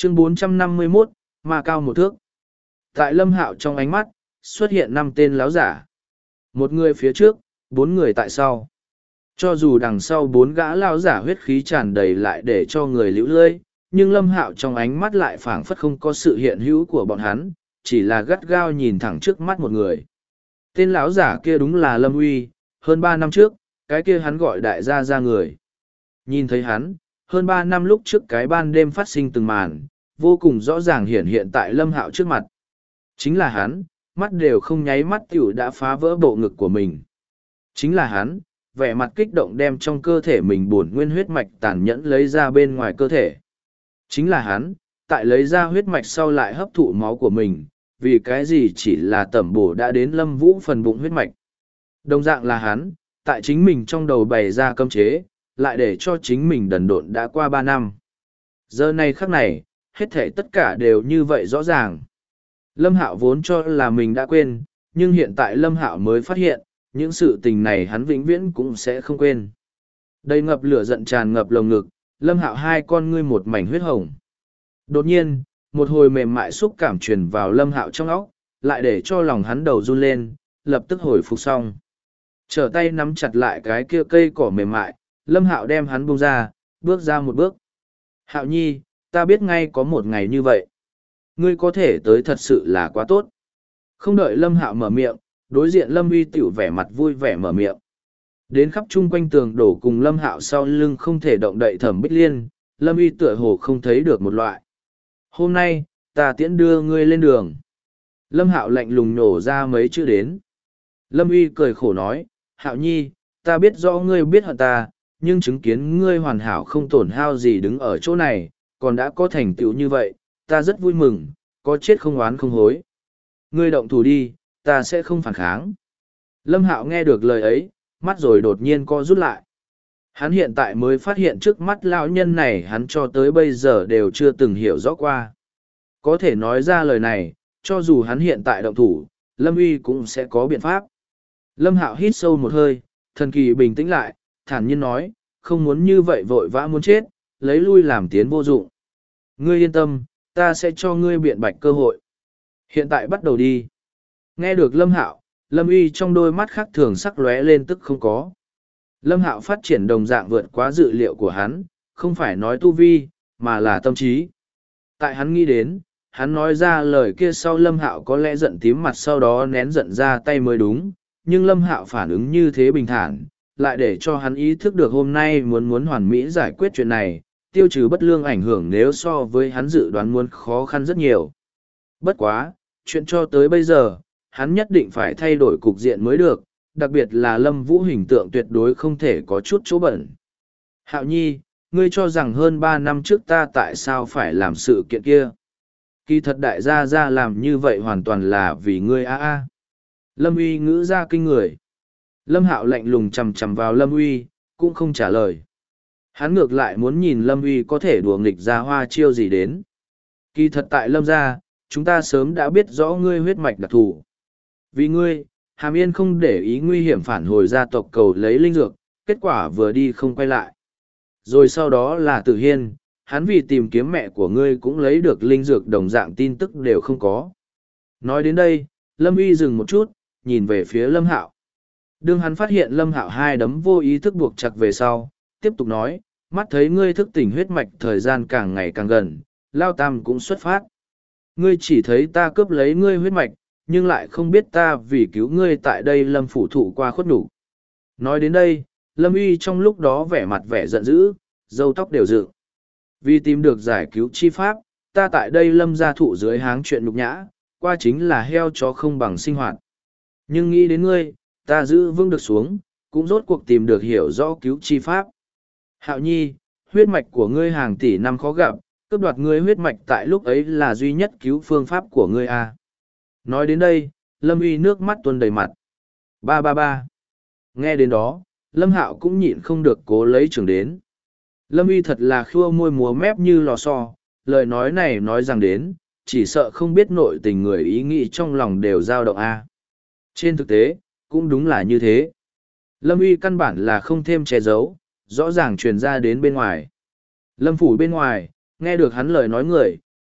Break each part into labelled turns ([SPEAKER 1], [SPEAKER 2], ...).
[SPEAKER 1] Chương 451, ma cao một thước. Tại Lâm Hạo trong ánh mắt, xuất hiện 5 tên láo giả. Một người phía trước, 4 người tại sau. Cho dù đằng sau 4 gã lao giả huyết khí tràn đầy lại để cho người liễu lơi, nhưng Lâm Hạo trong ánh mắt lại phảng phất không có sự hiện hữu của bọn hắn, chỉ là gắt gao nhìn thẳng trước mắt một người. Tên lão giả kia đúng là Lâm Uy, hơn 3 năm trước, cái kia hắn gọi đại gia ra người. Nhìn thấy hắn, hơn 3 năm lúc trước cái ban đêm phát sinh từng màn, vô cùng rõ ràng hiển hiện tại Lâm Hạo trước mặt. Chính là hắn, mắt đều không nháy mắt tiểu đã phá vỡ bộ ngực của mình. Chính là hắn, vẻ mặt kích động đem trong cơ thể mình bổn nguyên huyết mạch tàn nhẫn lấy ra bên ngoài cơ thể. Chính là hắn, tại lấy ra huyết mạch sau lại hấp thụ máu của mình, vì cái gì chỉ là tẩm bổ đã đến Lâm Vũ phần bụng huyết mạch. Đồng dạng là hắn, tại chính mình trong đầu bày ra cấm chế, lại để cho chính mình đần độn đã qua 3 năm. Giờ này khắc này, hết thể tất cả đều như vậy rõ ràng. Lâm Hạo vốn cho là mình đã quên, nhưng hiện tại Lâm Hạo mới phát hiện, những sự tình này hắn vĩnh viễn cũng sẽ không quên. Đầy ngập lửa giận tràn ngập lồng ngực, Lâm Hạo hai con ngươi một mảnh huyết hồng. Đột nhiên, một hồi mềm mại xúc cảm truyền vào Lâm Hạo trong óc, lại để cho lòng hắn đầu run lên, lập tức hồi phục xong. Trở tay nắm chặt lại cái kia cây cỏ mềm mại, Lâm Hạo đem hắn buông ra, bước ra một bước. Hạo nhi, ta biết ngay có một ngày như vậy. Ngươi có thể tới thật sự là quá tốt. Không đợi Lâm Hạo mở miệng, đối diện Lâm Uy tiểu vẻ mặt vui vẻ mở miệng. Đến khắp chung quanh tường đổ cùng Lâm Hạo sau lưng không thể động đậy Thẩm Bích Liên, Lâm Uy tựa hồ không thấy được một loại. Hôm nay, ta tiễn đưa ngươi lên đường. Lâm Hạo lạnh lùng nổ ra mấy chữ đến. Lâm Uy cười khổ nói, Hạo nhi, ta biết rõ ngươi biết hận ta, nhưng chứng kiến ngươi hoàn hảo không tổn hao gì đứng ở chỗ này, còn đã có thành tựu như vậy, ta rất vui mừng, có chết không oán không hối. Ngươi động thủ đi, ta sẽ không phản kháng. Lâm Hạo nghe được lời ấy, mắt rồi đột nhiên co rút lại. Hắn hiện tại mới phát hiện trước mắt lão nhân này hắn cho tới bây giờ đều chưa từng hiểu rõ qua. Có thể nói ra lời này, cho dù hắn hiện tại động thủ, Lâm Uy cũng sẽ có biện pháp. Lâm Hạo hít sâu một hơi, thần kỳ bình tĩnh lại, thản nhiên nói, không muốn như vậy vội vã muốn chết, lấy lui làm tiến vô dụng. Ngươi yên tâm, ta sẽ cho ngươi biện bạch cơ hội. Hiện tại bắt đầu đi. Nghe được Lâm Hạo, Lâm Uy trong đôi mắt khác thường sắc lóe lên tức không có. Lâm Hạo phát triển đồng dạng vượt quá dự liệu của hắn, không phải nói tu vi, mà là tâm trí. Tại hắn nghĩ đến, hắn nói ra lời kia sau Lâm Hạo có lẽ giận tím mặt sau đó nén giận ra tay mới đúng, nhưng Lâm Hạo phản ứng như thế bình thản, lại để cho hắn ý thức được hôm nay muốn hoàn mỹ giải quyết chuyện này, tiêu trừ bất lương ảnh hưởng nếu so với hắn dự đoán muốn khó khăn rất nhiều. Bất quá, chuyện cho tới bây giờ, hắn nhất định phải thay đổi cục diện mới được, đặc biệt là Lâm Vũ hình tượng tuyệt đối không thể có chút chỗ bẩn. Hạo nhi, ngươi cho rằng hơn 3 năm trước ta tại sao phải làm sự kiện kia? Kỳ thật đại gia ra làm như vậy hoàn toàn là vì ngươi a. Lâm Uy ngữ ra kinh người. Lâm Hạo lạnh lùng chằm chằm vào Lâm Uy, cũng không trả lời. Hắn ngược lại muốn nhìn Lâm Uy có thể đùa nghịch ra hoa chiêu gì đến. Kỳ thật tại Lâm gia, chúng ta sớm đã biết rõ ngươi huyết mạch đặc thù. Vì ngươi, Hàm Yên không để ý nguy hiểm phản hồi gia tộc cầu lấy linh dược, kết quả vừa đi không quay lại. Rồi sau đó là Tử Hiên, hắn vì tìm kiếm mẹ của ngươi cũng lấy được linh dược đồng dạng tin tức đều không có. Nói đến đây, Lâm Uy dừng một chút, nhìn về phía Lâm Hạo. Đương hắn phát hiện Lâm Hạo hai đấm vô ý thức buộc chặt về sau, tiếp tục nói, mắt thấy ngươi thức tỉnh huyết mạch thời gian càng ngày càng gần, Lao Tam cũng xuất phát. Ngươi chỉ thấy ta cướp lấy ngươi huyết mạch, nhưng lại không biết ta vì cứu ngươi tại đây Lâm phủ thụ qua khuất nhục. Nói đến đây, Lâm Uy trong lúc đó vẻ mặt vẻ giận dữ, râu tóc đều dựng. Vì tìm được giải cứu chi pháp, ta tại đây Lâm gia thụ dưới háng chuyện nhục nhã, qua chính là heo chó không bằng sinh hoạt. Nhưng nghĩ đến ngươi, ta giữ vững được xuống, cũng rốt cuộc tìm được hiểu rõ cứu chi pháp. Hạo nhi, huyết mạch của ngươi hàng tỷ năm khó gặp, cướp đoạt ngươi huyết mạch tại lúc ấy là duy nhất cứu phương pháp của ngươi a. Nói đến đây, Lâm Uy nước mắt tuôn đầy mặt. Ba ba ba. Nghe đến đó, Lâm Hạo cũng nhịn không được cố lấy trường đến. Lâm Uy thật là khua môi múa mép như lò xo, lời nói này nói rằng đến, chỉ sợ không biết nội tình người ý nghĩ trong lòng đều dao động a. Trên thực tế, cũng đúng là như thế. Lâm Uy căn bản là không thêm che giấu, rõ ràng truyền ra đến bên ngoài. Lâm phủ bên ngoài, nghe được hắn lời nói người,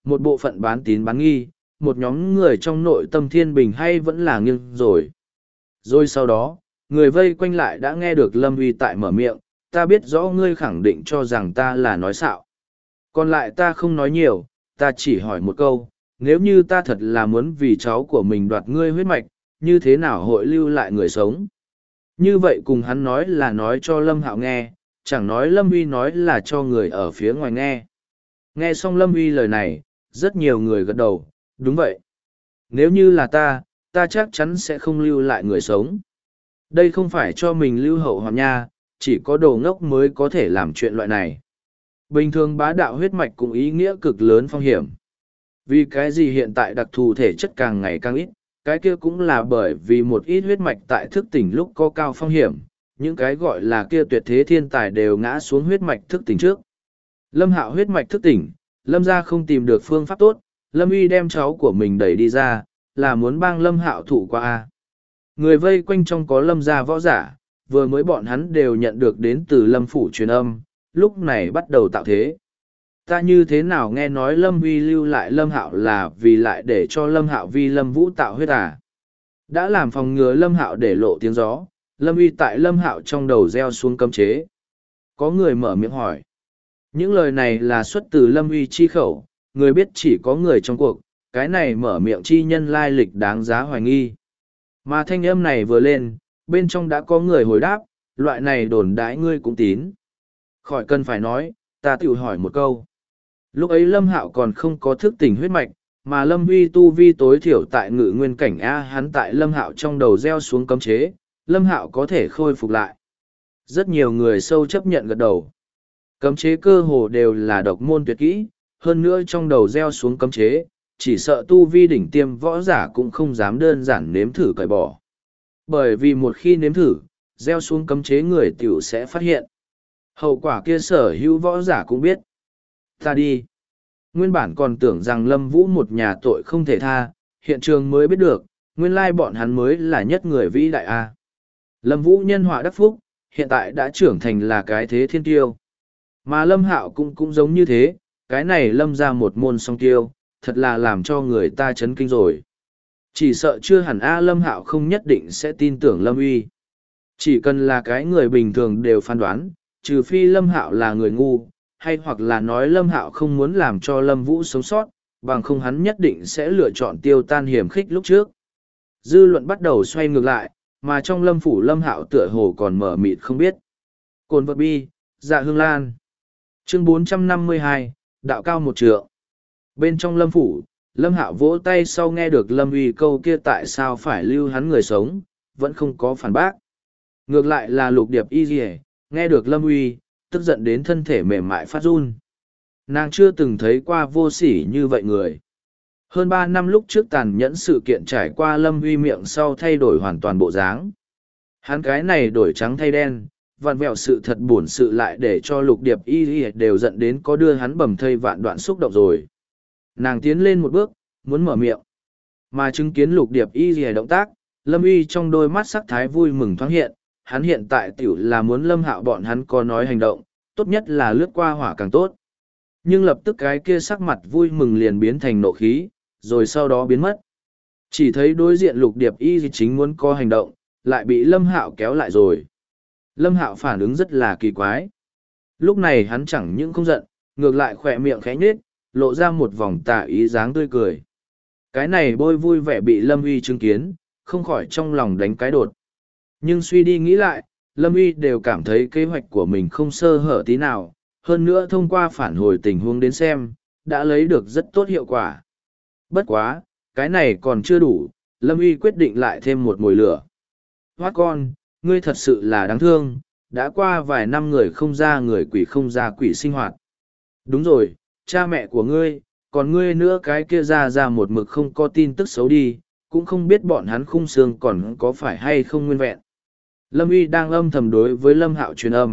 [SPEAKER 1] một bộ phận bán tín bán nghi, một nhóm người trong nội tâm thiên bình hay vẫn là nghiêng rồi. Rồi sau đó, người vây quanh lại đã nghe được Lâm Uy tại mở miệng, ta biết rõ ngươi khẳng định cho rằng ta là nói xạo. Còn lại ta không nói nhiều, ta chỉ hỏi một câu, nếu như ta thật là muốn vì cháu của mình đoạt ngươi huyết mạch, như thế nào hội lưu lại người sống? Như vậy cùng hắn nói cho Lâm Hạo nghe, chẳng nói Lâm Uy nói là cho người ở phía ngoài nghe. Nghe xong Lâm Uy lời này, rất nhiều người gật đầu, đúng vậy. Nếu như là ta chắc chắn sẽ không lưu lại người sống. Đây không phải cho mình lưu hậu hoạn nha, chỉ có đồ ngốc mới có thể làm chuyện loại này. Bình thường bá đạo huyết mạch cũng ý nghĩa cực lớn phong hiểm. Vì cái gì hiện tại đặc thù thể chất càng ngày càng ít, cái kia cũng là bởi vì một ít huyết mạch tại thức tỉnh lúc có cao phong hiểm, những cái gọi là kia tuyệt thế thiên tài đều ngã xuống huyết mạch thức tỉnh trước. Lâm Hạo huyết mạch thức tỉnh, Lâm gia không tìm được phương pháp tốt, Lâm Uy đem cháu của mình đẩy đi ra, là muốn bang Lâm Hạo thụ qua a. Người vây quanh trong có Lâm gia võ giả, vừa mới bọn hắn đều nhận được đến từ Lâm phủ truyền âm, lúc này bắt đầu tạo thế. Ta như thế nào nghe nói Lâm Uy lưu lại Lâm Hạo là vì lại để cho Lâm Hạo vi Lâm Vũ tạo huyết à? Đã làm phòng ngừa Lâm Hạo để lộ tiếng gió, Lâm Uy tại Lâm Hạo trong đầu gieo xuống cấm chế. Có người mở miệng hỏi. Những lời này là xuất từ Lâm Uy chi khẩu, người biết chỉ có người trong cuộc, cái này mở miệng chi nhân lai lịch đáng giá hoài nghi. Mà thanh âm này vừa lên, bên trong đã có người hồi đáp, loại này đồn đãi ngươi cũng tín. Khỏi cần phải nói, ta tự hỏi một câu. Lúc ấy Lâm Hạo còn không có thức tỉnh huyết mạch, mà Lâm Uy tu vi tối thiểu tại ngự nguyên cảnh A, hắn tại Lâm Hạo trong đầu gieo xuống cấm chế, Lâm Hạo có thể khôi phục lại. Rất nhiều người sâu chấp nhận gật đầu. Cấm chế cơ hồ đều là độc môn tuyệt kỹ, hơn nữa trong đầu gieo xuống cấm chế, chỉ sợ tu vi đỉnh tiêm võ giả cũng không dám đơn giản nếm thử cởi bỏ. Bởi vì một khi nếm thử, gieo xuống cấm chế người tiểu sẽ phát hiện. Hậu quả kia sở hữu võ giả cũng biết. Ta đi. Nguyên bản còn tưởng rằng Lâm Vũ một nhà tội không thể tha, hiện trường mới biết được, nguyên lai bọn hắn mới là nhất người vĩ đại A. Lâm Vũ nhân họa đắc phúc, hiện tại đã trưởng thành là cái thế thiên tiêu. Mà Lâm Hạo cũng giống như thế, cái này Lâm ra một môn song tiêu, thật là làm cho người ta chấn kinh rồi. Chỉ sợ chưa hẳn Lâm Hạo không nhất định sẽ tin tưởng Lâm Uy. Chỉ cần là cái người bình thường đều phán đoán, trừ phi Lâm Hạo là người ngu, hay hoặc là nói Lâm Hạo không muốn làm cho Lâm Vũ sống sót, bằng không hắn nhất định sẽ lựa chọn tiêu tan hiểm khích lúc trước. Dư luận bắt đầu xoay ngược lại, mà trong Lâm phủ Lâm Hạo tựa hồ còn mở mịt không biết. Cồn vật bi, dạ hương lan. Chương 452, đạo cao một trượng. Bên trong Lâm phủ, Lâm Hạo vỗ tay sau nghe được Lâm Uy câu kia tại sao phải lưu hắn người sống, vẫn không có phản bác. Ngược lại là Lục Điệp Y Liễu, nghe được Lâm Uy, tức giận đến thân thể mềm mại phát run. Nàng chưa từng thấy qua vô sỉ như vậy người. Hơn 3 năm lúc trước tàn nhẫn sự kiện trải qua Lâm Uy miệng sau thay đổi hoàn toàn bộ dáng. Hắn cái này đổi trắng thay đen, vặn vẹo sự thật buồn sự lại để cho Lục Điệp Y đều giận đến có đưa hắn bầm thây vạn đoạn xúc động rồi. Nàng tiến lên một bước, muốn mở miệng. Mà chứng kiến Lục Điệp Y động tác, Lâm Uy trong đôi mắt sắc thái vui mừng thoáng hiện, hắn hiện tại tiểu là muốn Lâm Hạo bọn hắn có nói hành động, tốt nhất là lướt qua hỏa càng tốt. Nhưng lập tức cái kia sắc mặt vui mừng liền biến thành nộ khí, rồi sau đó biến mất. Chỉ thấy đối diện Lục Điệp Y chính muốn có hành động, lại bị Lâm Hạo kéo lại rồi. Lâm Hạo phản ứng rất là kỳ quái. Lúc này hắn chẳng những không giận, ngược lại khỏe miệng khẽ nhếch, lộ ra một vòng tà ý dáng tươi cười. Cái này bôi vui vẻ bị Lâm Uy chứng kiến, không khỏi trong lòng đánh cái đột. Nhưng suy đi nghĩ lại, Lâm Uy đều cảm thấy kế hoạch của mình không sơ hở tí nào, hơn nữa thông qua phản hồi tình huống đến xem, đã lấy được rất tốt hiệu quả. Bất quá, cái này còn chưa đủ, Lâm Uy quyết định lại thêm một mồi lửa. Hoát con, ngươi thật sự là đáng thương, đã qua vài năm người không ra người quỷ không ra quỷ sinh hoạt. Đúng rồi, cha mẹ của ngươi, còn ngươi nữa cái kia ra một mực không có tin tức xấu đi, cũng không biết bọn hắn khung xương còn có phải hay không nguyên vẹn. Lâm Uy đang âm thầm đối với Lâm Hạo truyền âm.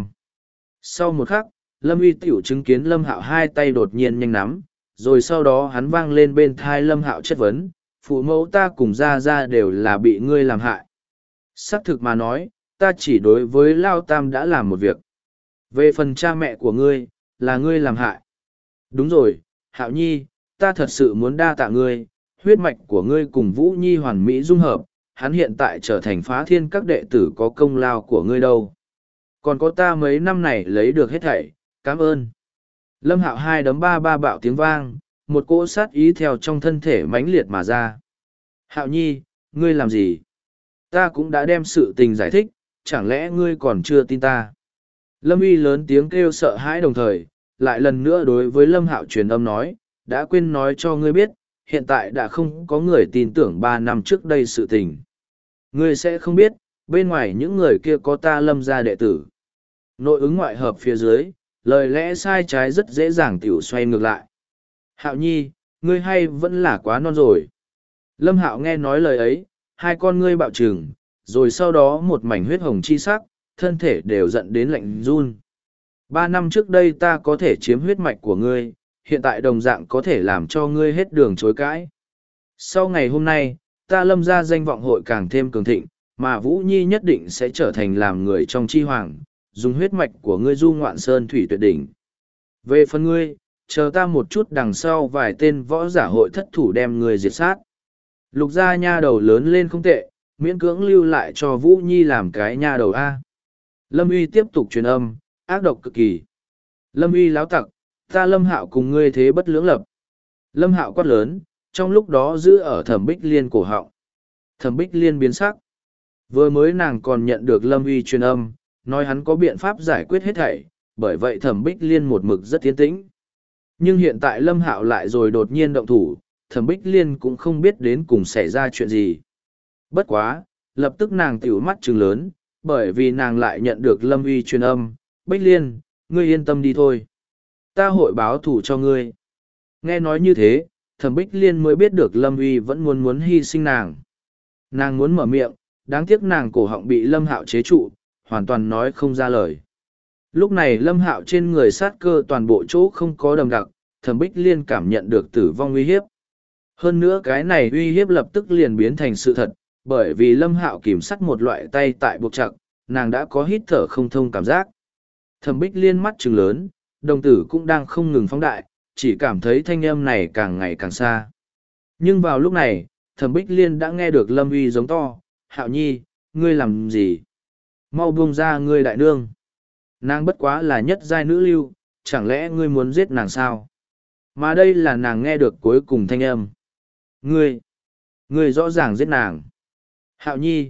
[SPEAKER 1] Sau một khắc, Lâm Uy tiểu chứng kiến Lâm Hạo hai tay đột nhiên nhanh nắm, rồi sau đó hắn vang lên bên thai Lâm Hạo chất vấn, phụ mẫu ta cùng ra đều là bị ngươi làm hại. Xác thực mà nói, ta chỉ đối với Lao Tam đã làm một việc. Về phần cha mẹ của ngươi, là ngươi làm hại. Đúng rồi, Hạo Nhi, ta thật sự muốn đa tạ ngươi, huyết mạch của ngươi cùng Vũ Nhi hoàn mỹ dung hợp, hắn hiện tại trở thành phá thiên các đệ tử có công lao của ngươi đâu. Còn có ta mấy năm này lấy được hết thảy, cảm ơn. Lâm Hạo hai đấm ba ba bạo tiếng vang, một cỗ sát ý theo trong thân thể mãnh liệt mà ra. Hạo Nhi, ngươi làm gì? Ta cũng đã đem sự tình giải thích, chẳng lẽ ngươi còn chưa tin ta? Lâm Uy lớn tiếng kêu sợ hãi đồng thời, lại lần nữa đối với Lâm Hạo truyền âm nói, đã quên nói cho ngươi biết, hiện tại đã không có người tin tưởng 3 năm trước đây sự tình. Ngươi sẽ không biết, bên ngoài những người kia có ta Lâm gia đệ tử. Nội ứng ngoại hợp phía dưới, lời lẽ sai trái rất dễ dàng tiểu xoay ngược lại. Hạo Nhi, ngươi hay vẫn là quá non rồi. Lâm Hạo nghe nói lời ấy, hai con ngươi bạo trừng, rồi sau đó một mảnh huyết hồng chi sắc, thân thể đều giận đến lạnh run. 3 năm trước đây ta có thể chiếm huyết mạch của ngươi, hiện tại đồng dạng có thể làm cho ngươi hết đường chối cãi. Sau ngày hôm nay, ta Lâm gia danh vọng hội càng thêm cường thịnh, mà Vũ Nhi nhất định sẽ trở thành làm người trong chi hoàng, dùng huyết mạch của ngươi du ngoạn sơn thủy tuyệt đỉnh. Về phần ngươi, chờ ta một chút đằng sau vài tên võ giả hội thất thủ đem ngươi diệt sát. Lục gia nha đầu lớn lên không tệ, miễn cưỡng lưu lại cho Vũ Nhi làm cái nha đầu A. Lâm Uy tiếp tục truyền âm, ác độc cực kỳ. Lâm Uy láo tặc, ta Lâm Hạo cùng ngươi thế bất lưỡng lập. Lâm Hạo quát lớn, trong lúc đó giữ ở Thẩm Bích Liên cổ họng. Thẩm Bích Liên biến sắc. Vừa mới nàng còn nhận được Lâm Uy truyền âm, nói hắn có biện pháp giải quyết hết thảy, bởi vậy Thẩm Bích Liên một mực rất tiến tĩnh. Nhưng hiện tại Lâm Hạo lại rồi đột nhiên động thủ, Thẩm Bích Liên cũng không biết đến cùng xảy ra chuyện gì. Bất quá, lập tức nàng tiểu mắt trừng lớn, bởi vì nàng lại nhận được Lâm Uy truyền âm, Bích Liên, ngươi yên tâm đi thôi. Ta hội báo thủ cho ngươi. Nghe nói như thế, Thẩm Bích Liên mới biết được Lâm Uy vẫn muốn hy sinh nàng. Nàng muốn mở miệng, đáng tiếc nàng cổ họng bị Lâm Hạo chế trụ, hoàn toàn nói không ra lời. Lúc này Lâm Hạo trên người sát cơ toàn bộ chỗ không có đầm đặc, Thẩm Bích Liên cảm nhận được tử vong uy hiếp. Hơn nữa cái này uy hiếp lập tức liền biến thành sự thật, bởi vì Lâm Hạo kìm sắt một loại tay tại buộc chặt, nàng đã có hít thở không thông cảm giác. Thẩm Bích Liên mắt trừng lớn, đồng tử cũng đang không ngừng phóng đại, chỉ cảm thấy thanh âm này càng ngày càng xa. Nhưng vào lúc này, Thẩm Bích Liên đã nghe được Lâm Uy giống to, Hạo Nhi, ngươi làm gì? Mau buông ra ngươi đại nương. Nàng bất quá là nhất giai nữ lưu, chẳng lẽ ngươi muốn giết nàng sao? Mà đây là nàng nghe được cuối cùng thanh âm. Ngươi rõ ràng giết nàng. Hạo Nhi,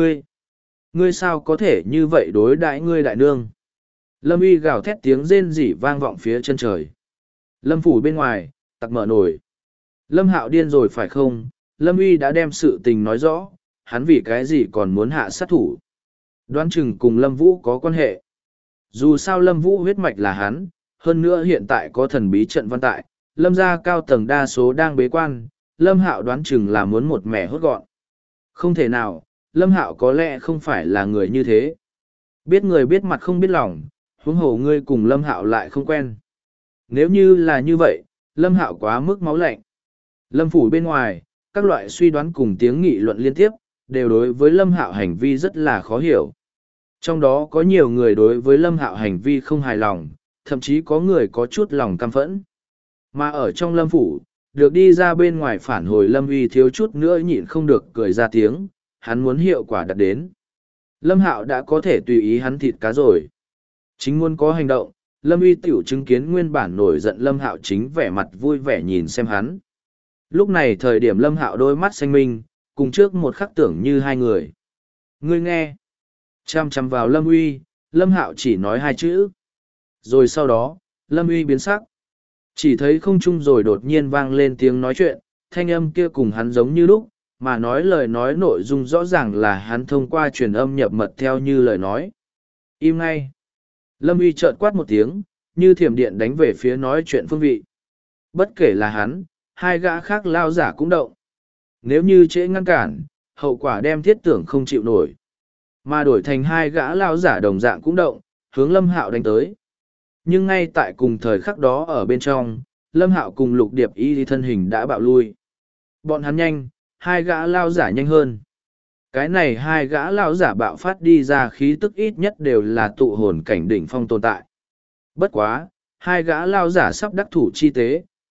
[SPEAKER 1] ngươi sao có thể như vậy đối đãi ngươi đại nương? Lâm Uy gào thét tiếng rên rỉ vang vọng phía chân trời. Lâm phủ bên ngoài, tặc mở nổi. Lâm Hạo điên rồi phải không? Lâm Uy đã đem sự tình nói rõ, hắn vì cái gì còn muốn hạ sát thủ. Đoán chừng cùng Lâm Vũ có quan hệ. Dù sao Lâm Vũ huyết mạch là hắn, hơn nữa hiện tại có thần bí trận văn tại, Lâm gia cao tầng đa số đang bế quan, Lâm Hạo đoán chừng là muốn một mẻ hốt gọn. Không thể nào, Lâm Hạo có lẽ không phải là người như thế. Biết người biết mặt không biết lòng, huống hồ ngươi cùng Lâm Hạo lại không quen. Nếu như là như vậy, Lâm Hạo quá mức máu lạnh. Lâm phủ bên ngoài, các loại suy đoán cùng tiếng nghị luận liên tiếp, đều đối với Lâm Hạo hành vi rất là khó hiểu. Trong đó có nhiều người đối với Lâm Hạo hành vi không hài lòng, thậm chí có người có chút lòng căm phẫn. Mà ở trong Lâm phủ, được đi ra bên ngoài phản hồi Lâm Uy thiếu chút nữa nhịn không được cười ra tiếng, hắn muốn hiệu quả đạt đến. Lâm Hạo đã có thể tùy ý hắn thịt cá rồi. Chính muốn có hành động, Lâm Uy tiểu chứng kiến nguyên bản nổi giận Lâm Hạo chính vẻ mặt vui vẻ nhìn xem hắn. Lúc này thời điểm Lâm Hạo đôi mắt xanh minh, cùng trước một khắc tưởng như hai người. Ngươi nghe. Chăm chăm vào Lâm Uy, Lâm Hạo chỉ nói hai chữ. Rồi sau đó, Lâm Uy biến sắc. Chỉ thấy không trung rồi đột nhiên vang lên tiếng nói chuyện, thanh âm kia cùng hắn giống như lúc, mà nói lời nói nội dung rõ ràng là hắn thông qua truyền âm nhập mật theo như lời nói. Im ngay. Lâm Uy chợt quát một tiếng, như thiểm điện đánh về phía nói chuyện phương vị. Bất kể là hắn, hai gã khác lao giả cũng động. Nếu như trễ ngăn cản, hậu quả đem thiết tưởng không chịu nổi. Mà đổi thành hai gã lao giả đồng dạng cũng động, hướng Lâm Hạo đánh tới. Nhưng ngay tại cùng thời khắc đó ở bên trong, Lâm Hạo cùng Lục Điệp Y thân hình đã bạo lui. Bọn hắn nhanh, hai gã lao giả nhanh hơn. Cái này hai gã lao giả bạo phát đi ra khí tức ít nhất đều là tụ hồn cảnh đỉnh phong tồn tại. Bất quá, hai gã lao giả sắp đắc thủ chi tế,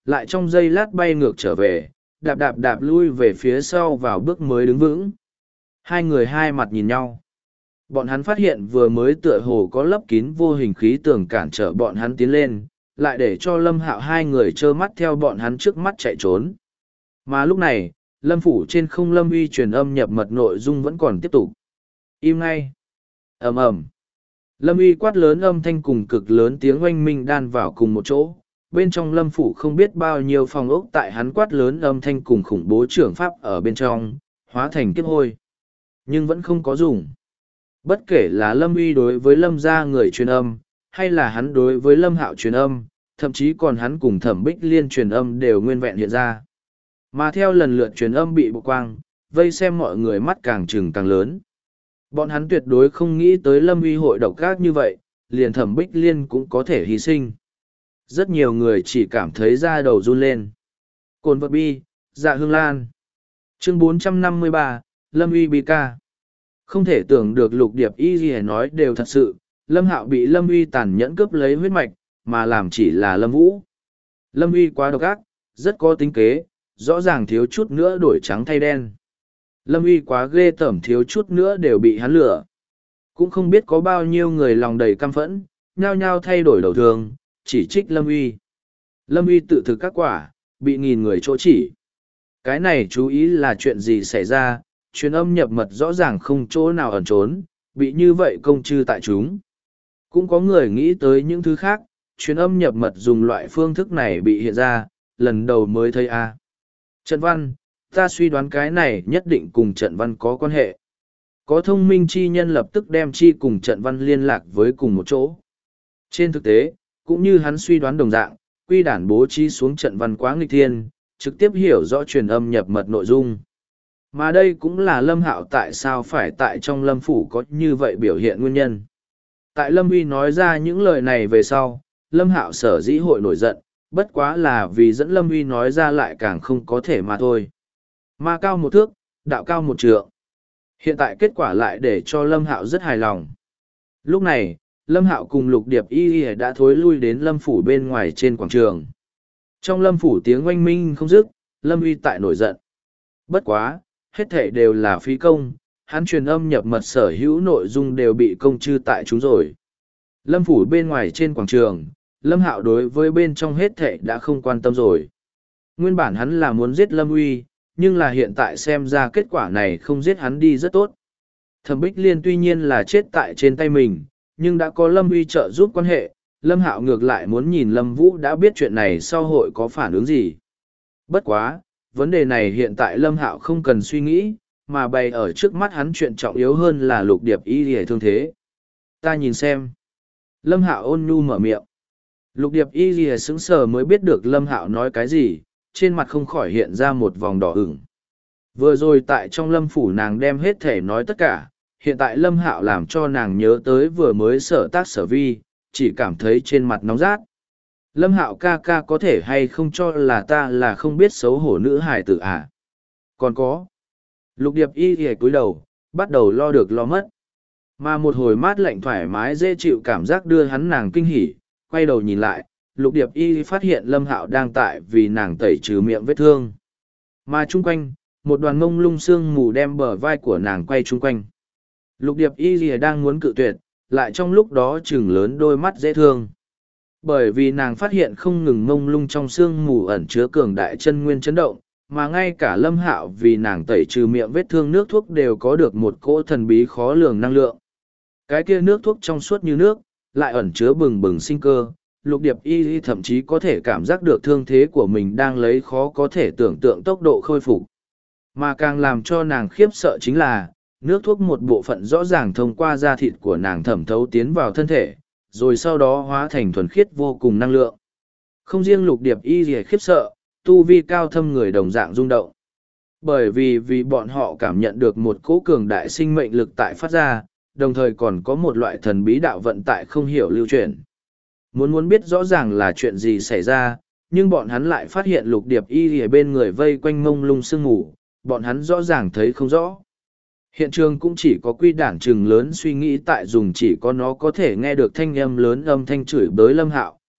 [SPEAKER 1] lại trong giây lát bay ngược trở về, đạp đạp đạp lui về phía sau vào bước mới đứng vững. Hai người hai mặt nhìn nhau. Bọn hắn phát hiện vừa mới tựa hồ có lấp kín vô hình khí tường cản trở bọn hắn tiến lên, lại để cho Lâm Hạo hai người trơ mắt theo bọn hắn trước mắt chạy trốn. Mà lúc này, Lâm phủ trên không Lâm Uy truyền âm nhập mật nội dung vẫn còn tiếp tục. Im ngay. Ầm ầm. Lâm Uy quát lớn âm thanh cùng cực lớn tiếng oanh minh đan vào cùng một chỗ. Bên trong Lâm phủ không biết bao nhiêu phòng ốc tại hắn quát lớn âm thanh cùng khủng bố trưởng pháp ở bên trong, hóa thành kiếp hôi. Nhưng vẫn không có dùng. Bất kể là Lâm Uy đối với Lâm gia người truyền âm, hay là hắn đối với Lâm Hạo truyền âm, thậm chí còn hắn cùng Thẩm Bích Liên truyền âm đều nguyên vẹn hiện ra. Mà theo lần lượt truyền âm bị bộc quang, vây xem mọi người mắt càng trừng càng lớn. Bọn hắn tuyệt đối không nghĩ tới Lâm Uy hội độc ác như vậy, liền Thẩm Bích Liên cũng có thể hy sinh. Rất nhiều người chỉ cảm thấy da đầu run lên. Cồn vật bi, Dạ Hương Lan. Chương 453, Lâm Uy bi ca. Không thể tưởng được Lục Điệp Y gì nói đều thật sự, Lâm Hạo bị Lâm Uy tàn nhẫn cướp lấy huyết mạch, mà làm chỉ là Lâm Vũ. Lâm Uy quá độc ác, rất có tính kế, rõ ràng thiếu chút nữa đổi trắng thay đen. Lâm Uy quá ghê tởm, thiếu chút nữa đều bị hắn lừa. Cũng không biết có bao nhiêu người lòng đầy căm phẫn, nhao nhao thay đổi đầu thường, chỉ trích Lâm Uy. Lâm Uy tự thực các quả, bị nghìn người chỗ chỉ. Cái này chú ý là chuyện gì xảy ra, truyền âm nhập mật rõ ràng không chỗ nào ẩn trốn, bị như vậy công chư tại chúng. Cũng có người nghĩ tới những thứ khác, truyền âm nhập mật dùng loại phương thức này bị hiện ra, lần đầu mới thấy a. Trận văn, ta suy đoán cái này nhất định cùng trận văn có quan hệ. Có thông minh chi nhân lập tức đem chi cùng trận văn liên lạc với cùng một chỗ. Trên thực tế, cũng như hắn suy đoán đồng dạng, quy đản bố trí xuống trận văn quá nghịch thiên, trực tiếp hiểu rõ truyền âm nhập mật nội dung. Mà đây cũng là Lâm Hạo tại sao phải tại trong Lâm phủ có như vậy biểu hiện nguyên nhân. Tại Lâm Uy nói ra những lời này về sau, Lâm Hạo sở dĩ hội nổi giận, bất quá là vì dẫn Lâm Uy nói ra lại càng không có thể mà thôi. Ma cao một thước, đạo cao một trượng. Hiện tại kết quả lại để cho Lâm Hạo rất hài lòng. Lúc này, Lâm Hạo cùng Lục Điệp Y đã thối lui đến Lâm phủ bên ngoài trên quảng trường. Trong Lâm phủ tiếng oanh minh không dứt, Lâm Uy tại nổi giận. Bất quá, hết thể đều là phí công, hắn truyền âm nhập mật sở hữu nội dung đều bị công chư tại chúng rồi. Lâm phủ bên ngoài trên quảng trường, Lâm Hạo đối với bên trong hết thể đã không quan tâm rồi. Nguyên bản hắn là muốn giết Lâm Uy, nhưng là hiện tại xem ra kết quả này không giết hắn đi rất tốt. Thẩm Bích Liên tuy nhiên là chết tại trên tay mình, nhưng đã có Lâm Uy trợ giúp quan hệ, Lâm Hạo ngược lại muốn nhìn Lâm Vũ đã biết chuyện này sau hội có phản ứng gì. Bất quá, vấn đề này hiện tại Lâm Hạo không cần suy nghĩ, mà bày ở trước mắt hắn chuyện trọng yếu hơn là Lục Điệp Y hề thương thế. Ta nhìn xem. Lâm Hạo ôn nhu mở miệng. Lục Điệp Y hề sững sờ mới biết được Lâm Hạo nói cái gì, trên mặt không khỏi hiện ra một vòng đỏ ửng. Vừa rồi tại trong Lâm phủ nàng đem hết thể nói tất cả, hiện tại Lâm Hạo làm cho nàng nhớ tới vừa mới sở tác sở vi, chỉ cảm thấy trên mặt nóng rát. Lâm Hạo ca ca có thể hay không cho là ta là không biết xấu hổ nữ hài tử à? Còn có. Lục Điệp Y ghề cúi đầu, bắt đầu lo được lo mất. Mà một hồi mát lạnh thoải mái dễ chịu cảm giác đưa hắn nàng kinh hỉ, quay đầu nhìn lại, Lục Điệp Y phát hiện Lâm Hạo đang tại vì nàng tẩy trừ miệng vết thương. Mà chung quanh, một đoàn mông lung sương mù đem bờ vai của nàng quay chung quanh. Lục Điệp Y đang muốn cự tuyệt, lại trong lúc đó chừng lớn đôi mắt dễ thương. Bởi vì nàng phát hiện không ngừng mông lung trong sương mù ẩn chứa cường đại chân nguyên chấn động, mà ngay cả Lâm Hạo vì nàng tẩy trừ miệng vết thương nước thuốc đều có được một cỗ thần bí khó lường năng lượng. Cái kia nước thuốc trong suốt như nước, lại ẩn chứa bừng bừng sinh cơ. Lục Điệp Y thậm chí có thể cảm giác được thương thế của mình đang lấy khó có thể tưởng tượng tốc độ khôi phục. Mà càng làm cho nàng khiếp sợ chính là, nước thuốc một bộ phận rõ ràng thông qua da thịt của nàng thẩm thấu tiến vào thân thể, rồi sau đó hóa thành thuần khiết vô cùng năng lượng. Không riêng Lục Điệp Y gì khiếp sợ, tu vi cao thâm người đồng dạng rung động. Bởi vì bọn họ cảm nhận được một cỗ cường đại sinh mệnh lực tại phát ra, đồng thời còn có một loại thần bí đạo vận tại không hiểu lưu truyền. Muốn biết rõ ràng là chuyện gì xảy ra, nhưng bọn hắn lại phát hiện Lục Điệp Y ở bên người vây quanh mông lung sương mù, bọn hắn rõ ràng thấy không rõ. Hiện trường cũng chỉ có quy đản trừng lớn suy nghĩ tại dùng chỉ có nó có thể nghe được thanh âm lớn âm thanh chửi bới Lâm Hạo,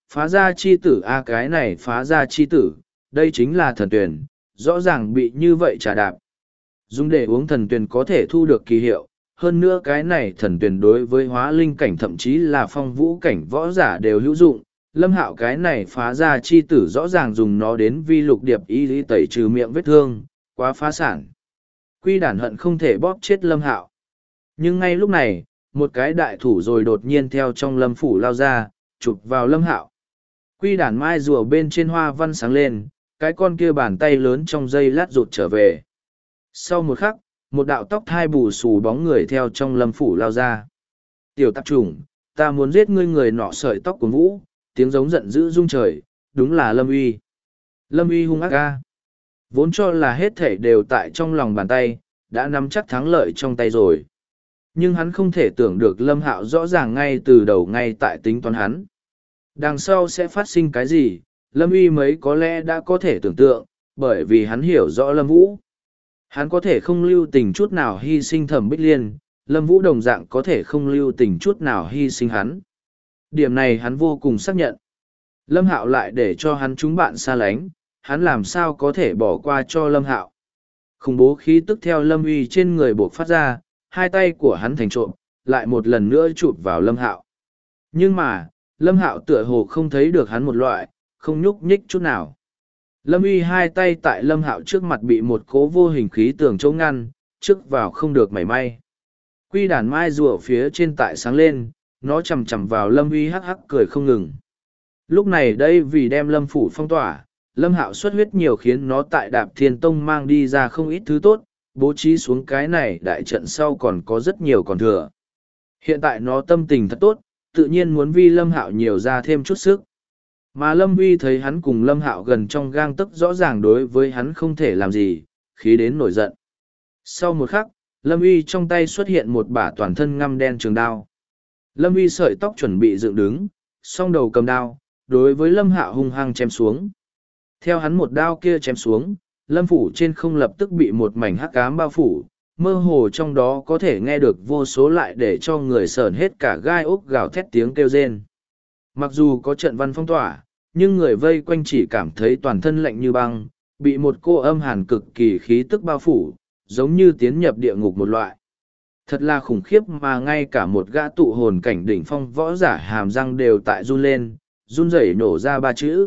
[SPEAKER 1] phá ra chi tử cái này phá ra chi tử, đây chính là thần tuyển, rõ ràng bị như vậy trả đạp. Dùng để uống thần tuyển có thể thu được kỳ hiệu, hơn nữa cái này thần tuyển đối với hóa linh cảnh thậm chí là phong vũ cảnh võ giả đều hữu dụng. Lâm Hạo cái này phá ra chi tử rõ ràng dùng nó đến vi lục điệp y lý tẩy trừ miệng vết thương, quá phá sản. Quy đản hận không thể bóp chết Lâm Hạo. Nhưng ngay lúc này, một cái đại thủ rồi đột nhiên theo trong lâm phủ lao ra, chụp vào Lâm Hạo. Quy đản mai rùa bên trên hoa văn sáng lên, cái con kia bàn tay lớn trong giây lát rụt trở về. Sau một khắc, một đạo tóc thai bù xù bóng người theo trong lâm phủ lao ra. Tiểu tạp chủng, ta muốn giết ngươi, người nọ sợi tóc của Vũ, tiếng giống giận dữ rung trời, đúng là Lâm Uy. Lâm Uy hung ác ca. Vốn cho là hết thể đều tại trong lòng bàn tay, đã nắm chắc thắng lợi trong tay rồi. Nhưng hắn không thể tưởng được Lâm Hạo rõ ràng ngay từ đầu ngay tại tính toán hắn. Đằng sau sẽ phát sinh cái gì, Lâm Uy mấy có lẽ đã có thể tưởng tượng, bởi vì hắn hiểu rõ Lâm Vũ. Hắn có thể không lưu tình chút nào hy sinh Thẩm Bích Liên, Lâm Vũ đồng dạng có thể không lưu tình chút nào hy sinh hắn. Điểm này hắn vô cùng xác nhận. Lâm Hạo lại để cho hắn chúng bạn xa lánh, hắn làm sao có thể bỏ qua cho Lâm Hạo. Khủng bố khí tức theo Lâm Uy trên người buộc phát ra, hai tay của hắn thành trộm, lại một lần nữa chụp vào Lâm Hạo. Nhưng mà, Lâm Hạo tựa hồ không thấy được hắn một loại, không nhúc nhích chút nào. Lâm Uy hai tay tại Lâm Hạo trước mặt bị một cố vô hình khí tường chống ngăn, trước vào không được mảy may. Quy đàn mai rùa phía trên tại sáng lên, nó chầm chầm vào Lâm Uy hắc hắc cười không ngừng. Lúc này đây vì đem Lâm phủ phong tỏa, Lâm Hạo xuất huyết nhiều khiến nó tại Đạp Thiên Tông mang đi ra không ít thứ tốt, bố trí xuống cái này đại trận sau còn có rất nhiều còn thừa. Hiện tại nó tâm tình thật tốt, tự nhiên muốn vi Lâm Hạo nhiều ra thêm chút sức. Mà Lâm Uy thấy hắn cùng Lâm Hạo gần trong gang tấc rõ ràng đối với hắn không thể làm gì, khí đến nổi giận. Sau một khắc, Lâm Uy trong tay xuất hiện một bả toàn thân ngăm đen trường đao. Lâm Uy sợi tóc chuẩn bị dựng đứng, song đầu cầm đao, đối với Lâm Hạo hung hăng chém xuống. Theo hắn một đao kia chém xuống, Lâm phủ trên không lập tức bị một mảnh hắc ám bao phủ, mơ hồ trong đó có thể nghe được vô số lại để cho người sởn hết cả gai ốc gào thét tiếng kêu rên. Mặc dù có trận văn phong tỏa, nhưng người vây quanh chỉ cảm thấy toàn thân lạnh như băng, bị một cô âm hàn cực kỳ khí tức bao phủ, giống như tiến nhập địa ngục một loại. Thật là khủng khiếp mà ngay cả một gã tụ hồn cảnh đỉnh phong võ giả hàm răng đều tại run lên, run rẩy nổ ra ba chữ.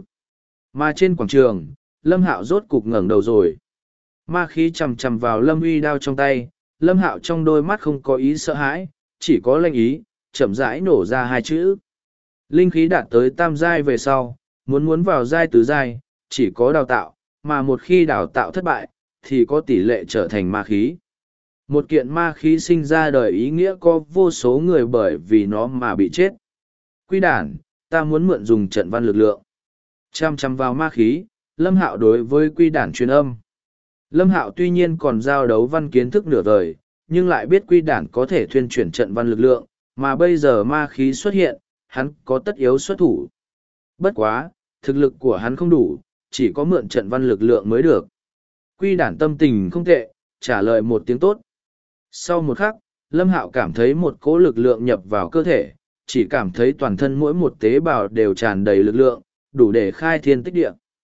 [SPEAKER 1] Mà trên quảng trường, Lâm Hạo rốt cục ngẩng đầu rồi. Ma khí chầm chầm vào Lâm Uy đao trong tay, Lâm Hạo trong đôi mắt không có ý sợ hãi, chỉ có lanh ý, chậm rãi nổ ra hai chữ. Linh khí đạt tới tam giai về sau, muốn vào giai tứ giai, chỉ có đào tạo, mà một khi đào tạo thất bại, thì có tỷ lệ trở thành ma khí. Một kiện ma khí sinh ra đời ý nghĩa có vô số người bởi vì nó mà bị chết. Quy đản, ta muốn mượn dùng trận văn lực lượng. Chăm chăm vào ma khí, Lâm Hạo đối với quy đản truyền âm. Lâm Hạo tuy nhiên còn giao đấu văn kiến thức nửa vời, nhưng lại biết quy đản có thể thuyên chuyển trận văn lực lượng, mà bây giờ ma khí xuất hiện, hắn có tất yếu xuất thủ. Bất quá, thực lực của hắn không đủ, chỉ có mượn trận văn lực lượng mới được. Quy đản tâm tình không tệ, trả lời một tiếng tốt. Sau một khắc, Lâm Hạo cảm thấy một cỗ lực lượng nhập vào cơ thể, chỉ cảm thấy toàn thân mỗi một tế bào đều tràn đầy lực lượng, đủ để khai thiên tích địa.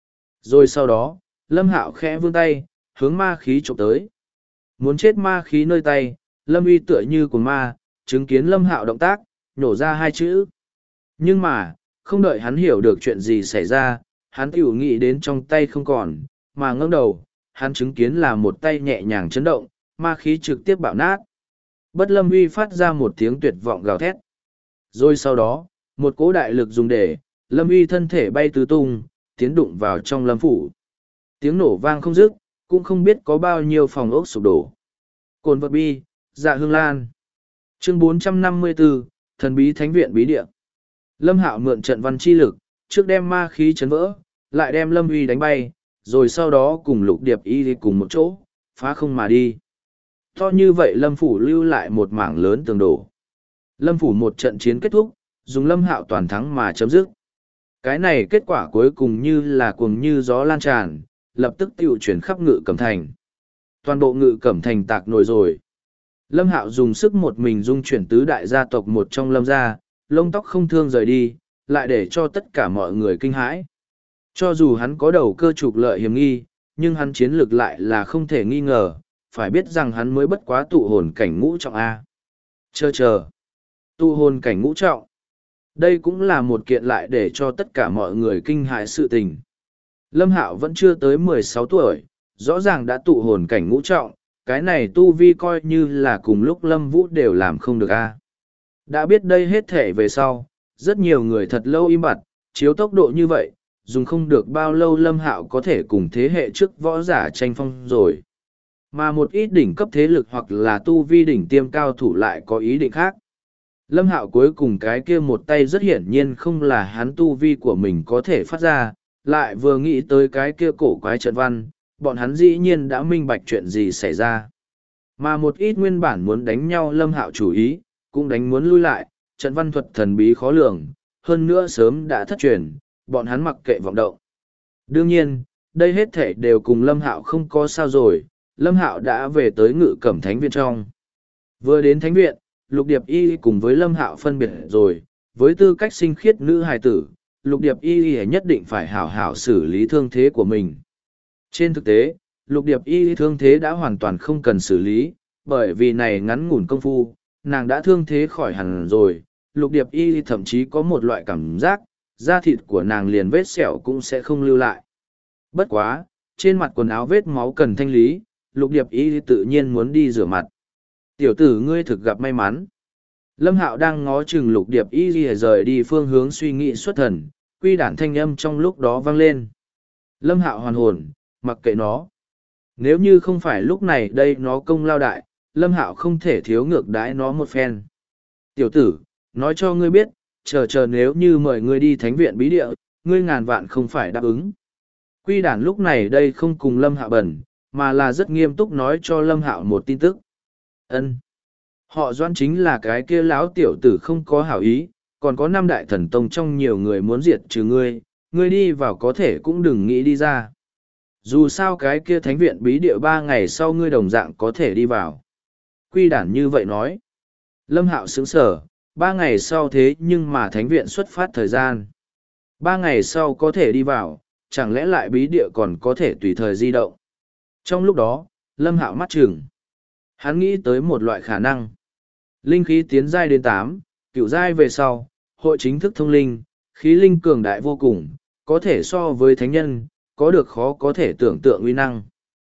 [SPEAKER 1] Rồi sau đó, Lâm Hạo khẽ vươn tay, hướng ma khí chụp tới. Muốn chết ma khí nơi tay, Lâm Uy tựa như của ma, chứng kiến Lâm Hạo động tác, nhổ ra hai chữ. Nhưng mà, không đợi hắn hiểu được chuyện gì xảy ra, hắn tiểu nghĩ đến trong tay không còn, mà ngẩng đầu, hắn chứng kiến là một tay nhẹ nhàng chấn động, ma khí trực tiếp bạo nát. Bất Lâm Uy phát ra một tiếng tuyệt vọng gào thét. Rồi sau đó, một cỗ đại lực dùng để, Lâm Uy thân thể bay tứ tung, tiến đụng vào trong Lâm phủ. Tiếng nổ vang không dứt, cũng không biết có bao nhiêu phòng ốc sụp đổ. Cồn vật bi, dạ hương lan. Chương 454, thần bí thánh viện bí địa. Lâm Hạo mượn trận văn chi lực, trước đem ma khí chấn vỡ, lại đem Lâm Uy đánh bay, rồi sau đó cùng Lục Điệp Y đi cùng một chỗ, phá không mà đi. To như vậy Lâm phủ lưu lại một mảng lớn tường đổ. Lâm phủ một trận chiến kết thúc, dùng Lâm Hạo toàn thắng mà chấm dứt. Cái này kết quả cuối cùng như là cuồng như gió lan tràn, lập tức tiêu chuyển khắp Ngự Cẩm Thành. Toàn bộ Ngự Cẩm Thành tạc nổi rồi. Lâm Hạo dùng sức một mình dung chuyển tứ đại gia tộc một trong Lâm gia, lông tóc không thương rời đi, lại để cho tất cả mọi người kinh hãi. Cho dù hắn có đầu cơ trục lợi hiểm nghi, nhưng hắn chiến lược lại là không thể nghi ngờ, phải biết rằng hắn mới bất quá tụ hồn cảnh ngũ trọng A. Chờ. Tụ hồn cảnh ngũ trọng. Đây cũng là một kiện lại để cho tất cả mọi người kinh hãi sự tình. Lâm Hạo vẫn chưa tới 16 tuổi, rõ ràng đã tụ hồn cảnh ngũ trọng, cái này tu vi coi như là cùng lúc Lâm Vũ đều làm không được A. Đã biết đây hết thể về sau, rất nhiều người thật lâu im bặt, chiếu tốc độ như vậy, dùng không được bao lâu Lâm Hạo có thể cùng thế hệ trước võ giả tranh phong rồi. Mà một ít đỉnh cấp thế lực hoặc là tu vi đỉnh tiêm cao thủ lại có ý định khác. Lâm Hạo cuối cùng cái kia một tay rất hiển nhiên không là hắn tu vi của mình có thể phát ra, lại vừa nghĩ tới cái kia cổ quái trận văn, bọn hắn dĩ nhiên đã minh bạch chuyện gì xảy ra. Mà một ít nguyên bản muốn đánh nhau Lâm Hạo chủ ý, cũng đánh muốn lui lại, trận văn thuật thần bí khó lường, hơn nữa sớm đã thất truyền, bọn hắn mặc kệ vọng động. Đương nhiên, đây hết thể đều cùng Lâm Hạo không có sao rồi, Lâm Hạo đã về tới Ngự Cẩm Thánh Viện trong. Vừa đến Thánh Viện, Lục Điệp Y cùng với Lâm Hạo phân biệt rồi, với tư cách sinh khiết nữ hài tử, Lục Điệp Y nhất định phải hảo hảo xử lý thương thế của mình. Trên thực tế, Lục Điệp Y thương thế đã hoàn toàn không cần xử lý, bởi vì này ngắn ngủn công phu, nàng đã thương thế khỏi hẳn rồi. Lục Điệp Y thậm chí có một loại cảm giác, da thịt của nàng liền vết sẹo cũng sẽ không lưu lại. Bất quá, trên mặt quần áo vết máu cần thanh lý, Lục Điệp Y tự nhiên muốn đi rửa mặt. Tiểu tử ngươi thực gặp may mắn. Lâm Hạo đang ngó chừng Lục Điệp Y rời đi phương hướng suy nghĩ xuất thần, quy đản thanh âm trong lúc đó vang lên. Lâm Hạo hoàn hồn, mặc kệ nó. Nếu như không phải lúc này đây nó công lao đại, Lâm Hạo không thể thiếu ngược đãi nó một phen. Tiểu tử, nói cho ngươi biết, chờ nếu như mời ngươi đi thánh viện bí địa, ngươi ngàn vạn không phải đáp ứng. Quy đản lúc này đây không cùng Lâm Hạo bẩn, mà là rất nghiêm túc nói cho Lâm Hạo một tin tức. Ân, họ Doãn chính là cái kia lão tiểu tử không có hảo ý, còn có 5 đại thần tông trong nhiều người muốn diệt trừ ngươi, ngươi đi vào có thể cũng đừng nghĩ đi ra. Dù sao cái kia thánh viện bí địa 3 ngày sau ngươi đồng dạng có thể đi vào. Quy đản như vậy nói. Lâm Hạo sững sờ, 3 ngày sau thế nhưng mà thánh viện xuất phát thời gian. 3 ngày sau có thể đi vào, chẳng lẽ lại bí địa còn có thể tùy thời di động. Trong lúc đó, Lâm Hạo mắt chừng. Hắn nghĩ tới một loại khả năng. Linh khí tiến giai đến 8, cửu giai về sau, hội chính thức thông linh, khí linh cường đại vô cùng, có thể so với thánh nhân, có được khó có thể tưởng tượng uy năng.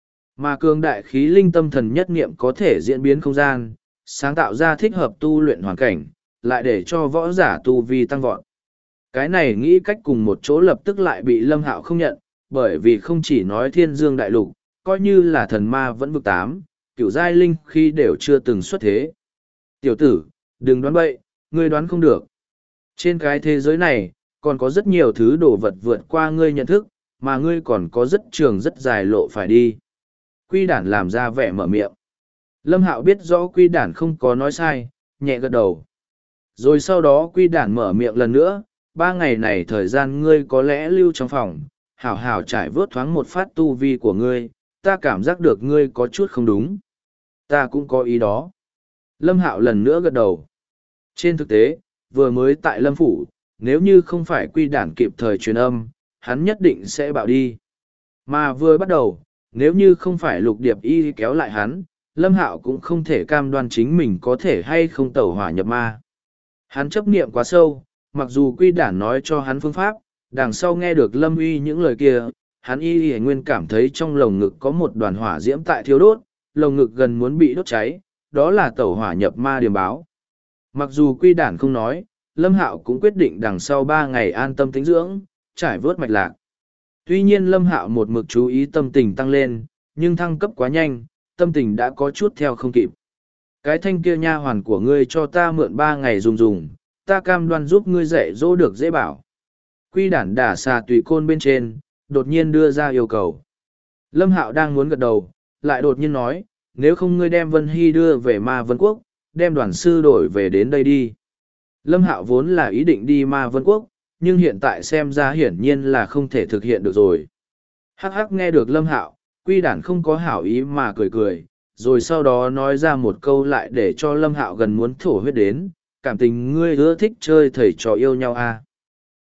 [SPEAKER 1] Mà cường đại khí linh tâm thần nhất niệm có thể diễn biến không gian, sáng tạo ra thích hợp tu luyện hoàn cảnh, lại để cho võ giả tu vi tăng vọt. Cái này nghĩ cách cùng một chỗ lập tức lại bị Lâm Hạo không nhận, bởi vì không chỉ nói thiên dương đại lục, coi như là thần ma vẫn vực 8, cửu giai linh khi đều chưa từng xuất thế. Tiểu tử, đừng đoán bậy, ngươi đoán không được. Trên cái thế giới này, còn có rất nhiều thứ đồ vật vượt qua ngươi nhận thức, mà ngươi còn có rất trường rất dài lộ phải đi. Quy đản làm ra vẻ mở miệng. Lâm Hạo biết rõ quy đản không có nói sai, nhẹ gật đầu. Rồi sau đó quy đản mở miệng lần nữa, 3 ngày này thời gian ngươi có lẽ lưu trong phòng, hảo hảo trải vớt thoáng một phát tu vi của ngươi, ta cảm giác được ngươi có chút không đúng. Ta cũng có ý đó. Lâm Hạo lần nữa gật đầu. Trên thực tế, vừa mới tại Lâm Phủ, nếu như không phải quy đản kịp thời truyền âm, hắn nhất định sẽ bạo đi. Mà vừa bắt đầu, nếu như không phải Lục Điệp Y kéo lại hắn, Lâm Hạo cũng không thể cam đoan chính mình có thể hay không tẩu hỏa nhập ma. Hắn chấp niệm quá sâu, mặc dù quy đản nói cho hắn phương pháp, đằng sau nghe được Lâm Uy những lời kia, hắn y nguyên cảm thấy trong lồng ngực có một đoàn hỏa diễm tại thiêu đốt, lồng ngực gần muốn bị đốt cháy, đó là tẩu hỏa nhập ma điềm báo. Mặc dù quy đản không nói, Lâm Hạo cũng quyết định đằng sau 3 ngày an tâm tĩnh dưỡng, trải vớt mạch lạc. Tuy nhiên Lâm Hạo một mực chú ý tâm tình tăng lên, nhưng thăng cấp quá nhanh, tâm tình đã có chút theo không kịp. Cái thanh kia nha hoàn của ngươi cho ta mượn 3 ngày dùng, ta cam đoan giúp ngươi dạy dỗ được dễ bảo. Quy đản đả xà tùy côn bên trên, đột nhiên đưa ra yêu cầu. Lâm Hạo đang muốn gật đầu, lại đột nhiên nói, nếu không ngươi đem Vân Hy đưa về Ma Vân Quốc, đem đoàn sư đổi về đến đây đi. Lâm Hạo vốn là ý định đi Ma Vân Quốc, nhưng hiện tại xem ra hiển nhiên là không thể thực hiện được rồi. Hắc hắc nghe được Lâm Hạo, quy đản không có hảo ý mà cười cười, rồi sau đó nói ra một câu lại để cho Lâm Hạo gần muốn thổ huyết đến, cảm tình ngươi ưa thích chơi thầy trò yêu nhau à.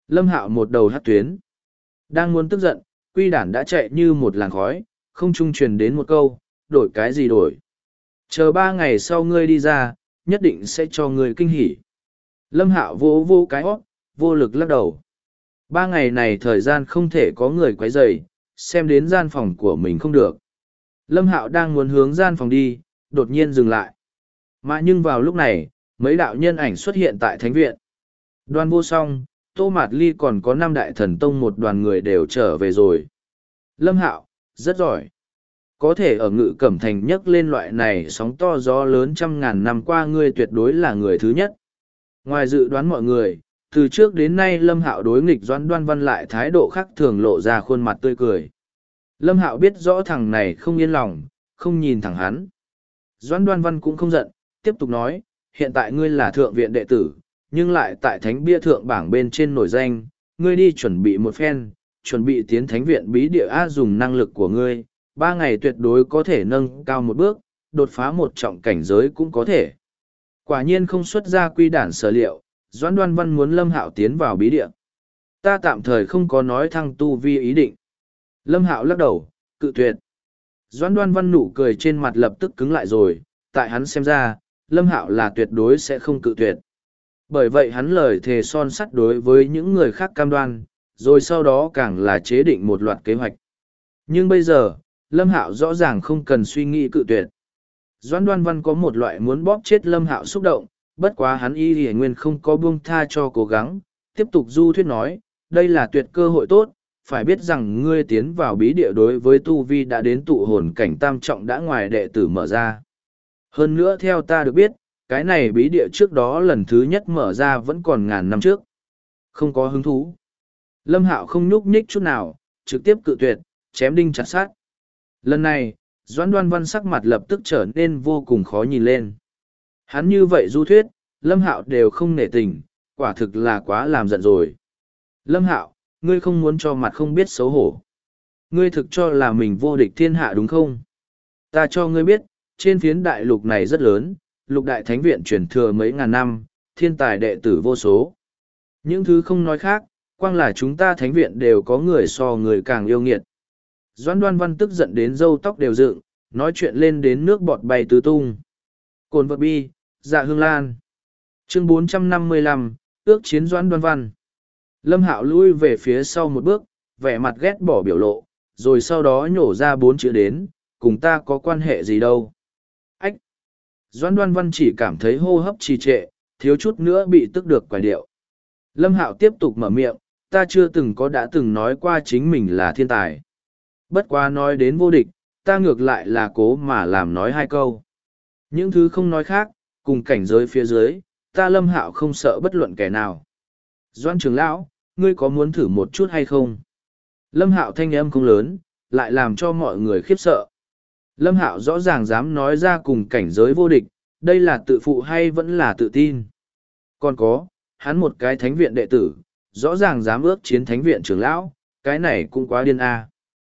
[SPEAKER 1] Lâm Hạo một đầu hắt tuyến. Đang muốn tức giận, quy đản đã chạy như một làn khói, không trung truyền đến một câu, đổi cái gì đổi. Chờ 3 ngày sau ngươi đi ra, nhất định sẽ cho ngươi kinh hỉ. Lâm Hạo vỗ vô cái hót, vô lực lắc đầu. 3 ngày này thời gian không thể có người quấy rầy, xem đến gian phòng của mình không được. Lâm Hạo đang muốn hướng gian phòng đi, đột nhiên dừng lại. Mà nhưng vào lúc này, mấy đạo nhân ảnh xuất hiện tại thánh viện. Đoan Vô Song, Tô Mạt Ly còn có 5 đại thần tông một đoàn người đều trở về rồi. Lâm Hạo, rất giỏi. Có thể ở Ngự Cẩm Thành nhấc lên loại này sóng to gió lớn 100.000 năm qua ngươi tuyệt đối là người thứ nhất. Ngoài dự đoán mọi người, từ trước đến nay Lâm Hạo đối nghịch Doãn Đoan Văn lại thái độ khác thường lộ ra khuôn mặt tươi cười. Lâm Hạo biết rõ thằng này không yên lòng, không nhìn thẳng hắn. Doãn Đoan Văn cũng không giận, tiếp tục nói, hiện tại ngươi là thượng viện đệ tử, nhưng lại tại thánh bia thượng bảng bên trên nổi danh, ngươi đi chuẩn bị một phen, chuẩn bị tiến thánh viện bí địa A dùng năng lực của ngươi, 3 ngày tuyệt đối có thể nâng cao một bước, đột phá một trọng cảnh giới cũng có thể. Quả nhiên không xuất ra quy đản sở liệu, Doãn Đoan Văn muốn Lâm Hạo tiến vào bí địa. Ta tạm thời không có nói thăng tu vi ý định. Lâm Hạo lắc đầu, cự tuyệt. Doãn Đoan Văn nụ cười trên mặt lập tức cứng lại rồi, tại hắn xem ra, Lâm Hạo là tuyệt đối sẽ không cự tuyệt. Bởi vậy hắn lời thề son sắt đối với những người khác cam đoan, rồi sau đó càng là chế định một loạt kế hoạch. Nhưng bây giờ, Lâm Hạo rõ ràng không cần suy nghĩ cự tuyệt. Doãn Đoan Văn có một loại muốn bóp chết Lâm Hạo xúc động, bất quá hắn y hiển nguyên không có buông tha cho cố gắng, tiếp tục du thuyết nói, đây là tuyệt cơ hội tốt, phải biết rằng ngươi tiến vào bí địa đối với tu vi đã đến tụ hồn cảnh tam trọng đã ngoài đệ tử mở ra. Hơn nữa theo ta được biết, cái này bí địa trước đó lần thứ nhất mở ra vẫn còn ngàn năm trước. Không có hứng thú. Lâm Hạo không nhúc nhích chút nào, trực tiếp cự tuyệt, chém đinh chặt sát. Lần này, Doãn Đoan Văn sắc mặt lập tức trở nên vô cùng khó nhìn lên. Hắn như vậy du thuyết, Lâm Hạo đều không nể tình, quả thực là quá làm giận rồi. Lâm Hạo, ngươi không muốn cho mặt không biết xấu hổ. Ngươi thực cho là mình vô địch thiên hạ đúng không? Ta cho ngươi biết, trên phiến đại lục này rất lớn, lục đại thánh viện truyền thừa mấy ngàn năm, thiên tài đệ tử vô số. Những thứ không nói khác, quang là chúng ta thánh viện đều có người so người càng yêu nghiệt. Doãn Đoan Văn tức giận đến râu tóc đều dựng, nói chuyện lên đến nước bọt bay tứ tung. Cồn vật bi, dạ hương lan. Chương 455, ước chiến Doãn Đoan Văn. Lâm Hạo lui về phía sau một bước, vẻ mặt ghét bỏ biểu lộ, rồi sau đó nhổ ra 4 chữ đến, cùng ta có quan hệ gì đâu. Ách! Doãn Đoan Văn chỉ cảm thấy hô hấp trì trệ, thiếu chút nữa bị tức được quài điệu. Lâm Hạo tiếp tục mở miệng, ta chưa từng có đã từng nói qua chính mình là thiên tài. Bất quá nói đến vô địch, ta ngược lại là cố mà làm nói 2 câu. Những thứ không nói khác, cùng cảnh giới phía dưới, ta Lâm Hạo không sợ bất luận kẻ nào. Doãn trưởng lão, ngươi có muốn thử một chút hay không? Lâm Hạo thanh âm không lớn, lại làm cho mọi người khiếp sợ. Lâm Hạo rõ ràng dám nói ra cùng cảnh giới vô địch, đây là tự phụ hay vẫn là tự tin? Còn có, hắn một cái thánh viện đệ tử, rõ ràng dám ước chiến thánh viện trưởng lão, cái này cũng quá điên a.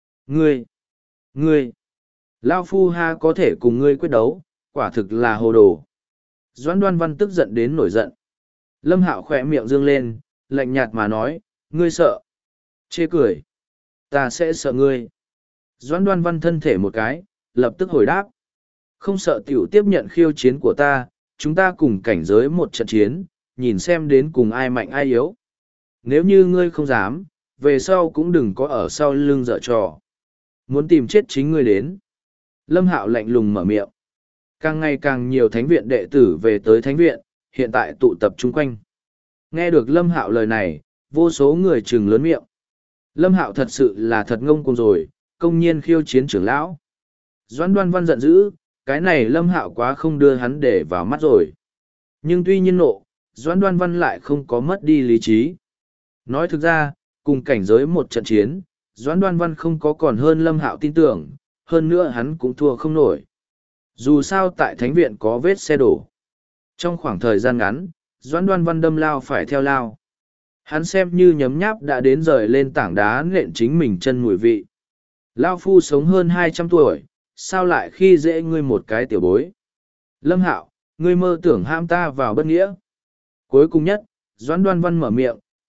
[SPEAKER 1] Ngươi, Lao Phu Ha có thể cùng ngươi quyết đấu, quả thực là hồ đồ. Doãn Đoan Văn tức giận đến nổi giận. Lâm Hạo khỏe miệng dương lên, lạnh nhạt mà nói, ngươi sợ. Chê cười. Ta sẽ sợ ngươi. Doãn Đoan Văn thân thể một cái, lập tức hồi đáp. Không sợ tiểu tiếp nhận khiêu chiến của ta, chúng ta cùng cảnh giới một trận chiến, nhìn xem đến cùng ai mạnh ai yếu. Nếu như ngươi không dám, về sau cũng đừng có ở sau lưng dở trò. Muốn tìm chết chính ngươi đến. Lâm Hạo lạnh lùng mở miệng. Càng ngày càng nhiều thánh viện đệ tử về tới thánh viện, hiện tại tụ tập chung quanh. Nghe được Lâm Hạo lời này, vô số người trừng lớn miệng. Lâm Hạo thật sự là thật ngông cuồng rồi, công nhiên khiêu chiến trưởng lão. Doãn Đoan Văn giận dữ, cái này Lâm Hạo quá không đưa hắn để vào mắt rồi. Nhưng tuy nhiên nộ, Doãn Đoan Văn lại không có mất đi lý trí. Nói thực ra, cùng cảnh giới một trận chiến, Doãn Đoan Văn không có còn hơn Lâm Hạo tin tưởng, hơn nữa hắn cũng thua không nổi. Dù sao tại thánh viện có vết xe đổ. Trong khoảng thời gian ngắn, Doãn Đoan Văn đâm lao phải theo lao. Hắn xem như nhấm nháp đã đến rời lên tảng đá nện chính mình chân mùi vị. Lao Phu sống hơn 200 tuổi, sao lại khi dễ ngươi một cái tiểu bối. Lâm Hạo, ngươi mơ tưởng ham ta vào bất nghĩa. Cuối cùng nhất, Doãn Đoan Văn mở miệng,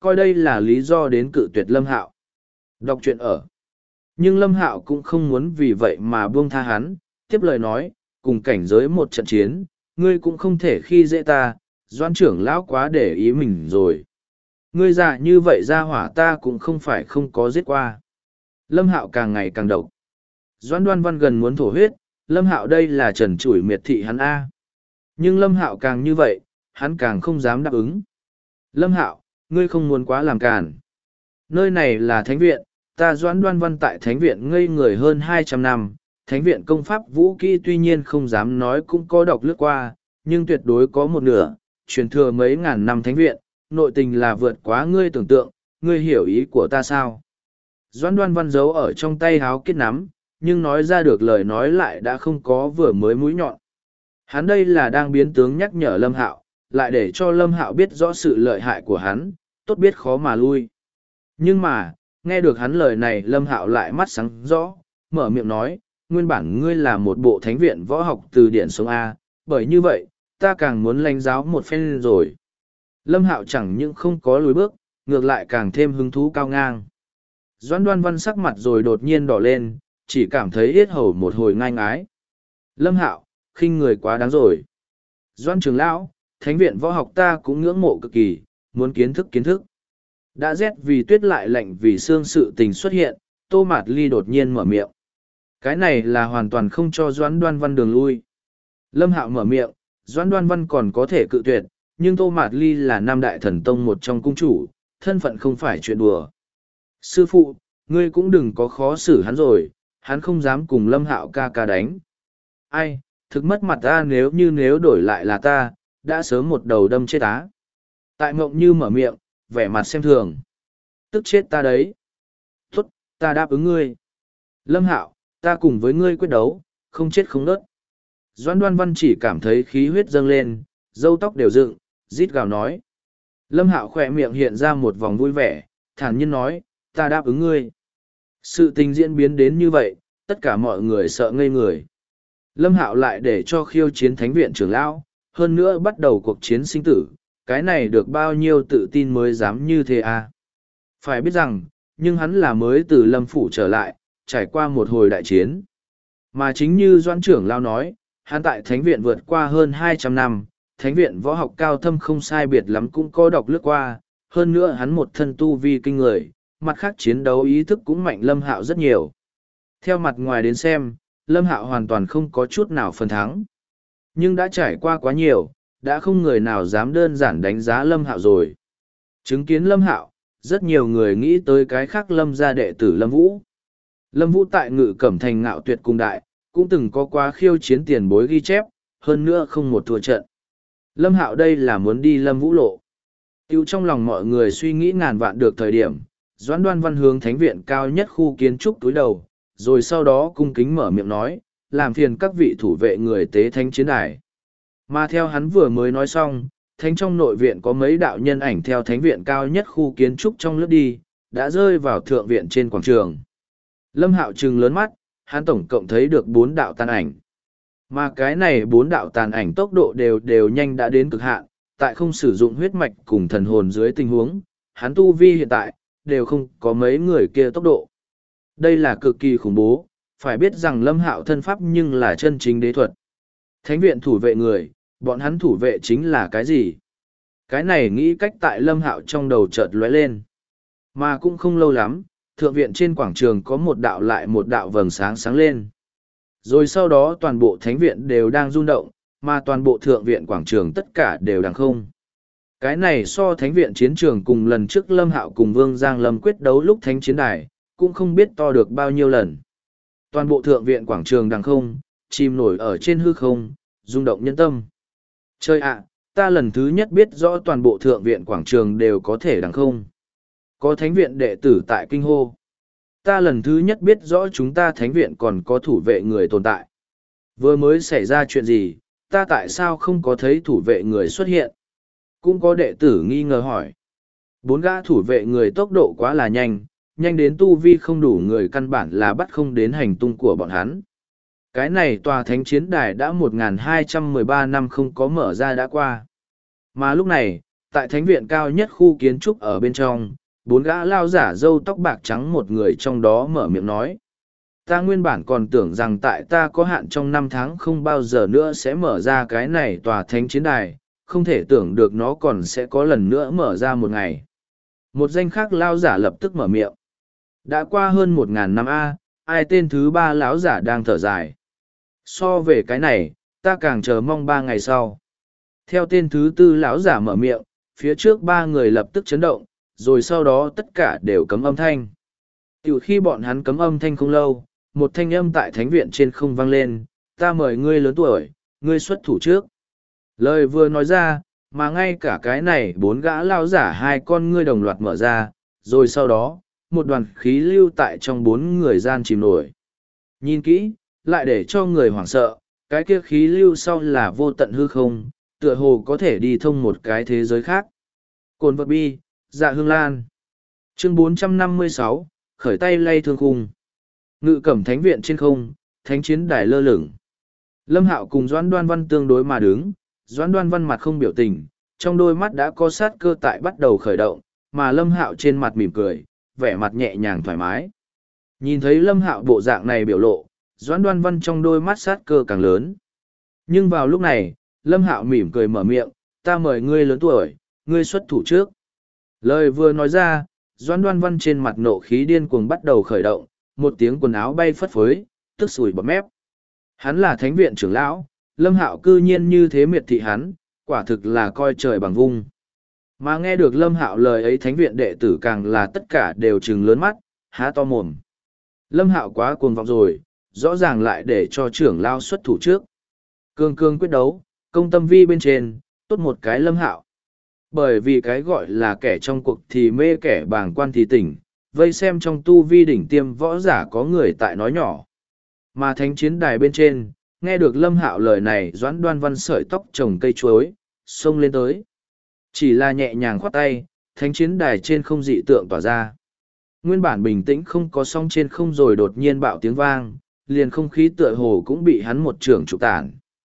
[SPEAKER 1] coi đây là lý do đến cự tuyệt Lâm Hạo. Đọc truyện ở. Nhưng Lâm Hạo cũng không muốn vì vậy mà buông tha hắn, tiếp lời nói, cùng cảnh giới một trận chiến, ngươi cũng không thể khi dễ ta, Doãn trưởng lão quá để ý mình rồi. Ngươi già như vậy ra hỏa ta cũng không phải không có giết qua. Lâm Hạo càng ngày càng độc. Doãn Đoan Văn gần muốn thổ huyết, Lâm Hạo đây là trần trụi miệt thị hắn A. Nhưng Lâm Hạo càng như vậy, hắn càng không dám đáp ứng. Lâm Hạo, ngươi không muốn quá làm càn. Nơi này là thánh viện, ta Doãn Đoan Văn tại thánh viện ngây người hơn 200 năm. Thánh viện công pháp vũ kỹ tuy nhiên không dám nói cũng có đọc lướt qua, nhưng tuyệt đối có một nửa, truyền thừa mấy ngàn năm thánh viện, nội tình là vượt quá ngươi tưởng tượng, ngươi hiểu ý của ta sao? Doãn Đoan Văn giấu ở trong tay háo kết nắm, nhưng nói ra được lời nói lại đã không có vừa mới mũi nhọn. Hắn đây là đang biến tướng nhắc nhở Lâm Hạo, lại để cho Lâm Hạo biết rõ sự lợi hại của hắn, tốt biết khó mà lui. Nhưng mà, nghe được hắn lời này Lâm Hạo lại mắt sáng rõ, mở miệng nói, nguyên bản ngươi là một bộ thánh viện võ học từ điển sống A, bởi như vậy, ta càng muốn lãnh giáo một phen rồi. Lâm Hạo chẳng những không có lùi bước, ngược lại càng thêm hứng thú cao ngang. Doãn Đoan Văn sắc mặt rồi đột nhiên đỏ lên, chỉ cảm thấy yết hầu một hồi ngai ngái. Lâm Hạo, khinh người quá đáng rồi. Doãn trưởng lão, thánh viện võ học ta cũng ngưỡng mộ cực kỳ, muốn kiến thức. Đã rét vì tuyết lại lạnh vì xương sự tình xuất hiện, Tô Mạt Ly đột nhiên mở miệng. Cái này là hoàn toàn không cho Doãn Đoan Văn đường lui. Lâm Hạo mở miệng, Doãn Đoan Văn còn có thể cự tuyệt, nhưng Tô Mạt Ly là Nam Đại Thần Tông một trong cung chủ, thân phận không phải chuyện đùa. Sư phụ, ngươi cũng đừng có khó xử hắn rồi, hắn không dám cùng Lâm Hạo ca ca đánh. Ai, thực mất mặt ta nếu đổi lại là ta, đã sớm một đầu đâm chết á. Tại Mộng Như mở miệng, vẻ mặt xem thường. Tức chết ta đấy. Tốt, ta đáp ứng ngươi. Lâm Hạo, ta cùng với ngươi quyết đấu, không chết không nớt. Doãn Đoan Văn chỉ cảm thấy khí huyết dâng lên, râu tóc đều dựng, rít gào nói. Lâm Hạo khỏe miệng hiện ra một vòng vui vẻ, thản nhiên nói, ta đáp ứng ngươi. Sự tình diễn biến đến như vậy, tất cả mọi người sợ ngây người. Lâm Hạo lại để cho khiêu chiến thánh viện trưởng lão, hơn nữa bắt đầu cuộc chiến sinh tử, cái này được bao nhiêu tự tin mới dám như thế à? Phải biết rằng, nhưng hắn là mới từ Lâm Phủ trở lại, trải qua một hồi đại chiến. Mà chính như Doãn trưởng lão nói, hắn tại thánh viện vượt qua hơn 200 năm, thánh viện võ học cao thâm không sai biệt lắm cũng có đọc lướt qua, hơn nữa hắn một thân tu vi kinh người, mặt khác chiến đấu ý thức cũng mạnh Lâm Hạo rất nhiều. Theo mặt ngoài đến xem, Lâm Hạo hoàn toàn không có chút nào phần thắng. Nhưng đã trải qua quá nhiều, đã không người nào dám đơn giản đánh giá Lâm Hạo rồi. Chứng kiến Lâm Hạo, rất nhiều người nghĩ tới cái khác Lâm gia đệ tử Lâm Vũ. Lâm Vũ tại Ngự Cẩm Thành ngạo tuyệt cung đại, cũng từng có quá khiêu chiến tiền bối ghi chép, hơn nữa không một thua trận. Lâm Hạo đây là muốn đi Lâm Vũ lộ. Tiêu trong lòng mọi người suy nghĩ ngàn vạn được thời điểm, Doãn Đoan Văn hướng thánh viện cao nhất khu kiến trúc túi đầu, rồi sau đó cung kính mở miệng nói, làm phiền các vị thủ vệ người tế thánh chiến đài. Mà theo hắn vừa mới nói xong, thánh trong nội viện có mấy đạo nhân ảnh theo thánh viện cao nhất khu kiến trúc trong lướt đi, đã rơi vào thượng viện trên quảng trường. Lâm Hạo trừng lớn mắt, hắn tổng cộng thấy được 4 đạo tàn ảnh. Mà cái này 4 đạo tàn ảnh tốc độ đều nhanh đã đến cực hạn, tại không sử dụng huyết mạch cùng thần hồn dưới tình huống, hắn tu vi hiện tại, đều không có mấy người kia tốc độ. Đây là cực kỳ khủng bố, phải biết rằng Lâm Hạo thân pháp nhưng là chân chính đế thuật. Thánh viện thủ vệ người, bọn hắn thủ vệ chính là cái gì? Cái này nghĩ cách tại Lâm Hạo trong đầu chợt lóe lên. Mà cũng không lâu lắm, thượng viện trên quảng trường có một đạo lại một đạo vầng sáng sáng lên. Rồi sau đó toàn bộ thánh viện đều đang rung động, mà toàn bộ thượng viện quảng trường tất cả đều đang không. Cái này so thánh viện chiến trường cùng lần trước Lâm Hạo cùng Vương Giang Lâm quyết đấu lúc thánh chiến đài, cũng không biết to được bao nhiêu lần. Toàn bộ thượng viện quảng trường đằng không, chìm nổi ở trên hư không, rung động nhân tâm. Trời ạ, ta lần thứ nhất biết rõ toàn bộ thượng viện quảng trường đều có thể đằng không. Có thánh viện đệ tử tại kinh hô. Ta lần thứ nhất biết rõ chúng ta thánh viện còn có thủ vệ người tồn tại. Vừa mới xảy ra chuyện gì, ta tại sao không có thấy thủ vệ người xuất hiện? Cũng có đệ tử nghi ngờ hỏi. 4 gã thủ vệ người tốc độ quá là nhanh, nhanh đến tu vi không đủ người căn bản là bắt không đến hành tung của bọn hắn. Cái này tòa thánh chiến đài đã 1213 năm không có mở ra đã qua. Mà lúc này, Tại thánh viện cao nhất khu kiến trúc ở bên trong, bốn gã lao giả râu tóc bạc trắng một người trong đó mở miệng nói. Ta nguyên bản còn tưởng rằng tại ta có hạn trong 5 tháng không bao giờ nữa sẽ mở ra cái này tòa thánh chiến đài, không thể tưởng được nó còn sẽ có lần nữa mở ra một ngày. Một danh khác lao giả lập tức mở miệng. Đã qua hơn 1000 năm ai tên thứ ba lão giả đang thở dài. So về cái này, ta càng chờ mong 3 ngày sau. Theo tên thứ tư lão giả mở miệng, phía trước 3 người lập tức chấn động, rồi sau đó tất cả đều cấm âm thanh. Từ khi bọn hắn cấm âm thanh không lâu, một thanh âm tại thánh viện trên không vang lên, ta mời ngươi lớn tuổi, ngươi xuất thủ trước. Lời vừa nói ra, mà ngay cả cái này 4 gã lao giả 2 con ngươi đồng loạt mở ra, rồi sau đó, một đoàn khí lưu tại trong 4 người gian chìm nổi. Nhìn kỹ, lại để cho người hoảng sợ, cái kia khí lưu sau là vô tận hư không, tựa hồ có thể đi thông một cái thế giới khác. Cồn vật bi, dạ hương lan. Chương 456, khởi tay lay thương khung. Ngự cẩm thánh viện trên không, thánh chiến đài lơ lửng. Lâm Hạo cùng Doãn Đoan Văn tương đối mà đứng, Doãn Đoan Văn mặt không biểu tình, trong đôi mắt đã có sát cơ tại bắt đầu khởi động, mà Lâm Hạo trên mặt mỉm cười, vẻ mặt nhẹ nhàng thoải mái. Nhìn thấy Lâm Hạo bộ dạng này biểu lộ, Doãn Đoan Văn trong đôi mắt sát cơ càng lớn. Nhưng vào lúc này, Lâm Hạo mỉm cười mở miệng, ta mời ngươi lớn tuổi, ngươi xuất thủ trước. Lời vừa nói ra, Doãn Đoan Văn trên mặt nộ khí điên cuồng bắt đầu khởi động, một tiếng quần áo bay phất phới, tức sùi bọt mép. Hắn là thánh viện trưởng lão, Lâm Hạo cư nhiên như thế miệt thị hắn, quả thực là coi trời bằng vung. Mà nghe được Lâm Hạo lời ấy thánh viện đệ tử càng là tất cả đều trừng lớn mắt, há to mồm. Lâm Hạo quá cuồng vọng rồi, rõ ràng lại để cho trưởng lão xuất thủ trước. Cương cương quyết đấu, công tâm vi bên trên, tốt một cái Lâm Hạo. Bởi vì cái gọi là kẻ trong cuộc thì mê kẻ bàng quan thì tỉnh, vây xem trong tu vi đỉnh tiêm võ giả có người tại nói nhỏ. Mà thánh chiến đài bên trên, nghe được Lâm Hạo lời này Doãn Đoan Văn sợi tóc trồng cây chuối, xông lên tới. Chỉ là nhẹ nhàng khoát tay, thánh chiến đài trên không dị tượng tỏa ra. Nguyên bản bình tĩnh không có song trên không rồi đột nhiên bạo tiếng vang, liền không khí tựa hồ cũng bị hắn một trường trục tản.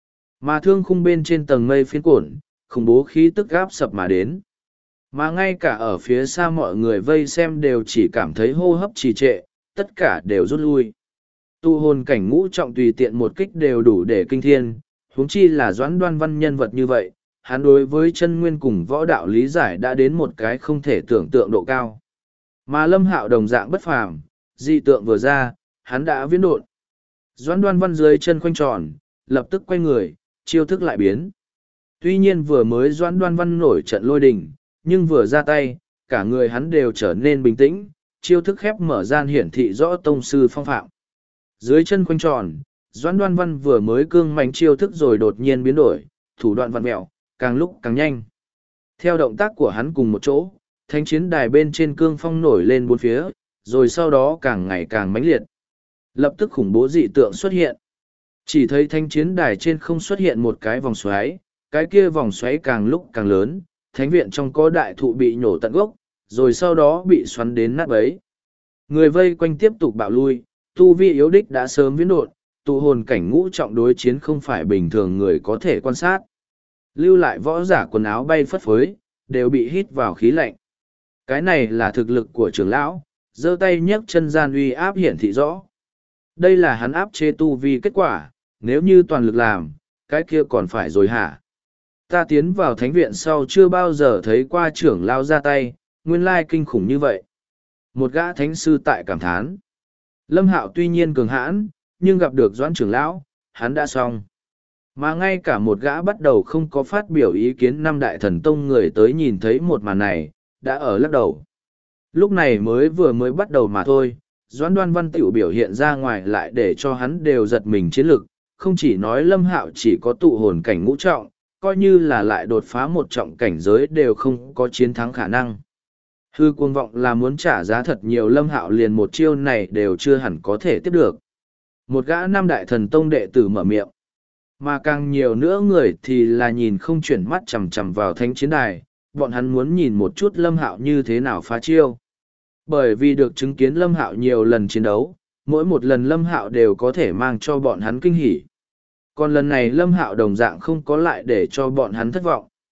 [SPEAKER 1] Mà thương khung bên trên tầng mây phiến cuộn, khủng bố khí tức gáp sập mà đến. Mà ngay cả ở phía xa mọi người vây xem đều chỉ cảm thấy hô hấp trì trệ, tất cả đều rút lui. Tu hồn cảnh ngũ trọng tùy tiện một kích đều đủ để kinh thiên, huống chi là Doãn Đoan Văn nhân vật như vậy, hắn đối với chân nguyên cùng võ đạo lý giải đã đến một cái không thể tưởng tượng độ cao. Mà Lâm Hạo đồng dạng bất phàm, dị tượng vừa ra, hắn đã viễn độn. Doãn Đoan Văn dưới chân khoanh tròn, lập tức quay người, chiêu thức lại biến. Tuy nhiên vừa mới Doãn Đoan Văn nổi trận lôi đình, nhưng vừa ra tay, cả người hắn đều trở nên bình tĩnh, chiêu thức khép mở gian hiển thị rõ tông sư phong phạm. Dưới chân khoanh tròn, Doãn Đoan Văn vừa mới cương mạnh chiêu thức rồi đột nhiên biến đổi, thủ đoạn vặn mẹo, càng lúc càng nhanh. Theo động tác của hắn cùng một chỗ, thánh chiến đài bên trên cương phong nổi lên bốn phía, rồi sau đó càng ngày càng mãnh liệt. Lập tức khủng bố dị tượng xuất hiện. Chỉ thấy thánh chiến đài trên không xuất hiện một cái vòng xoáy, cái kia vòng xoáy càng lúc càng lớn, thánh viện trong có đại thụ bị nhổ tận gốc, rồi sau đó bị xoắn đến nát bấy. Người vây quanh tiếp tục bạo lui, tu vi yếu đích đã sớm viễn độn, tụ hồn cảnh ngũ trọng đối chiến không phải bình thường người có thể quan sát. Lưu lại võ giả quần áo bay phất phới, đều bị hít vào khí lạnh. Cái này là thực lực của trưởng lão, giơ tay nhấc chân gian uy áp hiển thị rõ. Đây là hắn áp chế tu vi kết quả, nếu như toàn lực làm, cái kia còn phải rồi hả? Ta tiến vào thánh viện sau chưa bao giờ thấy qua trưởng lão ra tay, nguyên lai kinh khủng như vậy. Một gã thánh sư tại cảm thán. Lâm Hạo tuy nhiên cường hãn, nhưng gặp được Doãn trưởng lão, hắn đã xong. Mà ngay cả một gã bắt đầu không có phát biểu ý kiến năm đại thần tông người tới nhìn thấy một màn này, đã ở lắc đầu. Lúc này vừa mới bắt đầu mà thôi, Doãn Đoan Văn tiểu biểu hiện ra ngoài lại để cho hắn đều giật mình chiến lực, không chỉ nói Lâm Hạo chỉ có tụ hồn cảnh ngũ trọng, coi như là lại đột phá một trọng cảnh giới đều không có chiến thắng khả năng. Hư cuồng vọng là muốn trả giá thật nhiều Lâm Hạo liền một chiêu này đều chưa hẳn có thể tiếp được. Một gã năm đại thần tông đệ tử mở miệng. Mà càng nhiều nữa người thì là nhìn không chuyển mắt chằm chằm vào thánh chiến đài, bọn hắn muốn nhìn một chút Lâm Hạo như thế nào phá chiêu. Bởi vì được chứng kiến Lâm Hạo nhiều lần chiến đấu, mỗi một lần Lâm Hạo đều có thể mang cho bọn hắn kinh hỉ. Còn lần này Lâm Hạo đồng dạng không có lại để cho bọn hắn thất vọng.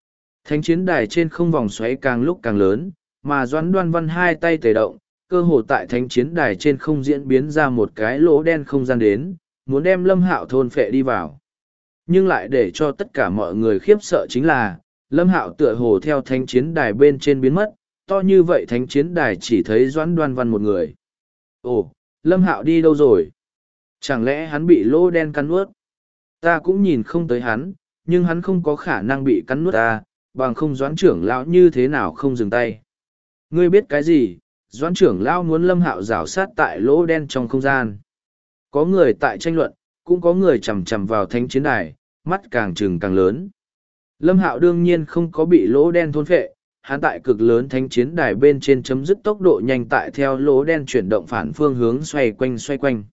[SPEAKER 1] Thánh chiến đài trên không vòng xoáy càng lúc càng lớn, mà Doãn Đoan Văn hai tay tề động, cơ hồ tại thánh chiến đài trên không diễn biến ra một cái lỗ đen không gian đến, muốn đem Lâm Hạo thôn phệ đi vào. Nhưng lại để cho tất cả mọi người khiếp sợ chính là, Lâm Hạo tựa hồ theo thánh chiến đài bên trên biến mất, to như vậy thánh chiến đài chỉ thấy Doãn Đoan Văn một người. Ồ, Lâm Hạo đi đâu rồi? Chẳng lẽ hắn bị lỗ đen cắn nuốt? Ta cũng nhìn không tới hắn, nhưng hắn không có khả năng bị cắn nuốt ta, bằng không Doãn trưởng lão như thế nào không dừng tay. Ngươi biết cái gì? Doãn trưởng lão muốn Lâm Hạo rảo sát tại lỗ đen trong không gian. Có người tại tranh luận, cũng có người chằm chằm vào thánh chiến đài, mắt càng trừng càng lớn. Lâm Hạo đương nhiên không có bị lỗ đen thôn phệ, hắn tại cực lớn thánh chiến đài bên trên chấm dứt tốc độ nhanh tại theo lỗ đen chuyển động phản phương hướng xoay quanh xoay quanh.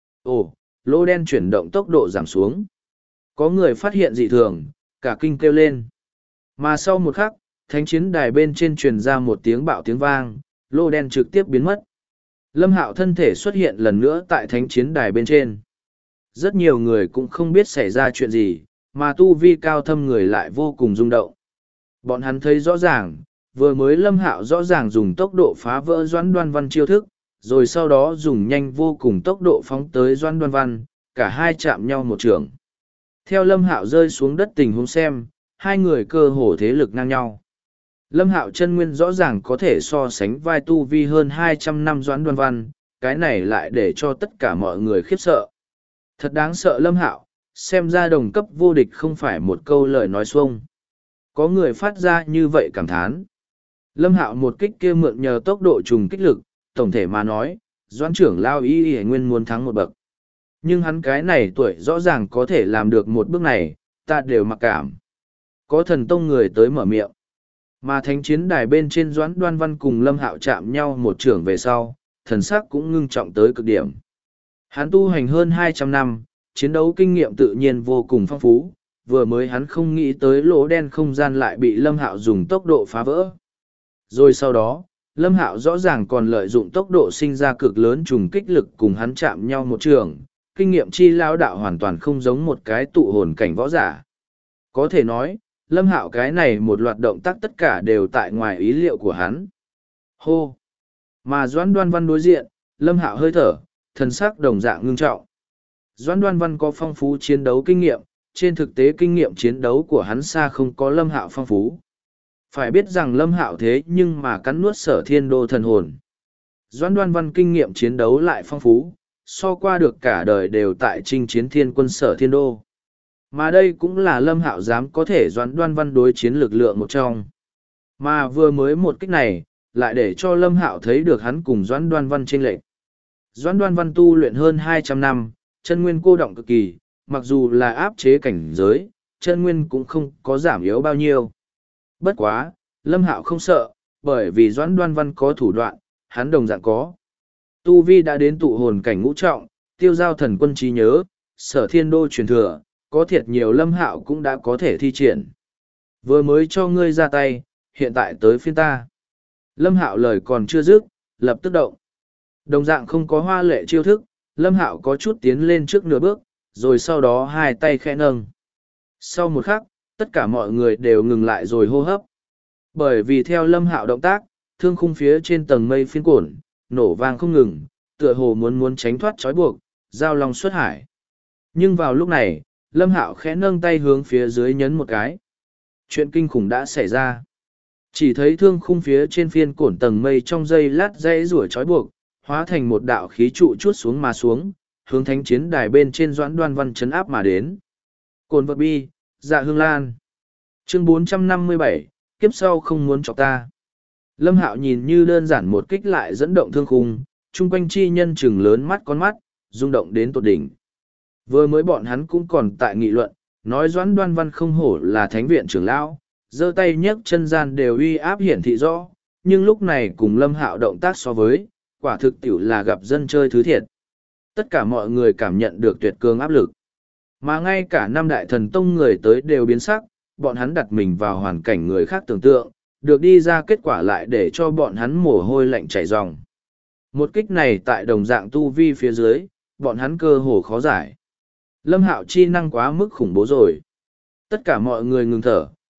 [SPEAKER 1] Ồ, lỗ đen chuyển động tốc độ giảm xuống. Có người phát hiện dị thường, cả kinh kêu lên. Mà sau một khắc, thánh chiến đài bên trên truyền ra một tiếng bạo tiếng vang, lỗ đen trực tiếp biến mất. Lâm Hạo thân thể xuất hiện lần nữa tại thánh chiến đài bên trên. Rất nhiều người cũng không biết xảy ra chuyện gì, mà tu vi cao thâm người lại vô cùng rung động. Bọn hắn thấy rõ ràng, vừa mới Lâm Hạo rõ ràng dùng tốc độ phá vỡ Doãn Đoan Văn chiêu thức, rồi sau đó dùng nhanh vô cùng tốc độ phóng tới Doãn Đoan Văn, cả hai chạm nhau một trường. Theo Lâm Hạo rơi xuống đất tình huống xem, hai người cơ hồ thế lực ngang nhau. Lâm Hạo chân nguyên rõ ràng có thể so sánh vai tu vi hơn 200 năm Doãn Đoan Văn, cái này lại để cho tất cả mọi người khiếp sợ. Thật đáng sợ Lâm Hạo, xem ra đồng cấp vô địch không phải một câu lời nói xuông. Có người phát ra như vậy cảm thán. Lâm Hạo một kích kia mượn nhờ tốc độ trùng kích lực, tổng thể mà nói, Doãn trưởng lao y nguyên muốn thắng một bậc. Nhưng hắn cái này tuổi rõ ràng có thể làm được một bước này, ta đều mặc cảm. Có thần tông người tới mở miệng. Mà thánh chiến đài bên trên Doãn Đoan Văn cùng Lâm Hạo chạm nhau một trưởng về sau, thần sắc cũng ngưng trọng tới cực điểm. Hắn tu hành hơn 200 năm, chiến đấu kinh nghiệm tự nhiên vô cùng phong phú, vừa mới hắn không nghĩ tới lỗ đen không gian lại bị Lâm Hạo dùng tốc độ phá vỡ. Rồi sau đó, Lâm Hạo rõ ràng còn lợi dụng tốc độ sinh ra cực lớn trùng kích lực cùng hắn chạm nhau một trường, kinh nghiệm chi lao đạo hoàn toàn không giống một cái tụ hồn cảnh võ giả. Có thể nói, Lâm Hạo cái này một loạt động tác tất cả đều tại ngoài ý liệu của hắn. Hô! Mà Doãn Đoan Văn đối diện, Lâm Hạo hơi thở, thần sắc đồng dạng ngưng trọng. Doãn Đoan Văn có phong phú chiến đấu kinh nghiệm, trên thực tế kinh nghiệm chiến đấu của hắn xa không có Lâm Hạo phong phú. Phải biết rằng Lâm Hạo thế nhưng mà cắn nuốt Sở Thiên Đô thần hồn. Doãn Đoan Văn kinh nghiệm chiến đấu lại phong phú, so qua được cả đời đều tại chinh chiến thiên quân Sở Thiên Đô. Mà đây cũng là Lâm Hạo dám có thể Doãn Đoan Văn đối chiến lực lượng một trong. Mà vừa mới một kích này, lại để cho Lâm Hạo thấy được hắn cùng Doãn Đoan Văn chênh lệch. Doãn Đoan Văn tu luyện hơn 200 năm, chân nguyên cô động cực kỳ, mặc dù là áp chế cảnh giới, chân nguyên cũng không có giảm yếu bao nhiêu. Bất quá, Lâm Hạo không sợ, bởi vì Doãn Đoan Văn có thủ đoạn, hắn đồng dạng có. Tu vi đã đến tụ hồn cảnh ngũ trọng, tiêu giao thần quân trí nhớ, Sở Thiên Đô truyền thừa, có thiệt nhiều Lâm Hạo cũng đã có thể thi triển. Vừa mới cho ngươi ra tay, hiện tại tới phiên ta. Lâm Hạo lời còn chưa dứt, lập tức động. Đồng dạng không có hoa lệ chiêu thức, Lâm Hạo có chút tiến lên trước nửa bước, rồi sau đó hai tay khẽ nâng. Sau một khắc, tất cả mọi người đều ngừng lại rồi hô hấp. Bởi vì theo Lâm Hạo động tác, thương khung phía trên tầng mây phiên cuộn, nổ vang không ngừng, tựa hồ muốn tránh thoát trói buộc, giao long xuất hải. Nhưng vào lúc này, Lâm Hạo khẽ nâng tay hướng phía dưới nhấn một cái. Chuyện kinh khủng đã xảy ra. Chỉ thấy thương khung phía trên phiên cổn tầng mây trong giây lát dây rủa trói buộc, hóa thành một đạo khí trụ chuốt xuống mà xuống, hướng thánh chiến đài bên trên Doãn Đoan Văn chấn áp mà đến. Cồn vật bi, dạ hương lan. Chương 457, kiếp sau không muốn chọc ta. Lâm Hạo nhìn như đơn giản một kích lại dẫn động thương khung, chung quanh chi nhân chừng lớn mắt con mắt, rung động đến tột đỉnh. Vừa mới bọn hắn cũng còn tại nghị luận, nói Doãn Đoan Văn không hổ là thánh viện trưởng lão, giơ tay nhấc chân gian đều uy áp hiển thị rõ, nhưng lúc này cùng Lâm Hạo động tác so với, quả thực tiểu là gặp dân chơi thứ thiệt. Tất cả mọi người cảm nhận được tuyệt cường áp lực. Mà ngay cả năm đại thần tông người tới đều biến sắc, bọn hắn đặt mình vào hoàn cảnh người khác tưởng tượng, được đi ra kết quả lại để cho bọn hắn mồ hôi lạnh chảy ròng. Một kích này tại đồng dạng tu vi phía dưới, bọn hắn cơ hồ khó giải. Lâm Hạo chi năng quá mức khủng bố rồi. Tất cả mọi người ngừng thở,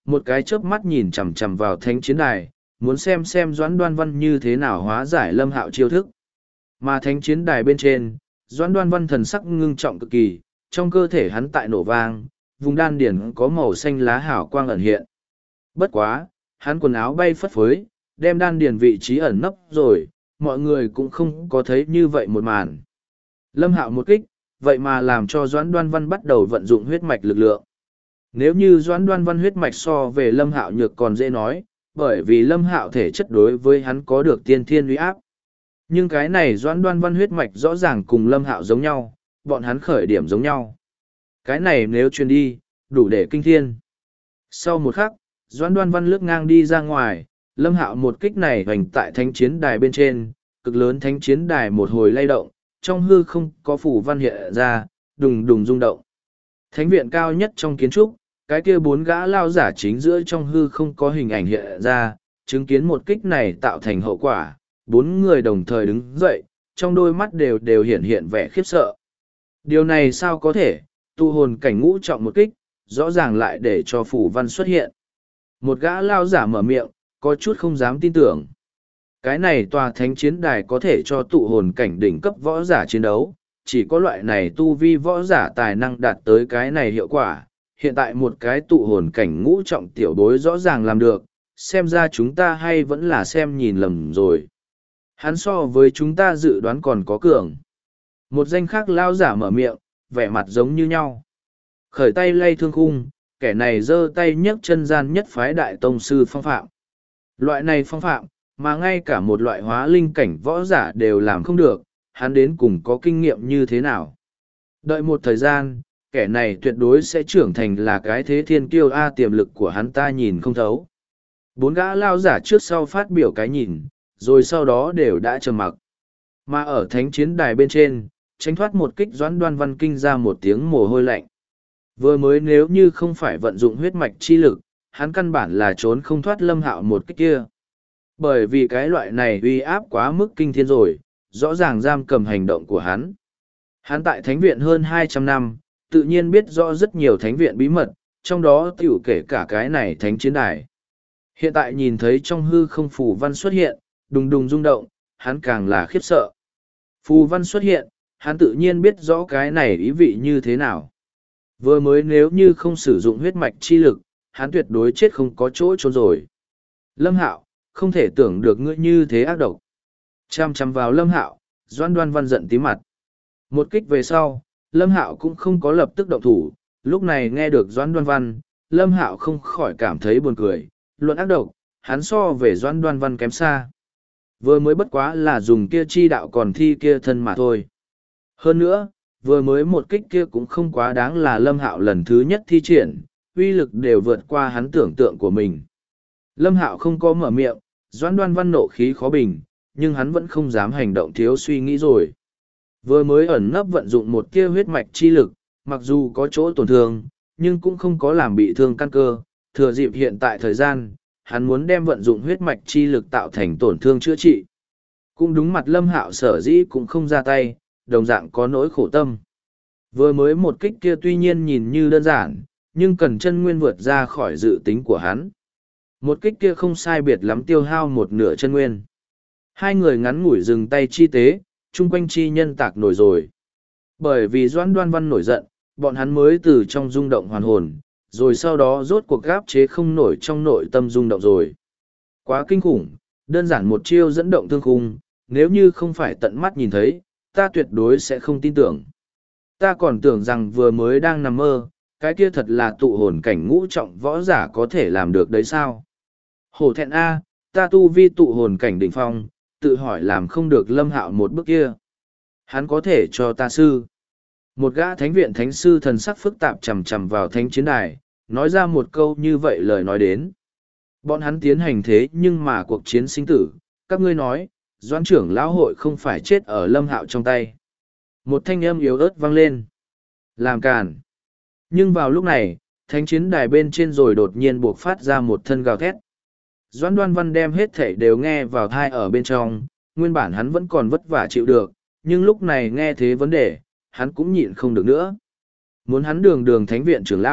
[SPEAKER 1] một cái chớp mắt nhìn chằm chằm vào thánh chiến đài, muốn xem Doãn Đoan Văn như thế nào hóa giải Lâm Hạo chiêu thức. Mà thánh chiến đài bên trên, Doãn Đoan Văn thần sắc ngưng trọng cực kỳ, trong cơ thể hắn tại nổ vang, vùng đan điển có màu xanh lá hào quang ẩn hiện. Bất quá, hắn quần áo bay phất phới, đem đan điển vị trí ẩn nấp rồi, mọi người cũng không có thấy như vậy một màn. Lâm Hạo một kích, vậy mà làm cho Doãn Đoan Văn bắt đầu vận dụng huyết mạch lực lượng. Nếu như Doãn Đoan Văn huyết mạch so về Lâm Hạo nhược còn dễ nói, bởi vì Lâm Hạo thể chất đối với hắn có được tiên thiên uy áp. Nhưng cái này Doãn Đoan Văn huyết mạch rõ ràng cùng Lâm Hạo giống nhau, bọn hắn khởi điểm giống nhau. Cái này nếu truyền đi, đủ để kinh thiên. Sau một khắc, Doãn Đoan Văn lướt ngang đi ra ngoài, Lâm Hạo một kích này hoành tại thánh chiến đài bên trên, cực lớn thánh chiến đài một hồi lay động, trong hư không có phủ văn hiện ra, đùng đùng rung động. Thánh viện cao nhất trong kiến trúc, cái kia bốn gã lao giả chính giữa trong hư không có hình ảnh hiện ra, chứng kiến một kích này tạo thành hậu quả, bốn người đồng thời đứng dậy, trong đôi mắt đều hiện hiện vẻ khiếp sợ. Điều này sao có thể, tu hồn cảnh ngũ trọng một kích, rõ ràng lại để cho phủ văn xuất hiện. Một gã lao giả mở miệng, có chút không dám tin tưởng. Cái này tòa thánh chiến đài có thể cho tụ hồn cảnh đỉnh cấp võ giả chiến đấu, chỉ có loại này tu vi võ giả tài năng đạt tới cái này hiệu quả. Hiện tại một cái tụ hồn cảnh ngũ trọng tiểu bối rõ ràng làm được, xem ra chúng ta hay vẫn là xem nhìn lầm rồi. Hắn so với chúng ta dự đoán còn có cường. Một danh khác lao giả mở miệng, vẻ mặt giống như nhau. Khởi tay lay thương khung, kẻ này giơ tay nhấc chân gian nhất phái đại tông sư phong phạm. Loại này phong phạm, mà ngay cả một loại hóa linh cảnh võ giả đều làm không được, hắn đến cùng có kinh nghiệm như thế nào. Đợi một thời gian, kẻ này tuyệt đối sẽ trưởng thành là cái thế thiên kiêu A, tiềm lực của hắn ta nhìn không thấu. Bốn gã lao giả trước sau phát biểu cái nhìn, rồi sau đó đều đã trầm mặc. Mà ở thánh chiến đài bên trên, tránh thoát một kích Doãn Đoan Văn kinh ra một tiếng mồ hôi lạnh. Vừa mới nếu như không phải vận dụng huyết mạch chi lực, hắn căn bản là trốn không thoát Lâm Hạo một kích kia. Bởi vì cái loại này uy áp quá mức kinh thiên rồi, rõ ràng giam cầm hành động của hắn. Hắn tại thánh viện hơn 200 năm, tự nhiên biết rõ rất nhiều thánh viện bí mật, trong đó tiểu kể cả cái này thánh chiến đài. Hiện tại nhìn thấy trong hư không phù văn xuất hiện, đùng đùng rung động, hắn càng là khiếp sợ. Phù văn xuất hiện, hắn tự nhiên biết rõ cái này ý vị như thế nào. Vừa mới nếu như không sử dụng huyết mạch chi lực, hắn tuyệt đối chết không có chỗ trốn rồi. Lâm Hạo, không thể tưởng được ngươi như thế ác độc. Chăm chăm vào Lâm Hạo, Doãn Đoan Văn giận tí mặt. Một kích về sau, Lâm Hạo cũng không có lập tức động thủ, lúc này nghe được Doãn Đoan Văn, Lâm Hạo không khỏi cảm thấy buồn cười, luận ác độc, hắn so về Doãn Đoan Văn kém xa. Vừa mới bất quá là dùng kia chi đạo còn thi kia thân mà thôi. Hơn nữa, vừa mới một kích kia cũng không quá đáng là Lâm Hạo lần thứ nhất thi triển, uy lực đều vượt qua hắn tưởng tượng của mình. Lâm Hạo không có mở miệng, Doãn Đoan Văn nộ khí khó bình, nhưng hắn vẫn không dám hành động thiếu suy nghĩ rồi. Vừa mới ẩn nấp vận dụng một tia huyết mạch chi lực, mặc dù có chỗ tổn thương, nhưng cũng không có làm bị thương căn cơ, thừa dịp hiện tại thời gian, hắn muốn đem vận dụng huyết mạch chi lực tạo thành tổn thương chữa trị. Cũng đúng mặt Lâm Hạo sở dĩ cũng không ra tay, đồng dạng có nỗi khổ tâm. Vừa mới một kích kia tuy nhiên nhìn như đơn giản, nhưng cần chân nguyên vượt ra khỏi dự tính của hắn. Một kích kia không sai biệt lắm tiêu hao một nửa chân nguyên. Hai người ngắn ngủi dừng tay chi tế, chung quanh chi nhân tạc nổi rồi. Bởi vì Doãn Đoan Văn nổi giận, bọn hắn mới từ trong rung động hoàn hồn, rồi sau đó rốt cuộc gáp chế không nổi trong nội tâm rung động rồi. Quá kinh khủng, đơn giản một chiêu dẫn động thương khung, nếu như không phải tận mắt nhìn thấy, ta tuyệt đối sẽ không tin tưởng. Ta còn tưởng rằng vừa mới đang nằm mơ, cái kia thật là tụ hồn cảnh ngũ trọng võ giả có thể làm được đấy sao? Hổ thẹn A, ta tu vi tụ hồn cảnh đỉnh phong, tự hỏi làm không được Lâm Hạo một bước kia. Hắn có thể cho ta sư. Một gã thánh viện thánh sư thần sắc phức tạp chầm chầm vào thánh chiến đài, nói ra một câu như vậy lời nói đến. Bọn hắn tiến hành thế nhưng mà cuộc chiến sinh tử, các ngươi nói, Doãn trưởng lão hội không phải chết ở Lâm Hạo trong tay. Một thanh âm yếu ớt vang lên. Làm càn. Nhưng vào lúc này, thánh chiến đài bên trên rồi đột nhiên buộc phát ra một thân gào thét. Doãn Đoan Văn đem hết thảy đều nghe vào thai ở bên trong, nguyên bản hắn vẫn còn vất vả chịu được, nhưng lúc này nghe thế vấn đề, hắn cũng nhịn không được nữa. Muốn hắn đường đường thánh viện trưởng lão,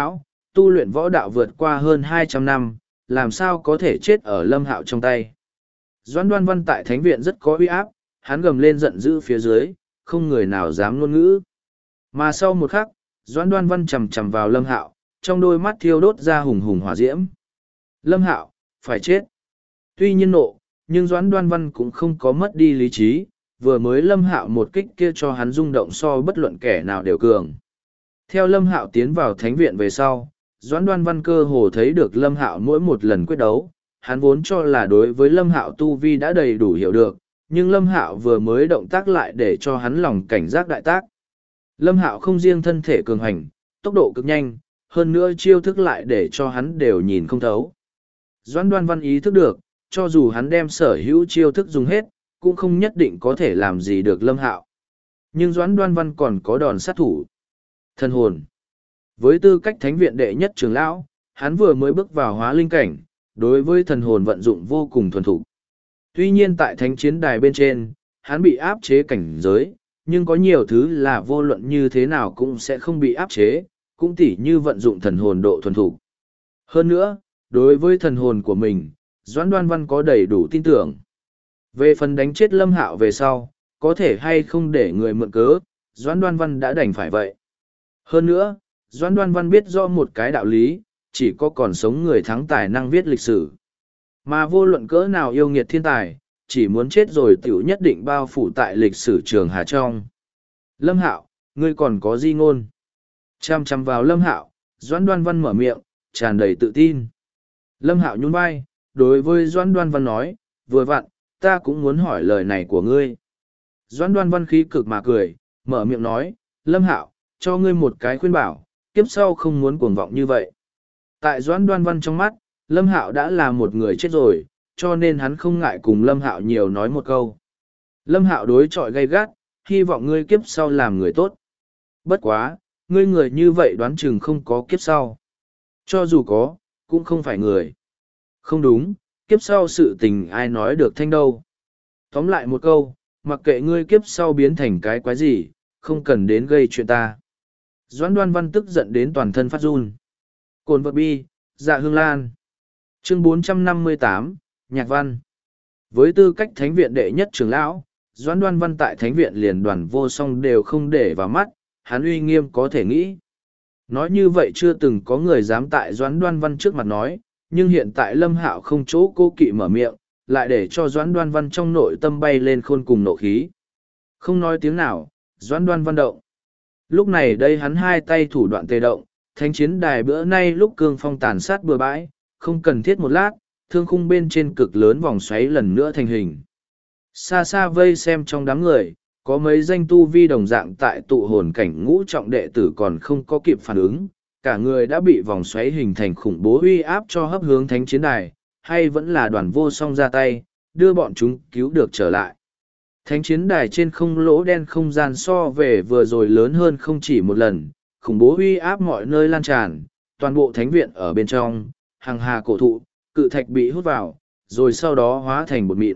[SPEAKER 1] tu luyện võ đạo vượt qua hơn 200 năm, làm sao có thể chết ở Lâm Hạo trong tay. Doãn Đoan Văn tại thánh viện rất có uy áp, hắn gầm lên giận dữ phía dưới, không người nào dám ngôn ngữ. Mà sau một khắc, Doãn Đoan Văn chầm chầm vào Lâm Hạo, trong đôi mắt thiêu đốt ra hùng hùng hỏa diễm. Lâm Hạo, phải chết. Tuy nhiên nộ, nhưng Doãn Đoan Văn cũng không có mất đi lý trí, vừa mới Lâm Hạo một kích kia cho hắn rung động so bất luận kẻ nào đều cường. Theo Lâm Hạo tiến vào thánh viện về sau, Doãn Đoan Văn cơ hồ thấy được Lâm Hạo mỗi một lần quyết đấu, hắn vốn cho là đối với Lâm Hạo tu vi đã đầy đủ hiểu được, nhưng Lâm Hạo vừa mới động tác lại để cho hắn lòng cảnh giác đại tác. Lâm Hạo không riêng thân thể cường hành, tốc độ cực nhanh, hơn nữa chiêu thức lại để cho hắn đều nhìn không thấu. Doãn Đoan Văn ý thức được, cho dù hắn đem sở hữu chiêu thức dùng hết, cũng không nhất định có thể làm gì được Lâm Hạo. Nhưng Doãn Đoan Văn còn có đòn sát thủ. Thần hồn. Với tư cách thánh viện đệ nhất trưởng lão, hắn vừa mới bước vào hóa linh cảnh, đối với thần hồn vận dụng vô cùng thuần thục. Tuy nhiên tại thánh chiến đài bên trên, hắn bị áp chế cảnh giới, nhưng có nhiều thứ là vô luận như thế nào cũng sẽ không bị áp chế, cũng tỉ như vận dụng thần hồn độ thuần thục. Hơn nữa, đối với thần hồn của mình, Doãn Đoan Văn có đầy đủ tin tưởng. Về phần đánh chết Lâm Hạo về sau, có thể hay không để người mượn cớ, Doãn Đoan Văn đã đành phải vậy. Hơn nữa, Doãn Đoan Văn biết rõ một cái đạo lý, chỉ có còn sống người thắng tài năng viết lịch sử. Mà vô luận cỡ nào yêu nghiệt thiên tài, chỉ muốn chết rồi tiểu nhất định bao phủ tại lịch sử trường Hà trong. Lâm Hạo, ngươi còn có di ngôn? Chăm chăm vào Lâm Hạo, Doãn Đoan Văn mở miệng, tràn đầy tự tin. Lâm Hạo nhún vai, đối với Doãn Đoan Văn nói, vừa vặn, ta cũng muốn hỏi lời này của ngươi. Doãn Đoan Văn khí cực mà cười, mở miệng nói, Lâm Hạo, cho ngươi một cái khuyên bảo, kiếp sau không muốn cuồng vọng như vậy. Tại Doãn Đoan Văn trong mắt, Lâm Hạo đã là một người chết rồi, cho nên hắn không ngại cùng Lâm Hạo nhiều nói một câu. Lâm Hạo đối chọi gay gắt, hy vọng ngươi kiếp sau làm người tốt. Bất quá, ngươi người như vậy đoán chừng không có kiếp sau. Cho dù có, cũng không phải người. Không đúng, kiếp sau sự tình ai nói được thanh đâu. Tóm lại một câu, mặc kệ ngươi kiếp sau biến thành cái quái gì, không cần đến gây chuyện ta. Doãn Đoan Văn tức giận đến toàn thân phát run. Cồn vật bi, dạ hương lan. Chương 458, Nhạc Văn. Với tư cách thánh viện đệ nhất trưởng lão, Doãn Đoan Văn tại thánh viện liền đoàn vô song đều không để vào mắt, hắn uy nghiêm có thể nghĩ. Nói như vậy chưa từng có người dám tại Doãn Đoan Văn trước mặt nói, nhưng hiện tại Lâm Hạo không chỗ cô kỵ mở miệng, lại để cho Doãn Đoan Văn trong nội tâm bay lên khôn cùng nộ khí. Không nói tiếng nào, Doãn Đoan Văn động. Lúc này đây hắn hai tay thủ đoạn tê động, thánh chiến đài bữa nay lúc cương phong tàn sát bừa bãi, không cần thiết một lát, thương khung bên trên cực lớn vòng xoáy lần nữa thành hình. Xa xa vây xem trong đám người, có mấy danh tu vi đồng dạng tại tụ hồn cảnh ngũ trọng đệ tử còn không có kịp phản ứng, cả người đã bị vòng xoáy hình thành khủng bố uy áp cho hấp hướng thánh chiến đài, hay vẫn là đoàn vô song ra tay, đưa bọn chúng cứu được trở lại. Thánh chiến đài trên không lỗ đen không gian so về vừa rồi lớn hơn không chỉ một lần, khủng bố uy áp mọi nơi lan tràn, toàn bộ thánh viện ở bên trong, hàng hà cổ thụ, cự thạch bị hút vào, rồi sau đó hóa thành bột mịn.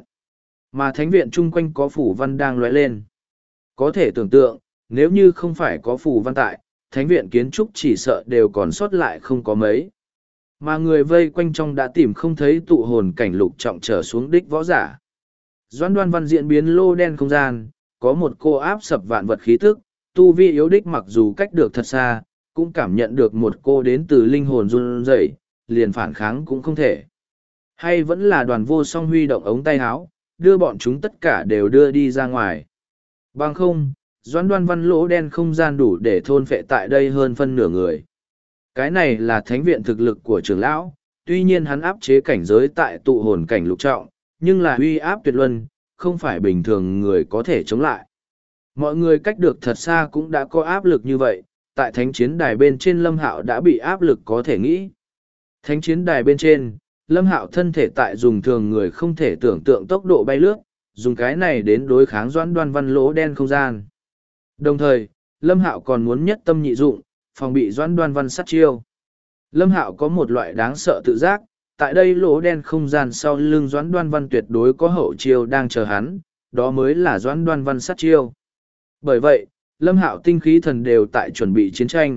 [SPEAKER 1] Mà thánh viện chung quanh có phủ văn đang lóe lên. Có thể tưởng tượng, nếu như không phải có phủ văn tại, thánh viện kiến trúc chỉ sợ đều còn sót lại không có mấy. Mà người vây quanh trong đã tìm không thấy tụ hồn cảnh lục trọng trở xuống đích võ giả. Doãn Đoan Văn diễn biến lô đen không gian, có một cô áp sập vạn vật khí tức, tu vi yếu đích mặc dù cách được thật xa, cũng cảm nhận được một cô đến từ linh hồn run rẩy, liền phản kháng cũng không thể. Hay vẫn là đoàn vô song huy động ống tay áo, đưa bọn chúng tất cả đều đưa đi ra ngoài. Bằng không, Doãn Đoan Văn lỗ đen không gian đủ để thôn phệ tại đây hơn phân nửa người. Cái này là thánh viện thực lực của trưởng lão, tuy nhiên hắn áp chế cảnh giới tại tụ hồn cảnh lục trọng, nhưng là uy áp tuyệt luân, không phải bình thường người có thể chống lại. Mọi người cách được thật xa cũng đã có áp lực như vậy, tại thánh chiến đài bên trên Lâm Hạo đã bị áp lực có thể nghĩ. Thánh chiến đài bên trên, Lâm Hạo thân thể tại dùng thường người không thể tưởng tượng tốc độ bay lướt, dùng cái này đến đối kháng Doãn Đoan Văn lỗ đen không gian. Đồng thời, Lâm Hạo còn muốn nhất tâm nhị dụng, phòng bị Doãn Đoan Văn sát chiêu. Lâm Hạo có một loại đáng sợ tự giác, tại đây lỗ đen không gian sau lưng Doãn Đoan Văn tuyệt đối có hậu chiêu đang chờ hắn, đó mới là Doãn Đoan Văn sát chiêu. Bởi vậy, Lâm Hạo tinh khí thần đều tại chuẩn bị chiến tranh,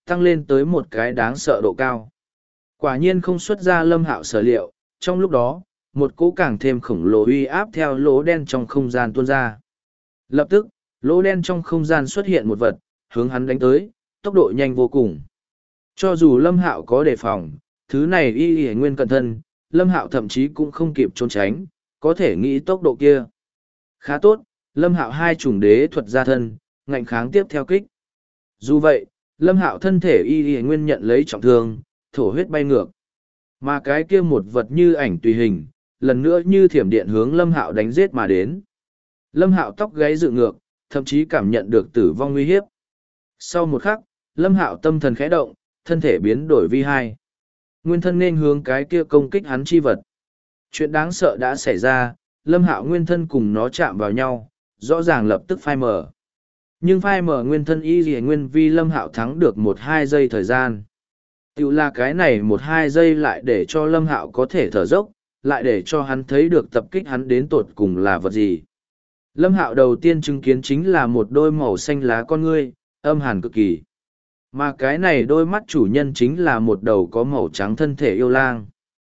[SPEAKER 1] tăng lên tới một cái đáng sợ độ cao. Quả nhiên không xuất ra Lâm Hạo sở liệu, trong lúc đó, một cỗ càng thêm khổng lồ uy áp theo lỗ đen trong không gian tuôn ra. Lập tức, lỗ đen trong không gian xuất hiện một vật, hướng hắn đánh tới, tốc độ nhanh vô cùng. Cho dù Lâm Hạo có đề phòng, thứ này y nguyên cẩn thân, Lâm Hạo thậm chí cũng không kịp trốn tránh, có thể nghĩ tốc độ kia. Khá tốt, Lâm Hạo hai chủng đế thuật ra thân, ngạnh kháng tiếp theo kích. Dù vậy, Lâm Hạo thân thể y nguyên nhận lấy trọng thương, thổ huyết bay ngược. Mà cái kia một vật như ảnh tùy hình, lần nữa như thiểm điện hướng Lâm Hạo đánh giết mà đến. Lâm Hạo tóc gáy dựng ngược, thậm chí cảm nhận được tử vong nguy hiếp. Sau một khắc, Lâm Hạo tâm thần khẽ động, thân thể biến đổi vi hai. Nguyên thân nên hướng cái kia công kích hắn chi vật. Chuyện đáng sợ đã xảy ra, Lâm Hạo nguyên thân cùng nó chạm vào nhau, rõ ràng lập tức phai mờ. Nhưng phai mờ nguyên thân y gì nguyên vi Lâm Hạo thắng được 1-2 giây thời gian. Tiểu là cái này 1-2 giây lại để cho Lâm Hạo có thể thở dốc, lại để cho hắn thấy được tập kích hắn đến tột cùng là vật gì. Lâm Hạo đầu tiên chứng kiến chính là một đôi màu xanh lá con ngươi, âm hàn cực kỳ. Mà cái này đôi mắt chủ nhân chính là một đầu có màu trắng thân thể yêu lang.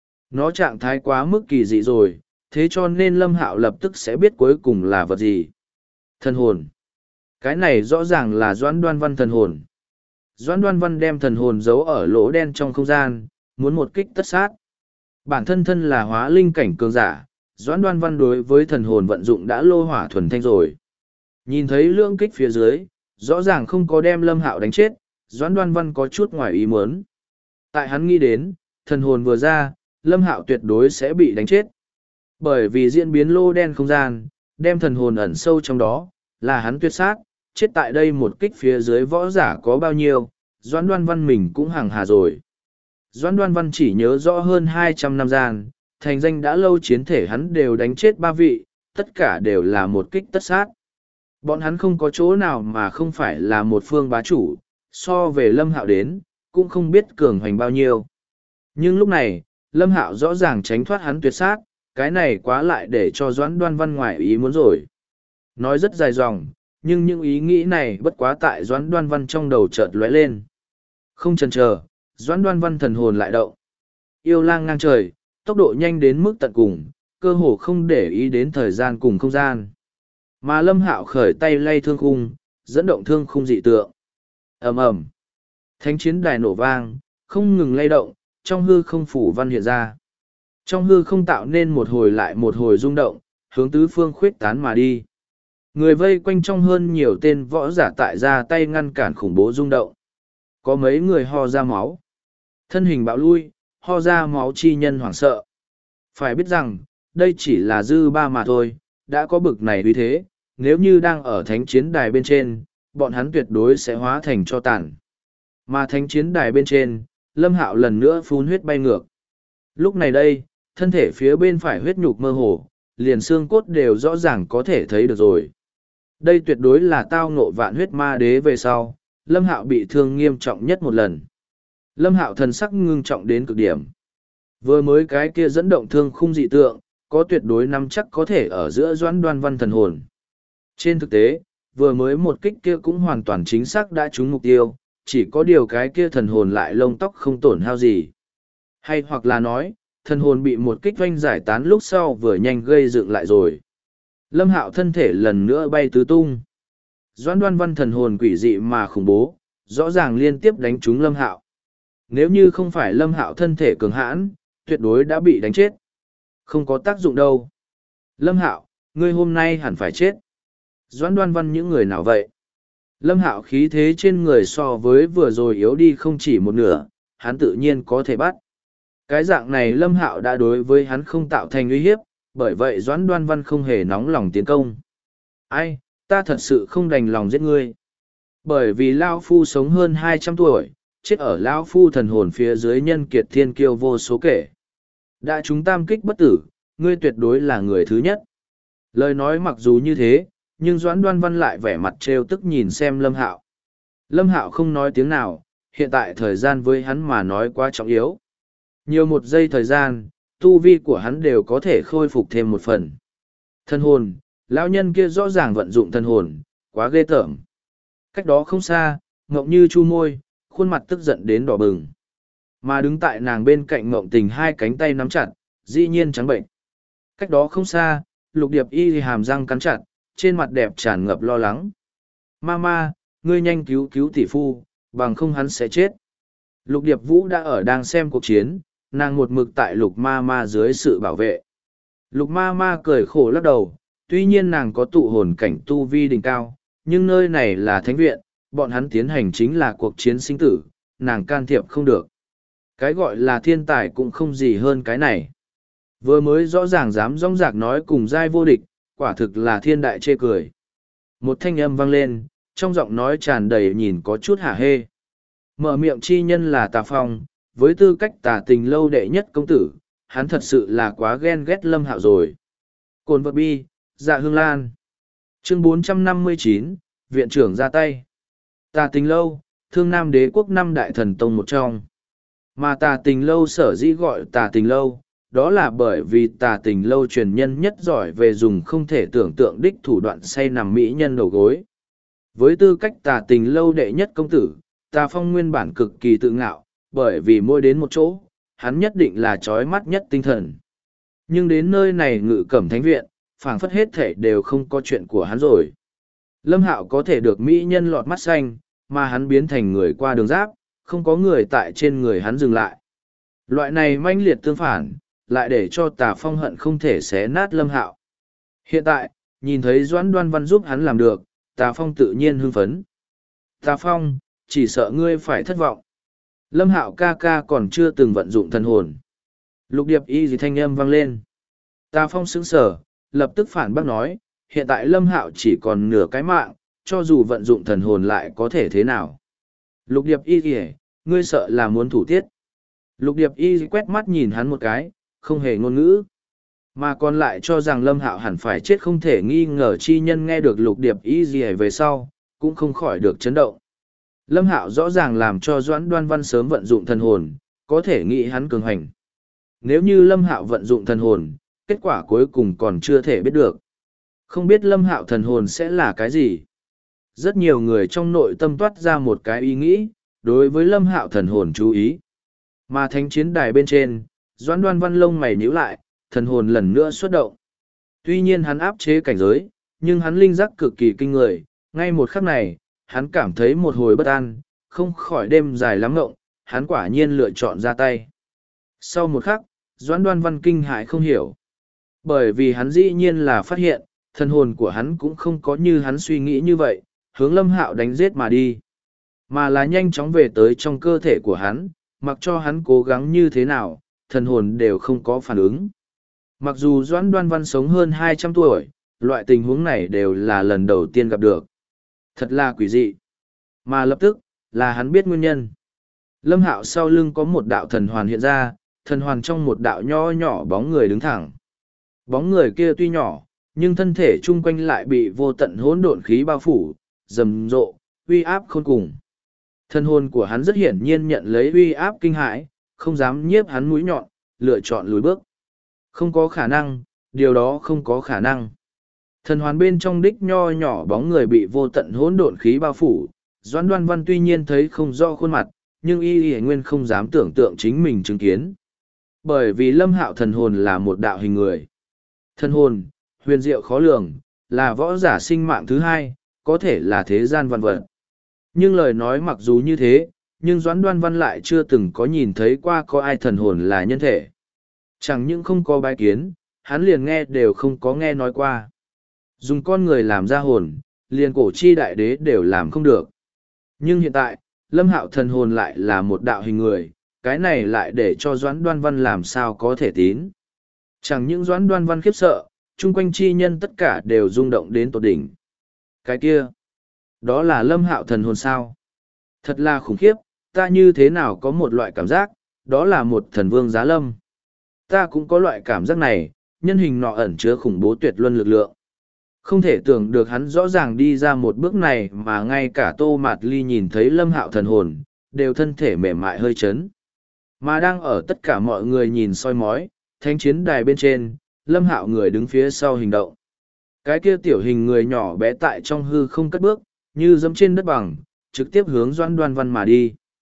[SPEAKER 1] Nó trạng thái quá mức kỳ dị rồi, thế cho nên Lâm Hạo lập tức sẽ biết cuối cùng là vật gì. Thần hồn. Cái này rõ ràng là Doãn Đoan Văn thần hồn. Doãn Đoan Văn đem thần hồn giấu ở lỗ đen trong không gian, muốn một kích tất sát. Bản thân thân là hóa linh cảnh cường giả, Doãn Đoan Văn đối với thần hồn vận dụng đã lô hỏa thuần thanh rồi. Nhìn thấy lưỡng kích phía dưới, rõ ràng không có đem Lâm Hạo đánh chết, Doãn Đoan Văn có chút ngoài ý muốn. Tại hắn nghĩ đến, thần hồn vừa ra, Lâm Hạo tuyệt đối sẽ bị đánh chết. Bởi vì diễn biến lô đen không gian, đem thần hồn ẩn sâu trong đó, là hắn tuyệt sát, chết tại đây một kích phía dưới võ giả có bao nhiêu, Doãn Đoan Văn mình cũng hàng hà rồi. Doãn Đoan Văn chỉ nhớ rõ hơn 200 năm gian, thành danh đã lâu chiến thể hắn đều đánh chết 3 vị, tất cả đều là một kích tất sát. Bọn hắn không có chỗ nào mà không phải là một phương bá chủ, so về Lâm Hạo đến, cũng không biết cường hoành bao nhiêu. Nhưng lúc này, Lâm Hạo rõ ràng tránh thoát hắn tuyệt sát, cái này quá lại để cho Doãn Đoan Văn ngoài ý muốn rồi. Nói rất dài dòng, nhưng những ý nghĩ này bất quá tại Doãn Đoan Văn trong đầu chợt lóe lên. Không chần chờ, Doãn Đoan Văn thần hồn lại động. Yêu lang ngang trời, tốc độ nhanh đến mức tận cùng, cơ hồ không để ý đến thời gian cùng không gian. Mà Lâm Hạo khởi tay lay thương khung, dẫn động thương khung dị tượng. Ầm ầm. Thánh chiến đài nổ vang, không ngừng lay động, trong hư không phủ văn hiện ra. Trong hư không tạo nên một hồi lại một hồi rung động, hướng tứ phương khuyết tán mà đi. Người vây quanh trong hơn nhiều tên võ giả tại ra tay ngăn cản khủng bố rung động. Có mấy người ho ra máu. Thân hình bạo lui, ho ra máu chi nhân hoảng sợ. Phải biết rằng, đây chỉ là dư ba mà thôi, đã có bực này uy thế, nếu như đang ở thánh chiến đài bên trên, bọn hắn tuyệt đối sẽ hóa thành cho tàn. Mà thánh chiến đài bên trên, Lâm Hạo lần nữa phun huyết bay ngược. Lúc này đây, thân thể phía bên phải huyết nhục mơ hồ, liền xương cốt đều rõ ràng có thể thấy được rồi. Đây tuyệt đối là tao ngộ vạn huyết ma đế về sau, Lâm Hạo bị thương nghiêm trọng nhất một lần. Lâm Hạo thần sắc ngưng trọng đến cực điểm. Vừa mới cái kia dẫn động thương khung dị tượng, có tuyệt đối nắm chắc có thể ở giữa Doãn Đoan Văn thần hồn. Trên thực tế, vừa mới một kích kia cũng hoàn toàn chính xác đã trúng mục tiêu, chỉ có điều cái kia thần hồn lại lông tóc không tổn hao gì. Hay hoặc là nói, thần hồn bị một kích oanh giải tán lúc sau vừa nhanh gây dựng lại rồi. Lâm Hạo thân thể lần nữa bay tứ tung. Doãn Đoan Văn thần hồn quỷ dị mà khủng bố, rõ ràng liên tiếp đánh trúng Lâm Hạo. Nếu như không phải Lâm Hạo thân thể cường hãn, tuyệt đối đã bị đánh chết. Không có tác dụng đâu. Lâm Hạo, ngươi hôm nay hẳn phải chết. Doãn Đoan Văn những người nào vậy? Lâm Hạo khí thế trên người so với vừa rồi yếu đi không chỉ một nửa, hắn tự nhiên có thể bắt. Cái dạng này Lâm Hạo đã đối với hắn không tạo thành uy hiếp, bởi vậy Doãn Đoan Văn không hề nóng lòng tiến công. Ai, ta thật sự không đành lòng giết ngươi. Bởi vì Lao Phu sống hơn 200 tuổi, chết ở Lao Phu thần hồn phía dưới nhân kiệt thiên kiêu vô số kể. Đã chúng tam kích bất tử, ngươi tuyệt đối là người thứ nhất. Lời nói mặc dù như thế, nhưng Doãn Đoan Văn lại vẻ mặt trêu tức nhìn xem Lâm Hạo. Lâm Hạo không nói tiếng nào, hiện tại thời gian với hắn mà nói quá trọng yếu. Nhiều một giây thời gian, tu vi của hắn đều có thể khôi phục thêm một phần. Thân hồn, lão nhân kia rõ ràng vận dụng thân hồn, quá ghê tởm. Cách đó không xa, Ngộng Như chu môi, khuôn mặt tức giận đến đỏ bừng. Mà đứng tại nàng bên cạnh Mộng Tình hai cánh tay nắm chặt, dĩ nhiên trắng bệnh. Cách đó không xa, Lục Điệp Y hàm răng cắn chặt, trên mặt đẹp tràn ngập lo lắng. Mama, ngươi nhanh cứu cứu tỷ phu, bằng không hắn sẽ chết. Lục Điệp Vũ đã ở đang xem cuộc chiến, nàng một mực tại Lục Mama dưới sự bảo vệ. Lục Mama cười khổ lắc đầu, tuy nhiên nàng có tụ hồn cảnh tu vi đỉnh cao, nhưng nơi này là thánh viện, bọn hắn tiến hành chính là cuộc chiến sinh tử, nàng can thiệp không được. Cái gọi là thiên tài cũng không gì hơn cái này. Vừa mới rõ ràng dám rong rạc nói cùng giai vô địch, quả thực là thiên đại chê cười. Một thanh âm vang lên, trong giọng nói tràn đầy nhìn có chút hả hê. Mở miệng chi nhân là Tà Phong, với tư cách Tà Tình lâu đệ nhất công tử, hắn thật sự là quá ghen ghét Lâm Hạo rồi. Cồn vật bi, Dạ Hương Lan. Chương 459, Viện trưởng ra tay. Tà Tình lâu, Thương Nam Đế quốc năm đại thần tông một trong. Mà Tà Tình lâu sở dĩ gọi Tà Tình lâu, đó là bởi vì Tà Tình lâu truyền nhân nhất giỏi về dùng không thể tưởng tượng đích thủ đoạn say nằm mỹ nhân đầu gối. Với tư cách Tà Tình lâu đệ nhất công tử, Tà Phong nguyên bản cực kỳ tự ngạo, bởi vì mỗi đến một chỗ, hắn nhất định là trói mắt nhất tinh thần. Nhưng đến nơi này Ngự Cẩm Thánh viện, phảng phất hết thể đều không có chuyện của hắn rồi. Lâm Hạo có thể được mỹ nhân lọt mắt xanh, mà hắn biến thành người qua đường giáp, không có người tại trên người hắn dừng lại. Loại này manh liệt tương phản, lại để cho Tà Phong hận không thể xé nát Lâm Hạo. Hiện tại, nhìn thấy Doãn Đoan Văn giúp hắn làm được, Tà Phong tự nhiên hưng phấn. Tà Phong, chỉ sợ ngươi phải thất vọng. Lâm Hạo ca ca còn chưa từng vận dụng thần hồn. Lục Điệp Y gì thanh âm vang lên. Tà Phong sững sờ, lập tức phản bác nói, hiện tại Lâm Hạo chỉ còn nửa cái mạng, cho dù vận dụng thần hồn lại có thể thế nào. Lục Điệp Y gì, ngươi sợ là muốn thủ tiết. Lục Điệp Y quét mắt nhìn hắn một cái, không hề ngôn ngữ. Mà còn lại cho rằng Lâm Hạo hẳn phải chết không thể nghi ngờ chi nhân nghe được Lục Điệp Y gì về sau, cũng không khỏi được chấn động. Lâm Hạo rõ ràng làm cho Doãn Đoan Văn sớm vận dụng thần hồn, có thể nghĩ hắn cường hành. Nếu như Lâm Hạo vận dụng thần hồn, kết quả cuối cùng còn chưa thể biết được. Không biết Lâm Hạo thần hồn sẽ là cái gì? Rất nhiều người trong nội tâm toát ra một cái ý nghĩ, đối với Lâm Hạo thần hồn chú ý. Mà thánh chiến đài bên trên, Doãn Đoan Văn lông mày nhíu lại, thần hồn lần nữa xuất động. Tuy nhiên hắn áp chế cảnh giới, nhưng hắn linh giác cực kỳ kinh người, ngay một khắc này, hắn cảm thấy một hồi bất an, không khỏi đêm dài lắm ngộng, hắn quả nhiên lựa chọn ra tay. Sau một khắc, Doãn Đoan Văn kinh hãi không hiểu. Bởi vì hắn dĩ nhiên là phát hiện, thần hồn của hắn cũng không có như hắn suy nghĩ như vậy, hướng Lâm Hạo đánh giết mà đi. Mà là nhanh chóng về tới trong cơ thể của hắn, mặc cho hắn cố gắng như thế nào, thần hồn đều không có phản ứng. Mặc dù Doãn Đoan Văn sống hơn 200 tuổi, loại tình huống này đều là lần đầu tiên gặp được. Thật là quỷ dị. Mà lập tức, là hắn biết nguyên nhân. Lâm Hạo sau lưng có một đạo thần hoàn hiện ra, thần hoàn trong một đạo nho nhỏ bóng người đứng thẳng. Bóng người kia tuy nhỏ, nhưng thân thể chung quanh lại bị vô tận hỗn độn khí bao phủ, rầm rộ, uy áp khôn cùng. Thần hồn của hắn rất hiển nhiên nhận lấy uy áp kinh hãi, không dám nhiếp hắn mũi nhọn, lựa chọn lùi bước. Không có khả năng, điều đó không có khả năng. Thần hoàn bên trong đích nho nhỏ bóng người bị vô tận hỗn độn khí bao phủ, Doãn Đoan Văn tuy nhiên thấy không rõ khuôn mặt, nhưng y nguyên không dám tưởng tượng chính mình chứng kiến. Bởi vì Lâm Hạo thần hồn là một đạo hình người. Thần hồn, huyền diệu khó lường, là võ giả sinh mạng thứ hai, có thể là thế gian vạn vật. Nhưng lời nói mặc dù như thế, nhưng Doãn Đoan Văn lại chưa từng có nhìn thấy qua có ai thần hồn là nhân thể. Chẳng những không có bái kiến, hắn liền nghe đều không có nghe nói qua. Dùng con người làm ra hồn, liền cổ chi đại đế đều làm không được. Nhưng hiện tại, Lâm Hạo thần hồn lại là một đạo hình người, cái này lại để cho Doãn Đoan Văn làm sao có thể tín. Chẳng những Doãn Đoan Văn khiếp sợ, chung quanh chi nhân tất cả đều rung động đến tột đỉnh. Cái kia, đó là Lâm Hạo thần hồn sao? Thật là khủng khiếp, ta như thế nào có một loại cảm giác, đó là một thần vương giá lâm. Ta cũng có loại cảm giác này, nhân hình nọ ẩn chứa khủng bố tuyệt luân lực lượng. Không thể tưởng được hắn rõ ràng đi ra một bước này mà ngay cả Tô Mạt Ly nhìn thấy Lâm Hạo thần hồn, đều thân thể mềm mại hơi chấn. Mà đang ở tất cả mọi người nhìn soi mói, thánh chiến đài bên trên, Lâm Hạo người đứng phía sau hình động. Cái kia tiểu hình người nhỏ bé tại trong hư không cất bước, như dẫm trên đất bằng, trực tiếp hướng Doãn Đoan Văn mà đi.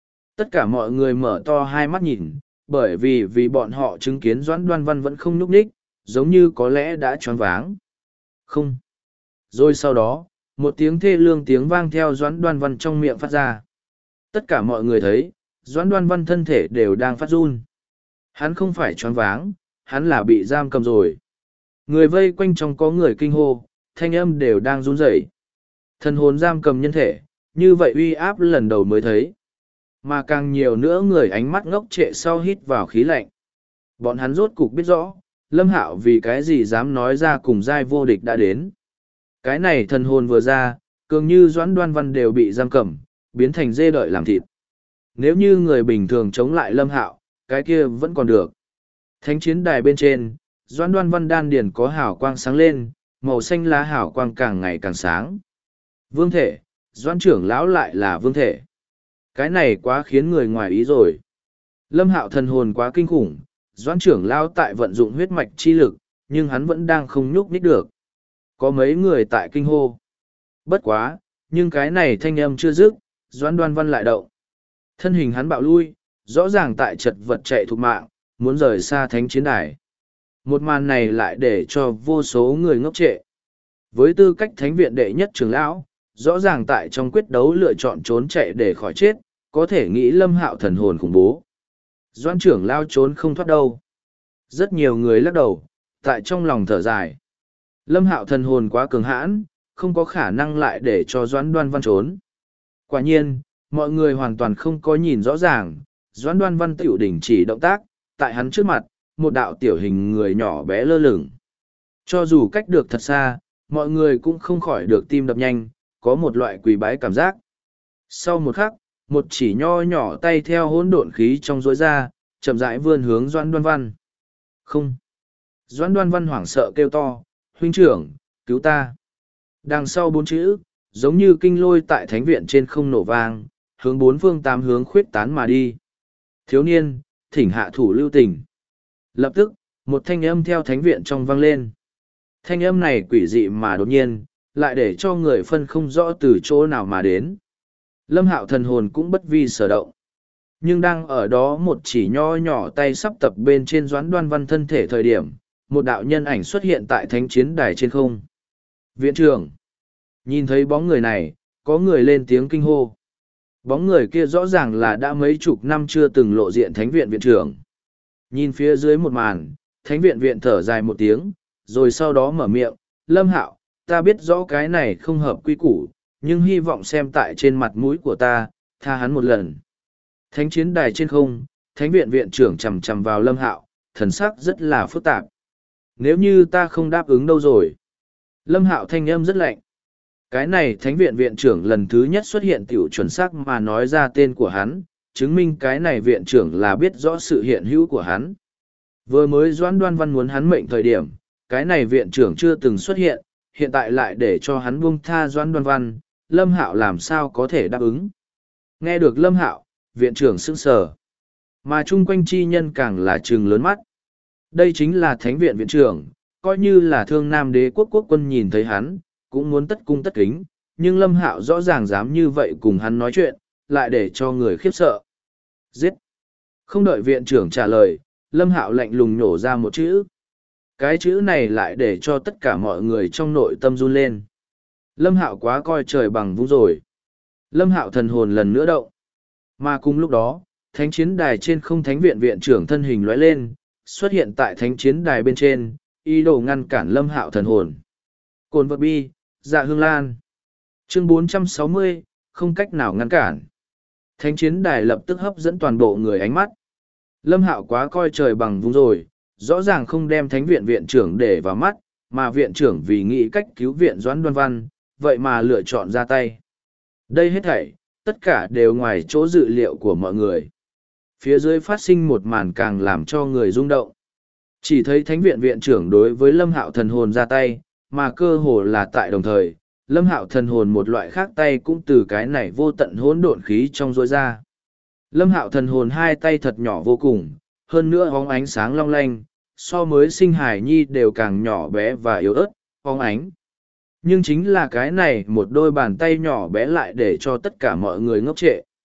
[SPEAKER 1] Tất cả mọi người mở to hai mắt nhìn, bởi vì bọn họ chứng kiến Doãn Đoan Văn vẫn không nhúc nhích, giống như có lẽ đã choáng váng. Không. Rồi sau đó, một tiếng thê lương tiếng vang theo Doãn Đoan Văn trong miệng phát ra. Tất cả mọi người thấy, Doãn Đoan Văn thân thể đều đang phát run. Hắn không phải choáng váng, hắn là bị giam cầm rồi. Người vây quanh trong có người kinh hô, thanh âm đều đang run rẩy. Thần hồn giam cầm nhân thể, như vậy uy áp lần đầu mới thấy. Mà càng nhiều nữa người ánh mắt ngốc trệ sau hít vào khí lạnh. Bọn hắn rốt cục biết rõ, Lâm Hạo vì cái gì dám nói ra cùng giai vô địch đã đến. Cái này thần hồn vừa ra, cường như Doãn Đoan Văn đều bị giam cầm, biến thành dê đợi làm thịt. Nếu như người bình thường chống lại Lâm Hạo, cái kia vẫn còn được. Thánh chiến đài bên trên, Doãn Đoan Văn đan điền có hào quang sáng lên, màu xanh lá hào quang càng ngày càng sáng. Vương thể, Doãn trưởng lão lại là vương thể. Cái này quá khiến người ngoài ý rồi. Lâm Hạo thần hồn quá kinh khủng, Doãn trưởng lão tại vận dụng huyết mạch chi lực, nhưng hắn vẫn đang không nhúc nhích được. Có mấy người tại kinh hô. Bất quá, nhưng cái này thanh âm chưa dứt, Doãn Đoan Văn lại động. Thân hình hắn bạo lui, rõ ràng tại chật vật chạy thục mạng, muốn rời xa thánh chiến đài. Một màn này lại để cho vô số người ngốc trệ. Với tư cách thánh viện đệ nhất trưởng lão, rõ ràng tại trong quyết đấu lựa chọn trốn chạy để khỏi chết, có thể nghĩ Lâm Hạo thần hồn khủng bố. Doãn trưởng lao trốn không thoát đâu. Rất nhiều người lắc đầu, tại trong lòng thở dài. Lâm Hạo thần hồn quá cường hãn, không có khả năng lại để cho Doãn Đoan Văn trốn. Quả nhiên, mọi người hoàn toàn không có nhìn rõ ràng, Doãn Đoan Văn tiểu đình chỉ động tác, tại hắn trước mặt, một đạo tiểu hình người nhỏ bé lơ lửng. Cho dù cách được thật xa, mọi người cũng không khỏi được tim đập nhanh, có một loại quỳ bái cảm giác. Sau một khắc, một chỉ nho nhỏ tay theo hỗn độn khí trong rối ra, chậm rãi vươn hướng Doãn Đoan Văn. Không. Doãn Đoan Văn hoảng sợ kêu to, huynh trưởng, cứu ta. Đằng sau bốn chữ, giống như kinh lôi tại thánh viện trên không nổ vang, hướng bốn phương tám hướng khuyết tán mà đi. Thiếu niên, thỉnh hạ thủ lưu tình. Lập tức, một thanh âm theo thánh viện trong vang lên. Thanh âm này quỷ dị mà đột nhiên, lại để cho người phân không rõ từ chỗ nào mà đến. Lâm Hạo thần hồn cũng bất vi sở động. Nhưng đang ở đó một chỉ nho nhỏ tay sắp tập bên trên Doãn Đoan Văn thân thể thời điểm, một đạo nhân ảnh xuất hiện tại thánh chiến đài trên không. Viện trưởng. Nhìn thấy bóng người này, có người lên tiếng kinh hô. Bóng người kia rõ ràng là đã mấy chục năm chưa từng lộ diện thánh viện viện trưởng. Nhìn phía dưới một màn, thánh viện viện thở dài một tiếng, rồi sau đó mở miệng, Lâm Hạo, ta biết rõ cái này không hợp quy củ, nhưng hy vọng xem tại trên mặt mũi của ta, tha hắn một lần. Thánh chiến đài trên không, thánh viện viện trưởng chầm chầm vào Lâm Hạo, thần sắc rất là phức tạp. Nếu như ta không đáp ứng đâu rồi. Lâm Hạo thanh âm rất lạnh. Cái này thánh viện viện trưởng lần thứ nhất xuất hiện tiểu chuẩn xác mà nói ra tên của hắn, chứng minh cái này viện trưởng là biết rõ sự hiện hữu của hắn. Vừa mới Doãn Đoan Văn muốn hắn mệnh thời điểm, cái này viện trưởng chưa từng xuất hiện, hiện tại lại để cho hắn buông tha Doãn Đoan Văn, Lâm Hạo làm sao có thể đáp ứng. Nghe được Lâm Hạo, viện trưởng sững sờ, mà chung quanh chi nhân càng là trừng lớn mắt. Đây chính là thánh viện viện trưởng, coi như là Thương Nam Đế quốc quốc quân nhìn thấy hắn, cũng muốn tất cung tất kính, nhưng Lâm Hạo rõ ràng dám như vậy cùng hắn nói chuyện, lại để cho người khiếp sợ. Giết! Không đợi viện trưởng trả lời, Lâm Hạo lạnh lùng nhổ ra một chữ. Cái chữ này lại để cho tất cả mọi người trong nội tâm run lên. Lâm Hạo quá coi trời bằng vung rồi. Lâm Hạo thần hồn lần nữa động. Mà cùng lúc đó, thánh chiến đài trên không thánh viện viện trưởng thân hình lóe lên, xuất hiện tại thánh chiến đài bên trên, ý đồ ngăn cản Lâm Hạo thần hồn. Cồn vật bi, dạ hương lan. Chương 460, không cách nào ngăn cản. Thánh chiến đài lập tức hấp dẫn toàn bộ người ánh mắt. Lâm Hạo quá coi trời bằng vung rồi, rõ ràng không đem thánh viện viện trưởng để vào mắt, mà viện trưởng vì nghĩ cách cứu viện Doãn Đoan Văn, vậy mà lựa chọn ra tay. Đây hết thảy, tất cả đều ngoài chỗ dự liệu của mọi người. Phía dưới phát sinh một màn càng làm cho người rung động. Chỉ thấy thánh viện viện trưởng đối với Lâm Hạo thần hồn ra tay, mà cơ hồ là tại đồng thời, Lâm Hạo thần hồn một loại khác tay cũng từ cái này vô tận hỗn độn khí trong rối ra. Lâm Hạo thần hồn hai tay thật nhỏ vô cùng, hơn nữa bóng ánh sáng long lanh, so mới sinh hải nhi đều càng nhỏ bé và yếu ớt, bóng ánh. Nhưng chính là cái này một đôi bàn tay nhỏ bé lại để cho tất cả mọi người ngốc trệ.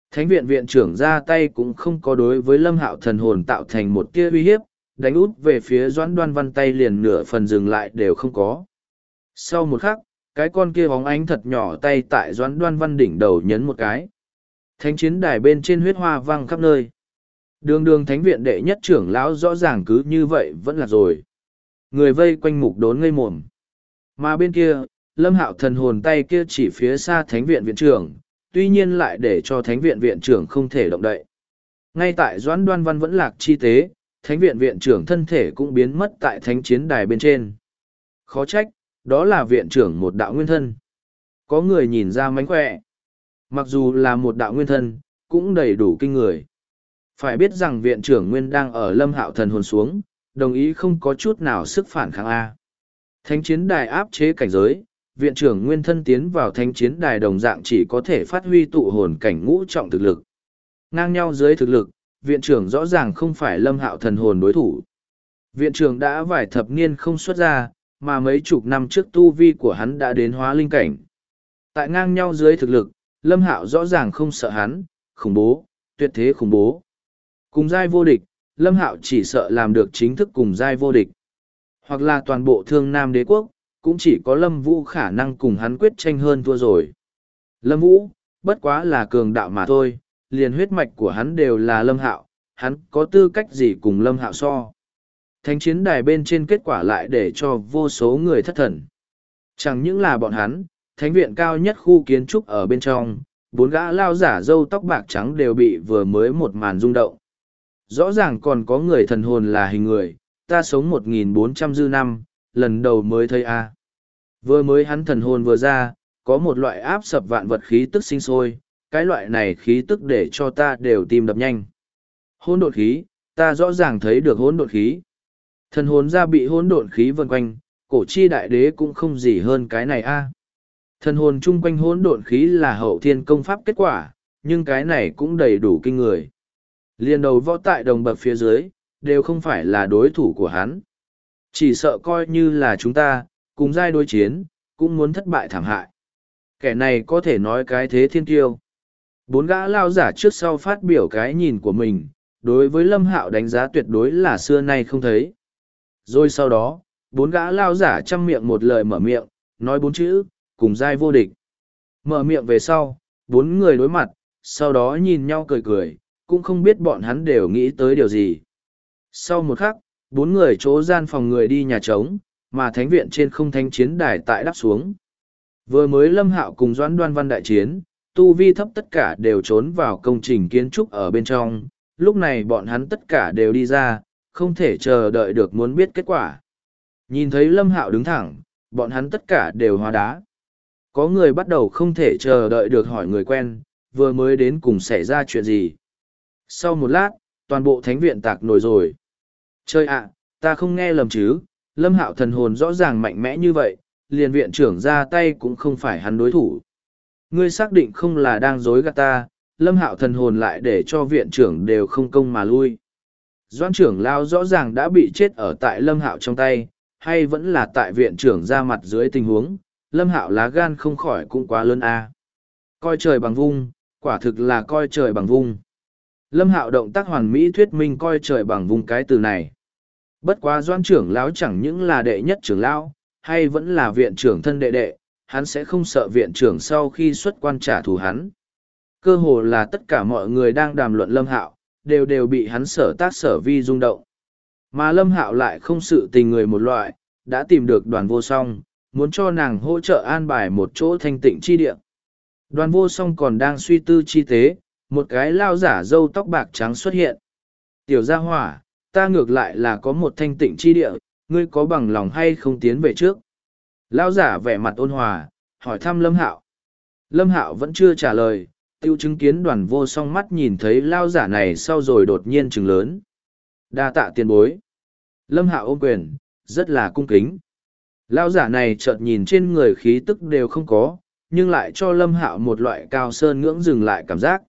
[SPEAKER 1] Thánh viện viện trưởng ra tay cũng không có đối với Lâm Hạo thần hồn tạo thành một tia uy hiếp, đánh út về phía Doãn Đoan Văn tay liền nửa phần dừng lại đều không có. Sau một khắc, cái con kia bóng ánh thật nhỏ tay tại Doãn Đoan Văn đỉnh đầu nhấn một cái. Thánh chiến đài bên trên huyết hoa văng khắp nơi. Đường đường thánh viện đệ nhất trưởng lão rõ ràng cứ như vậy vẫn là rồi. Người vây quanh mục đốn ngây mồm. Mà bên kia, Lâm Hạo thần hồn tay kia chỉ phía xa thánh viện viện trưởng, tuy nhiên lại để cho thánh viện viện trưởng không thể động đậy. Ngay tại Doãn Đoan Văn vẫn lạc chi tế, thánh viện viện trưởng thân thể cũng biến mất tại thánh chiến đài bên trên. Khó trách, đó là viện trưởng một đạo nguyên thân. Có người nhìn ra mánh khỏe. Mặc dù là một đạo nguyên thân, cũng đầy đủ kinh người. Phải biết rằng viện trưởng nguyên đang ở Lâm Hạo thần hồn xuống, đồng ý không có chút nào sức phản kháng A. Thánh chiến đài áp chế cảnh giới, viện trưởng nguyên thân tiến vào thánh chiến đài đồng dạng chỉ có thể phát huy tụ hồn cảnh ngũ trọng thực lực. Ngang nhau dưới thực lực, viện trưởng rõ ràng không phải Lâm Hạo thần hồn đối thủ. Viện trưởng đã vài thập niên không xuất ra, mà mấy chục năm trước tu vi của hắn đã đến hóa linh cảnh. Tại ngang nhau dưới thực lực, Lâm Hạo rõ ràng không sợ hắn, khủng bố, tuyệt thế khủng bố. Cùng giai vô địch, Lâm Hạo chỉ sợ làm được chính thức cùng giai vô địch. Hoặc là toàn bộ Thương Nam Đế quốc, cũng chỉ có Lâm Vũ khả năng cùng hắn quyết tranh hơn thua rồi. Lâm Vũ, bất quá là cường đạo mà thôi, liền huyết mạch của hắn đều là Lâm Hạo, hắn có tư cách gì cùng Lâm Hạo so. Thánh chiến đài bên trên kết quả lại để cho vô số người thất thần. Chẳng những là bọn hắn, thánh viện cao nhất khu kiến trúc ở bên trong, bốn gã lao giả râu tóc bạc trắng đều bị vừa mới một màn rung động. Rõ ràng còn có người thần hồn là hình người, ta sống 1.400 dư năm, lần đầu mới thấy a. Vừa mới hắn thần hồn vừa ra, có một loại áp sập vạn vật khí tức sinh sôi, cái loại này khí tức để cho ta đều tim đập nhanh. Hỗn độn khí, ta rõ ràng thấy được hỗn độn khí. Thần hồn ra bị hỗn độn khí vần quanh, cổ chi đại đế cũng không gì hơn cái này a. Thần hồn chung quanh hỗn độn khí là hậu thiên công pháp kết quả, nhưng cái này cũng đầy đủ kinh người. Liên đầu võ tại đồng bậc phía dưới, đều không phải là đối thủ của hắn. Chỉ sợ coi như là chúng ta, cùng giai đối chiến, cũng muốn thất bại thảm hại. Kẻ này có thể nói cái thế thiên kiêu. Bốn gã lao giả trước sau phát biểu cái nhìn của mình, đối với Lâm Hạo đánh giá tuyệt đối là xưa nay không thấy. Rồi sau đó, bốn gã lao giả chăm miệng một lời mở miệng, nói bốn chữ, cùng giai vô địch. Mở miệng về sau, bốn người đối mặt, sau đó nhìn nhau cười cười, cũng không biết bọn hắn đều nghĩ tới điều gì. Sau một khắc, bốn người chỗ gian phòng người đi nhà trống, mà thánh viện trên không thánh chiến đài tại đắp xuống. Vừa mới Lâm Hạo cùng Doãn Đoan Văn đại chiến, tu vi thấp tất cả đều trốn vào công trình kiến trúc ở bên trong, lúc này bọn hắn tất cả đều đi ra, không thể chờ đợi được muốn biết kết quả. Nhìn thấy Lâm Hạo đứng thẳng, bọn hắn tất cả đều hóa đá. Có người bắt đầu không thể chờ đợi được hỏi người quen, vừa mới đến cùng xảy ra chuyện gì. Sau một lát, toàn bộ thánh viện tạc nổi rồi. Trời ạ, ta không nghe lầm chứ, Lâm Hạo thần hồn rõ ràng mạnh mẽ như vậy, liền viện trưởng ra tay cũng không phải hắn đối thủ. Ngươi xác định không là đang dối gạt ta, Lâm Hạo thần hồn lại để cho viện trưởng đều không công mà lui. Doãn trưởng lao rõ ràng đã bị chết ở tại Lâm Hạo trong tay, hay vẫn là tại viện trưởng ra mặt dưới tình huống, Lâm Hạo lá gan không khỏi cũng quá lớn a. Coi trời bằng vung, quả thực là coi trời bằng vung. Lâm Hạo động tác hoàn mỹ thuyết minh coi trời bằng vung cái từ này. Bất quá Doãn trưởng lão chẳng những là đệ nhất trưởng lão, hay vẫn là viện trưởng thân đệ đệ, hắn sẽ không sợ viện trưởng sau khi xuất quan trả thù hắn. Cơ hồ là tất cả mọi người đang đàm luận Lâm Hạo, đều bị hắn sở tác sở vi rung động. Mà Lâm Hạo lại không sự tình người một loại, đã tìm được Đoàn Vô Song, muốn cho nàng hỗ trợ an bài một chỗ thanh tịnh chi địa. Đoàn Vô Song còn đang suy tư chi tế, một cái lao giả râu tóc bạc trắng xuất hiện. Tiểu gia hỏa, ta ngược lại là có một thanh tịnh chi địa, ngươi có bằng lòng hay không tiến về trước? Lao giả vẻ mặt ôn hòa, hỏi thăm Lâm Hạo. Lâm Hạo vẫn chưa trả lời, tiêu chứng kiến Đoàn Vô Song mắt nhìn thấy lao giả này sau rồi đột nhiên trừng lớn. Đa tạ tiền bối. Lâm Hạo ôm quyền, rất là cung kính. Lao giả này chợt nhìn trên người khí tức đều không có, nhưng lại cho Lâm Hạo một loại cao sơn ngưỡng dừng lại cảm giác.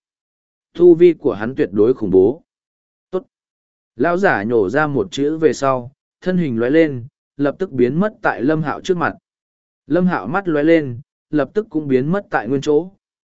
[SPEAKER 1] Tu vi của hắn tuyệt đối khủng bố. Tốt. Lão giả nhổ ra một chữ về sau, thân hình lóe lên, lập tức biến mất tại Lâm Hạo trước mặt. Lâm Hạo mắt lóe lên, lập tức cũng biến mất tại nguyên chỗ.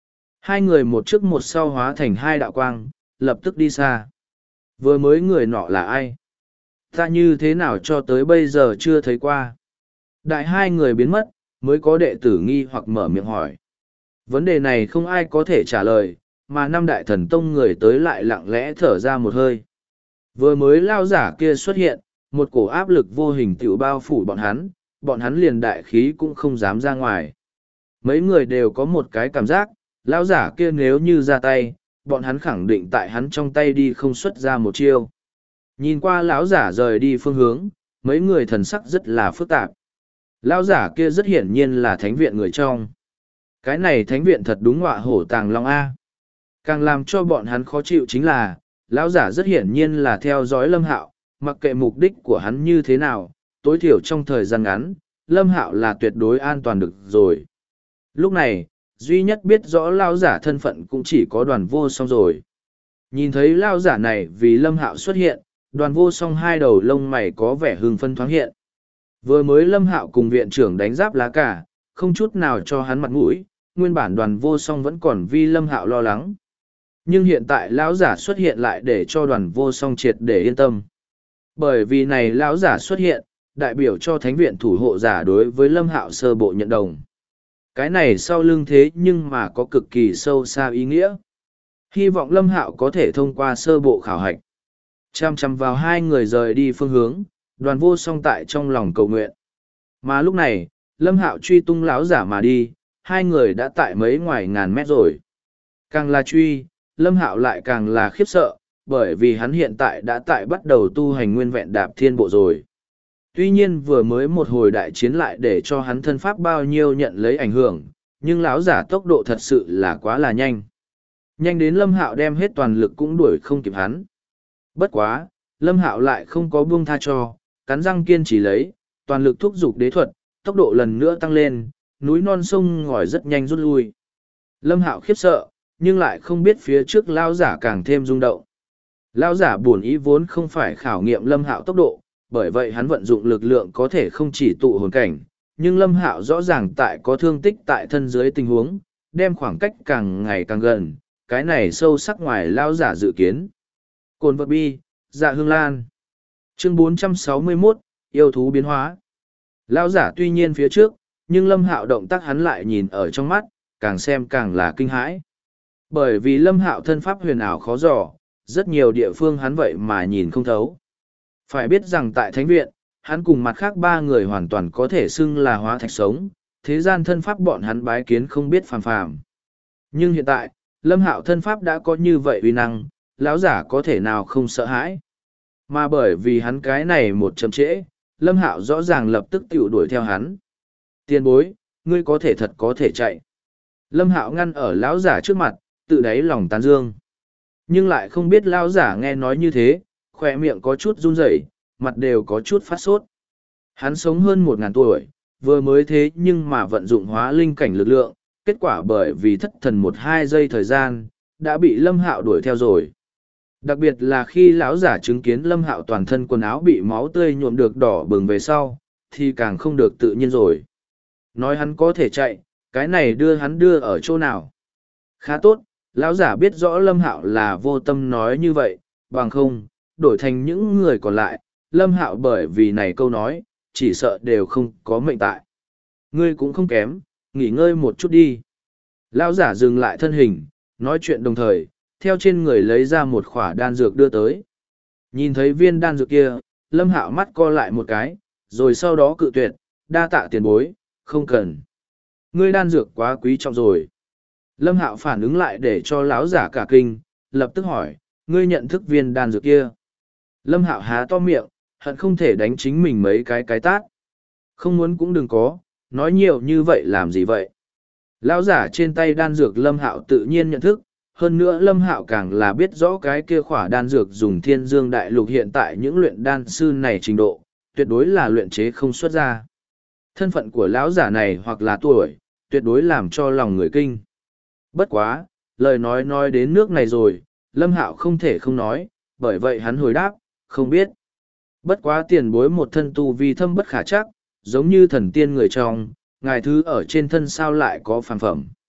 [SPEAKER 1] Hai người một trước một sau hóa thành hai đạo quang, lập tức đi xa. Vừa mới người nọ là ai? Ta như thế nào cho tới bây giờ chưa thấy qua? Đại hai người biến mất, mới có đệ tử nghi hoặc mở miệng hỏi. Vấn đề này không ai có thể trả lời, mà năm đại thần tông người tới lại lặng lẽ thở ra một hơi. Vừa mới lao giả kia xuất hiện, một cổ áp lực vô hình tiểu bao phủ bọn hắn liền đại khí cũng không dám ra ngoài. Mấy người đều có một cái cảm giác, lao giả kia nếu như ra tay, bọn hắn khẳng định tại hắn trong tay đi không xuất ra một chiêu. Nhìn qua lão giả rời đi phương hướng, mấy người thần sắc rất là phức tạp. Lão giả kia rất hiển nhiên là thánh viện người trong. Cái này thánh viện thật đúng ngọa hổ tàng long A. Càng làm cho bọn hắn khó chịu chính là, lão giả rất hiển nhiên là theo dõi Lâm Hạo, mặc kệ mục đích của hắn như thế nào, tối thiểu trong thời gian ngắn, Lâm Hạo là tuyệt đối an toàn được rồi. Lúc này, duy nhất biết rõ lão giả thân phận cũng chỉ có Đoàn Vô Song rồi. Nhìn thấy lão giả này vì Lâm Hạo xuất hiện, Đoàn Vô Song hai đầu lông mày có vẻ hưng phân thoáng hiện. Vừa mới Lâm Hạo cùng viện trưởng đánh giáp lá cả, không chút nào cho hắn mặt mũi, nguyên bản Đoàn Vô Song vẫn còn vì Lâm Hạo lo lắng. Nhưng hiện tại lão giả xuất hiện lại để cho Đoàn Vô Song triệt để yên tâm. Bởi vì này lão giả xuất hiện, đại biểu cho thánh viện thủ hộ giả đối với Lâm Hạo sơ bộ nhận đồng. Cái này sau lưng thế nhưng mà có cực kỳ sâu xa ý nghĩa. Hy vọng Lâm Hạo có thể thông qua sơ bộ khảo hạch. Chăm chăm vào hai người rời đi phương hướng, Đoàn Vô Song tại trong lòng cầu nguyện. Mà lúc này, Lâm Hạo truy tung lão giả mà đi, hai người đã tại mấy ngoài ngàn mét rồi. Càng là truy, Lâm Hạo lại càng là khiếp sợ, bởi vì hắn hiện tại đã tại bắt đầu tu hành nguyên vẹn đạp thiên bộ rồi. Tuy nhiên vừa mới một hồi đại chiến lại để cho hắn thân pháp bao nhiêu nhận lấy ảnh hưởng, nhưng lão giả tốc độ thật sự là quá là nhanh. Nhanh đến Lâm Hạo đem hết toàn lực cũng đuổi không kịp hắn. Bất quá, Lâm Hạo lại không có buông tha cho, cắn răng kiên trì lấy, toàn lực thúc giục đế thuật, tốc độ lần nữa tăng lên, núi non sông ngòi rất nhanh rút lui. Lâm Hạo khiếp sợ, nhưng lại không biết phía trước lão giả càng thêm rung động. Lão giả buồn ý vốn không phải khảo nghiệm Lâm Hạo tốc độ, bởi vậy hắn vận dụng lực lượng có thể không chỉ tụ hồn cảnh, nhưng Lâm Hạo rõ ràng tại có thương tích tại thân dưới tình huống, đem khoảng cách càng ngày càng gần, cái này sâu sắc ngoài lão giả dự kiến. Cồn vật bi, dạ hương lan. Chương 461, yêu thú biến hóa. Lão giả tuy nhiên phía trước, nhưng Lâm Hạo động tác hắn lại nhìn ở trong mắt, càng xem càng là kinh hãi. Bởi vì Lâm Hạo thân pháp huyền ảo khó dò, rất nhiều địa phương hắn vậy mà nhìn không thấu. Phải biết rằng tại Thánh Viện, hắn cùng mặt khác ba người hoàn toàn có thể xưng là hóa thạch sống, thế gian thân pháp bọn hắn bái kiến không biết phàm phàm. Nhưng hiện tại, Lâm Hạo thân pháp đã có như vậy uy năng, lão giả có thể nào không sợ hãi. Mà bởi vì hắn cái này một chậm trễ, Lâm Hạo rõ ràng lập tức tiểu đuổi theo hắn. Tiền bối, ngươi có thể thật có thể chạy. Lâm Hạo ngăn ở lão giả trước mặt, tự đáy lòng tán dương. Nhưng lại không biết lão giả nghe nói như thế, khỏe miệng có chút run rẩy, mặt đều có chút phát sốt. Hắn sống hơn 1000 tuổi, vừa mới thế nhưng mà vận dụng hóa linh cảnh lực lượng, kết quả bởi vì thất thần 1-2 giây thời gian, đã bị Lâm Hạo đuổi theo rồi. Đặc biệt là khi lão giả chứng kiến Lâm Hạo toàn thân quần áo bị máu tươi nhuộm được đỏ bừng về sau, thì càng không được tự nhiên rồi. Nói hắn có thể chạy, cái này hắn đưa ở chỗ nào? Khá tốt, lão giả biết rõ Lâm Hạo là vô tâm nói như vậy, bằng không, đổi thành những người còn lại, Lâm Hạo bởi vì này câu nói, chỉ sợ đều không có mệnh tại. Ngươi cũng không kém, nghỉ ngơi một chút đi. Lão giả dừng lại thân hình, nói chuyện đồng thời, theo trên người lấy ra một khỏa đan dược đưa tới. Nhìn thấy viên đan dược kia, Lâm Hạo mắt co lại một cái, rồi sau đó cự tuyệt, đa tạ tiền bối, không cần. Ngươi đan dược quá quý trọng rồi. Lâm Hạo phản ứng lại để cho lão giả cả kinh, lập tức hỏi, ngươi nhận thức viên đan dược kia. Lâm Hạo há to miệng, hận không thể đánh chính mình mấy cái tát. Không muốn cũng đừng có, nói nhiều như vậy làm gì vậy. Lão giả trên tay đan dược Lâm Hạo tự nhiên nhận thức, hơn nữa Lâm Hạo càng là biết rõ cái kia khỏa đan dược dùng Thiên Dương Đại Lục hiện tại những luyện đan sư này trình độ, tuyệt đối là luyện chế không xuất ra. Thân phận của lão giả này hoặc là tuổi, tuyệt đối làm cho lòng người kinh. Bất quá, lời nói đến nước này rồi, Lâm Hạo không thể không nói, bởi vậy hắn hồi đáp, không biết. Bất quá tiền bối một thân tu vi thâm bất khả chắc, giống như thần tiên người trong, ngài thứ ở trên thân sao lại có phàm phẩm.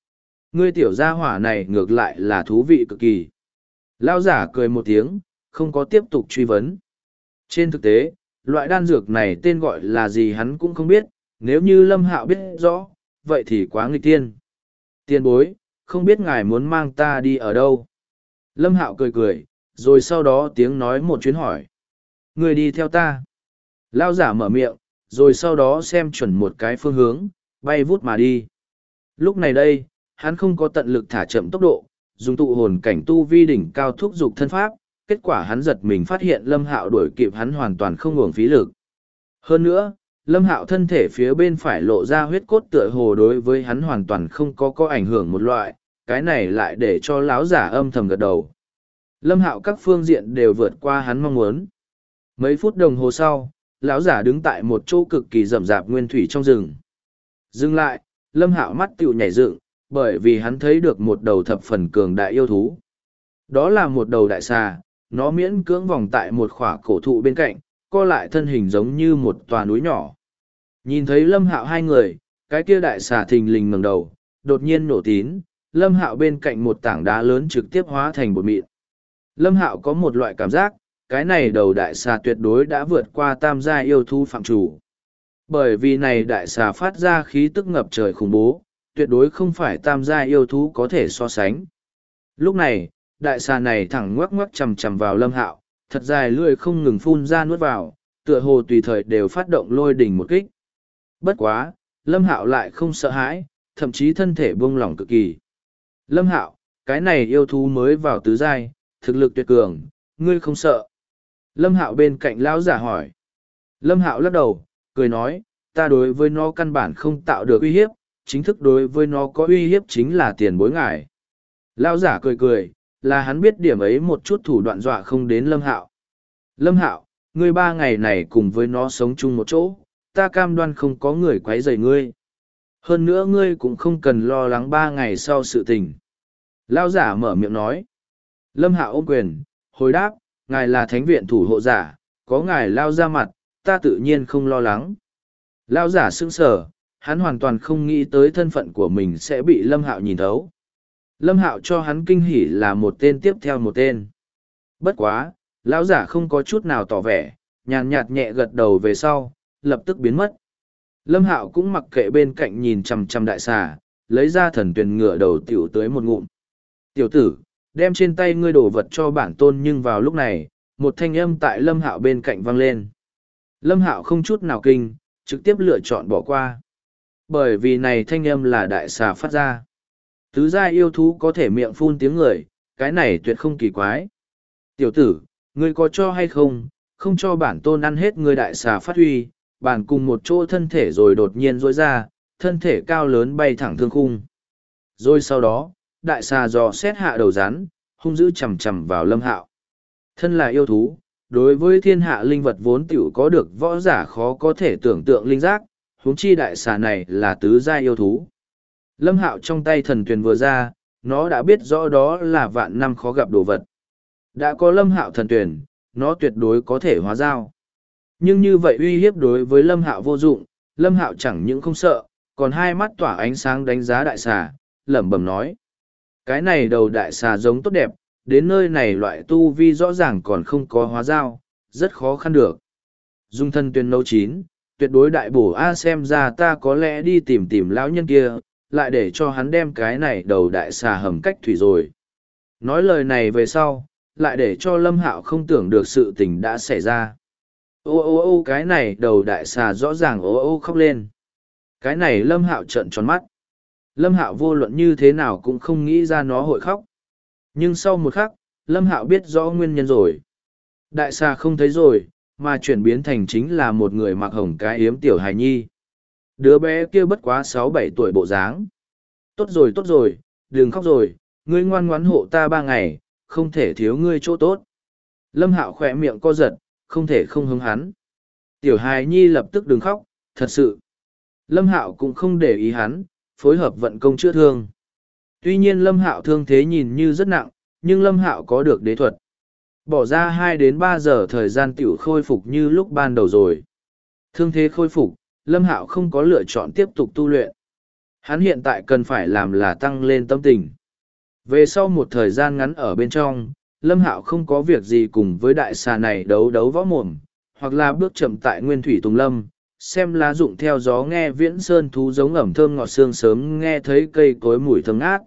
[SPEAKER 1] Ngươi tiểu gia hỏa này ngược lại là thú vị cực kỳ. Lao giả cười một tiếng, không có tiếp tục truy vấn. Trên thực tế, loại đan dược này tên gọi là gì hắn cũng không biết, nếu như Lâm Hạo biết rõ, vậy thì quá nghịch tiên. Tiền bối, không biết ngài muốn mang ta đi ở đâu? Lâm Hạo cười cười, rồi sau đó tiếng nói một chuyến hỏi. Người đi theo ta. Lao giả mở miệng, rồi sau đó xem chuẩn một cái phương hướng, bay vút mà đi. Lúc này đây, hắn không có tận lực thả chậm tốc độ, dùng tụ hồn cảnh tu vi đỉnh cao thúc dục thân pháp, kết quả hắn giật mình phát hiện Lâm Hạo đuổi kịp hắn hoàn toàn không uổng phí lực. Hơn nữa, Lâm Hạo thân thể phía bên phải lộ ra huyết cốt tựa hồ đối với hắn hoàn toàn không có ảnh hưởng một loại, cái này lại để cho lão giả âm thầm gật đầu. Lâm Hạo các phương diện đều vượt qua hắn mong muốn. Mấy phút đồng hồ sau, lão giả đứng tại một chỗ cực kỳ rậm rạp nguyên thủy trong rừng. Dừng lại, Lâm Hạo mắt tựu nhảy dựng, bởi vì hắn thấy được một đầu thập phần cường đại yêu thú. Đó là một đầu đại xà, nó miễn cưỡng vòng tại một khỏa cổ thụ bên cạnh, co lại thân hình giống như một tòa núi nhỏ. Nhìn thấy Lâm Hạo hai người, cái kia đại xà thình lình ngẩng đầu, đột nhiên nổ tín, Lâm Hạo bên cạnh một tảng đá lớn trực tiếp hóa thành bột mịn. Lâm Hạo có một loại cảm giác, cái này đầu đại xà tuyệt đối đã vượt qua tam gia yêu thú phạm chủ. Bởi vì này đại xà phát ra khí tức ngập trời khủng bố, tuyệt đối không phải tam gia yêu thú có thể so sánh. Lúc này, đại xà này thẳng ngoắc ngoắc chầm chầm vào Lâm Hạo, thật dài lưỡi không ngừng phun ra nuốt vào, tựa hồ tùy thời đều phát động lôi đỉnh một kích. Bất quá, Lâm Hạo lại không sợ hãi, thậm chí thân thể buông lỏng cực kỳ. Lâm Hạo, cái này yêu thú mới vào tứ giai, thực lực tuyệt cường, ngươi không sợ. Lâm Hạo bên cạnh lão giả hỏi. Lâm Hạo lắc đầu, cười nói, ta đối với nó căn bản không tạo được uy hiếp, chính thức đối với nó có uy hiếp chính là tiền bối ngài. Lão giả cười cười, là hắn biết điểm ấy một chút thủ đoạn dọa không đến Lâm Hạo. Lâm Hạo, ngươi 3 ngày này cùng với nó sống chung một chỗ, ta cam đoan không có người quấy rầy ngươi. Hơn nữa ngươi cũng không cần lo lắng 3 ngày sau sự tình. Lão giả mở miệng nói. Lâm Hạo ôm quyền, hồi đáp, ngài là thánh viện thủ hộ giả, có ngài lao ra mặt, ta tự nhiên không lo lắng. Lão giả sững sờ, hắn hoàn toàn không nghĩ tới thân phận của mình sẽ bị Lâm Hạo nhìn thấu. Lâm Hạo cho hắn kinh hỉ là một tên tiếp theo một tên. Bất quá, lão giả không có chút nào tỏ vẻ, nhàn nhạt nhẹ gật đầu về sau, lập tức biến mất. Lâm Hạo cũng mặc kệ bên cạnh nhìn chằm chằm đại xà, lấy ra thần tuyền ngựa đầu tiểu tới một ngụm. Tiểu tử, đem trên tay ngươi đổ vật cho bản tôn, nhưng vào lúc này, một thanh âm tại Lâm Hạo bên cạnh vang lên. Lâm Hạo không chút nào kinh, trực tiếp lựa chọn bỏ qua. Bởi vì này thanh âm là đại xà phát ra. Tứ gia yêu thú có thể miệng phun tiếng người, cái này tuyệt không kỳ quái. Tiểu tử, ngươi có cho hay không, không cho bản tôn ăn hết ngươi đại xà phát huy, bản cùng một chỗ thân thể rồi đột nhiên rỗi ra, thân thể cao lớn bay thẳng thương khung. Rồi sau đó, đại xà dò xét hạ đầu rắn, hung dữ chầm chầm vào Lâm Hạo. Thân là yêu thú, đối với thiên hạ linh vật vốn tiểu có được võ giả khó có thể tưởng tượng linh giác, huống chi đại xà này là tứ gia yêu thú. Lâm Hạo trong tay thần tuyền vừa ra, nó đã biết rõ đó là vạn năm khó gặp đồ vật. Đã có Lâm Hạo thần tuyền, nó tuyệt đối có thể hóa dao. Nhưng như vậy uy hiếp đối với Lâm Hạo vô dụng, Lâm Hạo chẳng những không sợ, còn hai mắt tỏa ánh sáng đánh giá đại xà, lẩm bẩm nói. Cái này đầu đại xà giống tốt đẹp, đến nơi này loại tu vi rõ ràng còn không có hóa dao, rất khó khăn được. Dung thân tuyên nấu chín, tuyệt đối đại bổ A, xem ra ta có lẽ đi tìm lão nhân kia, lại để cho hắn đem cái này đầu đại xà hầm cách thủy rồi. Nói lời này về sau, lại để cho Lâm Hạo không tưởng được sự tình đã xảy ra. Ô ô ô, cái này đầu đại xà rõ ràng ô ô khóc lên. Cái này Lâm Hạo trợn tròn mắt. Lâm Hạo vô luận như thế nào cũng không nghĩ ra nó hội khóc. Nhưng sau một khắc, Lâm Hạo biết rõ nguyên nhân rồi. Đại xà không thấy rồi, mà chuyển biến thành chính là một người mặc hồng cái yếm tiểu hài nhi. Đứa bé kia bất quá 6-7 tuổi bộ dáng. Tốt rồi, đừng khóc rồi, ngươi ngoan ngoãn hộ ta 3 ngày, không thể thiếu ngươi chỗ tốt. Lâm Hạo khỏe miệng co giật, không thể không hứng hắn. Tiểu hài nhi lập tức đừng khóc, thật sự. Lâm Hạo cũng không để ý hắn, phối hợp vận công chữa thương. Tuy nhiên Lâm Hạo thương thế nhìn như rất nặng, nhưng Lâm Hạo có được đế thuật. Bỏ ra 2 đến 3 giờ thời gian tiểu khôi phục như lúc ban đầu rồi. Thương thế khôi phục, Lâm Hạo không có lựa chọn tiếp tục tu luyện. Hắn hiện tại cần phải làm là tăng lên tâm tình. Về sau một thời gian ngắn ở bên trong, Lâm Hạo không có việc gì cùng với đại xà này đấu đấu võ mồm, hoặc là bước chậm tại Nguyên Thủy Tùng Lâm, xem lá rụng theo gió nghe viễn sơn thú giống ẩm thơm ngọt sương sớm nghe thấy cây cối mùi thơm ngát.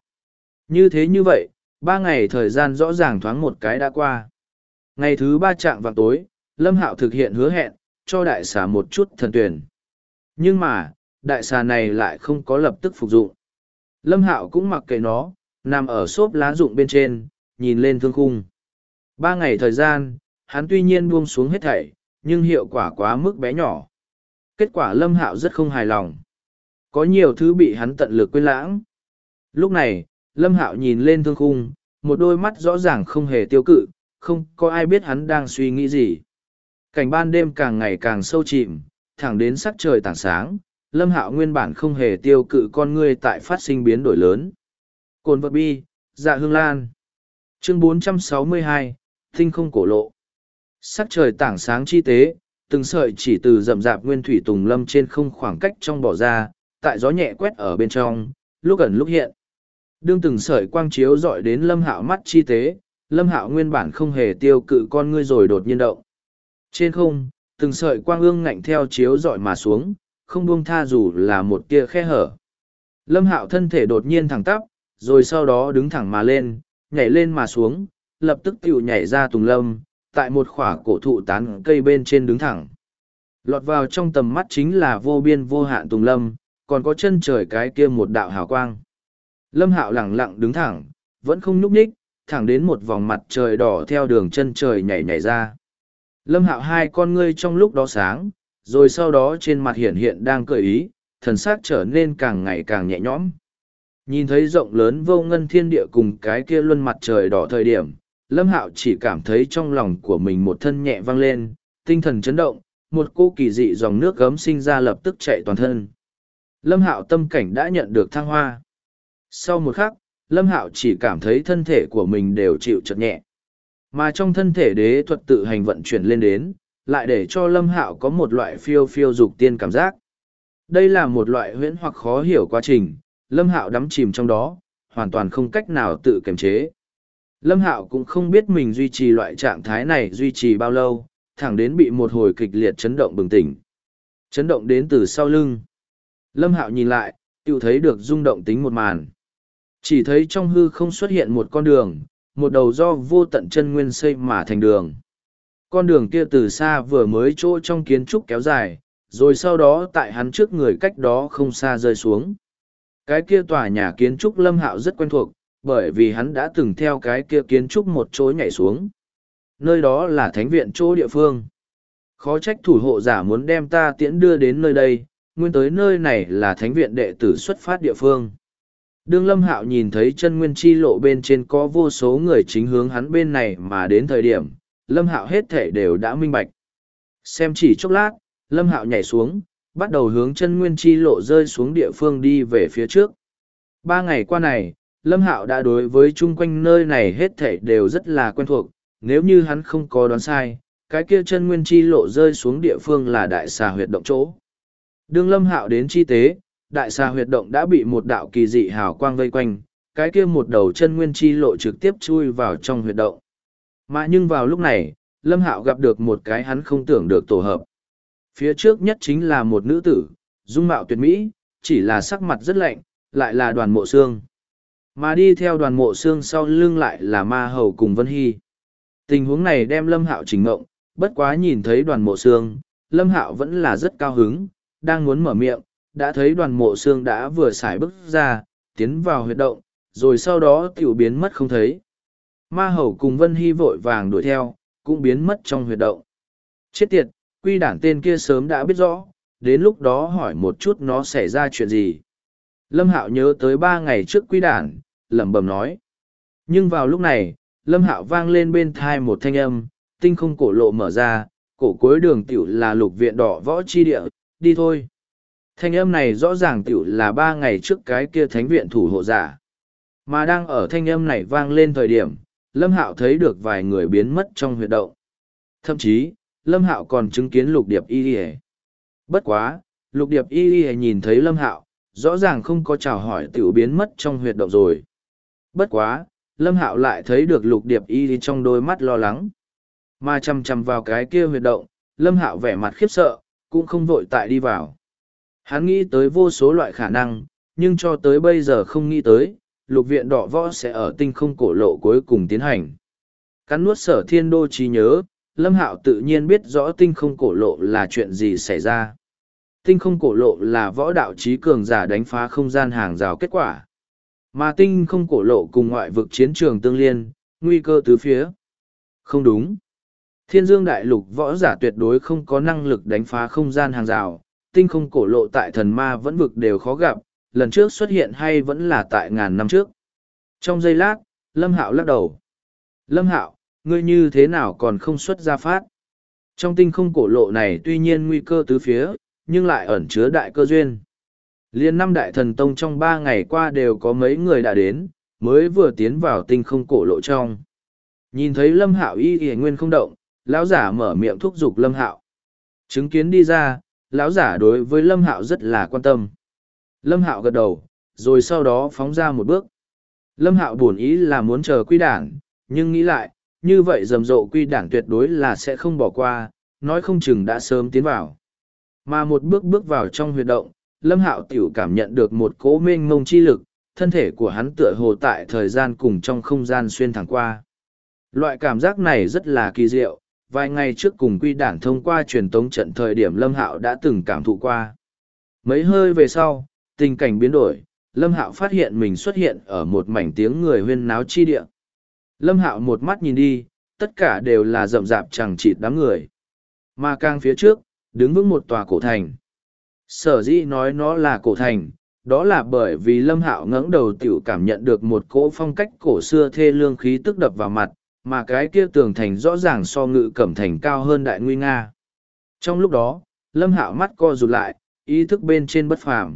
[SPEAKER 1] Như vậy, 3 ngày thời gian rõ ràng thoáng một cái đã qua. Ngày thứ 3 chạng vào tối, Lâm Hạo thực hiện hứa hẹn, cho đại xà một chút thần tuyển. Nhưng mà, đại xà này lại không có lập tức phục dụng. Lâm Hạo cũng mặc kệ nó, nằm ở xốp lá rụng bên trên, nhìn lên thương khung. 3 ngày thời gian, hắn tuy nhiên buông xuống hết thảy, nhưng hiệu quả quá mức bé nhỏ. Kết quả Lâm Hạo rất không hài lòng. Có nhiều thứ bị hắn tận lực quên lãng. Lúc này, Lâm Hạo nhìn lên thương khung, một đôi mắt rõ ràng không hề tiêu cự, không có ai biết hắn đang suy nghĩ gì. Cảnh ban đêm càng ngày càng sâu chìm, thẳng đến sắc trời tảng sáng, Lâm Hạo nguyên bản không hề tiêu cự con ngươi tại phát sinh biến đổi lớn. Cồn vật bi, dạ hương lan. Chương 462, Tinh không cổ lộ. Sắc trời tảng sáng chi tế, từng sợi chỉ từ rậm rạp nguyên thủy tùng lâm trên không khoảng cách trong bỏ ra, tại gió nhẹ quét ở bên trong, lúc ẩn lúc hiện. Đương từng sợi quang chiếu dọi đến Lâm Hạo mắt chi tế, Lâm Hạo nguyên bản không hề tiêu cự con ngươi rồi đột nhiên động. Trên không, từng sợi quang ương ngạnh theo chiếu dọi mà xuống, không buông tha dù là một tia khe hở. Lâm Hạo thân thể đột nhiên thẳng tắp, rồi sau đó đứng thẳng mà lên, nhảy lên mà xuống, lập tức tiểu nhảy ra tùng lâm, tại một khỏa cổ thụ tán cây bên trên đứng thẳng. Lọt vào trong tầm mắt chính là vô biên vô hạn tùng lâm, còn có chân trời cái kia một đạo hào quang. Lâm Hạo lẳng lặng đứng thẳng, vẫn không nhúc nhích, thẳng đến một vòng mặt trời đỏ theo đường chân trời nhảy nhảy ra. Lâm Hạo hai con ngươi trong lúc đó sáng, rồi sau đó trên mặt hiển hiện đang cười ý, thần sắc trở nên càng ngày càng nhẹ nhõm. Nhìn thấy rộng lớn vô ngân thiên địa cùng cái kia luân mặt trời đỏ thời điểm, Lâm Hạo chỉ cảm thấy trong lòng của mình một thân nhẹ vang lên, tinh thần chấn động, một cô kỳ dị dòng nước gấm sinh ra lập tức chạy toàn thân. Lâm Hạo tâm cảnh đã nhận được thăng hoa. Sau một khắc, Lâm Hạo chỉ cảm thấy thân thể của mình đều chịu chật nhẹ. Mà trong thân thể đế thuật tự hành vận chuyển lên đến, lại để cho Lâm Hạo có một loại phiêu phiêu dục tiên cảm giác. Đây là một loại huyễn hoặc khó hiểu quá trình, Lâm Hạo đắm chìm trong đó, hoàn toàn không cách nào tự kiềm chế. Lâm Hạo cũng không biết mình duy trì loại trạng thái này duy trì bao lâu, thẳng đến bị một hồi kịch liệt chấn động bừng tỉnh. Chấn động đến từ sau lưng. Lâm Hạo nhìn lại, tự thấy được rung động tính một màn. Chỉ thấy trong hư không xuất hiện một con đường, một đầu do vô tận chân nguyên xây mà thành đường. Con đường kia từ xa vừa mới chỗ trong kiến trúc kéo dài, rồi sau đó tại hắn trước người cách đó không xa rơi xuống. Cái kia tòa nhà kiến trúc Lâm Hạo rất quen thuộc, bởi vì hắn đã từng theo cái kia kiến trúc một chỗ nhảy xuống. Nơi đó là thánh viện chỗ địa phương. Khó trách thủ hộ giả muốn đem ta tiễn đưa đến nơi đây, nguyên tới nơi này là thánh viện đệ tử xuất phát địa phương. Đương Lâm Hạo nhìn thấy chân nguyên chi lộ bên trên có vô số người chính hướng hắn bên này mà đến thời điểm, Lâm Hạo hết thể đều đã minh bạch. Xem chỉ chốc lát, Lâm Hạo nhảy xuống, bắt đầu hướng chân nguyên chi lộ rơi xuống địa phương đi về phía trước. 3 ngày qua này, Lâm Hạo đã đối với chung quanh nơi này hết thể đều rất là quen thuộc, nếu như hắn không có đoán sai, cái kia chân nguyên chi lộ rơi xuống địa phương là đại xà huyệt động chỗ. Đương Lâm Hạo đến chi tế, đại xà huyệt động đã bị một đạo kỳ dị hào quang vây quanh, cái kia một đầu chân nguyên chi lộ trực tiếp chui vào trong huyệt động. Mà nhưng vào lúc này, Lâm Hạo gặp được một cái hắn không tưởng được tổ hợp. Phía trước nhất chính là một nữ tử, dung mạo tuyệt mỹ, chỉ là sắc mặt rất lạnh, lại là Đoàn Mộ Sương. Mà đi theo Đoàn Mộ Sương sau lưng lại là Ma Hầu cùng Vân Hy. Tình huống này đem Lâm Hạo chỉnh ngộng, bất quá nhìn thấy Đoàn Mộ Sương, Lâm Hạo vẫn là rất cao hứng, đang muốn mở miệng, đã thấy Đoàn Mộ Sương đã vừa xài bước ra, tiến vào huyệt động, rồi sau đó tiểu biến mất không thấy. Ma Hầu cùng Vân Hy vội vàng đuổi theo, cũng biến mất trong huyệt động. Chết tiệt, quy đản tên kia sớm đã biết rõ, đến lúc đó hỏi một chút nó xảy ra chuyện gì. Lâm Hạo nhớ tới 3 ngày trước quy đản, lẩm bẩm nói. Nhưng vào lúc này, Lâm Hạo vang lên bên thai một thanh âm, tinh không cổ lộ mở ra, cổ cuối đường tiểu là lục viện đỏ võ chi địa, đi thôi. Thanh âm này rõ ràng tiểu là 3 ngày trước cái kia thánh viện thủ hộ giả. Mà đang ở thanh âm này vang lên thời điểm, Lâm Hạo thấy được vài người biến mất trong huyệt động. Thậm chí, Lâm Hạo còn chứng kiến Lục Điệp Y Y. Bất quá, Lục Điệp Y Y nhìn thấy Lâm Hạo, rõ ràng không có chào hỏi tiểu biến mất trong huyệt động rồi. Bất quá, Lâm Hạo lại thấy được Lục Điệp Y trong đôi mắt lo lắng. Mà chằm chằm vào cái kia huyệt động, Lâm Hạo vẻ mặt khiếp sợ, cũng không vội tại đi vào. Hắn nghĩ tới vô số loại khả năng, nhưng cho tới bây giờ không nghĩ tới, Lục Viện Đọ Võ sẽ ở tinh không cổ lộ cuối cùng tiến hành. Cắn nuốt Sở Thiên Đô trí nhớ, Lâm Hạo tự nhiên biết rõ tinh không cổ lộ là chuyện gì xảy ra. Tinh không cổ lộ là võ đạo trí cường giả đánh phá không gian hàng rào kết quả. Mà tinh không cổ lộ cùng ngoại vực chiến trường tương liên, nguy cơ tứ phía. Không đúng. Thiên Dương Đại Lục võ giả tuyệt đối không có năng lực đánh phá không gian hàng rào, tinh không cổ lộ tại thần ma vẫn vực đều khó gặp, lần trước xuất hiện hay vẫn là tại ngàn năm trước. Trong giây lát, Lâm Hạo lắc đầu. Lâm Hạo, ngươi như thế nào còn không xuất ra phát? Trong tinh không cổ lộ này tuy nhiên nguy cơ tứ phía, nhưng lại ẩn chứa đại cơ duyên. Liên năm đại thần tông trong 3 ngày qua đều có mấy người đã đến, mới vừa tiến vào tinh không cổ lộ trong. Nhìn thấy Lâm Hạo y nguyên không động, lão giả mở miệng thúc giục Lâm Hạo. Chứng kiến đi ra, lão giả đối với Lâm Hạo rất là quan tâm. Lâm Hạo gật đầu, rồi sau đó phóng ra một bước. Lâm Hạo buồn ý là muốn chờ quy đảng, nhưng nghĩ lại, như vậy rầm rộ quy đảng tuyệt đối là sẽ không bỏ qua, nói không chừng đã sớm tiến vào. Mà một bước bước vào trong huyệt động, Lâm Hạo tiểu cảm nhận được một cỗ mênh mông chi lực, thân thể của hắn tựa hồ tại thời gian cùng trong không gian xuyên thẳng qua. Loại cảm giác này rất là kỳ diệu, vài ngày trước cùng quy đảng thông qua truyền tống trận thời điểm Lâm Hạo đã từng cảm thụ qua. Mấy hơi về sau, tình cảnh biến đổi, Lâm Hạo phát hiện mình xuất hiện ở một mảnh tiếng người huyên náo chi địa. Lâm Hạo một mắt nhìn đi, tất cả đều là rậm rạp chẳng chịt đám người. Mà càng phía trước, đứng vững một tòa cổ thành. Sở dĩ nói nó là cổ thành, đó là bởi vì Lâm Hạo ngẩng đầu tiểu cảm nhận được một cỗ phong cách cổ xưa thê lương khí tức đập vào mặt, mà cái kia tường thành rõ ràng so Ngự Cẩm thành cao hơn đại nguy nga. Trong lúc đó, Lâm Hạo mắt co rụt lại, ý thức bên trên bất phàm.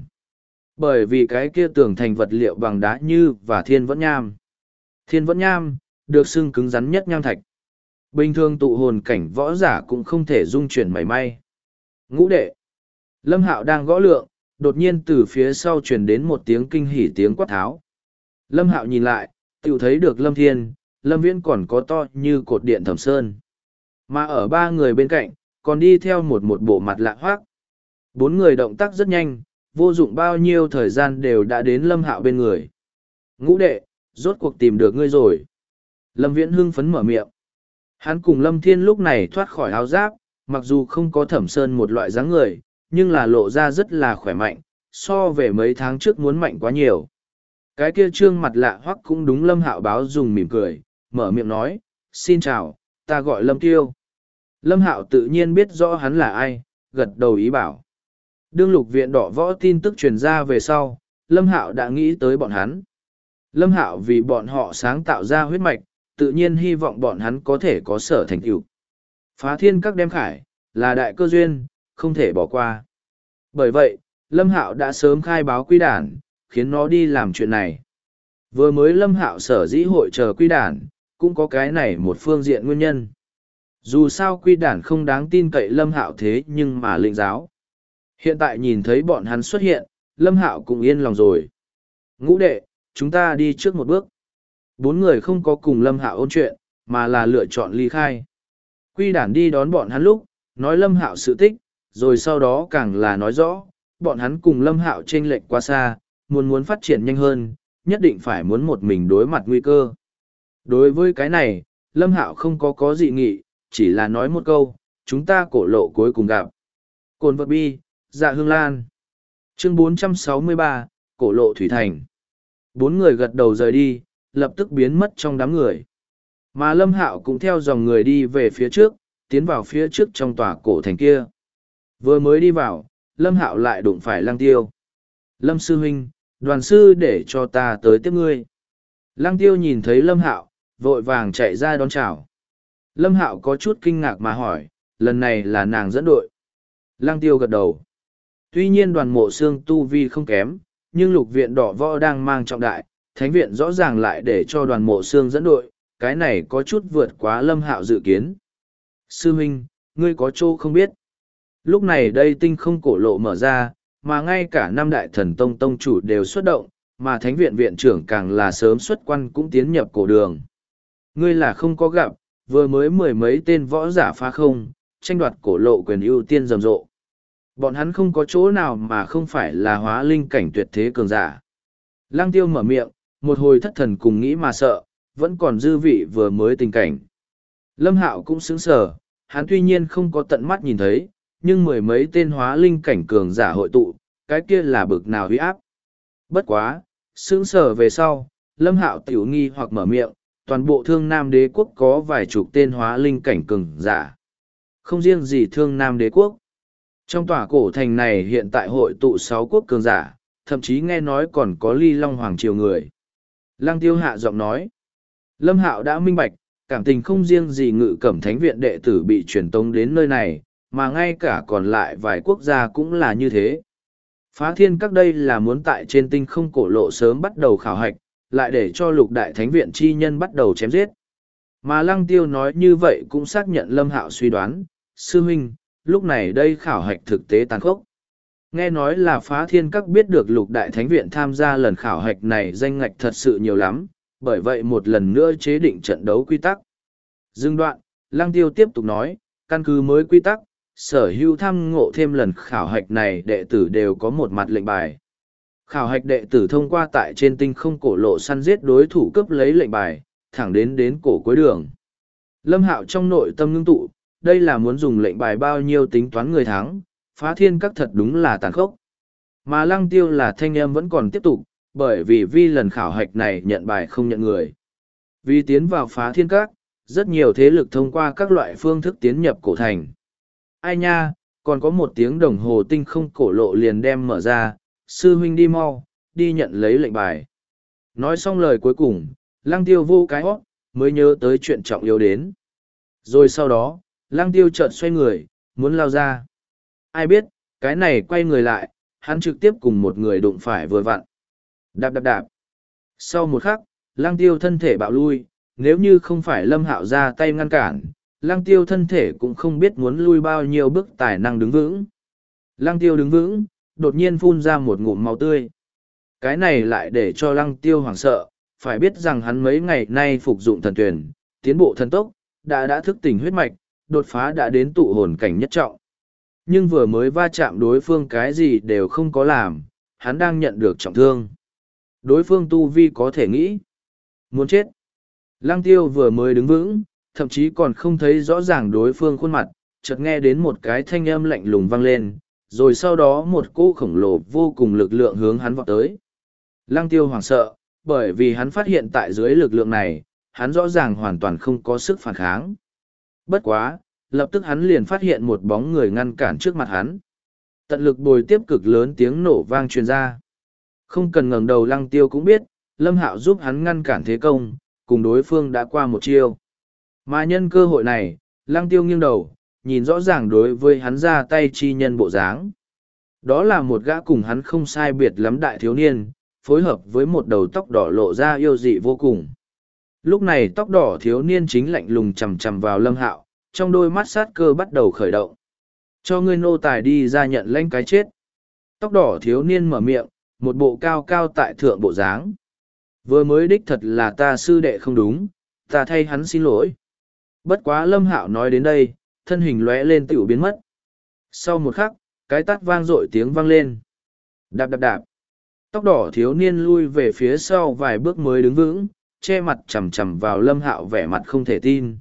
[SPEAKER 1] Bởi vì cái kia tường thành vật liệu bằng đá như và thiên vẫn nham. Thiên vẫn nham, được xưng cứng rắn nhất nham thạch. Bình thường tụ hồn cảnh võ giả cũng không thể dung chuyển mảy may. Ngũ đệ. Lâm Hạo đang gõ lượng, đột nhiên từ phía sau truyền đến một tiếng kinh hỉ tiếng quát tháo. Lâm Hạo nhìn lại, tiểu thấy được Lâm Thiên, Lâm Viễn còn có to như cột điện Thẩm Sơn. Mà ở 3 người bên cạnh, còn đi theo một bộ mặt lạ hoác. 4 người động tác rất nhanh, vô dụng bao nhiêu thời gian đều đã đến Lâm Hạo bên người. Ngũ đệ, rốt cuộc tìm được ngươi rồi. Lâm Viễn hưng phấn mở miệng. Hắn cùng Lâm Thiên lúc này thoát khỏi áo giáp, mặc dù không có Thẩm Sơn một loại dáng người, nhưng là lộ ra rất là khỏe mạnh, so về mấy tháng trước muốn mạnh quá nhiều. Cái kia trương mặt lạ hoắc cũng đúng Lâm Hạo báo dùng mỉm cười, mở miệng nói, xin chào, ta gọi Lâm Tiêu. Lâm Hạo tự nhiên biết rõ hắn là ai, gật đầu ý bảo. Đương Lục Viện Đọ Võ tin tức truyền ra về sau, Lâm Hạo đã nghĩ tới bọn hắn. Lâm Hạo vì bọn họ sáng tạo ra huyết mạch, tự nhiên hy vọng bọn hắn có thể có sở thành tựu. Phá thiên các đem khải, là đại cơ duyên, không thể bỏ qua. Bởi vậy, Lâm Hạo đã sớm khai báo quy đản, khiến nó đi làm chuyện này. Vừa mới Lâm Hạo sở dĩ hội chờ quy đản, cũng có cái này một phương diện nguyên nhân. Dù sao quy đản không đáng tin cậy Lâm Hạo thế nhưng mà lĩnh giáo. Hiện tại nhìn thấy bọn hắn xuất hiện, Lâm Hạo cũng yên lòng rồi. Ngũ đệ, chúng ta đi trước một bước. 4 người không có cùng Lâm Hạo ôn chuyện, mà là lựa chọn ly khai. Quy đản đi đón bọn hắn lúc, nói Lâm Hạo sự tích, rồi sau đó càng là nói rõ, bọn hắn cùng Lâm Hạo chênh lệch quá xa, muốn phát triển nhanh hơn, nhất định phải muốn một mình đối mặt nguy cơ. Đối với cái này, Lâm Hạo không có dị nghị, chỉ là nói một câu, chúng ta cổ lộ cuối cùng gặp. Cồn vật bi, dạ hương lan. Chương 463, cổ lộ thủy thành. 4 người gật đầu rời đi, lập tức biến mất trong đám người. Mà Lâm Hạo cũng theo dòng người đi về phía trước, tiến vào phía trước trong tòa cổ thành kia. Vừa mới đi vào, Lâm Hạo lại đụng phải Lăng Tiêu. Lâm sư huynh, đoàn sư để cho ta tới tiếp ngươi. Lăng Tiêu nhìn thấy Lâm Hạo, vội vàng chạy ra đón chào. Lâm Hạo có chút kinh ngạc mà hỏi, lần này là nàng dẫn đội. Lăng Tiêu gật đầu. Tuy nhiên đoàn mộ xương tu vi không kém, nhưng Lục Viện Đọ Võ đang mang trọng đại, thánh viện rõ ràng lại để cho đoàn mộ xương dẫn đội, cái này có chút vượt quá Lâm Hạo dự kiến. Sư huynh, ngươi có chỗ không biết. Lúc này đây tinh không cổ lộ mở ra, mà ngay cả năm đại thần tông tông chủ đều xuất động, mà thánh viện viện trưởng càng là sớm xuất quan cũng tiến nhập cổ đường. Ngươi là không có gặp, vừa mới mười mấy tên võ giả phá không, tranh đoạt cổ lộ quyền ưu tiên rầm rộ. Bọn hắn không có chỗ nào mà không phải là hóa linh cảnh tuyệt thế cường giả. Lăng Tiêu mở miệng, một hồi thất thần cùng nghĩ mà sợ, vẫn còn dư vị vừa mới tình cảnh. Lâm Hạo cũng sững sờ, hắn tuy nhiên không có tận mắt nhìn thấy, nhưng mười mấy tên hóa linh cảnh cường giả hội tụ, cái kia là bực nào uy áp. Bất quá, sững sờ về sau, Lâm Hạo tiểu nghi hoặc mở miệng, toàn bộ Thương Nam Đế quốc có vài chục tên hóa linh cảnh cường giả. Không riêng gì Thương Nam Đế quốc. Trong tòa cổ thành này hiện tại hội tụ 6 quốc cường giả, thậm chí nghe nói còn có Ly Long Hoàng triều người. Lăng Tiêu hạ giọng nói. Lâm Hạo đã minh bạch, cảm tình không riêng gì Ngự Cẩm Thánh viện đệ tử bị truyền tống đến nơi này, mà ngay cả còn lại vài quốc gia cũng là như thế. Phá thiên các đây là muốn tại trên tinh không cổ lộ sớm bắt đầu khảo hạch, lại để cho lục đại thánh viện chi nhân bắt đầu chém giết. Mà Lăng Tiêu nói như vậy cũng xác nhận Lâm Hạo suy đoán, sư huynh, lúc này đây khảo hạch thực tế tàn khốc. Nghe nói là Phá thiên các biết được lục đại thánh viện tham gia lần khảo hạch này danh ngạch thật sự nhiều lắm, bởi vậy một lần nữa chế định trận đấu quy tắc. Dừng đoạn, Lăng Tiêu tiếp tục nói, căn cứ mới quy tắc, sở hữu tham ngộ thêm lần khảo hạch này đệ tử đều có một mặt lệnh bài. Khảo hạch đệ tử thông qua tại trên tinh không cổ lộ săn giết đối thủ cướp lấy lệnh bài, thẳng đến cổ cuối đường. Lâm Hạo trong nội tâm ngưng tụ, đây là muốn dùng lệnh bài bao nhiêu tính toán người thắng, Phá thiên các thật đúng là tàn khốc. Mà Lăng Tiêu là thanh âm vẫn còn tiếp tục, bởi vì lần khảo hạch này nhận bài không nhận người. Vì tiến vào Phá thiên các, rất nhiều thế lực thông qua các loại phương thức tiến nhập cổ thành. Ai nha, còn có một tiếng đồng hồ tinh không cổ lộ liền đem mở ra, sư huynh đi mau, đi nhận lấy lệnh bài. Nói xong lời cuối cùng, Lăng Tiêu vô cái hót, mới nhớ tới chuyện trọng yếu đến. Rồi sau đó, Lăng Tiêu chợt xoay người, muốn lao ra. Ai biết, cái này quay người lại, hắn trực tiếp cùng một người đụng phải vừa vặn. Đạp đạp đạp. Sau một khắc, Lăng Tiêu thân thể bạo lui, nếu như không phải Lâm Hạo ra tay ngăn cản, Lăng Tiêu thân thể cũng không biết muốn lui bao nhiêu bước tài năng đứng vững. Lăng Tiêu đứng vững, đột nhiên phun ra một ngụm máu tươi. Cái này lại để cho Lăng Tiêu hoảng sợ, phải biết rằng hắn mấy ngày nay phục dụng thần tuyển, tiến bộ thần tốc, đã thức tỉnh huyết mạch, đột phá đã đến tụ hồn cảnh nhất trọng. Nhưng vừa mới va chạm đối phương cái gì đều không có làm, hắn đang nhận được trọng thương. Đối phương tu vi có thể nghĩ. Muốn chết. Lăng Tiêu vừa mới đứng vững, thậm chí còn không thấy rõ ràng đối phương khuôn mặt, chợt nghe đến một cái thanh âm lạnh lùng vang lên, rồi sau đó một cỗ khổng lồ vô cùng lực lượng hướng hắn vọt tới. Lăng Tiêu hoảng sợ, bởi vì hắn phát hiện tại dưới lực lượng này, hắn rõ ràng hoàn toàn không có sức phản kháng. Bất quá, lập tức hắn liền phát hiện một bóng người ngăn cản trước mặt hắn. Tận lực bồi tiếp cực lớn tiếng nổ vang truyền ra. Không cần ngẩng đầu Lăng Tiêu cũng biết, Lâm Hạo giúp hắn ngăn cản thế công, cùng đối phương đã qua một chiêu. Mà nhân cơ hội này, Lăng Tiêu nghiêng đầu, nhìn rõ ràng đối với hắn ra tay chi nhân bộ dáng. Đó là một gã cùng hắn không sai biệt lắm đại thiếu niên, phối hợp với một đầu tóc đỏ lộ ra yêu dị vô cùng. Lúc này tóc đỏ thiếu niên chính lạnh lùng chằm chằm vào Lâm Hạo, trong đôi mắt sát cơ bắt đầu khởi động. Cho ngươi nô tài đi ra nhận lãnh cái chết. Tóc đỏ thiếu niên mở miệng, một bộ cao cao tại thượng bộ dáng. Vừa mới đích thật là ta sư đệ không đúng, ta thay hắn xin lỗi. Bất quá Lâm Hạo nói đến đây, thân hình lóe lên tiểu biến mất. Sau một khắc, cái tát vang dội tiếng vang lên. Đạp đạp đạp. Tóc đỏ thiếu niên lui về phía sau vài bước mới đứng vững, che mặt chằm chằm vào Lâm Hạo vẻ mặt không thể tin.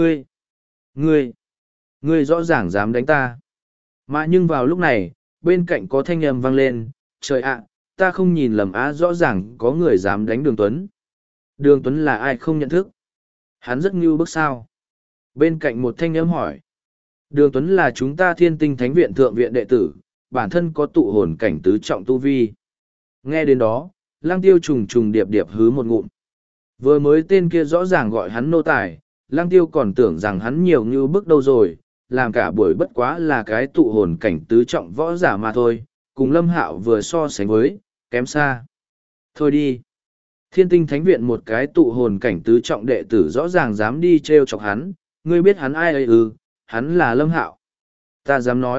[SPEAKER 1] Ngươi rõ ràng dám đánh ta. Mà nhưng vào lúc này, bên cạnh có thanh âm vang lên, trời ạ, ta không nhìn lầm á, rõ ràng có người dám đánh Đường Tuấn. Đường Tuấn là ai không nhận thức? Hắn rất ngưu bức sao? Bên cạnh một thanh âm hỏi. Đường Tuấn là chúng ta Thiên Tinh Thánh viện thượng viện đệ tử, bản thân có tụ hồn cảnh tứ trọng tu vi. Nghe đến đó, Lăng Tiêu trùng trùng điệp điệp hứ một ngụm. Vừa mới tên kia rõ ràng gọi hắn nô tài, Lăng Tiêu còn tưởng rằng hắn nhiều ngưu bức đâu rồi, làm cả buổi bất quá là cái tụ hồn cảnh tứ trọng võ giả mà thôi, cùng Lâm Hạo vừa so sánh với, kém xa. Thôi đi. Thiên Tinh Thánh viện một cái tụ hồn cảnh tứ trọng đệ tử rõ ràng dám đi trêu chọc hắn, ngươi biết hắn ai ấy ư, hắn là Lâm Hạo. Ta dám nói,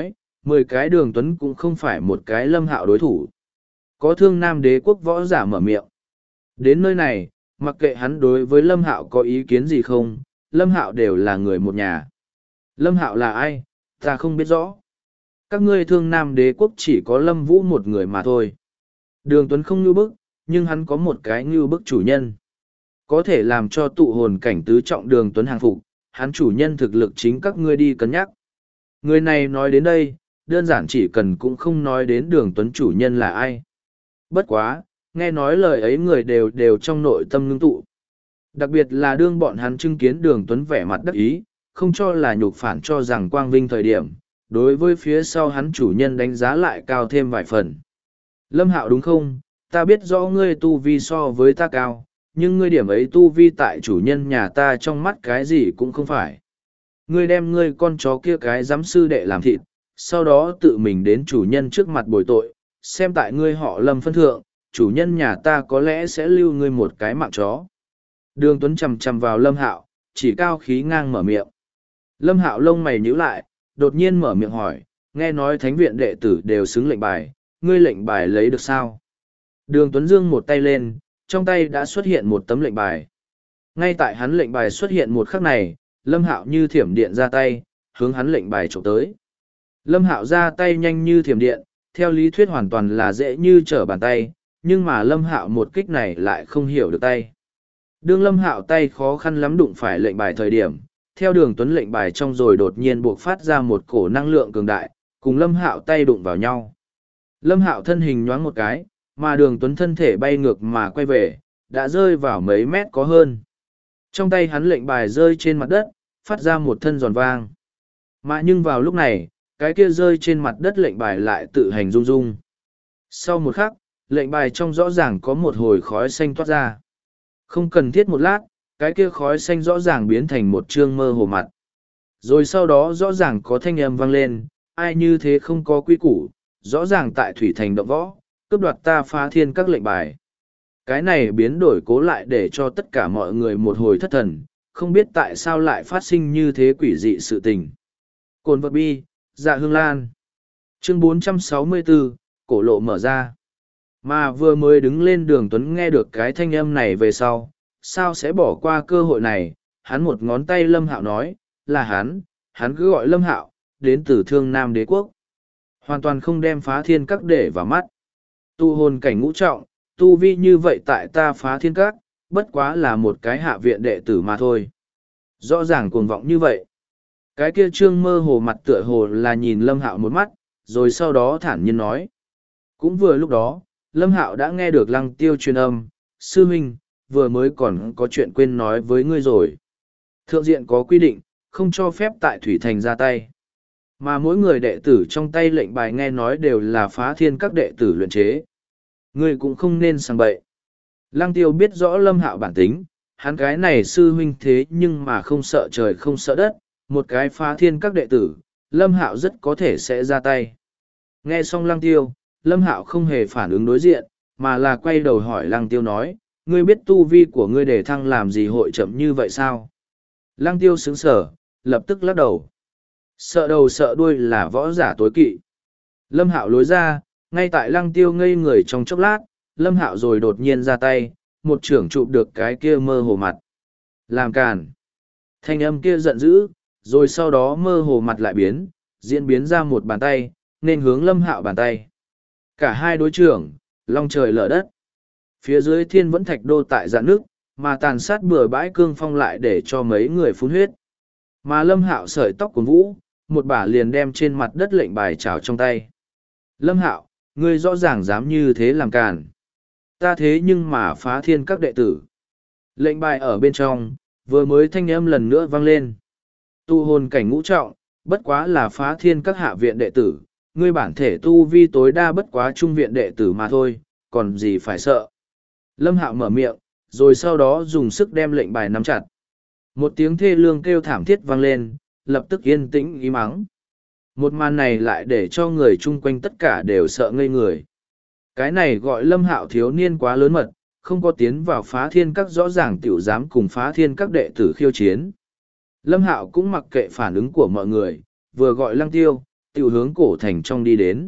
[SPEAKER 1] 10 cái Đường Tuấn cũng không phải một cái Lâm Hạo đối thủ. Có Thương Nam Đế quốc võ giả mở miệng. Đến nơi này, mặc kệ hắn đối với Lâm Hạo có ý kiến gì không, Lâm Hạo đều là người một nhà. Lâm Hạo là ai, ta không biết rõ. Các ngươi Thương Nam Đế quốc chỉ có Lâm Vũ một người mà thôi. Đường Tuấn không ngưu bức, nhưng hắn có một cái ngưu bức chủ nhân. Có thể làm cho tụ hồn cảnh tứ trọng Đường Tuấn hàng phục, hắn chủ nhân thực lực chính các ngươi đi cân nhắc. Người này nói đến đây, đơn giản chỉ cần cũng không nói đến Đường Tuấn chủ nhân là ai. Bất quá, nghe nói lời ấy người đều trong nội tâm ngưng tụ. Đặc biệt là đương bọn hắn chứng kiến Đường Tuấn vẻ mặt đắc ý, không cho là nhục phản cho rằng quang vinh thời điểm, đối với phía sau hắn chủ nhân đánh giá lại cao thêm vài phần. Lâm Hạo đúng không, ta biết rõ ngươi tu vi so với ta cao, nhưng ngươi điểm ấy tu vi tại chủ nhân nhà ta trong mắt cái gì cũng không phải. Ngươi đem ngươi con chó kia cái giám sư đệ làm thịt, sau đó tự mình đến chủ nhân trước mặt bồi tội, xem tại ngươi họ Lâm phân thượng, chủ nhân nhà ta có lẽ sẽ lưu ngươi một cái mạng chó. Đường Tuấn chằm chằm vào Lâm Hạo, chỉ cao khí ngang mở miệng. Lâm Hạo lông mày nhíu lại, đột nhiên mở miệng hỏi, nghe nói thánh viện đệ tử đều xứng lệnh bài, ngươi lệnh bài lấy được sao? Đường Tuấn giương một tay lên, trong tay đã xuất hiện một tấm lệnh bài. Ngay tại hắn lệnh bài xuất hiện một khắc này, Lâm Hạo như thiểm điện ra tay, hướng hắn lệnh bài chụp tới. Lâm Hạo ra tay nhanh như thiểm điện, theo lý thuyết hoàn toàn là dễ như trở bàn tay, nhưng mà Lâm Hạo một kích này lại không hiểu được tay. Đương Lâm Hạo tay khó khăn lắm đụng phải lệnh bài thời điểm, theo Đường Tuấn lệnh bài trong rồi đột nhiên buộc phát ra một cổ năng lượng cường đại, cùng Lâm Hạo tay đụng vào nhau. Lâm Hạo thân hình nhoáng một cái, mà Đường Tuấn thân thể bay ngược mà quay về, đã rơi vào mấy mét có hơn. Trong tay hắn lệnh bài rơi trên mặt đất, phát ra một thân giòn vang. Mà nhưng vào lúc này, cái kia rơi trên mặt đất lệnh bài lại tự hành rung rung. Sau một khắc, lệnh bài trong rõ ràng có một hồi khói xanh toát ra. Không cần thiết một lát, cái kia khói xanh rõ ràng biến thành một trương mơ hồ mặt. Rồi sau đó rõ ràng có thanh âm vang lên, ai như thế không có quy củ, rõ ràng tại Thủy Thành động võ, cướp đoạt ta Phá Thiên các lệnh bài. Cái này biến đổi cố lại để cho tất cả mọi người một hồi thất thần, không biết tại sao lại phát sinh như thế quỷ dị sự tình. Cồn vật bi, dạ hương lan. Chương 464, cổ lộ mở ra. Mà vừa mới đứng lên Đường Tuấn nghe được cái thanh âm này về sau, sao sẽ bỏ qua cơ hội này, hắn một ngón tay Lâm Hạo nói, là hắn cứ gọi Lâm Hạo, đến từ Thương Nam Đế quốc. Hoàn toàn không đem Phá Thiên các để vào mắt. Tu hồn cảnh ngũ trọng, tu vi như vậy tại ta Phá Thiên các, bất quá là một cái hạ viện đệ tử mà thôi. Rõ ràng cuồng vọng như vậy. Cái kia trương mơ hồ mặt tựa hồ là nhìn Lâm Hạo một mắt, rồi sau đó thản nhiên nói. Cũng vừa lúc đó, Lâm Hạo đã nghe được Lăng Tiêu truyền âm, sư huynh, vừa mới còn có chuyện quên nói với ngươi rồi. Thượng diện có quy định, không cho phép tại Thủy Thành ra tay. Mà mỗi người đệ tử trong tay lệnh bài nghe nói đều là Phá Thiên các đệ tử luyện chế. Ngươi cũng không nên sang bậy. Lăng Tiêu biết rõ Lâm Hạo bản tính, hắn cái này sư huynh thế nhưng mà không sợ trời không sợ đất, một cái Phá Thiên các đệ tử, Lâm Hạo rất có thể sẽ ra tay. Nghe xong Lăng Tiêu, Lâm Hạo không hề phản ứng đối diện, mà là quay đầu hỏi Lăng Tiêu nói, ngươi biết tu vi của ngươi để thăng làm gì hội chậm như vậy sao? Lăng Tiêu sững sờ, lập tức lắc đầu. Sợ đầu sợ đuôi là võ giả tối kỵ. Lâm Hạo lối ra, ngay tại Lăng Tiêu ngây người trong chốc lát, Lâm Hạo rồi đột nhiên ra tay, một chưởng chụp được cái kia mơ hồ mặt. Làm càn. Thanh âm kia giận dữ, rồi sau đó mơ hồ mặt lại biến, diễn biến ra một bàn tay, nên hướng Lâm Hạo bàn tay. Cả hai đối trưởng, long trời lở đất. Phía dưới thiên vẫn thạch đô tại dạn nước, mà tàn sát bừa bãi cương phong lại để cho mấy người phun huyết. Mà Lâm Hạo sợi tóc của Vũ, một bả liền đem trên mặt đất lệnh bài trào trong tay. Lâm Hạo, ngươi rõ ràng dám như thế làm càn. Ta thế nhưng mà Phá Thiên các đệ tử. Lệnh bài ở bên trong, vừa mới thanh âm lần nữa vang lên. Tu hồn cảnh ngũ trọng, bất quá là Phá Thiên các hạ viện đệ tử, ngươi bản thể tu vi tối đa bất quá trung viện đệ tử mà thôi, còn gì phải sợ. Lâm Hạo mở miệng, rồi sau đó dùng sức đem lệnh bài nắm chặt. Một tiếng thê lương kêu thảm thiết vang lên, lập tức yên tĩnh ý mắng. Một màn này lại để cho người chung quanh tất cả đều sợ ngây người. Cái này gọi Lâm Hạo thiếu niên quá lớn mật, không có tiến vào Phá Thiên các rõ ràng tiểu dám cùng Phá Thiên các đệ tử khiêu chiến. Lâm Hạo cũng mặc kệ phản ứng của mọi người, vừa gọi Lăng Tiêu, tiểu hướng cổ thành trong đi đến.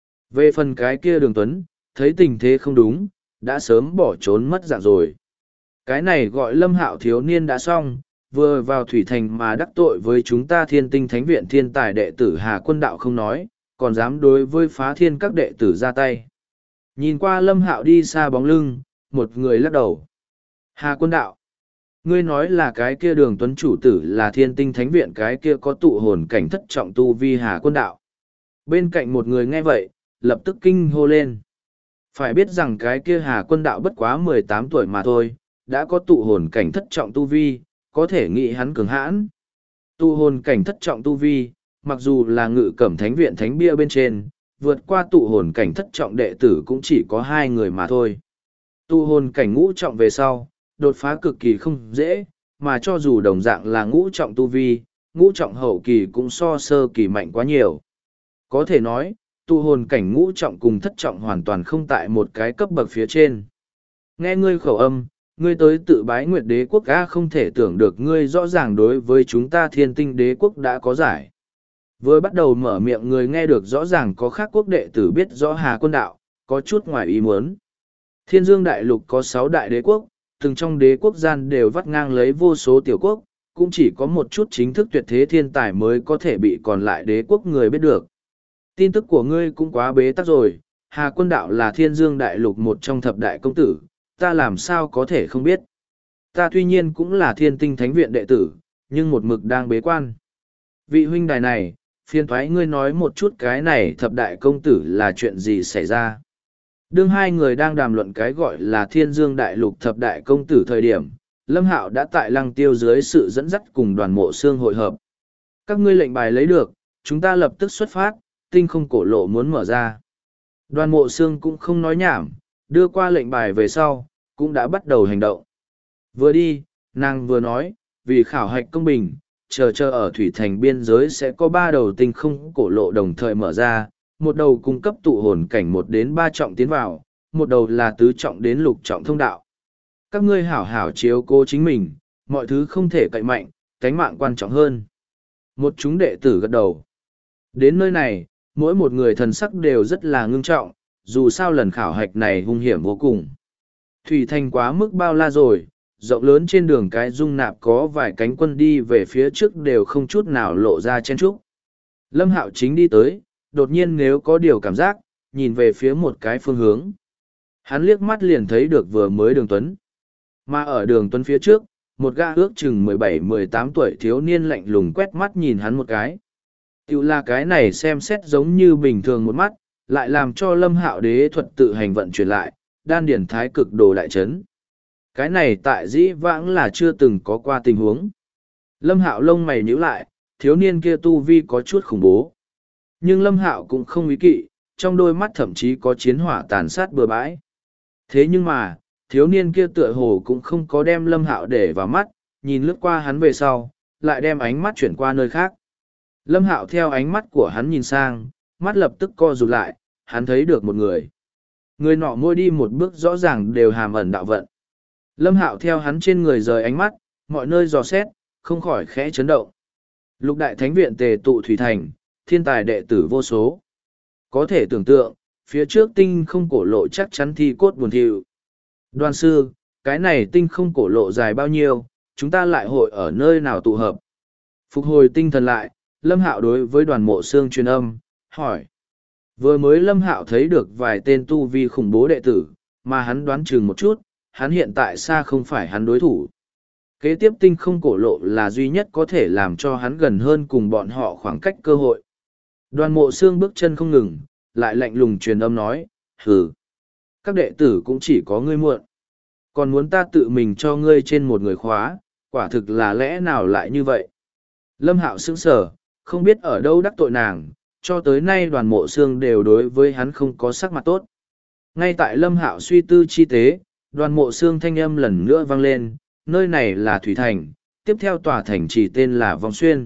[SPEAKER 1] Về phần cái kia Đường Tuấn, thấy tình thế không đúng, đã sớm bỏ trốn mất dạng rồi. Cái này gọi Lâm Hạo thiếu niên đã xong, vừa vào thủy thành mà đắc tội với chúng ta Thiên Tinh Thánh Viện thiên tài đệ tử Hà Quân Đạo không nói, còn dám đối với phá thiên các đệ tử ra tay. Nhìn qua Lâm Hạo đi xa bóng lưng, một người lắc đầu. Hà Quân Đạo, ngươi nói là cái kia Đường Tuấn chủ tử là Thiên Tinh Thánh Viện, cái kia có tụ hồn cảnh thất trọng tu vi Hà Quân Đạo. Bên cạnh một người nghe vậy, lập tức kinh hô lên. Phải biết rằng cái kia Hà Quân Đạo bất quá 18 tuổi mà thôi, đã có tụ hồn cảnh thất trọng tu vi, có thể nghĩ hắn cường hãn. Tụ hồn cảnh thất trọng tu vi, mặc dù là Ngự Cẩm Thánh Viện thánh bia bên trên, vượt qua tụ hồn cảnh thất trọng đệ tử cũng chỉ có 2 người mà thôi. Tụ hồn cảnh ngũ trọng về sau, đột phá cực kỳ không dễ, mà cho dù đồng dạng là ngũ trọng tu vi, ngũ trọng hậu kỳ cũng so sơ kỳ mạnh quá nhiều. Có thể nói, tụ hồn cảnh ngũ trọng cùng thất trọng hoàn toàn không tại một cái cấp bậc phía trên. Nghe ngươi khẩu âm, ngươi tới tự bái Nguyệt Đế quốc, a không thể tưởng được ngươi rõ ràng đối với chúng ta Thiên Tinh Đế quốc đã có giải. Vừa bắt đầu mở miệng người nghe được rõ ràng có khác quốc đệ tử biết rõ Hà Quân Đạo, có chút ngoài ý muốn. Thiên Dương Đại Lục có 6 đại đế quốc, từng trong đế quốc gian đều vắt ngang lấy vô số tiểu quốc, cũng chỉ có một chút chính thức tuyệt thế thiên tài mới có thể bị còn lại đế quốc người biết được. Tin tức của ngươi cũng quá bế tắc rồi, Hà Quân Đạo là Thiên Dương Đại Lục một trong thập đại công tử, ta làm sao có thể không biết. Ta tuy nhiên cũng là Thiên Tinh Thánh Viện đệ tử, nhưng một mực đang bế quan. Vị huynh đài này, phiền thoái ngươi nói một chút cái này thập đại công tử là chuyện gì xảy ra. Đương hai người đang đàm luận cái gọi là Thiên Dương Đại Lục thập đại công tử thời điểm, Lâm Hạo đã tại Lăng Tiêu dưới sự dẫn dắt cùng Đoàn Mộ Xương hội hợp. Các ngươi lệnh bài lấy được, chúng ta lập tức xuất phát, tinh không cổ lộ muốn mở ra. Đoàn Mộ Xương cũng không nói nhảm, đưa qua lệnh bài về sau, cũng đã bắt đầu hành động. Vừa đi, nàng vừa nói, vì khảo hạch công bình, chờ ở thủy thành biên giới sẽ có 3 đầu tinh không cổ lộ đồng thời mở ra, một đầu cung cấp tụ hồn cảnh 1 đến 3 trọng tiến vào, một đầu là tứ trọng đến lục trọng thông đạo. Các ngươi hảo hảo chiếu cố chính mình, mọi thứ không thể cậy mạnh, cánh mạng quan trọng hơn. Một chúng đệ tử gật đầu. Đến nơi này, mỗi một người thần sắc đều rất là ngưng trọng, dù sao lần khảo hạch này hung hiểm vô cùng. Thủy thành quá mức bao la rồi, rộng lớn trên đường cái dung nạp có vài cánh quân đi về phía trước đều không chút nào lộ ra chen trúc. Lâm Hạo chính đi tới, đột nhiên nếu có điều cảm giác, nhìn về phía một cái phương hướng. Hắn liếc mắt liền thấy được vừa mới Đường Tuấn. Mà ở Đường Tuấn phía trước, một gã ước chừng 17-18 tuổi thiếu niên lạnh lùng quét mắt nhìn hắn một cái. Tiểu là cái này xem xét giống như bình thường một mắt, lại làm cho Lâm Hạo đế thuật tự hành vận chuyển lại, đan điển thái cực đồ đại chấn. Cái này tại dĩ vãng là chưa từng có qua tình huống. Lâm Hạo lông mày nhíu lại, thiếu niên kia tu vi có chút khủng bố. Nhưng Lâm Hạo cũng không ý kỵ, trong đôi mắt thậm chí có chiến hỏa tàn sát bừa bãi. Thế nhưng mà, thiếu niên kia tựa hồ cũng không có đem Lâm Hạo để vào mắt, nhìn lướt qua hắn về sau, lại đem ánh mắt chuyển qua nơi khác. Lâm Hạo theo ánh mắt của hắn nhìn sang, mắt lập tức co rụt lại, hắn thấy được một người. Người nọ mỗi đi một bước rõ ràng đều hàm ẩn đạo vận. Lâm Hạo theo hắn trên người rời ánh mắt, mọi nơi dò xét, không khỏi khẽ chấn động. Lục đại thánh viện tề tụ thủy thành, thiên tài đệ tử vô số. Có thể tưởng tượng, phía trước tinh không cổ lộ chắc chắn thi cốt buồn thiu. Đoàn sư, cái này tinh không cổ lộ dài bao nhiêu, chúng ta lại hội ở nơi nào tụ hợp. Phục hồi tinh thần lại, Lâm Hạo đối với Đoàn Mộ Xương truyền âm, hỏi. Vừa mới Lâm Hạo thấy được vài tên tu vi khủng bố đệ tử, mà hắn đoán chừng một chút, hắn hiện tại xa không phải hắn đối thủ. Kế tiếp tinh không cổ lộ là duy nhất có thể làm cho hắn gần hơn cùng bọn họ khoảng cách cơ hội. Đoàn Mộ Xương bước chân không ngừng, lại lạnh lùng truyền âm nói, hừ. Các đệ tử cũng chỉ có ngươi muộn. Còn muốn ta tự mình cho ngươi trên một người khóa, quả thực là lẽ nào lại như vậy? Lâm Hạo sững sờ, không biết ở đâu đắc tội nàng, cho tới nay Đoàn Mộ Xương đều đối với hắn không có sắc mặt tốt. Ngay tại Lâm Hạo suy tư chi tế, Đoàn Mộ Xương thanh âm lần nữa vang lên, nơi này là Thủy Thành, tiếp theo tòa thành chỉ tên là Vong Xuyên.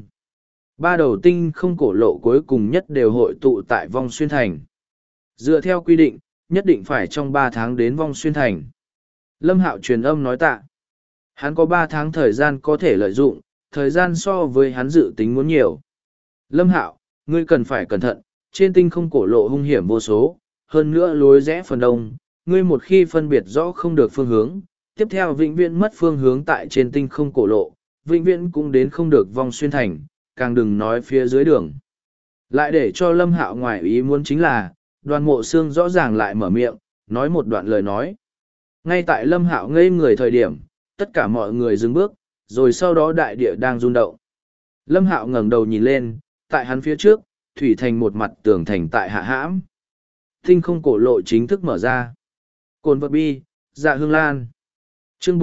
[SPEAKER 1] 3 đầu tinh không cổ lộ cuối cùng nhất đều hội tụ tại Vong Xuyên Thành. Dựa theo quy định, nhất định phải trong 3 tháng đến Vong Xuyên Thành. Lâm Hạo truyền âm nói tạ. Hắn có 3 tháng thời gian có thể lợi dụng, thời gian so với hắn dự tính muốn nhiều. Lâm Hạo, ngươi cần phải cẩn thận, trên tinh không cổ lộ hung hiểm vô số, hơn nữa lối rẽ phần đông, ngươi một khi phân biệt rõ không được phương hướng, tiếp theo vĩnh viễn mất phương hướng tại trên tinh không cổ lộ, vĩnh viễn cũng đến không được vòng xuyên thành, càng đừng nói phía dưới đường. Lại để cho Lâm Hạo ngoài ý muốn chính là, Đoàn Mộ Sương rõ ràng lại mở miệng, nói một đoạn lời nói. Ngay tại Lâm Hạo ngây người thời điểm, tất cả mọi người dừng bước, rồi sau đó đại địa đang rung động. Lâm Hạo ngẩng đầu nhìn lên, tại hắn phía trước, thủy thành một mặt tường thành tại hạ hãm. Tinh không cổ lộ chính thức mở ra. Cồn vật bi, dạ hương lan. Chương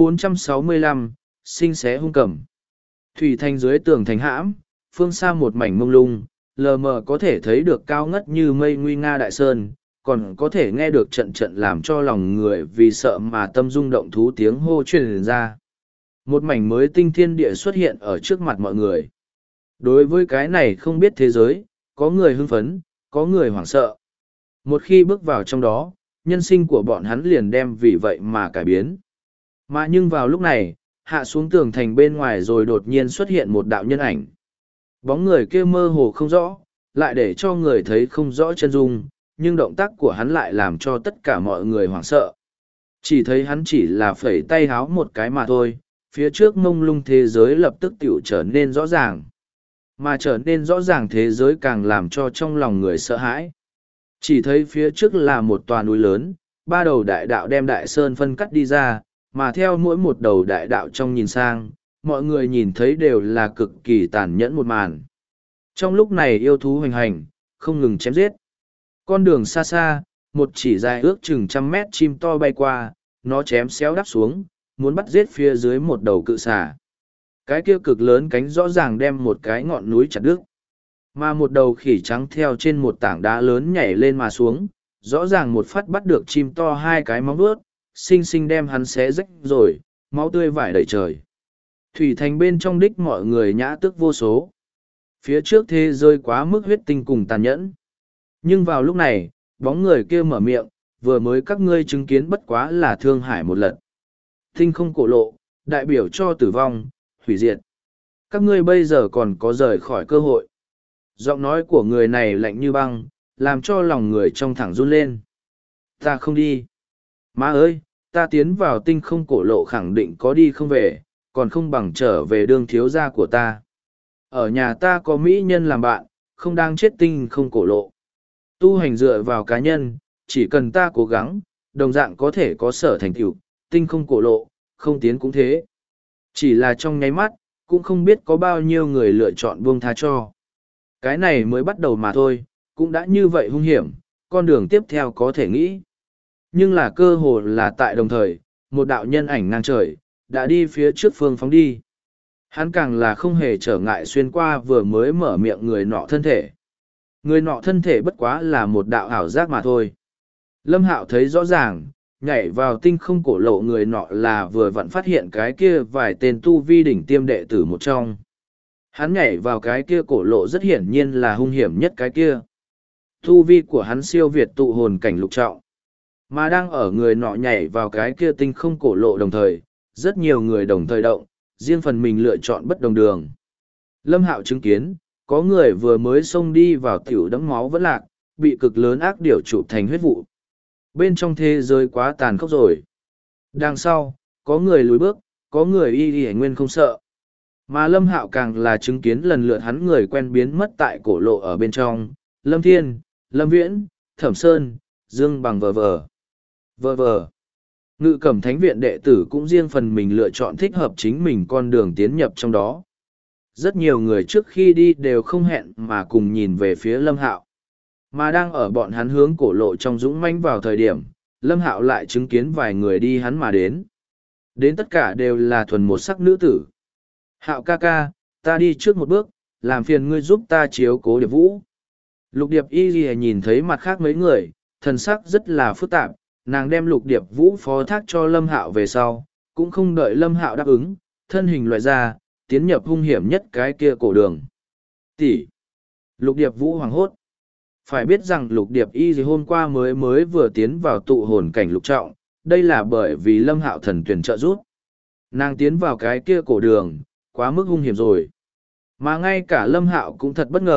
[SPEAKER 1] 465, sinh xé hung cầm. Thủy thành dưới tường thành hãm, phương xa một mảnh mông lung, lờ mờ có thể thấy được cao ngất như mây nguy nga đại sơn, còn có thể nghe được trận trận làm cho lòng người vì sợ mà tâm rung động thú tiếng hô truyền ra. Một mảnh mới tinh thiên địa xuất hiện ở trước mặt mọi người. Đối với cái này không biết thế giới, có người hưng phấn, có người hoảng sợ. Một khi bước vào trong đó, nhân sinh của bọn hắn liền đem vì vậy mà cải biến. Mà nhưng vào lúc này, hạ xuống tường thành bên ngoài rồi đột nhiên xuất hiện một đạo nhân ảnh. Bóng người kia mơ hồ không rõ, lại để cho người thấy không rõ chân dung, nhưng động tác của hắn lại làm cho tất cả mọi người hoảng sợ. Chỉ thấy hắn chỉ là phẩy tay háo một cái mà thôi, phía trước mông lung thế giới lập tức tiểu trở nên rõ ràng. Mà trở nên rõ ràng thế giới càng làm cho trong lòng người sợ hãi. Chỉ thấy phía trước là một tòa núi lớn, ba đầu đại đạo đem đại sơn phân cắt đi ra, mà theo mỗi một đầu đại đạo trong nhìn sang, mọi người nhìn thấy đều là cực kỳ tàn nhẫn một màn. Trong lúc này yêu thú hoành hành, không ngừng chém giết. Con đường xa xa, một chỉ dài ước chừng 100 mét chim to bay qua, nó chém xéo đắp xuống, muốn bắt giết phía dưới một đầu cự xà. Cái kia cực lớn cánh rõ ràng đem một cái ngọn núi chặt đứt. Mà một đầu khỉ trắng theo trên một tảng đá lớn nhảy lên mà xuống, rõ ràng một phát bắt được chim to hai cái móng vuốt, xinh xinh đem hắn xé rách rồi, máu tươi vải đầy trời. Thủy thành bên trong đích mọi người nhã tức vô số. Phía trước thế rơi quá mức huyết tinh cùng tàn nhẫn. Nhưng vào lúc này, bóng người kia mở miệng, vừa mới các ngươi chứng kiến bất quá là thương hải một lần. Tinh không cổ lộ, đại biểu cho tử vong, hủy diệt. Các ngươi bây giờ còn có rời khỏi cơ hội. Giọng nói của người này lạnh như băng, làm cho lòng người trong thẳng run lên. Ta không đi. Má ơi, ta tiến vào tinh không cổ lộ khẳng định có đi không về, còn không bằng trở về đương thiếu gia của ta. Ở nhà ta có mỹ nhân làm bạn, không đang chết tinh không cổ lộ. Tu hành dựa vào cá nhân, chỉ cần ta cố gắng, đồng dạng có thể có sở thành tựu, tinh không cổ lộ, không tiến cũng thế. Chỉ là trong nháy mắt, cũng không biết có bao nhiêu người lựa chọn buông tha cho. Cái này mới bắt đầu mà thôi, cũng đã như vậy hung hiểm, con đường tiếp theo có thể nghĩ. Nhưng là cơ hồ là tại đồng thời, một đạo nhân ảnh ngang trời, đã đi phía trước phương phóng đi. Hắn càng là không hề trở ngại xuyên qua vừa mới mở miệng người nọ thân thể. Người nọ thân thể bất quá là một đạo ảo giác mà thôi. Lâm Hạo thấy rõ ràng, nhảy vào tinh không cổ lộ người nọ là vừa vặn phát hiện cái kia vài tên tu vi đỉnh tiêm đệ tử một trong. Hắn nhảy vào cái kia cổ lộ rất hiển nhiên là hung hiểm nhất cái kia. Tu vi của hắn siêu việt tụ hồn cảnh lục trọng. Mà đang ở người nọ nhảy vào cái kia tinh không cổ lộ đồng thời, rất nhiều người đồng thời động, riêng phần mình lựa chọn bất đồng đường. Lâm Hạo chứng kiến, có người vừa mới xông đi vào tiểu đẫm máu vẫn lạc, bị cực lớn ác điểu chụp thành huyết vụ. Bên trong thế giới quá tàn khốc rồi. Đằng sau, có người lùi bước, có người y y nguyên không sợ. Mà Lâm Hạo càng là chứng kiến lần lượt hắn người quen biến mất tại cổ lộ ở bên trong, Lâm Thiên, Lâm Viễn, Thẩm Sơn, Dương Bằng vờ vờ. Vờ vờ. Ngự Cẩm Thánh Viện đệ tử cũng riêng phần mình lựa chọn thích hợp chính mình con đường tiến nhập trong đó. Rất nhiều người trước khi đi đều không hẹn mà cùng nhìn về phía Lâm Hạo. Mà đang ở bọn hắn hướng cổ lộ trong dũng mãnh vào thời điểm, Lâm Hạo lại chứng kiến vài người đi hắn mà đến. Đến tất cả đều là thuần một sắc nữ tử. Hạo ca ca, ta đi trước một bước, làm phiền ngươi giúp ta chiếu cố Điệp Vũ. Lục Điệp Y Ghi nhìn thấy mặt khác mấy người, thần sắc rất là phức tạp, nàng đem Lục Điệp Vũ phó thác cho Lâm Hạo về sau, cũng không đợi Lâm Hạo đáp ứng, thân hình loại ra, tiến nhập hung hiểm nhất cái kia cổ đường. Tỷ. Lục Điệp Vũ hoảng hốt. Phải biết rằng Lục Điệp Y Ghi hôm qua mới vừa tiến vào tụ hồn cảnh lục trọng, đây là bởi vì Lâm Hạo thần tuyển trợ giúp. Nàng tiến vào cái kia cổ đường, quá mức hung hiểm rồi. Mà ngay cả Lâm Hạo cũng thật bất ngờ,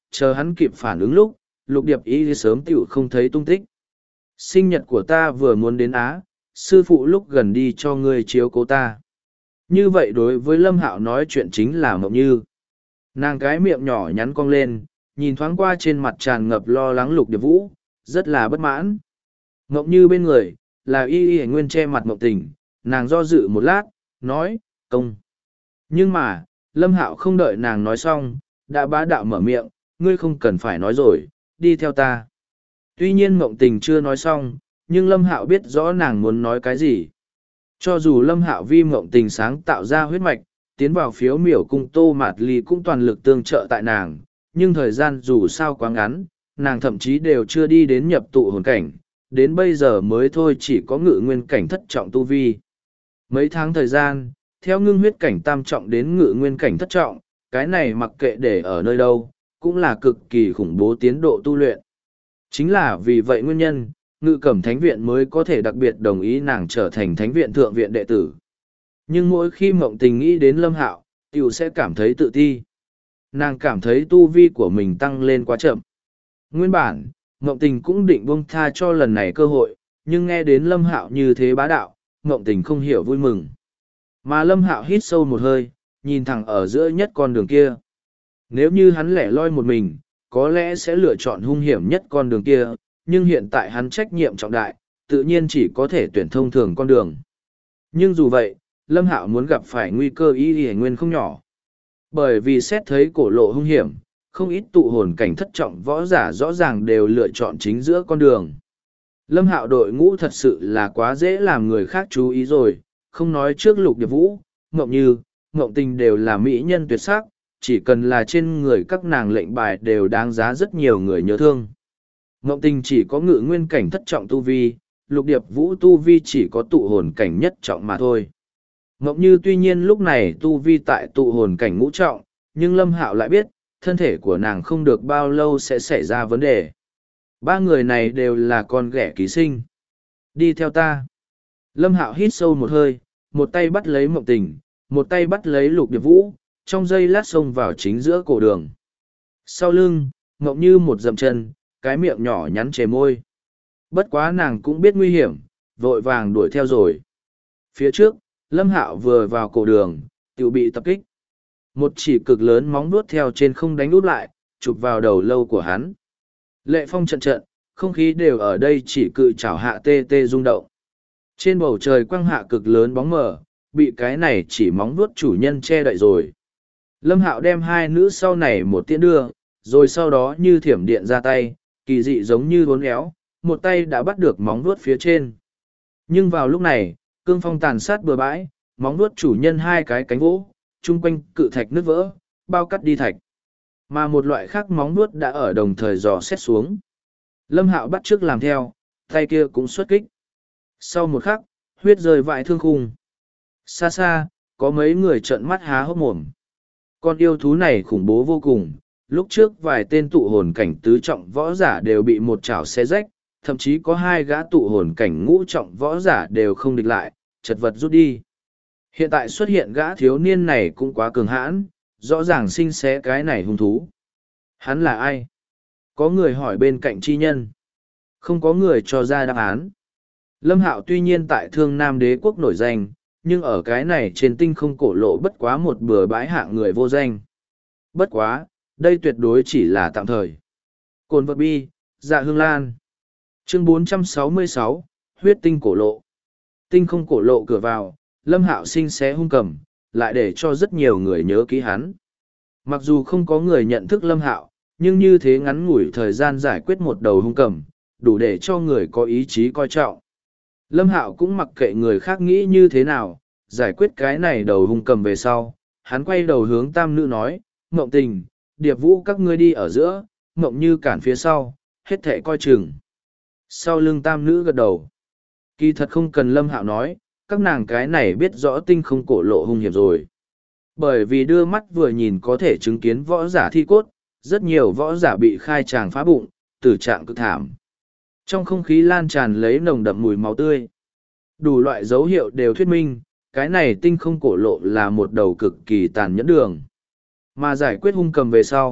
[SPEAKER 1] chờ hắn kịp phản ứng lúc, Lục Điệp Y sớm tựu không thấy tung tích. Sinh nhật của ta vừa muốn đến Á, sư phụ lúc gần đi cho ngươi chiếu cố ta. Như vậy đối với Lâm Hạo nói chuyện chính là Mộng Như. Nàng cái miệng nhỏ nhắn cong lên, nhìn thoáng qua trên mặt tràn ngập lo lắng Lục Điệp Vũ, rất là bất mãn. Mộng Như bên người, là Y Nguyên che mặt Mộng Tình, nàng do dự một lát, nói, công. Nhưng mà, Lâm Hạo không đợi nàng nói xong, đã bá đạo mở miệng, ngươi không cần phải nói rồi, đi theo ta. Tuy nhiên Mộng Tình chưa nói xong, nhưng Lâm Hạo biết rõ nàng muốn nói cái gì. Cho dù Lâm Hạo vi Mộng Tình sáng tạo ra huyết mạch, tiến vào phiếu miểu cung Tô Mạt Ly cũng toàn lực tương trợ tại nàng, nhưng thời gian dù sao quá ngắn, nàng thậm chí đều chưa đi đến nhập tụ hồn cảnh, đến bây giờ mới thôi chỉ có ngự nguyên cảnh thất trọng tu vi. Mấy tháng thời gian, theo ngưng huyết cảnh tam trọng đến ngự nguyên cảnh thất trọng, cái này mặc kệ để ở nơi đâu, cũng là cực kỳ khủng bố tiến độ tu luyện. Chính là vì vậy nguyên nhân, Ngự Cẩm Thánh Viện mới có thể đặc biệt đồng ý nàng trở thành Thánh Viện Thượng Viện đệ tử. Nhưng mỗi khi Mộng Tình nghĩ đến Lâm Hạo, tiểu sẽ cảm thấy tự ti. Nàng cảm thấy tu vi của mình tăng lên quá chậm. Nguyên bản, Mộng Tình cũng định buông tha cho lần này cơ hội, nhưng nghe đến Lâm Hạo như thế bá đạo, Mộng Tình không hiểu vui mừng. Mà Lâm Hạo hít sâu một hơi, nhìn thẳng ở giữa nhất con đường kia. Nếu như hắn lẻ loi một mình, có lẽ sẽ lựa chọn hung hiểm nhất con đường kia, nhưng hiện tại hắn trách nhiệm trọng đại, tự nhiên chỉ có thể tuyển thông thường con đường. Nhưng dù vậy, Lâm Hạo muốn gặp phải nguy cơ Y Nguyên không nhỏ. Bởi vì xét thấy cổ lộ hung hiểm, không ít tụ hồn cảnh thất trọng võ giả rõ ràng đều lựa chọn chính giữa con đường. Lâm Hạo đội ngũ thật sự là quá dễ làm người khác chú ý rồi, không nói trước Lục Điệp Vũ, Ngộng Như, Ngộng Tình đều là mỹ nhân tuyệt sắc, chỉ cần là trên người các nàng lệnh bài đều đáng giá rất nhiều người nhớ thương. Ngộng Tình chỉ có ngự nguyên cảnh thất trọng tu vi, Lục Điệp Vũ tu vi chỉ có tụ hồn cảnh nhất trọng mà thôi. Ngộng Như tuy nhiên lúc này tu vi tại tụ hồn cảnh ngũ trọng, nhưng Lâm Hạo lại biết, thân thể của nàng không được bao lâu sẽ xảy ra vấn đề. Ba người này đều là con ghẻ ký sinh. Đi theo ta. Lâm Hạo hít sâu một hơi, một tay bắt lấy Mộng Tình, một tay bắt lấy Lục Điệp Vũ, trong giây lát xông vào chính giữa cổ đường. Sau lưng, Ngộng Như một dậm chân, cái miệng nhỏ nhắn chề môi. Bất quá nàng cũng biết nguy hiểm, vội vàng đuổi theo rồi. Phía trước, Lâm Hạo vừa vào cổ đường, tự bị tập kích. Một chỉ cực lớn móng vuốt theo trên không đánh úp lại, chụp vào đầu lâu của hắn. Lệ phong trận trận, không khí đều ở đây chỉ cự chảo hạ tê tê rung động. Trên bầu trời quăng hạ cực lớn bóng mờ, bị cái này chỉ móng vuốt chủ nhân che đậy rồi. Lâm Hạo đem hai nữ sau này một tiễn đưa, rồi sau đó như thiểm điện ra tay, kỳ dị giống như uốn éo, một tay đã bắt được móng vuốt phía trên. Nhưng vào lúc này, cương phong tàn sát bừa bãi, móng vuốt chủ nhân hai cái cánh vỗ, chung quanh cự thạch nứt vỡ, bao cắt đi thạch. Mà một loại khác móng vuốt đã ở đồng thời dò xét xuống. Lâm Hạo bắt chước làm theo, tay kia cũng xuất kích. Sau một khắc, huyết rơi vãi thương khung. Xa xa, có mấy người trợn mắt há hốc mồm. Con yêu thú này khủng bố vô cùng, lúc trước vài tên tụ hồn cảnh tứ trọng võ giả đều bị một chảo xé rách, thậm chí có hai gã tụ hồn cảnh ngũ trọng võ giả đều không địch lại, chật vật rút đi. Hiện tại xuất hiện gã thiếu niên này cũng quá cường hãn, rõ ràng sinh xé cái này hung thú. Hắn là ai? Có người hỏi bên cạnh chi nhân. Không có người cho ra đáp án. Lâm Hạo tuy nhiên tại Thương Nam Đế quốc nổi danh, nhưng ở cái này trên tinh không cổ lộ bất quá một bừa bãi hạng người vô danh. Bất quá, đây tuyệt đối chỉ là tạm thời. Cồn vật bi, dạ hương lan. Chương 466, huyết tinh cổ lộ. Tinh không cổ lộ cửa vào, Lâm Hạo sinh xé hung cầm, lại để cho rất nhiều người nhớ ký hắn. Mặc dù không có người nhận thức Lâm Hạo, nhưng như thế ngắn ngủi thời gian giải quyết một đầu hung cầm, đủ để cho người có ý chí coi trọng. Lâm Hạo cũng mặc kệ người khác nghĩ như thế nào, giải quyết cái này đầu hung cầm về sau, hắn quay đầu hướng tam nữ nói, Ngộng Tình, Điệp Vũ các ngươi đi ở giữa, Ngộng Như cản phía sau, hết thệ coi chừng. Sau lưng tam nữ gật đầu. Kỳ thật không cần Lâm Hạo nói, các nàng cái này biết rõ tinh không cổ lộ hung hiểm rồi. Bởi vì đưa mắt vừa nhìn có thể chứng kiến võ giả thi cốt, rất nhiều võ giả bị khai tràng phá bụng, tử trạng cực thảm. Trong không khí lan tràn lấy nồng đậm mùi máu tươi. Đủ loại dấu hiệu đều thuyết minh, cái này tinh không cổ lộ là một đầu cực kỳ tàn nhẫn đường. Mà giải quyết hung cầm về sau,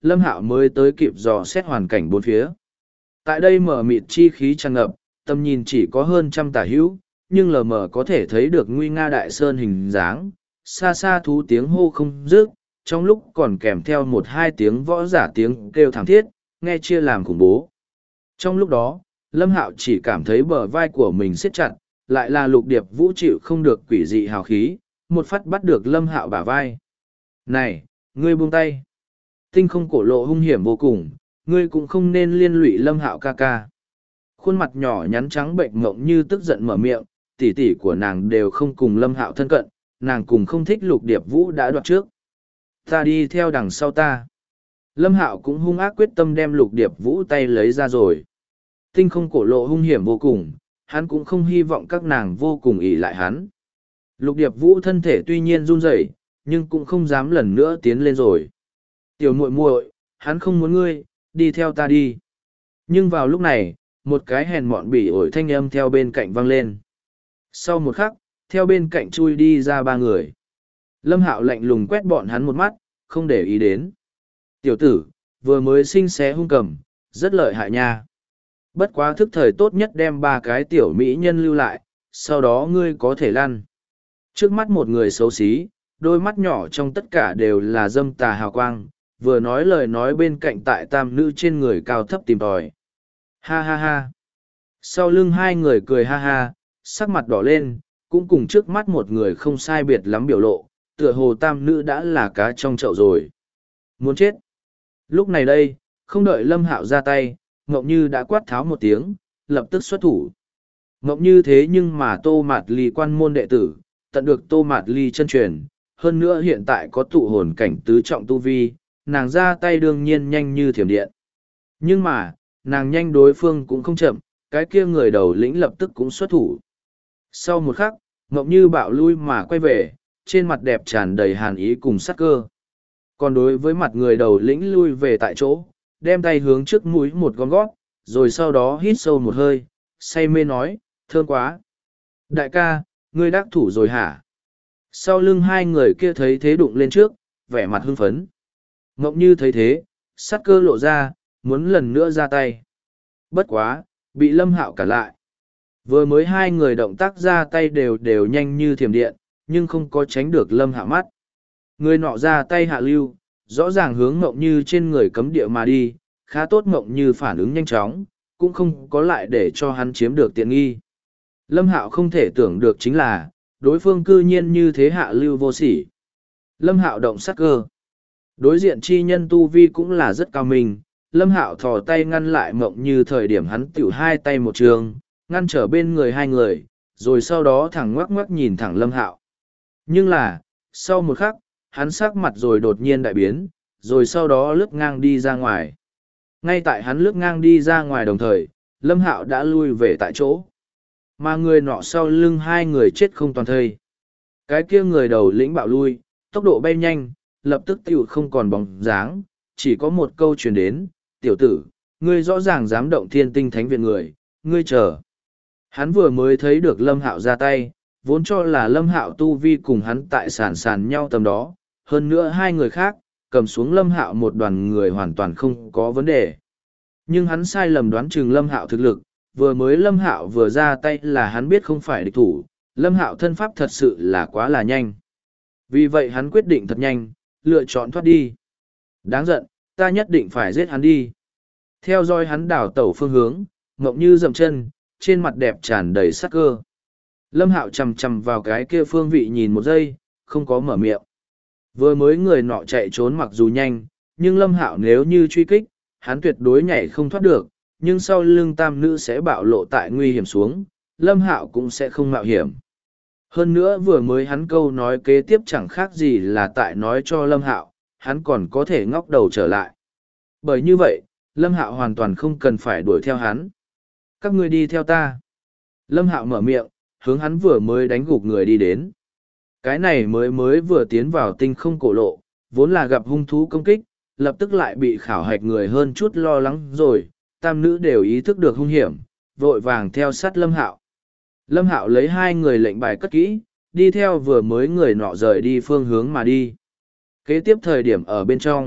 [SPEAKER 1] Lâm Hạo mới tới kịp dò xét hoàn cảnh bốn phía. Tại đây mở mịt chi khí tràn ngập, tầm nhìn chỉ có hơn trăm tả hữu, nhưng lờ mờ có thể thấy được nguy nga đại sơn hình dáng, xa xa thú tiếng hô không dứt, trong lúc còn kèm theo một hai tiếng võ giả tiếng kêu thảm thiết, nghe chia làm khủng bố. Trong lúc đó, Lâm Hạo chỉ cảm thấy bờ vai của mình siết chặt, lại là Lục Điệp Vũ chịu không được quỷ dị hào khí, một phát bắt được Lâm Hạo bả vai. Này, ngươi buông tay. Tinh không cổ lộ hung hiểm vô cùng, ngươi cũng không nên liên lụy Lâm Hạo ca ca. Khuôn mặt nhỏ nhắn trắng bệnh ngộng như tức giận mở miệng, tỷ tỷ của nàng đều không cùng Lâm Hạo thân cận, nàng cùng không thích Lục Điệp Vũ đã đoạt trước. Ta đi theo đằng sau ta. Lâm Hạo cũng hung ác quyết tâm đem Lục Điệp Vũ tay lấy ra rồi. Tinh không cổ lộ hung hiểm vô cùng, hắn cũng không hy vọng các nàng vô cùng ỷ lại hắn. Lục Điệp Vũ thân thể tuy nhiên run rẩy, nhưng cũng không dám lần nữa tiến lên rồi. Tiểu muội muội, hắn không muốn ngươi, đi theo ta đi. Nhưng vào lúc này, một cái hèn mọn bỉ ổi thanh âm theo bên cạnh vang lên. Sau một khắc, theo bên cạnh chui đi ra ba người. Lâm Hạo lạnh lùng quét bọn hắn một mắt, không để ý đến. Tiểu tử, vừa mới sinh xé hung cầm, rất lợi hại nha. Bất quá thức thời tốt nhất đem ba cái tiểu mỹ nhân lưu lại, sau đó ngươi có thể lăn. Trước mắt một người xấu xí, đôi mắt nhỏ trong tất cả đều là dâm tà hào quang, vừa nói lời nói bên cạnh tại tam nữ trên người cao thấp tìm tòi. Ha ha ha. Sau lưng hai người cười ha ha, sắc mặt đỏ lên, cũng cùng trước mắt một người không sai biệt lắm biểu lộ, tựa hồ tam nữ đã là cá trong chậu rồi. Muốn chết. Lúc này đây, không đợi Lâm Hạo ra tay, Ngộng Như đã quát tháo một tiếng, lập tức xuất thủ. Ngộng Như thế nhưng mà Tô Mạt Ly quan môn đệ tử, tận được Tô Mạt Ly chân truyền, hơn nữa hiện tại có tụ hồn cảnh tứ trọng tu vi, nàng ra tay đương nhiên nhanh như thiểm điện. Nhưng mà, nàng nhanh đối phương cũng không chậm, cái kia người đầu lĩnh lập tức cũng xuất thủ. Sau một khắc, Ngộng Như bạo lui mà quay về, trên mặt đẹp tràn đầy hàn ý cùng sát cơ. Còn đối với mặt người đầu lĩnh lui về tại chỗ, đem tay hướng trước mũi một con gót, rồi sau đó hít sâu một hơi, say mê nói, thơm quá. Đại ca, ngươi đắc thủ rồi hả? Sau lưng hai người kia thấy thế đụng lên trước, vẻ mặt hưng phấn. Ngộng Như thấy thế, sát cơ lộ ra, muốn lần nữa ra tay. Bất quá, bị Lâm Hạo cản lại. Vừa mới hai người động tác ra tay đều nhanh như thiểm điện, nhưng không có tránh được Lâm Hạo mắt. Người nọ ra tay hạ lưu, rõ ràng hướng Ngộng Như trên người cấm địa mà đi, khá tốt Ngộng Như phản ứng nhanh chóng, cũng không có lại để cho hắn chiếm được tiện nghi. Lâm Hạo không thể tưởng được chính là, đối phương cư nhiên như thế hạ lưu vô sỉ. Lâm Hạo động sát cơ. Đối diện chi nhân tu vi cũng là rất cao minh, Lâm Hạo thò tay ngăn lại Ngộng Như thời điểm hắn tiểu hai tay một trường, ngăn trở bên người hai người, rồi sau đó thẳng ngoắc ngoắc nhìn thẳng Lâm Hạo. Nhưng là, sau một khắc, hắn sắc mặt rồi đột nhiên đại biến, rồi sau đó lướt ngang đi ra ngoài. Ngay tại hắn lướt ngang đi ra ngoài đồng thời, Lâm Hạo đã lui về tại chỗ. Mà người nọ sau lưng hai người chết không toàn thây. Cái kia người đầu lĩnh bạo lui, tốc độ bay nhanh, lập tức tiểu không còn bóng dáng, chỉ có một câu truyền đến, tiểu tử, ngươi rõ ràng dám động thiên tinh thánh viện người, ngươi chờ. Hắn vừa mới thấy được Lâm Hạo ra tay, vốn cho là Lâm Hạo tu vi cùng hắn tại sàn nhau tầm đó, hơn nữa hai người khác, cầm xuống Lâm Hạo một đoàn người hoàn toàn không có vấn đề. Nhưng hắn sai lầm đoán chừng Lâm Hạo thực lực, vừa mới Lâm Hạo vừa ra tay là hắn biết không phải địch thủ, Lâm Hạo thân pháp thật sự là quá là nhanh. Vì vậy hắn quyết định thật nhanh, lựa chọn thoát đi. Đáng giận, ta nhất định phải giết hắn đi. Theo dõi hắn đảo tẩu phương hướng, Ngộng Như dậm chân, trên mặt đẹp tràn đầy sắc cơ. Lâm Hạo chằm chằm vào cái kia phương vị nhìn một giây, không có mở miệng. Vừa mới người nọ chạy trốn mặc dù nhanh, nhưng Lâm Hạo nếu như truy kích, hắn tuyệt đối nhảy không thoát được, nhưng sau lưng tam nữ sẽ bạo lộ tại nguy hiểm xuống, Lâm Hạo cũng sẽ không mạo hiểm. Hơn nữa vừa mới hắn câu nói kế tiếp chẳng khác gì là tại nói cho Lâm Hạo, hắn còn có thể ngóc đầu trở lại. Bởi như vậy, Lâm Hạo hoàn toàn không cần phải đuổi theo hắn. Các ngươi đi theo ta. Lâm Hạo mở miệng, hướng hắn vừa mới đánh gục người đi đến. Cái này mới vừa tiến vào tinh không cổ lộ, vốn là gặp hung thú công kích, lập tức lại bị khảo hạch người hơn chút lo lắng rồi, tam nữ đều ý thức được hung hiểm, vội vàng theo sát Lâm Hạo. Lâm Hạo lấy hai người lệnh bài cất kỹ, đi theo vừa mới người nọ rời đi phương hướng mà đi. Kế tiếp thời điểm ở bên trong,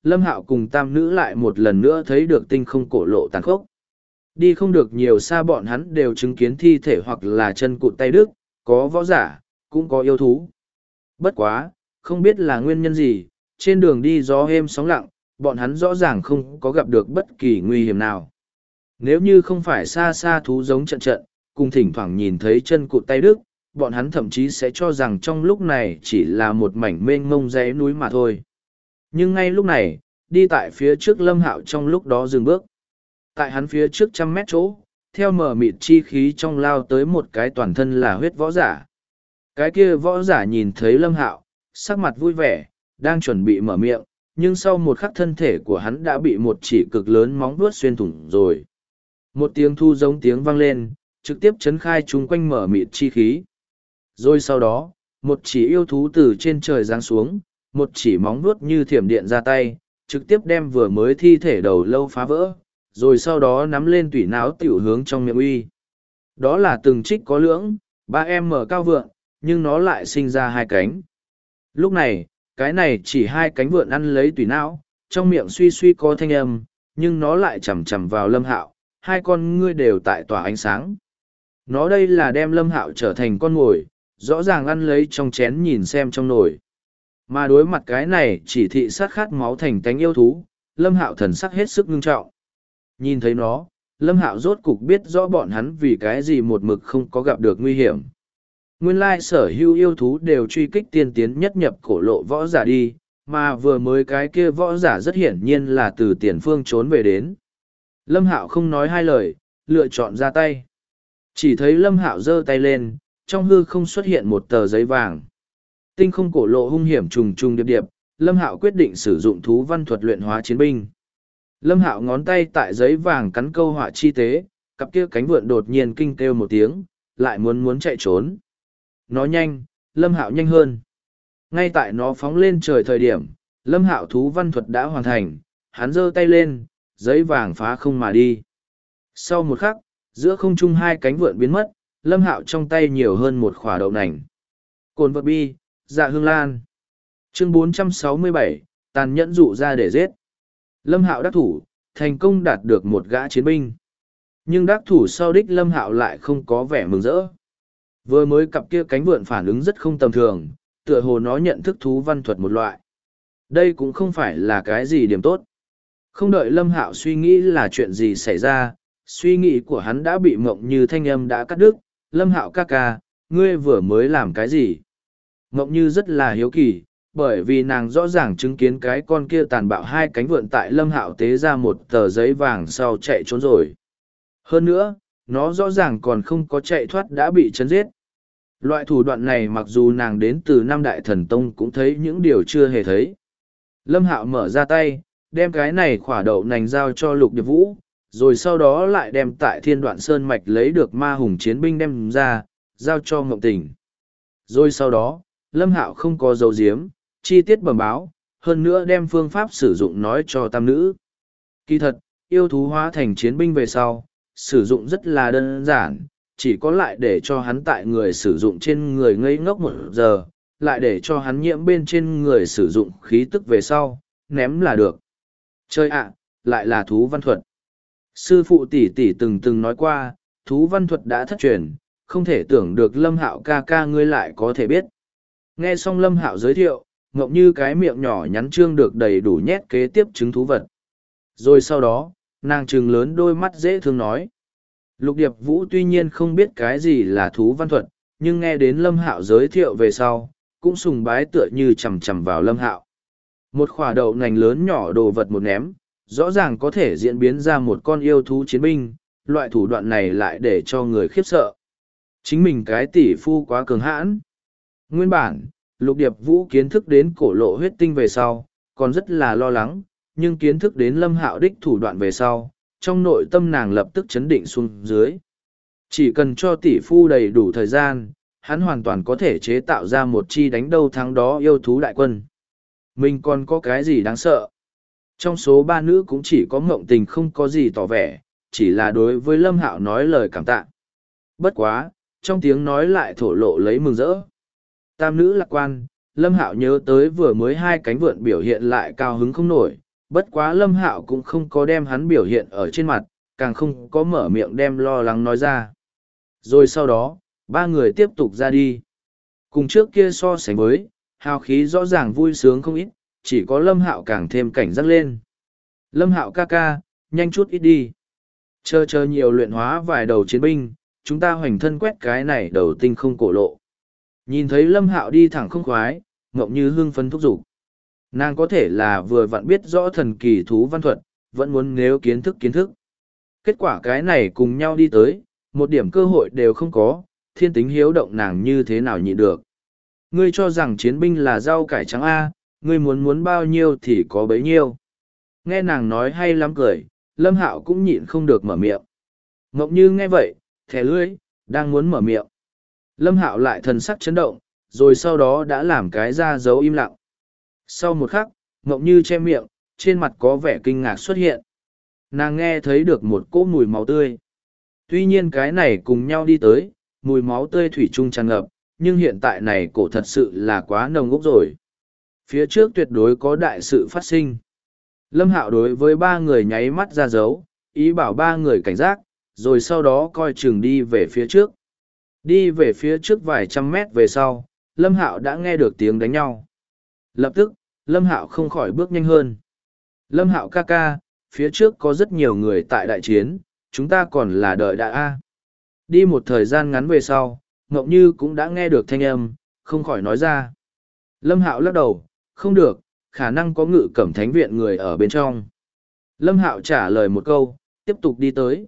[SPEAKER 1] Lâm Hạo cùng tam nữ lại một lần nữa thấy được tinh không cổ lộ tàn khốc. Đi không được nhiều xa bọn hắn đều chứng kiến thi thể hoặc là chân cụt tay đứt, có võ giả, cũng có yêu thú. Bất quá, không biết là nguyên nhân gì, trên đường đi gió êm sóng lặng, bọn hắn rõ ràng không có gặp được bất kỳ nguy hiểm nào. Nếu như không phải xa xa thú giống trận trận, cùng thỉnh thoảng nhìn thấy chân cụt tay đứt, bọn hắn thậm chí sẽ cho rằng trong lúc này chỉ là một mảnh mênh mông dãy núi mà thôi. Nhưng ngay lúc này, đi tại phía trước Lâm Hạo trong lúc đó dừng bước. Tại hắn phía trước 100 mét chỗ, theo mở mịt chi khí trong lao tới một cái toàn thân là huyết võ giả. Cái kia võ giả nhìn thấy Lâm Hạo, sắc mặt vui vẻ, đang chuẩn bị mở miệng, nhưng sau một khắc thân thể của hắn đã bị một chỉ cực lớn móng vuốt xuyên thủng rồi. Một tiếng thu giống tiếng vang lên, trực tiếp chấn khai chung quanh mở mịt chi khí. Rồi sau đó, một chỉ yêu thú từ trên trời giáng xuống, một chỉ móng vuốt như thiểm điện ra tay, trực tiếp đem vừa mới thi thể đầu lâu phá vỡ, rồi sau đó nắm lên tủy não tiểu hướng trong miệng uy. Đó là từng trích có lưỡng, 3M cao vượn, nhưng nó lại sinh ra hai cánh. Lúc này, cái này chỉ hai cánh vượn ăn lấy tủy não, trong miệng suy suy có thanh âm, nhưng nó lại chầm chầm vào Lâm Hạo, hai con ngươi đều tại tỏa ánh sáng. Nó đây là đem Lâm Hạo trở thành con mồi, rõ ràng ăn lấy trong chén nhìn xem trong nồi. Mà đối mặt cái này chỉ thị sát khát máu thành tánh yêu thú, Lâm Hạo thần sắc hết sức ngưng trọng. Nhìn thấy nó, Lâm Hạo rốt cục biết rõ bọn hắn vì cái gì một mực không có gặp được nguy hiểm. Nguyên lai sở hữu yêu thú đều truy kích tiên tiến nhất nhập cổ lộ võ giả đi, mà vừa mới cái kia võ giả rất hiển nhiên là từ tiền phương trốn về đến. Lâm Hạo không nói hai lời, lựa chọn ra tay. Chỉ thấy Lâm Hạo giơ tay lên, trong hư không xuất hiện một tờ giấy vàng. Tinh không cổ lộ hung hiểm trùng trùng điệp điệp, Lâm Hạo quyết định sử dụng thú văn thuật luyện hóa chiến binh. Lâm Hạo ngón tay tại giấy vàng cắn câu họa chi tế, cặp kia cánh vượn đột nhiên kinh kêu một tiếng, lại muốn chạy trốn. Nó nhanh, Lâm Hạo nhanh hơn. Ngay tại nó phóng lên trời thời điểm, Lâm Hạo thú văn thuật đã hoàn thành, hắn giơ tay lên, giấy vàng phá không mà đi. Sau một khắc, giữa không trung hai cánh vượn biến mất, Lâm Hạo trong tay nhiều hơn một khỏa đậu nành. Cồn vật bi, dạ hương lan. Chương 467, tàn nhẫn dụ ra để giết. Lâm Hạo đắc thủ, thành công đạt được một gã chiến binh. Nhưng đắc thủ sau đích Lâm Hạo lại không có vẻ mừng rỡ. Vừa mới cặp kia cánh vượn phản ứng rất không tầm thường, tựa hồ nó nhận thức thú văn thuật một loại. Đây cũng không phải là cái gì điểm tốt. Không đợi Lâm Hạo suy nghĩ là chuyện gì xảy ra, suy nghĩ của hắn đã bị Mộng Như thanh âm đã cắt đứt. Lâm Hạo ca ca, ngươi vừa mới làm cái gì? Mộng Như rất là hiếu kỳ, bởi vì nàng rõ ràng chứng kiến cái con kia tàn bạo hai cánh vượn tại Lâm Hạo tế ra một tờ giấy vàng sau chạy trốn rồi. Hơn nữa, nó rõ ràng còn không có chạy thoát đã bị chấn giết. Loại thủ đoạn này mặc dù nàng đến từ Nam Đại Thần Tông cũng thấy những điều chưa hề thấy. Lâm Hạo mở ra tay, đem cái này khỏa đậu nành giao cho Lục Điệp Vũ, rồi sau đó lại đem tại Thiên Đoạn Sơn Mạch lấy được ma hùng chiến binh đem ra, giao cho Ngộng Tình. Rồi sau đó, Lâm Hạo không có dấu diếm, chi tiết bẩm báo, hơn nữa đem phương pháp sử dụng nói cho tam nữ. Kỳ thật, yêu thú hóa thành chiến binh về sau, sử dụng rất là đơn giản, chỉ có lại để cho hắn tại người sử dụng trên người ngây ngốc 1 giờ, lại để cho hắn nhiễm bên trên người sử dụng khí tức về sau, ném là được. Chơi ạ, lại là thú văn thuật. Sư phụ tỷ tỷ từng nói qua, thú văn thuật đã thất truyền, không thể tưởng được Lâm Hạo ca ca ngươi lại có thể biết. Nghe xong Lâm Hạo giới thiệu, Ngộng Như cái miệng nhỏ nhắn trương được đầy đủ nhét kế tiếp chứng thú vật. Rồi sau đó, nàng trừng lớn đôi mắt dễ thương nói. Lục Điệp Vũ tuy nhiên không biết cái gì là thú văn thuật, nhưng nghe đến Lâm Hạo giới thiệu về sau, cũng sùng bái tựa như chằm chằm vào Lâm Hạo. Một khỏa đậu nành lớn nhỏ đồ vật một ném, rõ ràng có thể diễn biến ra một con yêu thú chiến binh, loại thủ đoạn này lại để cho người khiếp sợ. Chính mình cái tỷ phu quá cường hãn. Nguyên bản, Lục Điệp Vũ kiến thức đến cổ lộ huyết tinh về sau, còn rất là lo lắng, nhưng kiến thức đến Lâm Hạo đích thủ đoạn về sau, trong nội tâm nàng lập tức chấn định xuống dưới. Chỉ cần cho tỷ phu đầy đủ thời gian, hắn hoàn toàn có thể chế tạo ra một chi đánh đâu thắng đó yêu thú đại quân. Mình còn có cái gì đáng sợ? Trong số 3 nữ cũng chỉ có Ngộng Tình không có gì tỏ vẻ, chỉ là đối với Lâm Hạo nói lời cảm tạ. Bất quá, trong tiếng nói lại thổ lộ lấy mừng rỡ. Tam nữ lạc quan, Lâm Hạo nhớ tới vừa mới hai cánh vượn biểu hiện lại cao hứng không nổi, bất quá Lâm Hạo cũng không có đem hắn biểu hiện ở trên mặt, càng không có mở miệng đem lo lắng nói ra. Rồi sau đó, ba người tiếp tục ra đi. Cùng trước kia so sánh với, hào khí rõ ràng vui sướng không ít, chỉ có Lâm Hạo càng thêm cảnh giác lên. Lâm Hạo ca ca, nhanh chút ít đi. Chờ nhiều luyện hóa vài đầu chiến binh, chúng ta hoành thân quét cái này đầu tinh không cổ lộ. Nhìn thấy Lâm Hạo đi thẳng không khoái, Ngộng Như hưng phấn thúc giục. Nàng có thể là vừa vặn biết rõ thần kỳ thú văn thuật, vẫn muốn nếu kiến thức. Kết quả cái này cùng nhau đi tới, một điểm cơ hội đều không có, thiên tính hiếu động nàng như thế nào nhịn được. Ngươi cho rằng chiến binh là rau cải trắng A, ngươi muốn bao nhiêu thì có bấy nhiêu. Nghe nàng nói hay lắm cười, Lâm Hạo cũng nhịn không được mở miệng. Ngộng Như nghe vậy, thẻ lưỡi, đang muốn mở miệng. Lâm Hạo lại thần sắc chấn động, rồi sau đó đã làm cái ra dấu im lặng. Sau một khắc, Ngộng Như che miệng, trên mặt có vẻ kinh ngạc xuất hiện. Nàng nghe thấy được một cỗ mùi máu tươi. Tuy nhiên cái này cùng nhau đi tới, mùi máu tươi thủy chung tràn ngập, nhưng hiện tại này cổ thật sự là quá nồng úc rồi. Phía trước tuyệt đối có đại sự phát sinh. Lâm Hạo đối với ba người nháy mắt ra dấu, ý bảo ba người cảnh giác, rồi sau đó coi chừng đi về phía trước. Đi về phía trước vài trăm mét về sau, Lâm Hạo đã nghe được tiếng đánh nhau. Lập tức, Lâm Hạo không khỏi bước nhanh hơn. Lâm Hạo ca ca, phía trước có rất nhiều người tại đại chiến, chúng ta còn là đợi đã a. Đi một thời gian ngắn về sau, Ngộng Như cũng đã nghe được thanh âm, không khỏi nói ra. Lâm Hạo lắc đầu, không được, khả năng có Ngự Cẩm Thánh viện người ở bên trong. Lâm Hạo trả lời một câu, tiếp tục đi tới.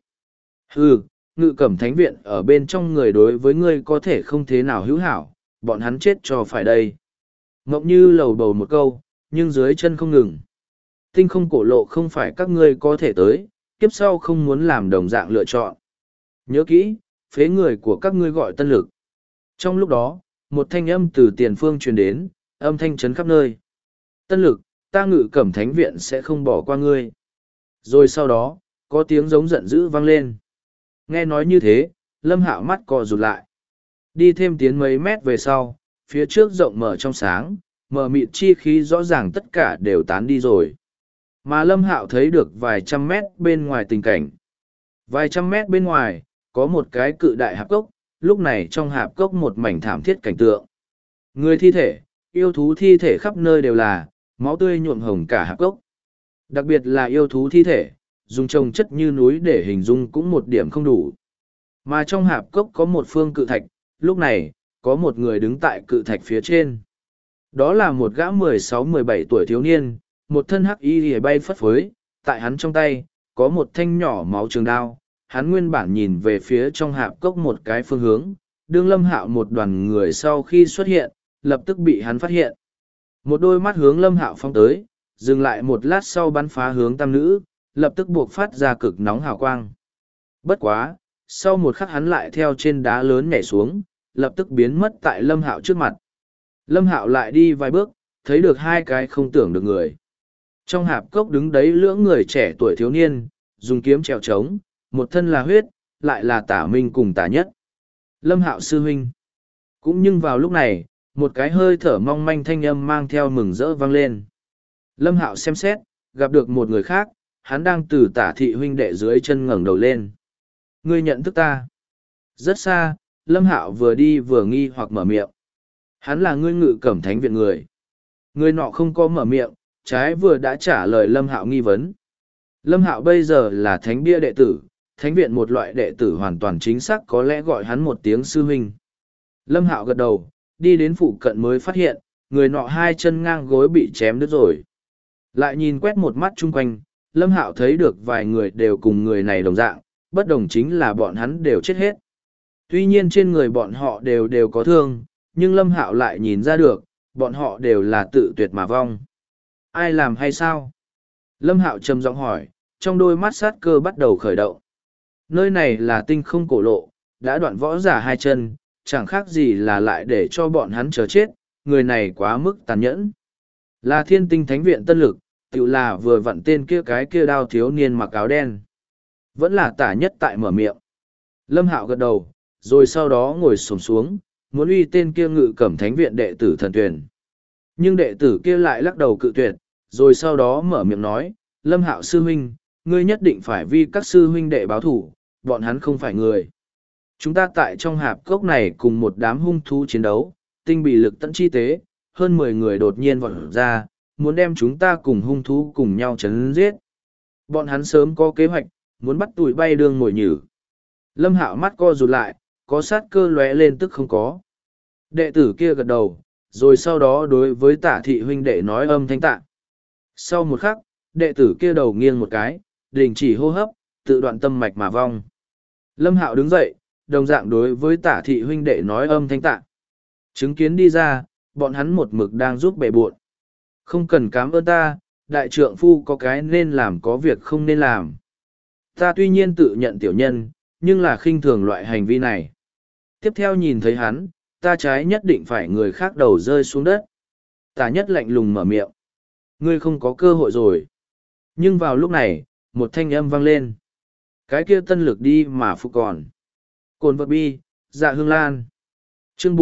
[SPEAKER 1] Hừ, Ngự Cẩm Thánh viện ở bên trong người đối với ngươi có thể không thế nào hữu hảo, bọn hắn chết cho phải đây. Ngộng Như lầu bầu một câu, nhưng dưới chân không ngừng. Tinh không cổ lộ không phải các ngươi có thể tới, kiếp sau không muốn làm đồng dạng lựa chọn. Nhớ kỹ, phế người của các ngươi gọi tân lực. Trong lúc đó, một thanh âm từ tiền phương truyền đến, âm thanh chấn khắp nơi. Tân lực, ta Ngự Cẩm Thánh viện sẽ không bỏ qua ngươi. Rồi sau đó, có tiếng giống giận dữ vang lên. Nghe nói như thế, Lâm Hạo mắt co rụt lại. Đi thêm tiến mấy mét về sau, phía trước rộng mở trong sáng, mờ mịt chi khí rõ ràng tất cả đều tán đi rồi. Mà Lâm Hạo thấy được vài trăm mét bên ngoài tình cảnh. Vài trăm mét bên ngoài, có một cái cự đại hạp cốc, lúc này trong hạp cốc một mảnh thảm thiết cảnh tượng. Người thi thể, yêu thú thi thể khắp nơi đều là, máu tươi nhuộm hồng cả hạp cốc. Đặc biệt là yêu thú thi thể, dùng trồng chất như núi để hình dung cũng một điểm không đủ. Mà trong hạp cốc có một phương cự thạch, lúc này, có một người đứng tại cự thạch phía trên. Đó là một gã 16-17 tuổi thiếu niên, một thân hắc y lìa bay phất phới, tại hắn trong tay, có một thanh nhỏ máu trường đao. Hắn nguyên bản nhìn về phía trong hạp cốc một cái phương hướng, đương Lâm Hạo một đoàn người sau khi xuất hiện, lập tức bị hắn phát hiện. Một đôi mắt hướng Lâm Hạo phong tới, dừng lại một lát sau bắn phá hướng tam nữ, lập tức buộc phát ra cực nóng hào quang. Bất quá, sau một khắc hắn lại theo trên đá lớn nhảy xuống, lập tức biến mất tại Lâm Hạo trước mặt. Lâm Hạo lại đi vài bước, thấy được hai cái không tưởng được người. Trong hạp cốc đứng đấy lưỡng người trẻ tuổi thiếu niên, dùng kiếm trèo trống, một thân là huyết, lại là Tả Minh cùng Tả Nhất. Lâm Hạo sư huynh. Cũng nhưng vào lúc này, một cái hơi thở mong manh thanh âm mang theo mừng rỡ vang lên. Lâm Hạo xem xét, gặp được một người khác, hắn đang từ Tả thị huynh đệ dưới chân ngẩng đầu lên. Ngươi nhận thức ta? Rất xa, Lâm Hạo vừa đi vừa nghi hoặc mở miệng. Hắn là ngươi Ngự Cẩm Thánh viện người. Người nọ không có mở miệng, trái vừa đã trả lời Lâm Hạo nghi vấn. Lâm Hạo bây giờ là thánh bia đệ tử, thánh viện một loại đệ tử hoàn toàn chính xác có lẽ gọi hắn một tiếng sư huynh. Lâm Hạo gật đầu, đi đến phụ cận mới phát hiện, người nọ hai chân ngang gối bị chém đứt rồi. Lại nhìn quét một mắt chung quanh, Lâm Hạo thấy được vài người đều cùng người này đồng dạng, bất đồng chính là bọn hắn đều chết hết. Tuy nhiên trên người bọn họ đều có thương, nhưng Lâm Hạo lại nhìn ra được, bọn họ đều là tự tuyệt mà vong. Ai làm hay sao? Lâm Hạo trầm giọng hỏi, trong đôi mắt sát cơ bắt đầu khởi động. Nơi này là tinh không cổ lộ, đã đoạn võ giả hai chân, chẳng khác gì là lại để cho bọn hắn chờ chết, người này quá mức tàn nhẫn. Là Thiên Tinh Thánh viện tân lực, tự là vừa vặn tên kia cái kia đao thiếu niên mặc áo đen. Vẫn là Tả Nhất tại mở miệng. Lâm Hạo gật đầu, rồi sau đó ngồi xổm xuống, muốn uy tên kia Ngự Cẩm Thánh viện đệ tử thần tuyển. Nhưng đệ tử kia lại lắc đầu cự tuyệt, rồi sau đó mở miệng nói, Lâm Hạo sư huynh, ngươi nhất định phải vì các sư huynh đệ báo thủ, bọn hắn không phải người. Chúng ta tại trong hạp cốc này cùng một đám hung thú chiến đấu, tinh bị lực tận chi tế, hơn 10 người đột nhiên vọt ra, muốn đem chúng ta cùng hung thú cùng nhau chấn giết. Bọn hắn sớm có kế hoạch, muốn bắt tụi bay đường ngồi nhử. Lâm Hạo mắt co rụt lại, có sát cơ lóe lên tức không có. Đệ tử kia gật đầu, rồi sau đó đối với Tả thị huynh đệ nói âm thanh tạ. Sau một khắc, đệ tử kia đầu nghiêng một cái, đình chỉ hô hấp, tự đoạn tâm mạch mà vong. Lâm Hạo đứng dậy, đồng dạng đối với Tả thị huynh đệ nói âm thanh tạ. Chứng kiến đi ra, bọn hắn một mực đang giúp bệ buộn. Không cần cảm ơn ta, đại trượng phu có cái nên làm có việc không nên làm. Ta tuy nhiên tự nhận tiểu nhân, nhưng là khinh thường loại hành vi này. Tiếp theo nhìn thấy hắn, ta trái nhất định phải người khác đầu rơi xuống đất. Tả nhất lạnh lùng mở miệng. Ngươi không có cơ hội rồi. Nhưng vào lúc này, một thanh âm vang lên. Cái kia tân lực đi mà phục còn. Cồn vật bi, dạ hương lan. Chương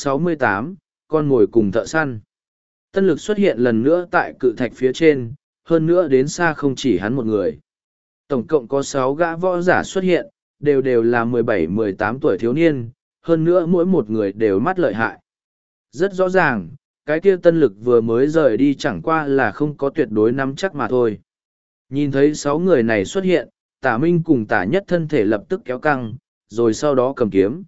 [SPEAKER 1] 468, con ngồi cùng thợ săn. Tân lực xuất hiện lần nữa tại cự thạch phía trên, hơn nữa đến xa không chỉ hắn một người. Tổng cộng có 6 gã võ giả xuất hiện, đều là 17-18 tuổi thiếu niên, hơn nữa mỗi một người đều mắt lợi hại. Rất rõ ràng, cái kia tân lực vừa mới rời đi chẳng qua là không có tuyệt đối nắm chắc mà thôi. Nhìn thấy 6 người này xuất hiện, Tả Minh cùng Tả Nhất thân thể lập tức kéo căng, rồi sau đó cầm kiếm.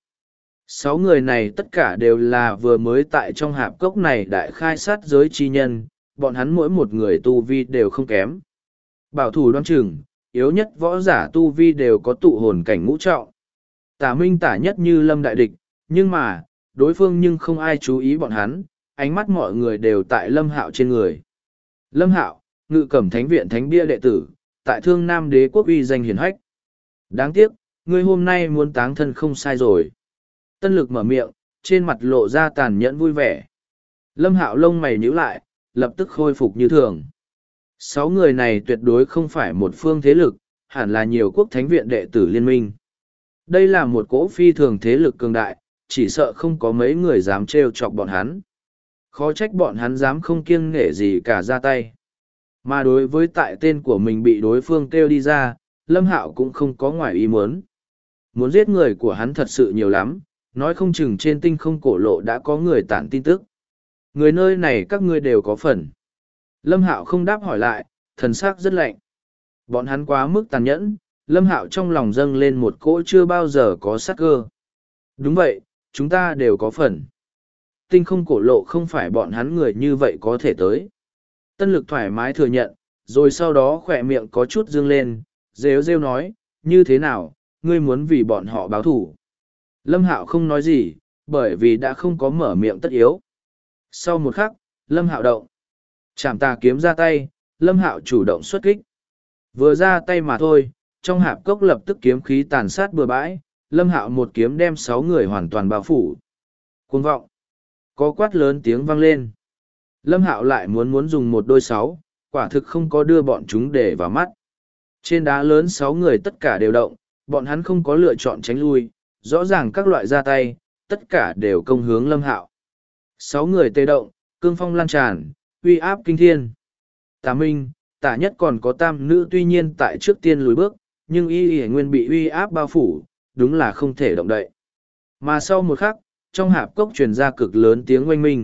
[SPEAKER 1] 6 người này tất cả đều là vừa mới tại trong hạp cốc này đại khai sát giới chi nhân, bọn hắn mỗi một người tu vi đều không kém. Bảo thủ đoan chừng, yếu nhất võ giả tu vi đều có tụ hồn cảnh ngũ trọng. Tả Minh Tả Nhất như lâm đại địch, nhưng mà, đối phương nhưng không ai chú ý bọn hắn, ánh mắt mọi người đều tại Lâm Hạo trên người. Lâm Hạo, Ngự Cẩm Thánh viện thánh bia đệ tử, tại Thương Nam Đế quốc uy danh hiển hách. Đáng tiếc, ngươi hôm nay muốn táng thân không sai rồi. Tân lực mở miệng, trên mặt lộ ra tàn nhẫn vui vẻ. Lâm Hạo lông mày nhíu lại, lập tức khôi phục như thường. 6 người này tuyệt đối không phải một phương thế lực, hẳn là nhiều quốc thánh viện đệ tử liên minh. Đây là một cỗ phi thường thế lực cường đại, chỉ sợ không có mấy người dám trêu chọc bọn hắn. Khó trách bọn hắn dám không kiêng nể gì cả ra tay. Mà đối với tại tên của mình bị đối phương kêu đi ra, Lâm Hạo cũng không có ngoài ý muốn. Muốn giết người của hắn thật sự nhiều lắm, nói không chừng trên tinh không cổ lộ đã có người tản tin tức. Người nơi này các ngươi đều có phần. Lâm Hạo không đáp hỏi lại, thần sắc rất lạnh. Bọn hắn quá mức tàn nhẫn, Lâm Hạo trong lòng dâng lên một cỗ chưa bao giờ có sát cơ. Đúng vậy, chúng ta đều có phần. Tinh không cổ lộ không phải bọn hắn người như vậy có thể tới. Tân lực thoải mái thừa nhận, rồi sau đó khỏe miệng có chút dương lên, rêu rêu nói, như thế nào, ngươi muốn vì bọn họ báo thủ. Lâm Hạo không nói gì, bởi vì đã không có mở miệng tất yếu. Sau một khắc, Lâm Hạo động. Chạm tà kiếm ra tay, Lâm Hạo chủ động xuất kích. Vừa ra tay mà thôi, trong hạp cốc lập tức kiếm khí tàn sát bừa bãi, Lâm Hạo một kiếm đem 6 người hoàn toàn bao phủ. Cuồng vọng. Có quát lớn tiếng vang lên. Lâm Hạo lại muốn dùng một đôi 6, quả thực không có đưa bọn chúng để vào mắt. Trên đá lớn 6 người tất cả đều động, bọn hắn không có lựa chọn tránh lui, rõ ràng các loại ra tay, tất cả đều công hướng Lâm Hạo. 6 người tê động, cương phong lan tràn, uy áp kinh thiên. Tả Minh, Tả Nhất còn có tam nữ tuy nhiên tại trước tiên lùi bước, nhưng y nguyên bị uy áp bao phủ, đúng là không thể động đậy. Mà sau một khắc, trong hạp cốc truyền ra cực lớn tiếng oanh minh.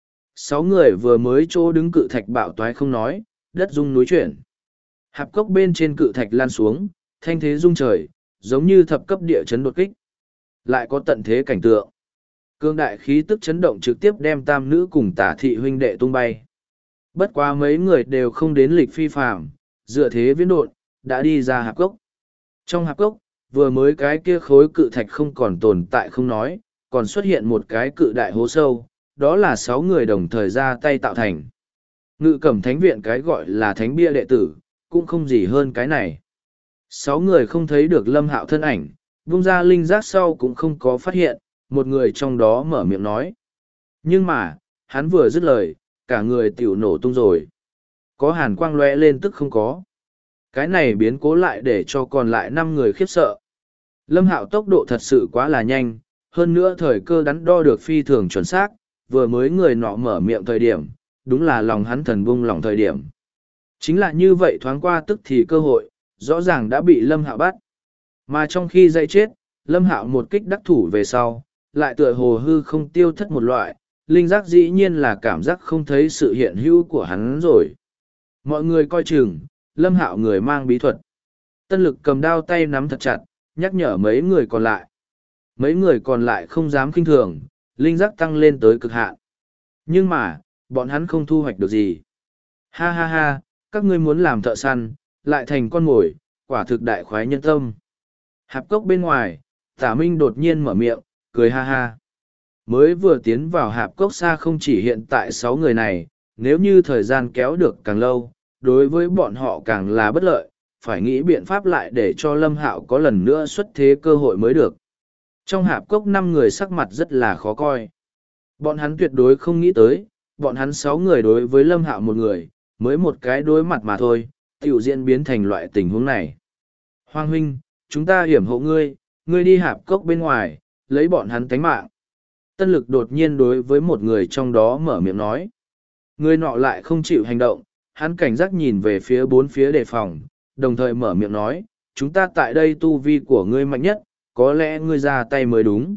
[SPEAKER 1] 6 người vừa mới chỗ đứng cự thạch bạo toái không nói, đất rung núi chuyển. Hạp cốc bên trên cự thạch lan xuống, thanh thế rung trời, giống như thập cấp địa chấn đột kích. Lại có tận thế cảnh tượng. Cương đại khí tức chấn động trực tiếp đem tam nữ cùng Tả thị huynh đệ tung bay. Bất quá mấy người đều không đến lịch phi phàm, dựa thế viễn độn, đã đi ra hạp cốc. Trong hạp cốc, vừa mới cái kia khối cự thạch không còn tồn tại không nói, còn xuất hiện một cái cự đại hố sâu, đó là 6 người đồng thời ra tay tạo thành. Ngự Cẩm Thánh viện cái gọi là thánh bia đệ tử, cũng không gì hơn cái này. 6 người không thấy được Lâm Hạo thân ảnh, vung ra linh giác sau cũng không có phát hiện, một người trong đó mở miệng nói. Nhưng mà, hắn vừa dứt lời, cả người tiểu nổ tung rồi. Có hàn quang lóe lên tức không có. Cái này biến cố lại để cho còn lại 5 người khiếp sợ. Lâm Hạo tốc độ thật sự quá là nhanh, hơn nữa thời cơ đắn đo được phi thường chuẩn xác, vừa mới người nọ mở miệng thời điểm, đúng là lòng hắn thần bung lòng thời điểm, Chính là như vậy thoáng qua tức thì cơ hội, rõ ràng đã bị Lâm Hạo bắt. Mà trong khi dậy chết, Lâm Hạo một kích đắc thủ về sau, lại tựa hồ hư không tiêu thất một loại, linh giác dĩ nhiên là cảm giác không thấy sự hiện hữu của hắn rồi. Mọi người coi chừng, Lâm Hạo người mang bí thuật. Tân Lực cầm đao tay nắm thật chặt, nhắc nhở mấy người còn lại. Mấy người còn lại không dám khinh thường, linh giác tăng lên tới cực hạn. Nhưng mà, bọn hắn không thu hoạch được gì. Ha ha ha, các ngươi muốn làm thợ săn, lại thành con mồi, quả thực đại khoái nhân tâm. Hạp cốc bên ngoài, Tả Minh đột nhiên mở miệng, cười ha ha. Mới vừa tiến vào hạp cốc xa không chỉ hiện tại 6 người này, nếu như thời gian kéo được càng lâu, đối với bọn họ càng là bất lợi, phải nghĩ biện pháp lại để cho Lâm Hạo có lần nữa xuất thế cơ hội mới được. Trong hạp cốc 5 người sắc mặt rất là khó coi. Bọn hắn tuyệt đối không nghĩ tới, bọn hắn 6 người đối với Lâm Hạo một người, mới một cái đối mặt mà thôi, tiểu diễn biến thành loại tình huống này. Hoàng huynh, chúng ta hiểm hộ ngươi, ngươi đi hạp cốc bên ngoài, lấy bọn hắn tánh mạng. Tân Lực đột nhiên đối với một người trong đó mở miệng nói. Người nọ lại không chịu hành động, hắn cảnh giác nhìn về phía bốn phía đề phòng, đồng thời mở miệng nói, chúng ta tại đây tu vi của ngươi mạnh nhất, có lẽ ngươi ra tay mới đúng.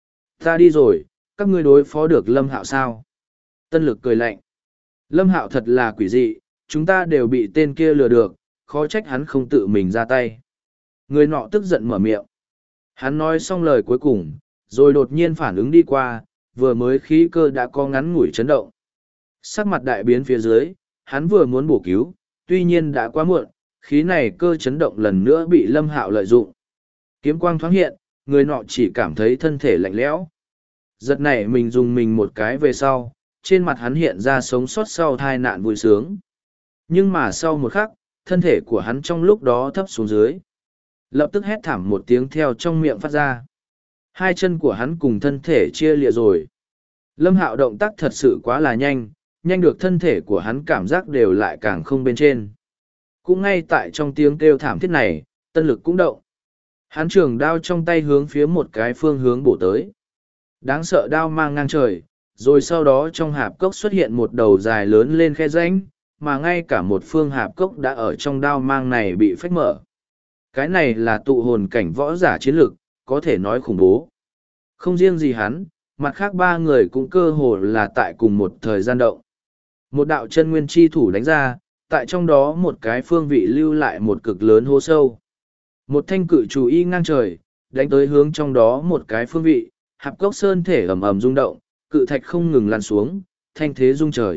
[SPEAKER 1] Ta đi rồi, các ngươi đối phó được Lâm Hạo sao? Tân Lực cười lạnh. Lâm Hạo thật là quỷ dị, chúng ta đều bị tên kia lừa được, khó trách hắn không tự mình ra tay. Người nọ tức giận mở miệng. Hắn nói xong lời cuối cùng, rồi đột nhiên phản ứng đi qua, vừa mới khí cơ đã có ngắn ngủi chấn động. Sắc mặt đại biến phía dưới, hắn vừa muốn bổ cứu, tuy nhiên đã quá muộn, khí này cơ chấn động lần nữa bị Lâm Hạo lợi dụng. Kiếm quang thoáng hiện, người nọ chỉ cảm thấy thân thể lạnh lẽo. Giật nảy mình dùng mình một cái về sau, trên mặt hắn hiện ra sống sót sau tai nạn vui sướng. Nhưng mà sau một khắc, thân thể của hắn trong lúc đó thấp xuống dưới. Lập tức hét thảm một tiếng theo trong miệng phát ra. Hai chân của hắn cùng thân thể chia lìa rồi. Lâm Hạo động tác thật sự quá là nhanh, nhanh được thân thể của hắn cảm giác đều lại càng không bên trên. Cũng ngay tại trong tiếng kêu thảm thiết này, Tân Lực cũng động. Hắn trường đao trong tay hướng phía một cái phương hướng bổ tới. Đáng sợ đao mang ngang trời, rồi sau đó trong hạp cốc xuất hiện một đầu dài lớn lên khe rãnh, mà ngay cả một phương hạp cốc đã ở trong đao mang này bị phách mở. Cái này là tụ hồn cảnh võ giả chiến lực, có thể nói khủng bố. Không riêng gì hắn, mặt khác ba người cũng cơ hồ là tại cùng một thời gian động. Một đạo chân nguyên chi thủ đánh ra, tại trong đó một cái phương vị lưu lại một cực lớn hố sâu. Một thanh cự chủ y ngang trời, đánh tới hướng trong đó một cái phương vị, hạp cốc sơn thể ầm ầm rung động, cự thạch không ngừng lăn xuống, thanh thế rung trời.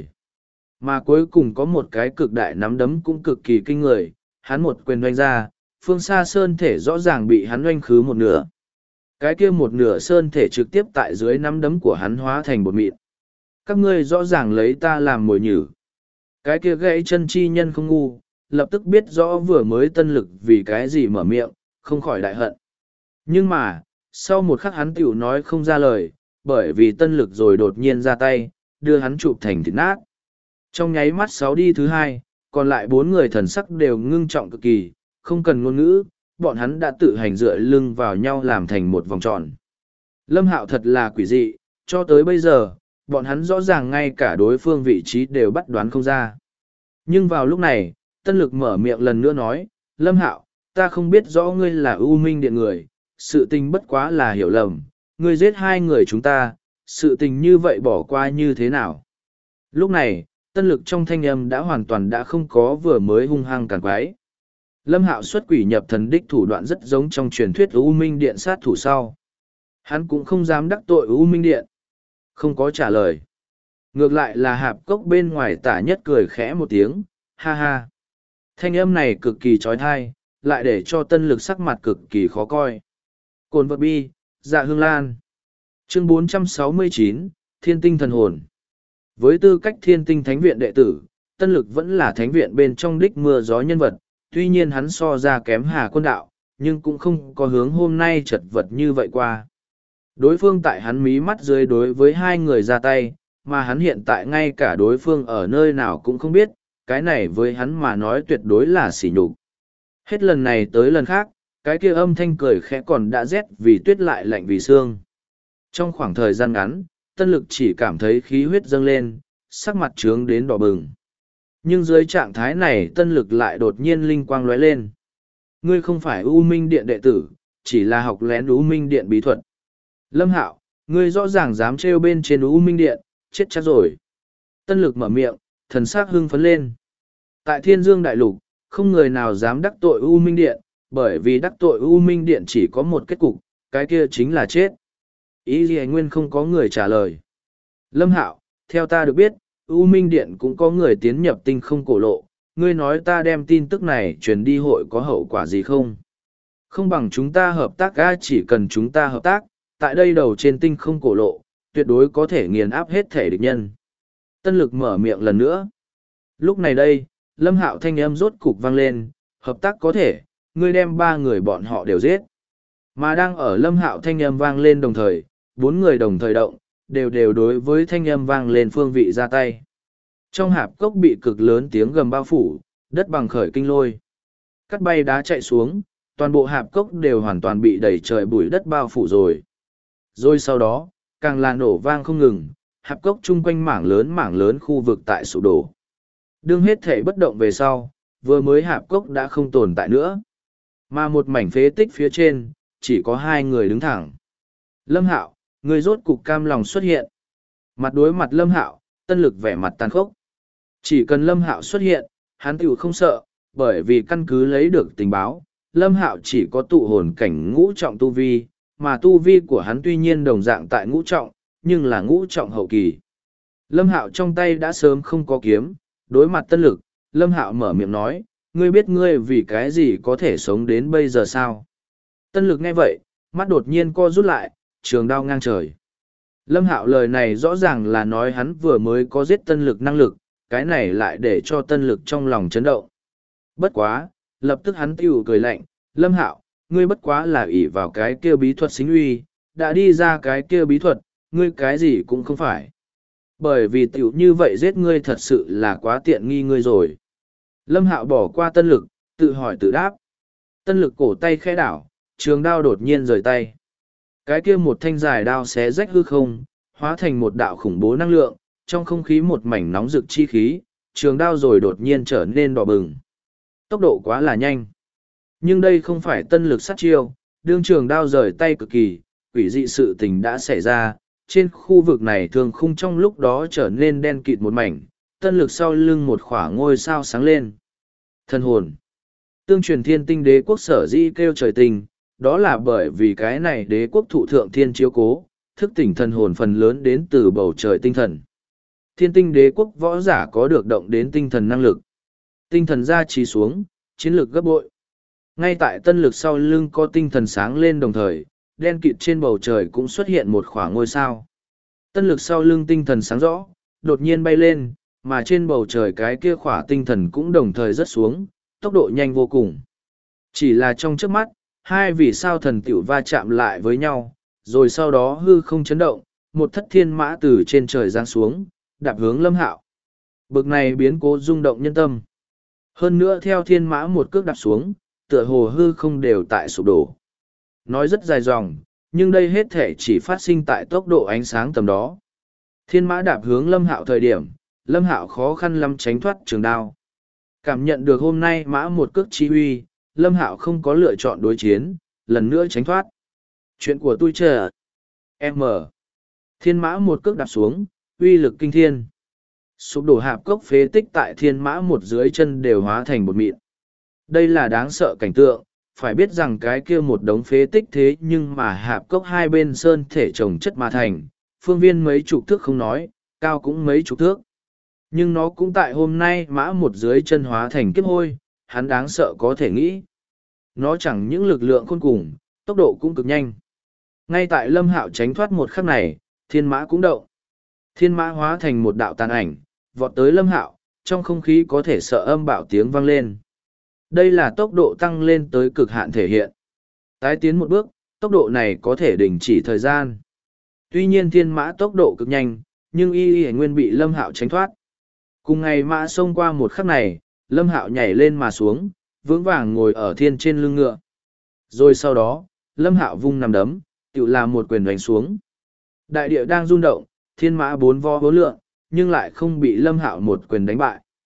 [SPEAKER 1] Mà cuối cùng có một cái cực đại nắm đấm cũng cực kỳ kinh người, hắn một quyền đánh ra, phương xa sơn thể rõ ràng bị hắn oanh khứ một nửa. Cái kia một nửa sơn thể trực tiếp tại dưới nắm đấm của hắn hóa thành bột mịn. Các ngươi rõ ràng lấy ta làm mồi nhử. Cái kia gãy chân chi nhân không ngu, lập tức biết rõ vừa mới Tân Lực vì cái gì mở miệng, không khỏi đại hận. Nhưng mà, sau một khắc hắn tiểu nói không ra lời, bởi vì Tân Lực rồi đột nhiên ra tay, đưa hắn chụp thành thịt nát. Trong nháy mắt 6 đi thứ 2, còn lại 4 người thần sắc đều ngưng trọng cực kỳ, không cần ngôn ngữ, bọn hắn đã tự hành dựa lưng vào nhau làm thành một vòng tròn. Lâm Hạo thật là quỷ dị, cho tới bây giờ, bọn hắn rõ ràng ngay cả đối phương vị trí đều bắt đoán không ra. Nhưng vào lúc này, Tân Lực mở miệng lần nữa nói, Lâm Hạo, ta không biết rõ ngươi là U Minh Điện người, sự tình bất quá là hiểu lầm, ngươi giết 2 người chúng ta, sự tình như vậy bỏ qua như thế nào. Lúc này, Tân Lực trong thanh âm đã hoàn toàn đã không có vừa mới hung hăng càng quái. Lâm Hạo xuất quỷ nhập thần đích thủ đoạn rất giống trong truyền thuyết U Minh Điện sát thủ sau. Hắn cũng không dám đắc tội U Minh Điện. Không có trả lời. Ngược lại là hạp cốc bên ngoài Tả Nhất cười khẽ một tiếng, ha ha. Thanh âm này cực kỳ trói thai, lại để cho Tân Lực sắc mặt cực kỳ khó coi. Cồn vật bi, dạ hương lan. Chương 469, Thiên tinh thần hồn. Với tư cách Thiên tinh thánh viện đệ tử, Tân Lực vẫn là thánh viện bên trong đích mưa gió nhân vật, tuy nhiên hắn so ra kém Hà Quân Đạo, nhưng cũng không có hướng hôm nay chật vật như vậy qua. Đối phương tại hắn mí mắt dưới đối với 2 người ra tay, mà hắn hiện tại ngay cả đối phương ở nơi nào cũng không biết, cái này với hắn mà nói tuyệt đối là sỉ nhục. Hết lần này tới lần khác, cái kia âm thanh cười khẽ còn đã rét vì tuyết lại lạnh vì xương. Trong khoảng thời gian ngắn, Tân Lực chỉ cảm thấy khí huyết dâng lên, sắc mặt trướng đến đỏ bừng. Nhưng dưới trạng thái này tân lực lại đột nhiên linh quang lóe lên. Ngươi không phải U Minh Điện đệ tử, chỉ là học lén U Minh Điện bí thuật. Lâm Hạo, ngươi rõ ràng dám trêu bên trên U Minh Điện, chết chắc rồi. Tân lực mở miệng, thần sắc hưng phấn lên. Tại Thiên Dương Đại Lục, không người nào dám đắc tội U Minh Điện, bởi vì đắc tội U Minh Điện chỉ có một kết cục, cái kia chính là chết. Ý gì nguyên không có người trả lời. Lâm Hạo, theo ta được biết, U Minh Điện cũng có người tiến nhập tinh không cổ lộ, ngươi nói ta đem tin tức này truyền đi hội có hậu quả gì không? Không bằng chúng ta hợp tác chỉ cần chúng ta hợp tác, tại đây đầu trên tinh không cổ lộ, tuyệt đối có thể nghiền áp hết thể địch nhân. Tân lực mở miệng lần nữa. Lúc này đây, Lâm Hạo thanh âm rốt cục vang lên, hợp tác có thể, ngươi đem 3 người bọn họ đều giết. Mà đang ở Lâm Hạo thanh âm vang lên đồng thời, 4 người đồng thời động, đều đối với thanh âm vang lên phương vị ra tay. Trong hạp cốc bị cực lớn tiếng gầm bao phủ, đất bằng khởi kinh lôi. Cắt bay đá chạy xuống, toàn bộ hạp cốc đều hoàn toàn bị đẩy trời bụi đất bao phủ rồi. Rồi sau đó, càng là nổ vang không ngừng, hạp cốc chung quanh mảng lớn khu vực tại sụp đổ. Đương hết thể bất động về sau, vừa mới hạp cốc đã không tồn tại nữa. Mà một mảnh phế tích phía trên, chỉ có 2 người đứng thẳng. Lâm Hạo, người rốt cục cam lòng xuất hiện. Mặt đối mặt Lâm Hạo, tân lực vẻ mặt tàn khốc. Chỉ cần Lâm Hạo xuất hiện, hắn tiểu không sợ, bởi vì căn cứ lấy được tình báo, Lâm Hạo chỉ có tụ hồn cảnh ngũ trọng tu vi, mà tu vi của hắn tuy nhiên đồng dạng tại ngũ trọng, nhưng là ngũ trọng hậu kỳ. Lâm Hạo trong tay đã sớm không có kiếm, đối mặt tân lực, Lâm Hạo mở miệng nói, ngươi biết ngươi vì cái gì có thể sống đến bây giờ sao? Tân lực nghe vậy, mắt đột nhiên co rút lại, trường đao ngang trời. Lâm Hạo lời này rõ ràng là nói hắn vừa mới có giết tân lực năng lực, cái này lại để cho tân lực trong lòng chấn động. Bất quá, lập tức hắn tiểu cười lạnh, Lâm Hạo, ngươi bất quá là ỷ vào cái kia bí thuật xính uy, đã đi ra cái kia bí thuật, ngươi cái gì cũng không phải. Bởi vì tiểu như vậy giết ngươi thật sự là quá tiện nghi ngươi rồi. Lâm Hạo bỏ qua tân lực, tự hỏi tự đáp. Tân lực cổ tay khẽ đảo, trường đao đột nhiên rời tay. Cái kia một thanh dài đao xé rách hư không, hóa thành một đạo khủng bố năng lượng, trong không khí một mảnh nóng rực chi khí, trường đao rồi đột nhiên trở nên đỏ bừng. Tốc độ quá là nhanh. Nhưng đây không phải tân lực sát chiêu, đương trường đao rời tay cực kỳ, quỷ dị sự tình đã xảy ra, trên khu vực này thường khung trong lúc đó trở nên đen kịt một mảnh, tân lực sau lưng một khỏa ngôi sao sáng lên. Thần hồn. Tương truyền thiên tinh đế quốc sở dĩ kêu trời tinh, đó là bởi vì cái này đế quốc thụ thượng thiên chiếu cố, thức tỉnh thần hồn phần lớn đến từ bầu trời tinh thần. Thiên tinh đế quốc võ giả có được động đến tinh thần năng lực. Tinh thần gia trì xuống, chiến lược gấp bội. Ngay tại tân lực sau lưng có tinh thần sáng lên đồng thời, đen kịt trên bầu trời cũng xuất hiện một khoảng ngôi sao. Tân lực sau lưng tinh thần sáng rõ, đột nhiên bay lên, mà trên bầu trời cái kia khỏa tinh thần cũng đồng thời rớt xuống, tốc độ nhanh vô cùng. Chỉ là trong chớp mắt, 2 vì sao thần tiểu va chạm lại với nhau, rồi sau đó hư không chấn động, một thất thiên mã từ trên trời giáng xuống, đạp hướng Lâm Hạo. Bực này biến cố rung động nhân tâm. Hơn nữa theo thiên mã một cước đạp xuống, tựa hồ hư không đều tại sụp đổ. Nói rất dài dòng, nhưng đây hết thể chỉ phát sinh tại tốc độ ánh sáng tầm đó. Thiên mã đạp hướng Lâm Hạo thời điểm, Lâm Hạo khó khăn lắm tránh thoát trường đao. Cảm nhận được hôm nay mã một cước chi uy, Lâm Hạo không có lựa chọn đối chiến, lần nữa tránh thoát. Chuyện của tôi chờ. M. Thiên mã một cước đạp xuống, uy lực kinh thiên. Sụp đổ hạp cốc phế tích tại thiên mã một dưới chân đều hóa thành bột mịn. Đây là đáng sợ cảnh tượng, phải biết rằng cái kia một đống phế tích thế nhưng mà hạp cốc hai bên sơn thể trồng chất mà thành, phương viên mấy chục thước không nói, cao cũng mấy chục thước. Nhưng nó cũng tại hôm nay mã một dưới chân hóa thành kiếp hôi, hắn đáng sợ có thể nghĩ. Nó chẳng những lực lượng khôn cùng, tốc độ cũng cực nhanh. Ngay tại Lâm Hạo tránh thoát một khắc này, thiên mã cũng động. Thiên mã hóa thành một đạo tàn ảnh, vọt tới Lâm Hạo, trong không khí có thể sợ âm bạo tiếng vang lên. Đây là tốc độ tăng lên tới cực hạn thể hiện. Tái tiến một bước, tốc độ này có thể đình chỉ thời gian. Tuy nhiên thiên mã tốc độ cực nhanh, nhưng y nguyên bị Lâm Hạo tránh thoát. Cùng ngày mã xông qua một khắc này, Lâm Hạo nhảy lên mà xuống, vững vàng ngồi ở thiên trên lưng ngựa. Rồi sau đó, Lâm Hạo vung nằm đấm, tự làm một quyền đánh xuống. Đại địa đang rung động, thiên mã bốn vo hố lượng, nhưng lại không bị Lâm Hạo một quyền đánh bại.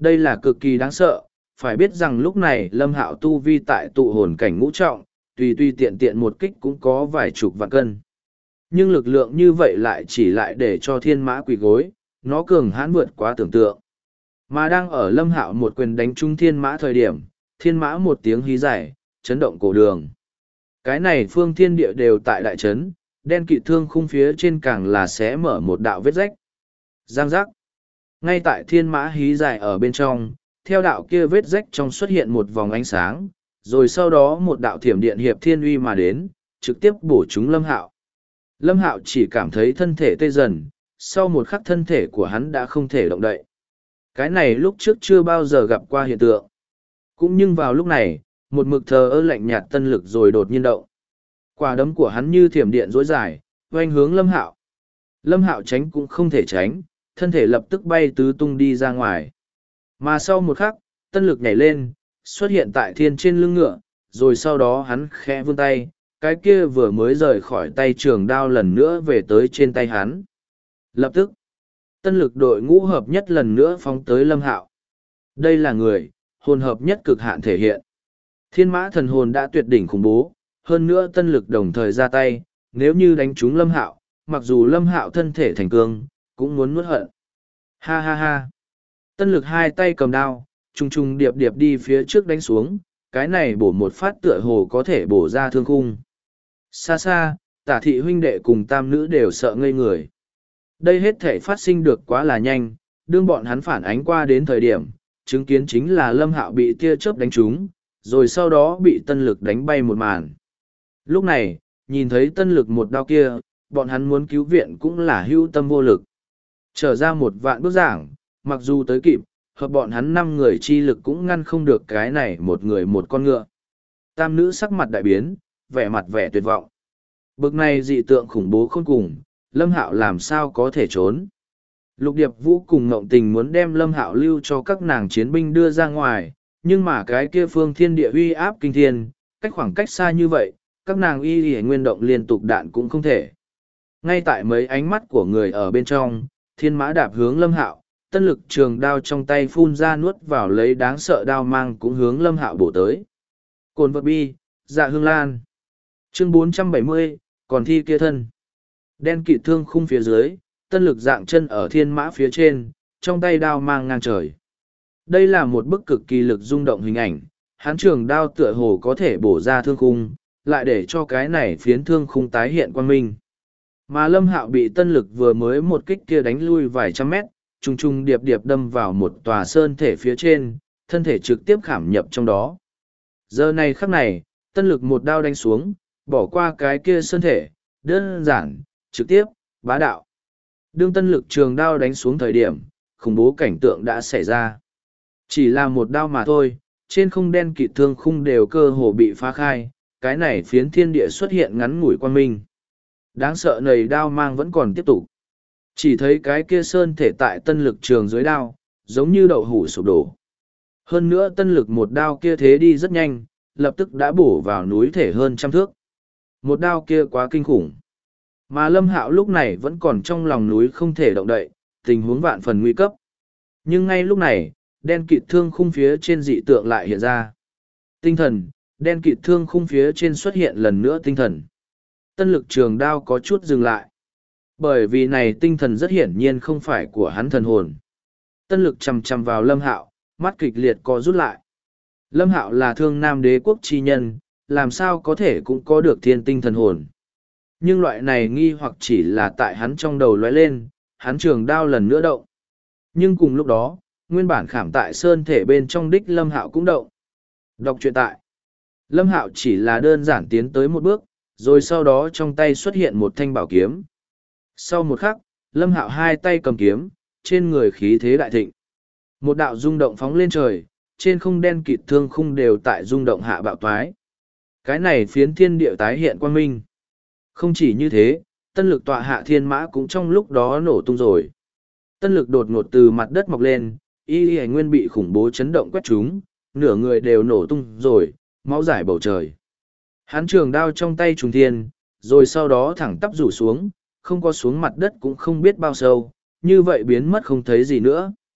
[SPEAKER 1] Đây là cực kỳ đáng sợ, phải biết rằng lúc này Lâm Hạo tu vi tại tụ hồn cảnh ngũ trọng, tùy tùy tiện tiện một kích cũng có vài chục vạn cân. Nhưng lực lượng như vậy lại chỉ lại để cho thiên mã quỳ gối, nó cường hãn vượt quá tưởng tượng. Mà đang ở Lâm Hạo một quyền đánh trúng thiên mã thời điểm, thiên mã một tiếng hí dài, chấn động cổ đường. Cái này phương thiên địa đều tại đại trấn, đen kịt thương khung phía trên càng là sẽ mở một đạo vết rách. Giang giác. Ngay tại thiên mã hí dài ở bên trong, theo đạo kia vết rách trong xuất hiện một vòng ánh sáng, rồi sau đó một đạo thiểm điện hiệp thiên uy mà đến, trực tiếp bổ trúng Lâm Hạo. Lâm Hạo chỉ cảm thấy thân thể tê dần, sau một khắc thân thể của hắn đã không thể động đậy. Cái này lúc trước chưa bao giờ gặp qua hiện tượng. Cũng nhưng vào lúc này, một mực thờ ơ lạnh nhạt tân lực rồi đột nhiên động. Quả đấm của hắn như thiểm điện rối dài, oanh hướng Lâm Hạo. Lâm Hạo tránh cũng không thể tránh, thân thể lập tức bay tứ tung đi ra ngoài. Mà sau một khắc, tân lực nhảy lên, xuất hiện tại thiên trên lưng ngựa, rồi sau đó hắn khẽ vươn tay, cái kia vừa mới rời khỏi tay trường đao lần nữa về tới trên tay hắn. Lập tức, tân lực đội ngũ hợp nhất lần nữa phóng tới Lâm Hạo. Đây là người, hồn hợp nhất cực hạn thể hiện. Thiên mã thần hồn đã tuyệt đỉnh khủng bố, hơn nữa tân lực đồng thời ra tay, nếu như đánh trúng Lâm Hạo, mặc dù Lâm Hạo thân thể thành cương, cũng muốn nuốt hận. Ha ha ha. Tân lực hai tay cầm đao, trùng trùng điệp điệp đi phía trước đánh xuống, cái này bổ một phát tựa hồ có thể bổ ra thương khung. Xa xa, Tả thị huynh đệ cùng tam nữ đều sợ ngây người. Đây hết thể phát sinh được quá là nhanh, đương bọn hắn phản ánh qua đến thời điểm, chứng kiến chính là Lâm Hạo bị tia chớp đánh trúng, rồi sau đó bị tân lực đánh bay một màn. Lúc này, nhìn thấy tân lực một đao kia, bọn hắn muốn cứu viện cũng là hưu tâm vô lực. Trở ra một vạn bước giảng, mặc dù tới kịp, hợp bọn hắn 5 người chi lực cũng ngăn không được cái này một người một con ngựa. Tam nữ sắc mặt đại biến, vẻ mặt vẻ tuyệt vọng. Bực này dị tượng khủng bố khôn cùng, Lâm Hạo làm sao có thể trốn. Lục Điệp Vũ cùng Ngộng Tình muốn đem Lâm Hạo lưu cho các nàng chiến binh đưa ra ngoài, nhưng mà cái kia phương thiên địa uy áp kinh thiên, cách khoảng cách xa như vậy, các nàng y nguyên động liên tục đạn cũng không thể. Ngay tại mấy ánh mắt của người ở bên trong, thiên mã đạp hướng Lâm Hạo, tân lực trường đao trong tay phun ra nuốt vào lấy đáng sợ đao mang cũng hướng Lâm Hạo bổ tới. Cồn vật bi, dạ hương lan. Chương 470, còn thi kia thân. Đen kịt thương khung phía dưới, tân lực dạng chân ở thiên mã phía trên, trong tay đao mang ngang trời. Đây là một bức cực kỳ lực rung động hình ảnh, hán trường đao tựa hồ có thể bổ ra thương khung, lại để cho cái này phiến thương khung tái hiện quan minh. Mà Lâm Hạo bị tân lực vừa mới một kích kia đánh lui vài trăm mét, trùng trùng điệp điệp đâm vào một tòa sơn thể phía trên, thân thể trực tiếp khảm nhập trong đó. Giờ này khắc này, tân lực một đao đánh xuống, bỏ qua cái kia sơn thể, đơn giản, trực tiếp, bá đạo. Đương tân lực trường đao đánh xuống thời điểm, khủng bố cảnh tượng đã xảy ra. Chỉ là một đao mà thôi, trên không đen kịt thương khung đều cơ hồ bị phá khai, cái này phiến thiên địa xuất hiện ngắn ngủi quang minh. Đáng sợ nầy đao mang vẫn còn tiếp tục. Chỉ thấy cái kia sơn thể tại tân lực trường dưới đao, giống như đậu hủ sụp đổ. Hơn nữa tân lực một đao kia thế đi rất nhanh, lập tức đã bổ vào núi thể hơn 100 thước. Một đao kia quá kinh khủng. Mà Lâm Hạo lúc này vẫn còn trong lòng núi không thể động đậy, tình huống vạn phần nguy cấp. Nhưng ngay lúc này, đen kịt thương khung phía trên dị tượng lại hiện ra. Tinh thần, đen kịt thương khung phía trên xuất hiện lần nữa tinh thần. Tân lực trường đao có chút dừng lại. Bởi vì này tinh thần rất hiển nhiên không phải của hắn thần hồn. Tân lực chầm chầm vào Lâm Hạo, mắt kịch liệt co rút lại. Lâm Hạo là thương nam đế quốc chi nhân, làm sao có thể cũng có được thiên tinh thần hồn. Nhưng loại này nghi hoặc chỉ là tại hắn trong đầu lóe lên, hắn trường đao lần nữa động. Nhưng cùng lúc đó, nguyên bản khảm tại sơn thể bên trong đích Lâm Hạo cũng động. Đọc truyện tại. Lâm Hạo chỉ là đơn giản tiến tới một bước, rồi sau đó trong tay xuất hiện một thanh bảo kiếm. Sau một khắc, Lâm Hạo hai tay cầm kiếm, trên người khí thế đại thịnh. Một đạo rung động phóng lên trời, trên không đen kịt thương khung đều tại rung động hạ bạo toái. Cái này phiến thiên địa tái hiện quang minh. Không chỉ như thế, tân lực tọa hạ thiên mã cũng trong lúc đó nổ tung rồi. Tân lực đột ngột từ mặt đất mọc lên, y nguyên bị khủng bố chấn động quét trúng, nửa người đều nổ tung rồi, máu rải bầu trời. Hắn trường đao trong tay trùng thiên, rồi sau đó thẳng tắp rủ xuống, không có xuống mặt đất cũng không biết bao sâu, như vậy biến mất không thấy gì nữa.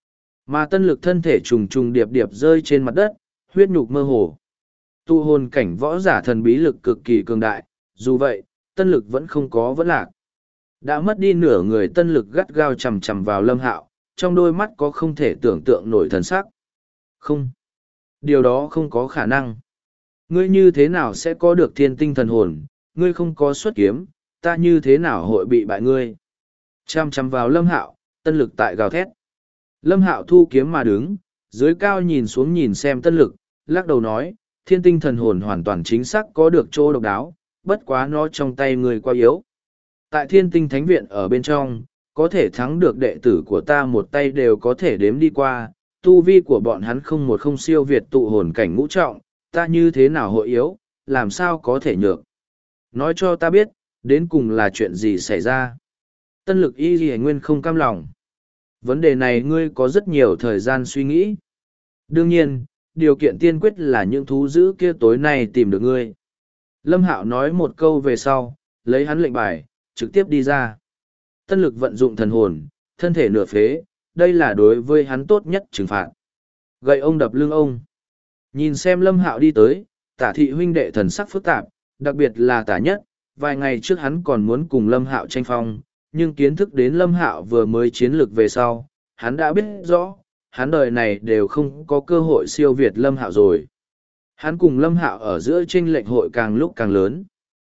[SPEAKER 1] Mà tân lực thân thể trùng trùng điệp điệp rơi trên mặt đất, huyết nhục mơ hồ. Tụ hồn cảnh võ giả thần bí lực cực kỳ cường đại, dù vậy, tân lực vẫn không có vẫn lạc. Đã mất đi nửa người, tân lực gắt gao chằm chằm vào Lâm Hạo, trong đôi mắt có không thể tưởng tượng nổi thần sắc. Không. Điều đó không có khả năng. Ngươi như thế nào sẽ có được thiên tinh thần hồn, ngươi không có xuất kiếm, ta như thế nào hội bị bại ngươi. Chằm chằm vào Lâm Hạo, tân lực tại gào thét. Lâm Hạo thu kiếm mà đứng, dưới cao nhìn xuống nhìn xem tân lực, lắc đầu nói, thiên tinh thần hồn hoàn toàn chính xác có được chỗ độc đáo, bất quá nó trong tay người quá yếu. Tại thiên tinh thánh viện ở bên trong, có thể thắng được đệ tử của ta một tay đều có thể đếm đi qua, tu vi của bọn hắn không siêu việt tụ hồn cảnh ngũ trọng, ta như thế nào hội yếu, làm sao có thể nhược. Nói cho ta biết, đến cùng là chuyện gì xảy ra. Tân lực y ghi nguyên không cam lòng. Vấn đề này ngươi có rất nhiều thời gian suy nghĩ. Đương nhiên, điều kiện tiên quyết là những thú dữ kia tối nay tìm được ngươi. Lâm Hạo nói một câu về sau, lấy hắn lệnh bài, trực tiếp đi ra. Tân lực vận dụng thần hồn, thân thể nửa phế, đây là đối với hắn tốt nhất trừng phạt. Gậy ông đập lưng ông. Nhìn xem Lâm Hạo đi tới, Tả thị huynh đệ thần sắc phức tạp, đặc biệt là Tả Nhất, vài ngày trước hắn còn muốn cùng Lâm Hạo tranh phong, nhưng kiến thức đến Lâm Hạo vừa mới chiến lược về sau, hắn đã biết rõ, hắn đời này đều không có cơ hội siêu việt Lâm Hạo rồi. Hắn cùng Lâm Hạo ở giữa chênh lệch hội càng lúc càng lớn.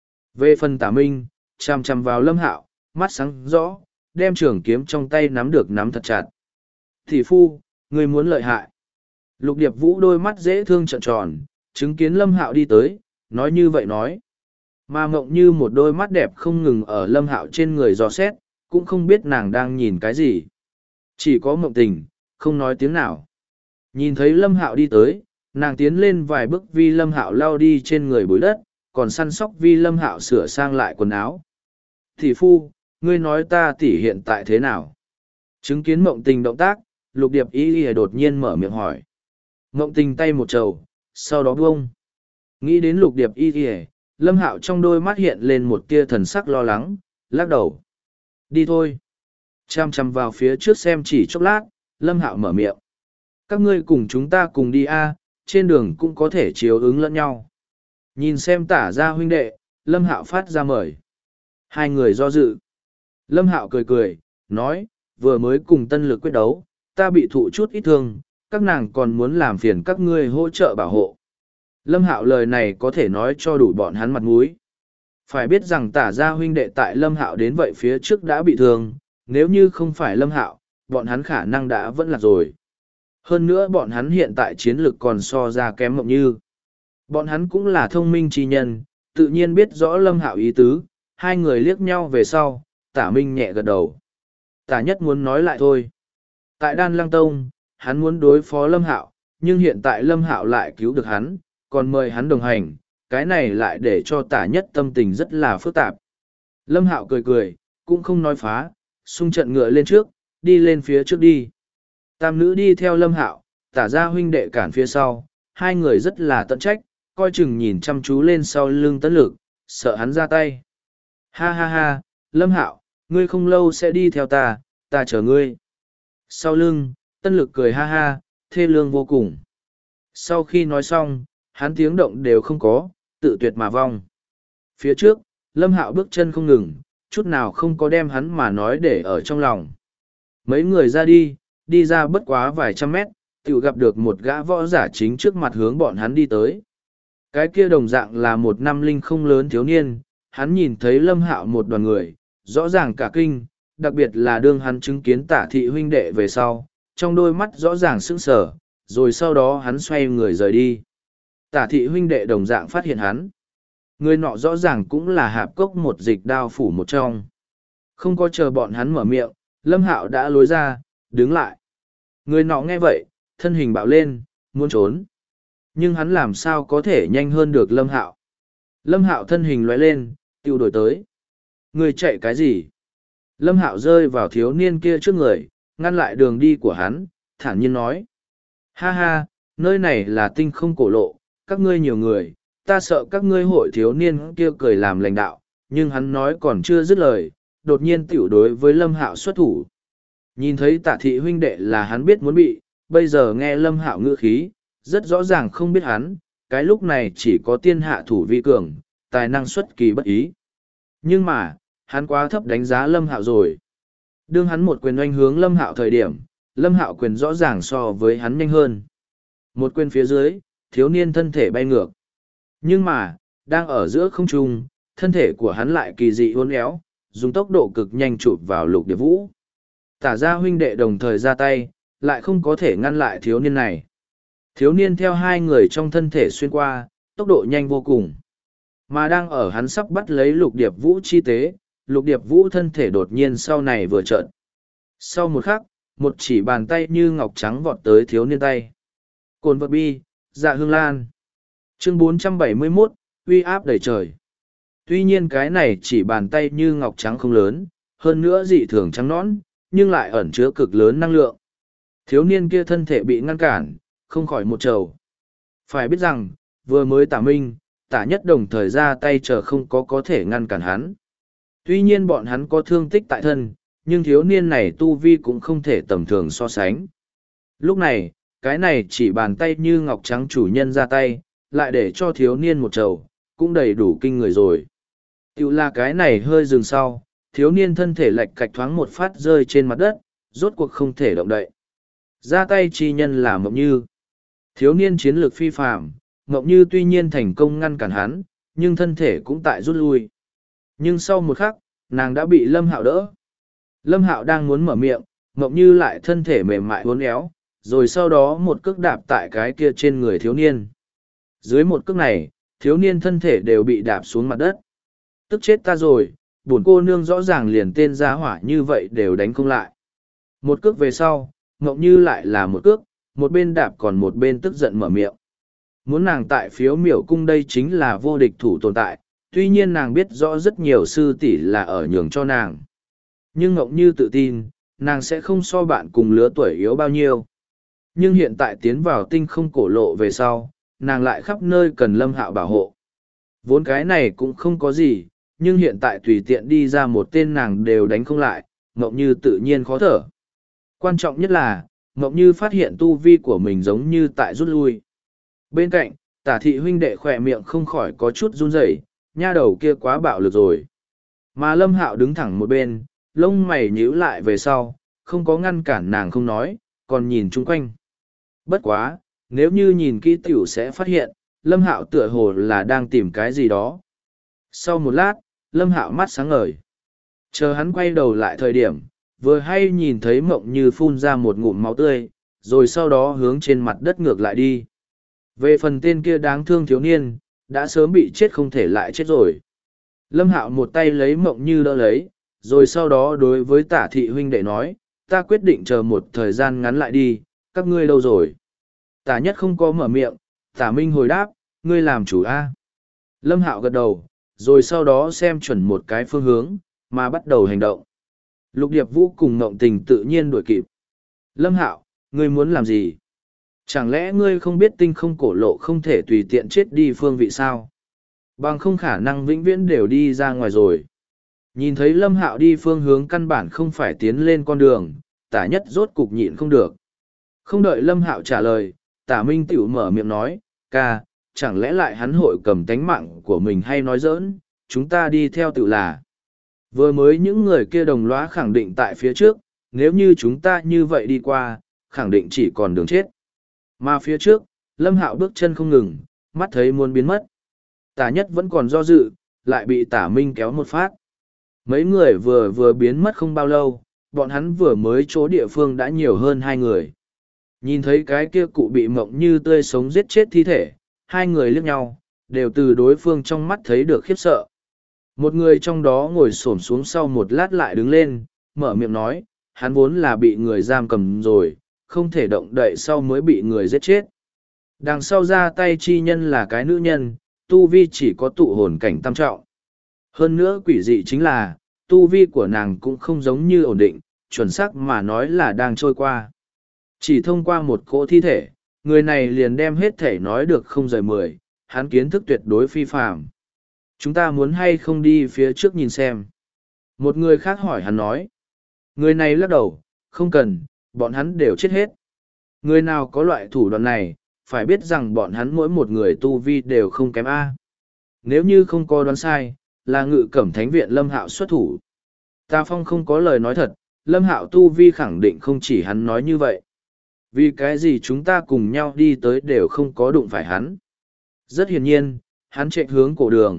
[SPEAKER 1] Về phần Tả Minh, chằm chằm vào Lâm Hạo, mắt sáng rõ, đem trường kiếm trong tay nắm được nắm thật chặt. Thị phu, người muốn lợi hại. Lục Điệp Vũ đôi mắt dễ thương trợn tròn, chứng kiến Lâm Hạo đi tới, nói như vậy nói. Mà Mộng Như một đôi mắt đẹp không ngừng ở Lâm Hạo trên người dò xét, cũng không biết nàng đang nhìn cái gì. Chỉ có Mộng Tình, không nói tiếng nào. Nhìn thấy Lâm Hạo đi tới, nàng tiến lên vài bước vi Lâm Hạo lao đi trên người bụi đất, còn săn sóc vi Lâm Hạo sửa sang lại quần áo. Thị phu, ngươi nói ta tỉ hiện tại thế nào? Chứng kiến Mộng Tình động tác, Lục Điệp Y đột nhiên mở miệng hỏi. Mộng Tình tay một trầu, sau đó buông. Nghĩ đến Lục Điệp Y, Lâm Hạo trong đôi mắt hiện lên một tia thần sắc lo lắng, lắc đầu. Đi thôi. Chăm chăm vào phía trước xem chỉ chốc lát, Lâm Hạo mở miệng. Các ngươi cùng chúng ta cùng đi a, trên đường cũng có thể chiếu ứng lẫn nhau. Nhìn xem Tả gia huynh đệ, Lâm Hạo phát ra mời. Hai người do dự. Lâm Hạo cười cười, nói, vừa mới cùng tân lực quyết đấu, ta bị thụ chút ít thương, các nàng còn muốn làm phiền các ngươi hỗ trợ bảo hộ. Lâm Hạo lời này có thể nói cho đủ bọn hắn mặt mũi. Phải biết rằng Tả gia huynh đệ tại Lâm Hạo đến vậy phía trước đã bị thương, nếu như không phải Lâm Hạo, bọn hắn khả năng đã vẫn lạc rồi. Hơn nữa bọn hắn hiện tại chiến lực còn so ra kém Mộng Như. Bọn hắn cũng là thông minh chi nhân, tự nhiên biết rõ Lâm Hạo ý tứ, hai người liếc nhau về sau, Tả Minh nhẹ gật đầu. Tả Nhất muốn nói lại thôi. Tại Đan Lăng Tông, hắn muốn đối phó Lâm Hạo, nhưng hiện tại Lâm Hạo lại cứu được hắn, còn mời hắn đồng hành, cái này lại để cho Tả Nhất tâm tình rất là phức tạp. Lâm Hạo cười cười, cũng không nói phá, xung trận ngựa lên trước, đi lên phía trước đi. Tam nữ đi theo Lâm Hạo, Tả gia huynh đệ cản phía sau, hai người rất là tận trách, coi chừng nhìn chăm chú lên sau lưng Tân Lực, sợ hắn ra tay. Ha ha ha, Lâm Hạo, ngươi không lâu sẽ đi theo ta, ta chờ ngươi. Sau lưng, Tân Lực cười ha ha, thê lương vô cùng. Sau khi nói xong, hắn tiếng động đều không có, tự tuyệt mà vong. Phía trước, Lâm Hạo bước chân không ngừng, chút nào không có đem hắn mà nói để ở trong lòng. Mấy người ra đi ra bất quá vài trăm mét, tự gặp được một gã võ giả chính trước mặt hướng bọn hắn đi tới. Cái kia đồng dạng là một năm linh không lớn thiếu niên, hắn nhìn thấy Lâm Hạo một đoàn người, rõ ràng cả kinh, đặc biệt là đương hắn chứng kiến Tả thị huynh đệ về sau, trong đôi mắt rõ ràng sững sờ, rồi sau đó hắn xoay người rời đi. Tả thị huynh đệ đồng dạng phát hiện hắn. Người nọ rõ ràng cũng là hạp cốc một dịch đao phủ một trong. Không có chờ bọn hắn mở miệng, Lâm Hạo đã lối ra, đứng lại. Người nọ nghe vậy, thân hình bạo lên, muốn trốn. Nhưng hắn làm sao có thể nhanh hơn được Lâm Hạo. Lâm Hạo thân hình lóe lên, tiêu đổi tới. Người chạy cái gì? Lâm Hạo rơi vào thiếu niên kia trước người, ngăn lại đường đi của hắn, thản nhiên nói. Ha ha, nơi này là tinh không cổ lộ, các ngươi nhiều người, ta sợ các ngươi hội thiếu niên kia cười làm lãnh đạo, nhưng hắn nói còn chưa dứt lời, đột nhiên tiểu đối với Lâm Hạo xuất thủ. Nhìn thấy Tả thị huynh đệ là hắn biết muốn bị, bây giờ nghe Lâm Hạo ngữ khí, rất rõ ràng không biết hắn, cái lúc này chỉ có tiên hạ thủ vi cường, tài năng xuất kỳ bất ý. Nhưng mà, hắn quá thấp đánh giá Lâm Hạo rồi. Đương hắn một quyền oanh hướng Lâm Hạo thời điểm, Lâm Hạo quyền rõ ràng so với hắn nhanh hơn. Một quyền phía dưới, thiếu niên thân thể bay ngược. Nhưng mà, đang ở giữa không trung, thân thể của hắn lại kỳ dị uốn éo, dùng tốc độ cực nhanh chụp vào Lục Điệp Vũ. Tả ra huynh đệ đồng thời ra tay, lại không có thể ngăn lại thiếu niên này. Thiếu niên theo hai người trong thân thể xuyên qua, tốc độ nhanh vô cùng. Mà đang ở hắn sắp bắt lấy Lục Điệp Vũ chi tế, Lục Điệp Vũ thân thể đột nhiên sau này vừa trợn. Sau một khắc, một chỉ bàn tay như ngọc trắng vọt tới thiếu niên tay. Cồn vật bi, dạ hương lan. Chương 471, uy áp đầy trời. Tuy nhiên cái này chỉ bàn tay như ngọc trắng không lớn, hơn nữa dị thường trắng nõn, nhưng lại ẩn chứa cực lớn năng lượng. Thiếu niên kia thân thể bị ngăn cản, không khỏi một trầu. Phải biết rằng, vừa mới Tả Minh, Tả Nhất đồng thời ra tay chờ không có thể ngăn cản hắn. Tuy nhiên bọn hắn có thương tích tại thân, nhưng thiếu niên này tu vi cũng không thể tầm thường so sánh. Lúc này, cái này chỉ bàn tay như ngọc trắng chủ nhân ra tay, lại để cho thiếu niên một trầu, cũng đầy đủ kinh người rồi. Tiểu là cái này hơi dừng sau, thiếu niên thân thể lệch cạch thoáng một phát rơi trên mặt đất, rốt cuộc không thể động đậy. Ra tay chi nhân là Mộng Như. Thiếu niên chiến lược phi phàm, Mộng Như tuy nhiên thành công ngăn cản hắn, nhưng thân thể cũng tại rút lui. Nhưng sau một khắc, nàng đã bị Lâm Hạo đỡ. Lâm Hạo đang muốn mở miệng, Mộng Như lại thân thể mềm mại uốn éo, rồi sau đó một cước đạp tại cái kia trên người thiếu niên. Dưới một cước này, thiếu niên thân thể đều bị đạp xuống mặt đất. Tức chết ta rồi, bổn cô nương rõ ràng liền tên giá hỏa như vậy đều đánh không lại. Một cước về sau, Mộng Như lại là một cước, một bên đạp còn một bên tức giận mở miệng. Muốn nàng tại Phiếu Miểu cung đây chính là vô địch thủ tồn tại, tuy nhiên nàng biết rõ rất nhiều sư tỷ là ở nhường cho nàng. Nhưng Mộng Như tự tin, nàng sẽ không so bạn cùng lứa tuổi yếu bao nhiêu. Nhưng hiện tại tiến vào tinh không cổ lộ về sau, nàng lại khắp nơi cần Lâm Hạo bảo hộ. Vốn cái này cũng không có gì, nhưng hiện tại tùy tiện đi ra một tên nàng đều đánh không lại, Mộng Như tự nhiên khó thở. Quan trọng nhất là, Mộng Như phát hiện tu vi của mình giống như tại rút lui. Bên cạnh, Tả thị huynh đệ khỏe miệng không khỏi có chút run rẩy, nha đầu kia quá bạo lực rồi. Mà Lâm Hạo đứng thẳng một bên, lông mày nhíu lại về sau, không có ngăn cản nàng không nói, còn nhìn chung quanh. Bất quá, nếu như nhìn kỹ tiểu sẽ phát hiện, Lâm Hạo tựa hồ là đang tìm cái gì đó. Sau một lát, Lâm Hạo mắt sáng ngời. Chờ hắn quay đầu lại thời điểm, vừa hay nhìn thấy Mộng Như phun ra một ngụm máu tươi, rồi sau đó hướng trên mặt đất ngược lại đi. Về phần tên kia đáng thương thiếu niên, đã sớm bị chết không thể lại chết rồi. Lâm Hạo một tay lấy Mộng Như đỡ lấy, rồi sau đó đối với Tả thị huynh đệ nói, ta quyết định chờ một thời gian ngắn lại đi, các ngươi đâu rồi? Tả Nhất không có mở miệng, Tả Minh hồi đáp, ngươi làm chủ A. Lâm Hạo gật đầu, rồi sau đó xem chuẩn một cái phương hướng, mà bắt đầu hành động. Lục Điệp Vũ cùng Ngộng Tình tự nhiên đuổi kịp. Lâm Hạo, ngươi muốn làm gì? Chẳng lẽ ngươi không biết tinh không cổ lộ không thể tùy tiện chết đi phương vị sao? Bằng không khả năng vĩnh viễn đều đi ra ngoài rồi. Nhìn thấy Lâm Hạo đi phương hướng căn bản không phải tiến lên con đường, Tả Nhất rốt cục nhịn không được. Không đợi Lâm Hạo trả lời, Tả Minh tiểu mở miệng nói, ca, chẳng lẽ lại hắn hội cầm tánh mạng của mình hay nói giỡn, chúng ta đi theo tự là. Vừa mới những người kia đồng lõa khẳng định tại phía trước, nếu như chúng ta như vậy đi qua, khẳng định chỉ còn đường chết. Mà phía trước, Lâm Hạo bước chân không ngừng, mắt thấy muốn biến mất. Tả Nhất vẫn còn do dự, lại bị Tả Minh kéo một phát. Mấy người vừa biến mất không bao lâu, bọn hắn vừa mới chỗ địa phương đã nhiều hơn hai người. Nhìn thấy cái kia cụ bị Mộng Như tươi sống giết chết thi thể, hai người liếc nhau, đều từ đối phương trong mắt thấy được khiếp sợ. Một người trong đó ngồi xổm xuống sau một lát lại đứng lên, mở miệng nói, hắn vốn là bị người giam cầm rồi, không thể động đậy sau mới bị người giết chết. Đằng sau ra tay chi nhân là cái nữ nhân, tu vi chỉ có tụ hồn cảnh tam trọng. Hơn nữa quỷ dị chính là, tu vi của nàng cũng không giống như ổn định, chuẩn xác mà nói là đang trôi qua. Chỉ thông qua một cỗ thi thể, người này liền đem hết thể nói được không rời mười, hắn kiến thức tuyệt đối phi phàm. Chúng ta muốn hay không đi phía trước nhìn xem. Một người khác hỏi hắn nói. Người này lắc đầu, không cần, bọn hắn đều chết hết. Người nào có loại thủ đoạn này, phải biết rằng bọn hắn mỗi một người tu vi đều không kém A. Nếu như không có đoán sai, là Ngự Cẩm Thánh Viện Lâm Hạo xuất thủ. Tà Phong không có lời nói thật, Lâm Hạo tu vi khẳng định không chỉ hắn nói như vậy. Vì cái gì chúng ta cùng nhau đi tới đều không có đụng phải hắn. Rất hiển nhiên, hắn chạy hướng cổ đường.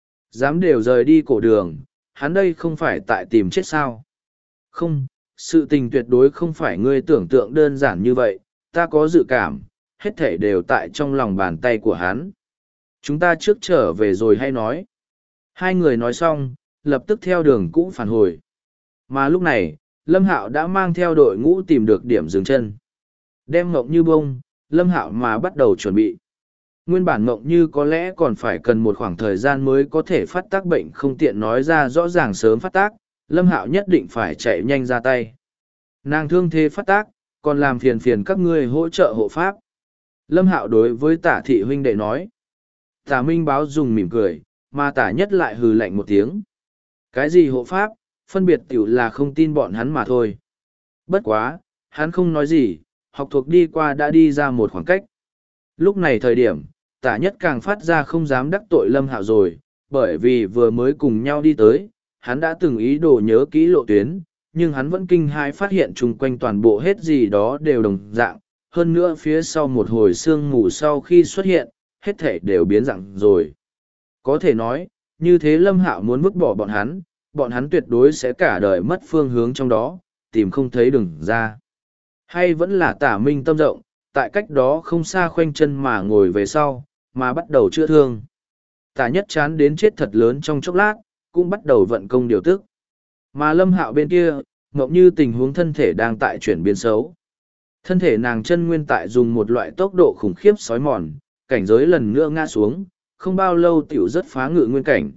[SPEAKER 1] Dám đều rời đi cổ đường, hắn đây không phải tại tìm chết sao. Không, sự tình tuyệt đối không phải ngươi tưởng tượng đơn giản như vậy, ta có dự cảm, hết thể đều tại trong lòng bàn tay của hắn. Chúng ta trước trở về rồi hay nói. Hai người nói xong, lập tức theo đường cũ phản hồi. Mà lúc này, Lâm Hạo đã mang theo đội ngũ tìm được điểm dừng chân. Đem Ngộng Như bông, Lâm Hạo mà bắt đầu chuẩn bị. Nguyên bản Ngộng Như có lẽ còn phải cần một khoảng thời gian mới có thể phát tác bệnh không tiện nói ra rõ ràng sớm phát tác, Lâm Hạo nhất định phải chạy nhanh ra tay. Nàng thương thế phát tác, còn làm phiền phiền các ngươi hỗ trợ hộ pháp. Lâm Hạo đối với Tả thị huynh đệ nói. Tả Minh Báo dùng mỉm cười, mà Tả Nhất lại hừ lạnh một tiếng. Cái gì hộ pháp, phân biệt tiểu là không tin bọn hắn mà thôi. Bất quá, hắn không nói gì, học thuộc đi qua đã đi ra một khoảng cách. Lúc này thời điểm, Tả Nhất càng phát ra không dám đắc tội Lâm Hạo rồi, bởi vì vừa mới cùng nhau đi tới, hắn đã từng ý đồ nhớ kỹ lộ tuyến, nhưng hắn vẫn kinh hãi phát hiện chung quanh toàn bộ hết gì đó đều đồng dạng, hơn nữa phía sau một hồi sương mù sau khi xuất hiện, hết thể đều biến dạng rồi. Có thể nói, như thế Lâm Hạo muốn vứt bỏ bọn hắn tuyệt đối sẽ cả đời mất phương hướng trong đó, tìm không thấy đường ra. Hay vẫn là Tả Minh tâm rộng, tại cách đó không xa khoanh chân mà ngồi về sau, mà bắt đầu chữa thương. Tả Nhất chán đến chết thật lớn trong chốc lát, cũng bắt đầu vận công điều tức. Mà Lâm Hạo bên kia, Ngộng Như tình huống thân thể đang tại chuyển biến xấu. Thân thể nàng chân nguyên tại dùng một loại tốc độ khủng khiếp xói mòn, cảnh giới lần nữa ngã xuống, không bao lâu tiểu rất phá ngự nguyên cảnh.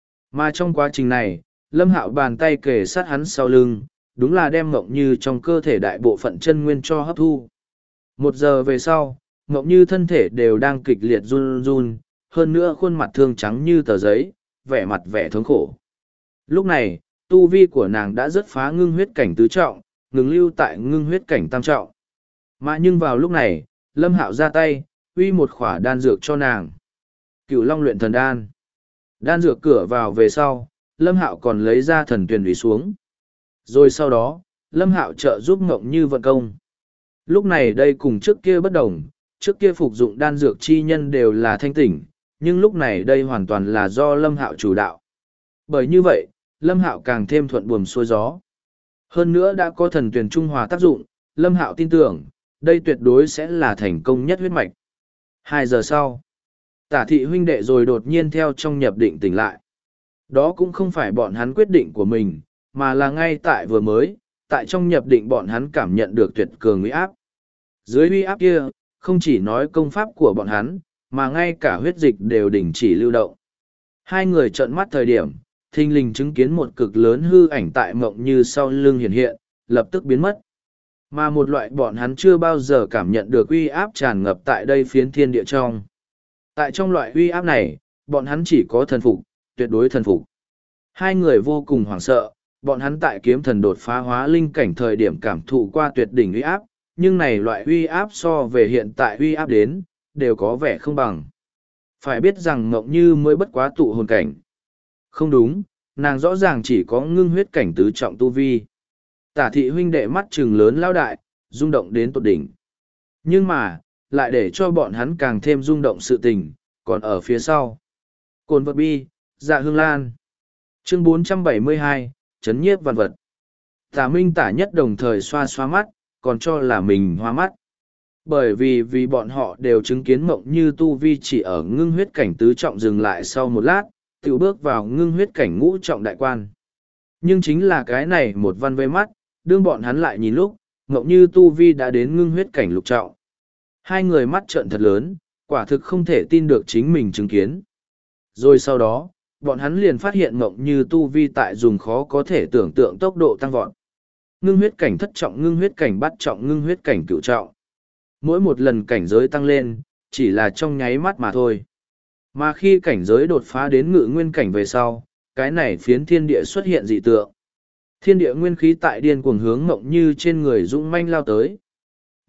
[SPEAKER 1] Mà trong quá trình này, Lâm Hạo bàn tay kề sát hắn sau lưng, đúng là đem Ngộng Như trong cơ thể đại bộ phận chân nguyên cho hấp thu. 1 giờ về sau, Ngộng Như thân thể đều đang kịch liệt run run, hơn nữa khuôn mặt thương trắng như tờ giấy, vẻ mặt vẻ thống khổ. Lúc này, tu vi của nàng đã rất phá ngưng huyết cảnh tứ trọng, ngừng lưu tại ngưng huyết cảnh tam trọng. Mà nhưng vào lúc này, Lâm Hạo ra tay, uy một khỏa đan dược cho nàng. Cửu Long luyện thần đan. Đan dược cửa vào về sau, Lâm Hạo còn lấy ra thần tuyển ủy xuống. Rồi sau đó, Lâm Hạo trợ giúp Ngộng Như vận công. Lúc này đây cùng trước kia bất đồng, trước kia phục dụng đan dược chi nhân đều là thanh tỉnh, nhưng lúc này đây hoàn toàn là do Lâm Hạo chủ đạo. Bởi như vậy, Lâm Hạo càng thêm thuận buồm xuôi gió. Hơn nữa đã có thần tuyển trung hòa tác dụng, Lâm Hạo tin tưởng, đây tuyệt đối sẽ là thành công nhất huyết mạch. 2 giờ sau, Tả thị huynh đệ rồi đột nhiên theo trong nhập định tỉnh lại. Đó cũng không phải bọn hắn quyết định của mình, mà là ngay tại vừa mới, tại trong nhập định bọn hắn cảm nhận được tuyệt cường uy áp. Dưới uy áp kia, không chỉ nói công pháp của bọn hắn, mà ngay cả huyết dịch đều đình chỉ lưu động. Hai người trợn mắt thời điểm, thình lình chứng kiến một cực lớn hư ảnh tại Ngộng Như sau lưng hiện hiện, lập tức biến mất. Mà một loại bọn hắn chưa bao giờ cảm nhận được uy áp tràn ngập tại đây phiến thiên địa trong. Tại trong loại uy áp này, bọn hắn chỉ có thần phục, tuyệt đối thần phục. Hai người vô cùng hoảng sợ, bọn hắn tại kiếm thần đột phá hóa linh cảnh thời điểm cảm thụ qua tuyệt đỉnh uy áp, nhưng này loại uy áp so về hiện tại uy áp đến, đều có vẻ không bằng. Phải biết rằng Ngộng Như mới bất quá tụ hồn cảnh. Không đúng, nàng rõ ràng chỉ có ngưng huyết cảnh tứ trọng tu vi. Tả thị huynh đệ mắt trừng lớn lao đại, rung động đến tột đỉnh. Nhưng mà, lại để cho bọn hắn càng thêm rung động sự tình, còn ở phía sau. Cồn vật bi, dạ hương lan. Chương 472, chấn nhiếp vạn vật. Tả Minh Tả Nhất đồng thời xoa xoa mắt, còn cho là mình hoa mắt. Bởi vì bọn họ đều chứng kiến Ngộng Như tu vi chỉ ở ngưng huyết cảnh tứ trọng dừng lại sau một lát, tự bước vào ngưng huyết cảnh ngũ trọng đại quan. Nhưng chính là cái này một văn vây mắt, đương bọn hắn lại nhìn lúc, Ngộng Như tu vi đã đến ngưng huyết cảnh lục trọng. Hai người mắt trợn thật lớn, quả thực không thể tin được chính mình chứng kiến. Rồi sau đó, bọn hắn liền phát hiện Ngộng Như tu vi tại dùng khó có thể tưởng tượng tốc độ tăng vọt. Ngưng huyết cảnh thất trọng, ngưng huyết cảnh bát trọng, ngưng huyết cảnh cửu trọng. Mỗi một lần cảnh giới tăng lên, chỉ là trong nháy mắt mà thôi. Mà khi cảnh giới đột phá đến ngự nguyên cảnh về sau, cái này phiến thiên địa xuất hiện dị tượng. Thiên địa nguyên khí tại điên cuồng hướng Ngộng Như trên người dũng manh lao tới.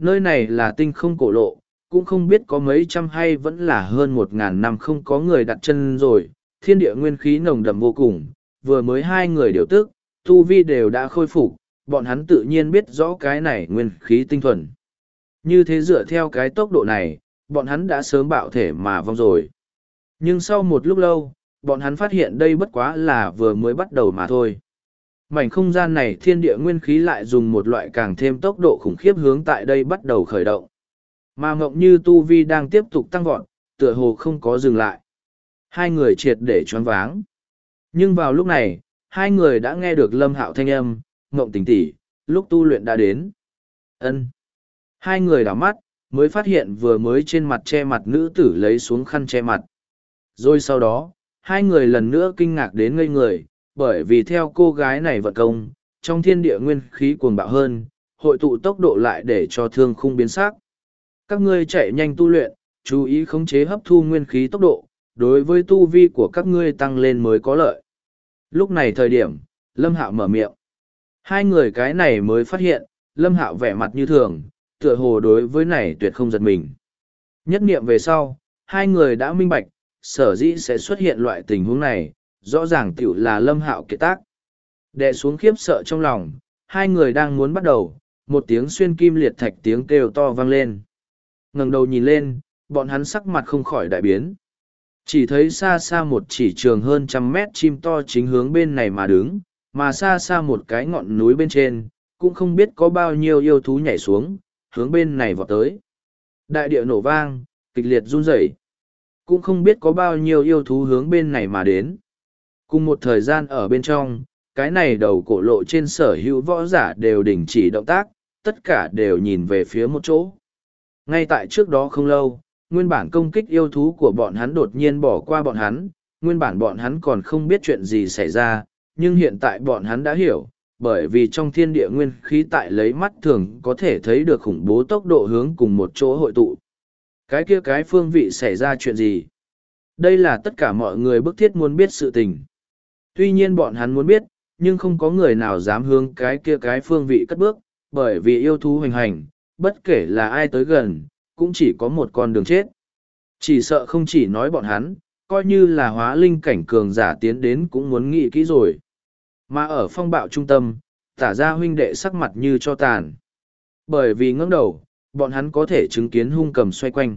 [SPEAKER 1] Nơi này là tinh không cổ lộ, cũng không biết có mấy trăm hay vẫn là hơn 1.000 năm không có người đặt chân rồi, thiên địa nguyên khí nồng đậm vô cùng, vừa mới hai người điều tức, tu vi đều đã khôi phục, bọn hắn tự nhiên biết rõ cái này nguyên khí tinh thuần. Như thế dựa theo cái tốc độ này, bọn hắn đã sớm bạo thể mà vong rồi. Nhưng sau một lúc lâu, bọn hắn phát hiện đây bất quá là vừa mới bắt đầu mà thôi. Mảnh không gian này thiên địa nguyên khí lại dùng một loại càng thêm tốc độ khủng khiếp hướng tại đây bắt đầu khởi động. Mà Ngộng Như tu vi đang tiếp tục tăng vọt, tựa hồ không có dừng lại. Hai người triệt để choáng váng. Nhưng vào lúc này, hai người đã nghe được Lâm Hạo thanh âm, Ngộng tỉnh tỉ, lúc tu luyện đã đến. Ân. Hai người đảo mắt, mới phát hiện vừa mới trên mặt che mặt nữ tử lấy xuống khăn che mặt. Rồi sau đó, hai người lần nữa kinh ngạc đến ngây người, bởi vì theo cô gái này vận công, trong thiên địa nguyên khí cuồng bạo hơn, hội tụ tốc độ lại để cho thương khung biến sắc. Các ngươi chạy nhanh tu luyện, chú ý khống chế hấp thu nguyên khí tốc độ, đối với tu vi của các ngươi tăng lên mới có lợi. Lúc này thời điểm, Lâm Hạo mở miệng. Hai người cái này mới phát hiện, Lâm Hạo vẻ mặt như thường, tựa hồ đối với này tuyệt không giật mình. Nhất niệm về sau, hai người đã minh bạch, sở dĩ sẽ xuất hiện loại tình huống này, rõ ràng tiểu là Lâm Hạo kiệt tác. Đè xuống khiếp sợ trong lòng, hai người đang muốn bắt đầu, một tiếng xuyên kim liệt thạch tiếng kêu to vang lên. Ngẩng đầu nhìn lên, bọn hắn sắc mặt không khỏi đại biến. Chỉ thấy xa xa một chỉ trường hơn 100 mét chim to chính hướng bên này mà đứng, mà xa xa một cái ngọn núi bên trên, cũng không biết có bao nhiêu yêu thú nhảy xuống, hướng bên này vọt tới. Đại địa nổ vang, kịch liệt run rẩy, cũng không biết có bao nhiêu yêu thú hướng bên này mà đến. Cùng một thời gian ở bên trong, cái này đầu cổ lộ trên sở hữu võ giả đều đình chỉ động tác, tất cả đều nhìn về phía một chỗ. Ngay tại trước đó không lâu, nguyên bản công kích yêu thú của bọn hắn đột nhiên bỏ qua bọn hắn, nguyên bản bọn hắn còn không biết chuyện gì xảy ra, nhưng hiện tại bọn hắn đã hiểu, bởi vì trong thiên địa nguyên khí tại lấy mắt thường có thể thấy được khủng bố tốc độ hướng cùng một chỗ hội tụ. Cái kia cái phương vị xảy ra chuyện gì? Đây là tất cả mọi người bức thiết muốn biết sự tình. Tuy nhiên bọn hắn muốn biết, nhưng không có người nào dám hướng cái kia cái phương vị cất bước, bởi vì yêu thú hoành hành, bất kể là ai tới gần, cũng chỉ có một con đường chết. Chỉ sợ không chỉ nói bọn hắn, coi như là hóa linh cảnh cường giả tiến đến cũng muốn nghĩ kỹ rồi. Mà ở phong bạo trung tâm, Tả Gia huynh đệ sắc mặt như cho tàn. Bởi vì ngẩng đầu, bọn hắn có thể chứng kiến hung cầm xoay quanh.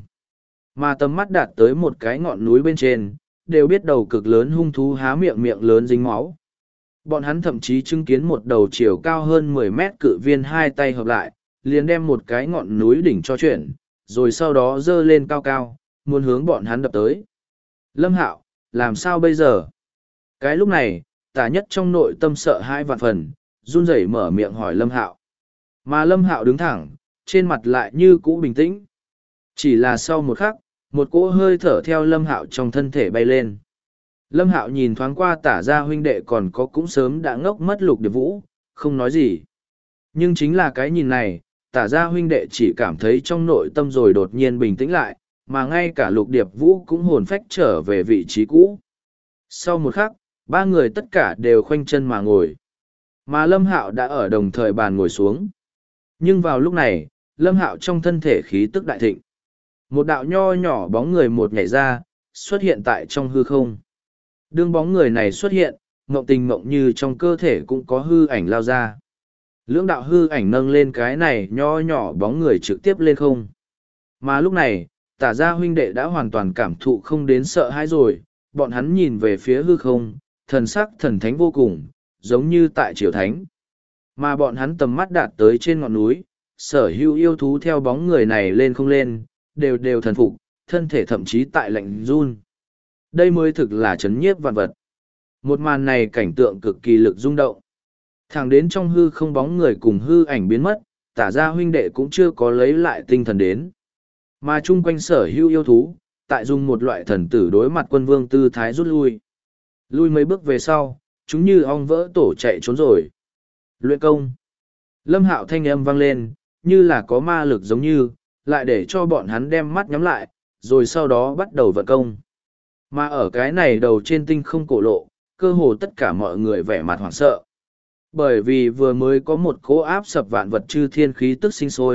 [SPEAKER 1] Mà tầm mắt đạt tới một cái ngọn núi bên trên, đều biết đầu cực lớn hung thú há miệng miệng lớn dính máu. Bọn hắn thậm chí chứng kiến một đầu chiều cao hơn 10 mét cự viên hai tay hợp lại, liền đem một cái ngọn núi đỉnh cho chuyển, rồi sau đó dơ lên cao cao, muốn hướng bọn hắn đập tới. Lâm Hạo, làm sao bây giờ? Cái lúc này, Tả Nhất trong nội tâm sợ hãi vạn phần, run rẩy mở miệng hỏi Lâm Hạo. Mà Lâm Hạo đứng thẳng, trên mặt lại như cũ bình tĩnh. Chỉ là sau một khắc, một cỗ hơi thở theo Lâm Hạo trong thân thể bay lên. Lâm Hạo nhìn thoáng qua Tả Gia huynh đệ còn có cũng sớm đã ngốc mất Lục Điệp Vũ, không nói gì. Nhưng chính là cái nhìn này, Tả Gia huynh đệ chỉ cảm thấy trong nội tâm rồi đột nhiên bình tĩnh lại, mà ngay cả Lục Điệp Vũ cũng hồn phách trở về vị trí cũ. Sau một khắc, ba người tất cả đều khoanh chân mà ngồi. Mà Lâm Hạo đã ở đồng thời bàn ngồi xuống. Nhưng vào lúc này, Lâm Hạo trong thân thể khí tức đại thịnh. Một đạo nho nhỏ bóng người một nhảy ra, xuất hiện tại trong hư không. Đương bóng người này xuất hiện, Ngộng Tình Ngộng Như trong cơ thể cũng có hư ảnh lao ra. Lưỡng đạo hư ảnh nâng lên cái này nho nhỏ bóng người trực tiếp lên không. Mà lúc này, Tả Gia huynh đệ đã hoàn toàn cảm thụ không đến sợ hãi rồi, bọn hắn nhìn về phía hư không, thần sắc thần thánh vô cùng, giống như tại triều thánh. Mà bọn hắn tầm mắt đạt tới trên ngọn núi, sở hữu yêu thú theo bóng người này lên không lên, đều đều thần phục, thân thể thậm chí tại lạnh run. Đây mới thực là chấn nhiếp vạn vật. Một màn này cảnh tượng cực kỳ lực rung động. Thẳng đến trong hư không bóng người cùng hư ảnh biến mất, Tả Gia huynh đệ cũng chưa có lấy lại tinh thần đến. Mà chung quanh sở hữu yêu thú, tại dùng một loại thần tử đối mặt quân vương tư thái rút lui. Lui mấy bước về sau, chúng như ong vỡ tổ chạy trốn rồi. Luyện công. Lâm Hạo thanh âm vang lên, như là có ma lực giống như, lại để cho bọn hắn đem mắt nhắm lại, rồi sau đó bắt đầu vận công. Mà ở cái này đầu trên tinh không cổ lộ, cơ hồ tất cả mọi người vẻ mặt hoảng sợ. Bởi vì vừa mới có một cỗ áp sập vạn vật chư thiên khí tức sinh sôi,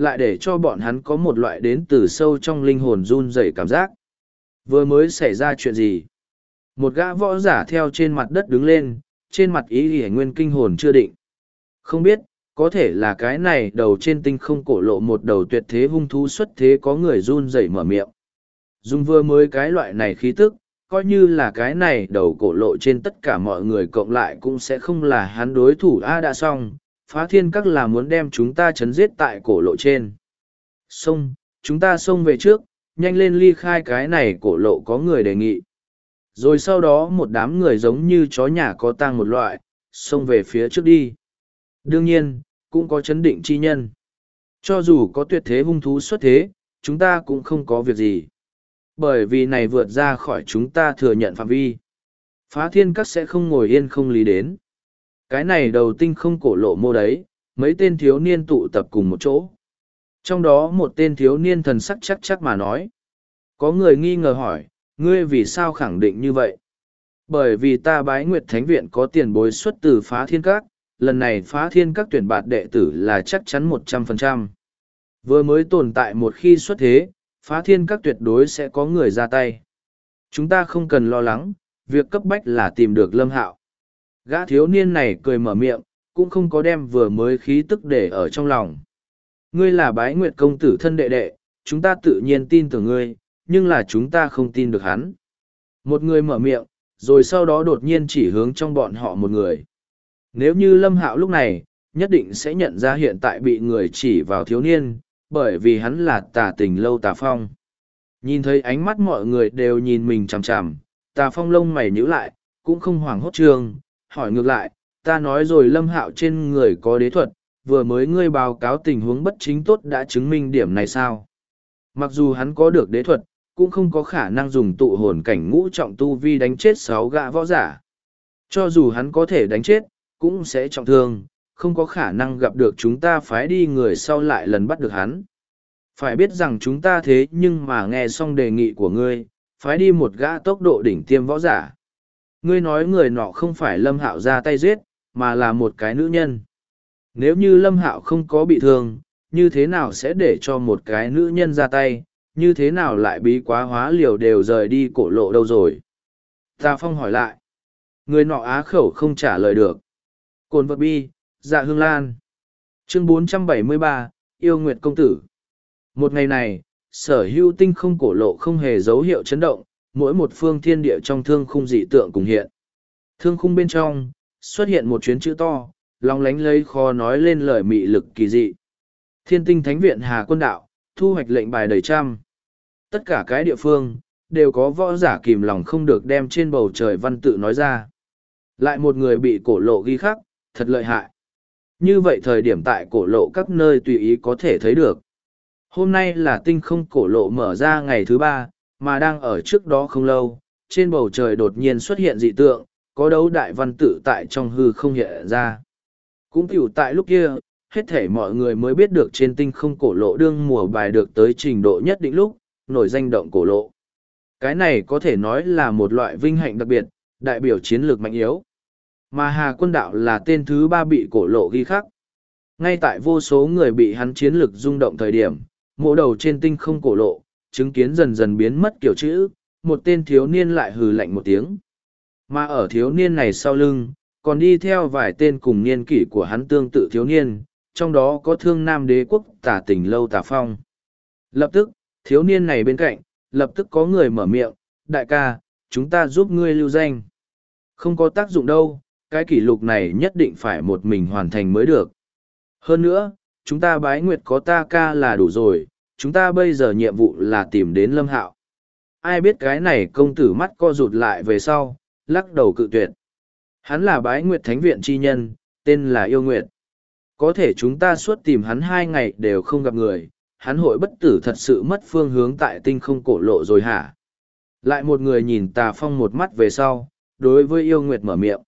[SPEAKER 1] lại để cho bọn hắn có một loại đến từ sâu trong linh hồn run rẩy cảm giác. Vừa mới xảy ra chuyện gì? Một gã võ giả theo trên mặt đất đứng lên, trên mặt ý ỉa nguyên kinh hồn chưa định. Không biết, có thể là cái này đầu trên tinh không cổ lộ một đầu tuyệt thế hung thú xuất thế, có người run rẩy mở miệng. Dùng vừa mới cái loại này khí tức, coi như là cái này đầu cổ lộ trên tất cả mọi người cộng lại cũng sẽ không là hắn đối thủ. Đã xong, phá thiên các là muốn đem chúng ta chấn giết tại cổ lộ trên. Xông, chúng ta xông về trước, nhanh lên ly khai cái này cổ lộ, có người đề nghị. Rồi sau đó một đám người giống như chó nhà có tang một loại, xông về phía trước đi. Đương nhiên, cũng có chấn định chi nhân. Cho dù có tuyệt thế hung thú xuất thế, chúng ta cũng không có việc gì. Bởi vì này vượt ra khỏi chúng ta thừa nhận phạm vi. Phá thiên các sẽ không ngồi yên không lý đến. Cái này đầu tinh không cổ lộ mô đấy, mấy tên thiếu niên tụ tập cùng một chỗ. Trong đó một tên thiếu niên thần sắc chắc chắc mà nói. Có người nghi ngờ hỏi, ngươi vì sao khẳng định như vậy? Bởi vì ta Bái Nguyệt Thánh Viện có tiền bối xuất từ Phá Thiên Các, lần này Phá Thiên Các tuyển bạt đệ tử là chắc chắn 100%. Vừa mới tồn tại một khi xuất thế, Phá Thiên Các tuyệt đối sẽ có người ra tay. Chúng ta không cần lo lắng, việc cấp bách là tìm được Lâm Hạo. Gã thiếu niên này cười mở miệng, cũng không có đem vừa mới khí tức để ở trong lòng. Ngươi là Bái Nguyệt công tử thân đệ đệ, chúng ta tự nhiên tin tưởng ngươi, nhưng là chúng ta không tin được hắn. Một người mở miệng, rồi sau đó đột nhiên chỉ hướng trong bọn họ một người. Nếu như Lâm Hạo lúc này, nhất định sẽ nhận ra hiện tại bị người chỉ vào thiếu niên, bởi vì hắn là Tà Tình Lâu Tà Phong. Nhìn thấy ánh mắt mọi người đều nhìn mình chằm chằm, Tà Phong lông mày nhíu lại, cũng không hoảng hốt trương, hỏi ngược lại, ta nói rồi Lâm Hạo trên người có đế thuật, vừa mới ngươi báo cáo tình huống bất chính tốt đã chứng minh điểm này sao? Mặc dù hắn có được đế thuật, cũng không có khả năng dùng tụ hồn cảnh ngũ trọng tu vi đánh chết 6 gã võ giả. Cho dù hắn có thể đánh chết, cũng sẽ trọng thương, không có khả năng gặp được chúng ta phái đi người sau lại lần bắt được hắn. Phải biết rằng chúng ta thế nhưng mà nghe xong đề nghị của ngươi, phái đi một gã tốc độ đỉnh tiêm võ giả. Ngươi nói người nọ không phải Lâm Hạo ra tay giết, mà là một cái nữ nhân. Nếu như Lâm Hạo không có bị thương, như thế nào sẽ để cho một cái nữ nhân ra tay, như thế nào lại bí quá hóa liều đều rời đi cổ lộ đâu rồi? Tà Phong hỏi lại. Người nọ á khẩu không trả lời được. Cồn vật bi, Dạ Hương Lan. Chương 473, Yêu Nguyệt Công Tử. Một ngày này, sở hữu tinh không cổ lộ không hề dấu hiệu chấn động, mỗi một phương thiên địa trong thương khung dị tượng cùng hiện. Thương khung bên trong, xuất hiện một chuyến chữ to, long lánh lấy khó nói lên lời mị lực kỳ dị. Thiên Tinh Thánh Viện Hà Quân Đạo, thu hoạch lệnh bài đầy trăm. Tất cả cái địa phương, đều có võ giả kìm lòng không được đem trên bầu trời văn tự nói ra. Lại một người bị cổ lộ ghi khắc, thật lợi hại. Như vậy thời điểm tại cổ lộ các nơi tùy ý có thể thấy được. Hôm nay là tinh không cổ lộ mở ra ngày thứ 3, mà đang ở trước đó không lâu, trên bầu trời đột nhiên xuất hiện dị tượng, có đấu đại văn tự tại trong hư không hiện ra. Cũng tiểu tại lúc kia, hết thể mọi người mới biết được trên tinh không cổ lộ đương mùa bài được tới trình độ nhất định lúc, nổi danh động cổ lộ. Cái này có thể nói là một loại vinh hạnh đặc biệt, đại biểu chiến lược mạnh yếu. Mà Hà Quân Đạo là tên thứ 3 bị cổ lộ ghi khắc. Ngay tại vô số người bị hắn chiến lược rung động thời điểm, mộ đầu trên tinh không cổ lộ, chứng kiến dần dần biến mất kiểu chữ, một tên thiếu niên lại hừ lạnh một tiếng. Mà ở thiếu niên này sau lưng, còn đi theo vài tên cùng niên kỷ của hắn tương tự thiếu niên, trong đó có Thương Nam Đế Quốc Tà Tình Lâu Tà Phong. Lập tức, thiếu niên này bên cạnh, lập tức có người mở miệng, đại ca, chúng ta giúp ngươi lưu danh. Không có tác dụng đâu, cái kỷ lục này nhất định phải một mình hoàn thành mới được. Hơn nữa, chúng ta Bái Nguyệt có ta ca là đủ rồi, chúng ta bây giờ nhiệm vụ là tìm đến Lâm Hạo. Ai biết cái này công tử mắt co rụt lại về sau, lắc đầu cự tuyệt. Hắn là Bái Nguyệt Thánh Viện chi nhân, tên là Yêu Nguyệt. Có thể chúng ta suốt tìm hắn 2 ngày đều không gặp người, hắn hội bất tử thật sự mất phương hướng tại tinh không cổ lộ rồi hả? Lại một người nhìn Tà Phong một mắt về sau, đối với Yêu Nguyệt mở miệng.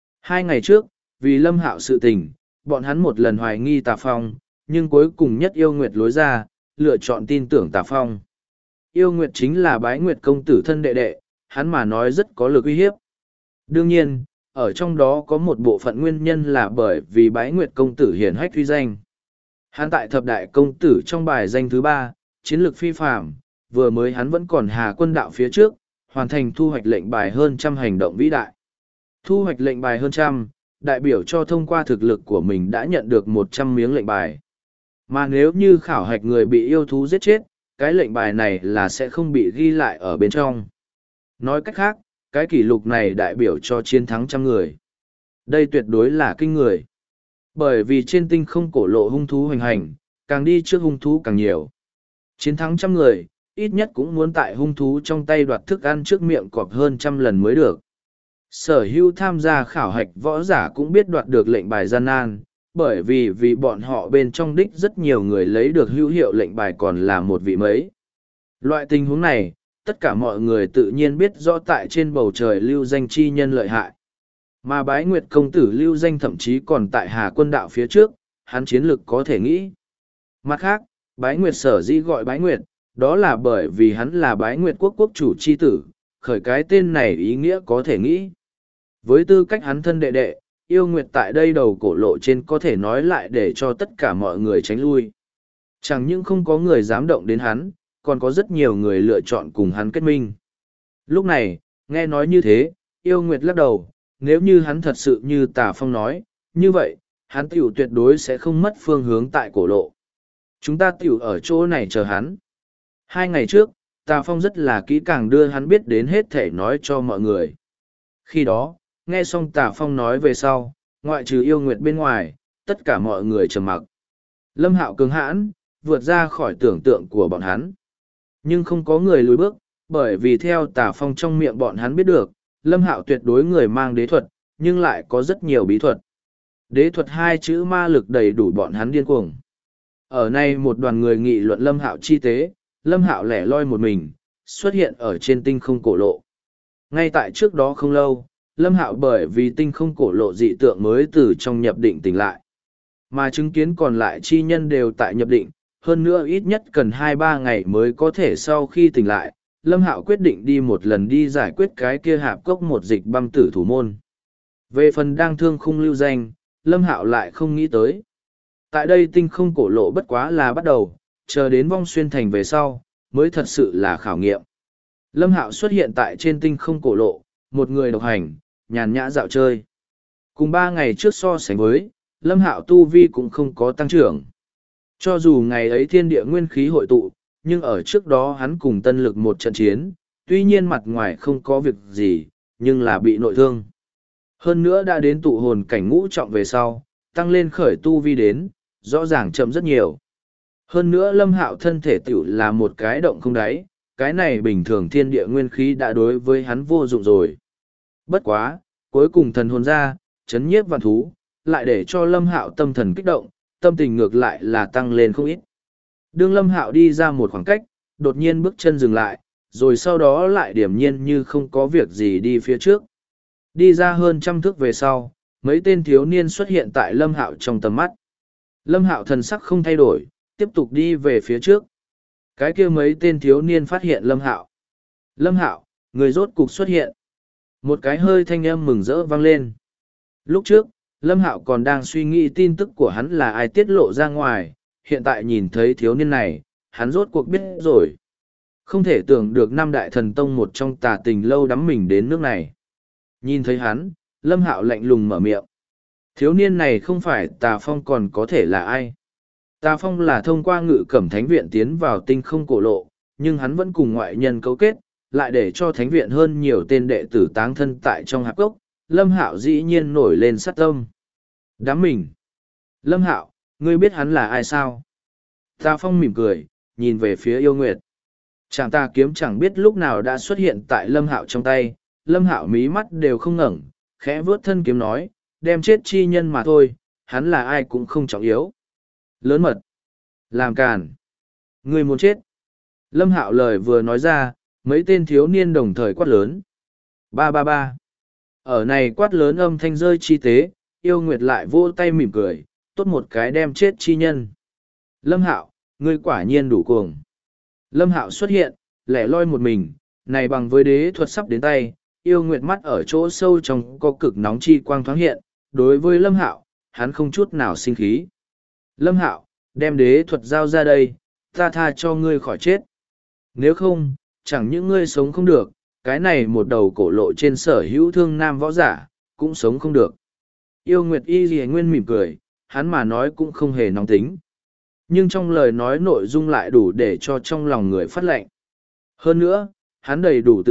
[SPEAKER 1] 2 ngày trước, vì Lâm Hạo sự tình, bọn hắn một lần hoài nghi Tà Phong, nhưng cuối cùng nhất Yêu Nguyệt lối ra, lựa chọn tin tưởng Tà Phong. Yêu Nguyệt chính là Bái Nguyệt công tử thân đệ đệ, hắn mà nói rất có lực uy hiếp. Đương nhiên, ở trong đó có một bộ phận nguyên nhân là bởi vì Bái Nguyệt công tử hiển hách uy danh. Hắn tại thập đại công tử trong bài danh thứ 3, chiến lược phi phạm, vừa mới hắn vẫn còn Hà Quân đạo phía trước, hoàn thành thu hoạch lệnh bài hơn trăm hành động vĩ đại. Thu hoạch lệnh bài hơn trăm, đại biểu cho thông qua thực lực của mình đã nhận được 100 miếng lệnh bài. Mà nếu như khảo hạch người bị yêu thú giết chết, cái lệnh bài này là sẽ không bị ghi lại ở bên trong. Nói cách khác, cái kỷ lục này đại biểu cho chiến thắng trăm người. Đây tuyệt đối là kinh người. Bởi vì trên tinh không cổ lộ hung thú hoành hành, càng đi trước hung thú càng nhiều. Chiến thắng trăm người, ít nhất cũng muốn tại hung thú trong tay đoạt thức ăn trước miệng cọp hơn 100 lần mới được. Sở hữu tham gia khảo hạch võ giả cũng biết đoạt được lệnh bài gian nan, bởi vì bọn họ bên trong đích rất nhiều người lấy được hữu hiệu lệnh bài còn là một vị mấy. Loại tình huống này, tất cả mọi người tự nhiên biết rõ tại trên bầu trời lưu danh chi nhân lợi hại. Mà bái nguyệt công tử lưu danh thậm chí còn tại Hà Quân đạo phía trước, hắn chiến lực có thể nghĩ. Mặt khác, bái nguyệt sở dĩ gọi bái nguyệt, đó là bởi vì hắn là bái nguyệt quốc quốc chủ chi tử, khởi cái tên này ý nghĩa có thể nghĩ. Với tư cách hắn thân đệ đệ, yêu nguyệt tại đây đầu cổ lộ trên có thể nói lại để cho tất cả mọi người tránh lui. Chẳng những không có người dám động đến hắn, còn có rất nhiều người lựa chọn cùng hắn kết minh. Lúc này, nghe nói như thế, yêu nguyệt lắc đầu, nếu như hắn thật sự như Tà Phong nói, như vậy, hắn tiểu tuyệt đối sẽ không mất phương hướng tại cổ lộ. Chúng ta tiểu ở chỗ này chờ hắn. 2 ngày trước, Tà Phong rất là kỹ càng đưa hắn biết đến hết thể nói cho mọi người. Khi đó, nghe xong Tà Phong nói về sau, ngoại trừ yêu nguyệt bên ngoài, tất cả mọi người trầm mặc. Lâm Hạo cứng hãn, vượt ra khỏi tưởng tượng của bọn hắn. Nhưng không có người lùi bước, bởi vì theo Tà Phong trong miệng bọn hắn biết được, Lâm Hạo tuyệt đối người mang đế thuật, nhưng lại có rất nhiều bí thuật. Đế thuật 2 chữ ma lực đầy đủ bọn hắn điên cuồng. Ở nay một đoàn người nghị luận Lâm Hạo chi tế, Lâm Hạo lẻ loi một mình, xuất hiện ở trên tinh không cổ lộ. Ngay tại trước đó không lâu, Lâm Hạo bởi vì tinh không cổ lộ dị tượng mới từ trong nhập định tỉnh lại. Mà chứng kiến còn lại chi nhân đều tại nhập định, hơn nữa ít nhất cần 2-3 ngày mới có thể sau khi tỉnh lại, Lâm Hạo quyết định đi một lần đi giải quyết cái kia hạp cốc một dịch băm tử thủ môn. Về phần đang thương khung lưu danh, Lâm Hạo lại không nghĩ tới. Tại đây tinh không cổ lộ bất quá là bắt đầu, chờ đến vong xuyên thành về sau, mới thật sự là khảo nghiệm. Lâm Hạo xuất hiện tại trên tinh không cổ lộ, một người độc hành, nhàn nhã dạo chơi. Cùng 3 ngày trước so sánh với, Lâm Hạo tu vi cũng không có tăng trưởng. Cho dù ngày ấy thiên địa nguyên khí hội tụ, nhưng ở trước đó hắn cùng tân lực một trận chiến, tuy nhiên mặt ngoài không có việc gì, nhưng là bị nội thương. Hơn nữa đã đến tụ hồn cảnh ngũ trọng về sau, tăng lên khởi tu vi đến, rõ ràng chậm rất nhiều. Hơn nữa Lâm Hạo thân thể tiểu là một cái động không đáy, cái này bình thường thiên địa nguyên khí đã đối với hắn vô dụng rồi. Bất quá, cuối cùng thần hồn ra, chấn nhiếp vạn thú, lại để cho Lâm Hạo tâm thần kích động, tâm tình ngược lại là tăng lên không ít. Đương Lâm Hạo đi ra một khoảng cách, đột nhiên bước chân dừng lại, rồi sau đó lại điềm nhiên như không có việc gì đi phía trước. Đi ra hơn 100 thước về sau, mấy tên thiếu niên xuất hiện tại Lâm Hạo trong tầm mắt. Lâm Hạo thần sắc không thay đổi, tiếp tục đi về phía trước. Cái kia mấy tên thiếu niên phát hiện Lâm Hạo. Lâm Hạo, người rốt cục xuất hiện. Một cái hơi thanh âm mừng rỡ vang lên. Lúc trước, Lâm Hạo còn đang suy nghĩ tin tức của hắn là ai tiết lộ ra ngoài, hiện tại nhìn thấy thiếu niên này, hắn rốt cuộc biết rồi. Không thể tưởng được 5 đại thần tông một trong tà tình lâu đắm mình đến nước này. Nhìn thấy hắn, Lâm Hạo lạnh lùng mở miệng. Thiếu niên này không phải Tà Phong còn có thể là ai. Tà Phong là thông qua Ngự Cẩm Thánh Viện tiến vào tinh không cổ lộ, nhưng hắn vẫn cùng ngoại nhân cấu kết, lại để cho Thánh Viện hơn nhiều tên đệ tử táng thân tại trong hạp cốc. Lâm Hạo dĩ nhiên nổi lên sát tâm. Đám mình. Lâm Hạo, ngươi biết hắn là ai sao? Tà Phong mỉm cười, nhìn về phía Yêu Nguyệt. Chàng ta kiếm chẳng biết lúc nào đã xuất hiện tại Lâm Hạo trong tay, Lâm Hạo mí mắt đều không ngẩng, khẽ vướt thân kiếm nói, đem chết chi nhân mà thôi, hắn là ai cũng không trọng yếu. Lớn mật. Làm càn. Ngươi muốn chết. Lâm Hạo lời vừa nói ra, mấy tên thiếu niên đồng thời quát lớn. Ba ba ba. Ở này quát lớn âm thanh rơi chi tế, Yêu Nguyệt lại vỗ tay mỉm cười, tốt một cái đem chết chi nhân. Lâm Hạo, ngươi quả nhiên đủ cuồng. Lâm Hạo xuất hiện, lẻ loi một mình, này bằng với đế thuật sắp đến tay, Yêu Nguyệt mắt ở chỗ sâu trong có cực nóng chi quang thoáng hiện, đối với Lâm Hạo, hắn không chút nào sinh khí. Lâm Hạo, đem đế thuật giao ra đây, ta tha cho ngươi khỏi chết. Nếu không, chẳng những ngươi sống không được, cái này một đầu cổ lộ trên sở hữu thương nam võ giả, cũng sống không được. Yêu Nguyệt Y Ghi Nguyên mỉm cười, hắn mà nói cũng không hề nóng tính. Nhưng trong lời nói nội dung lại đủ để cho trong lòng người phát lệnh. Hơn nữa, hắn đầy đủ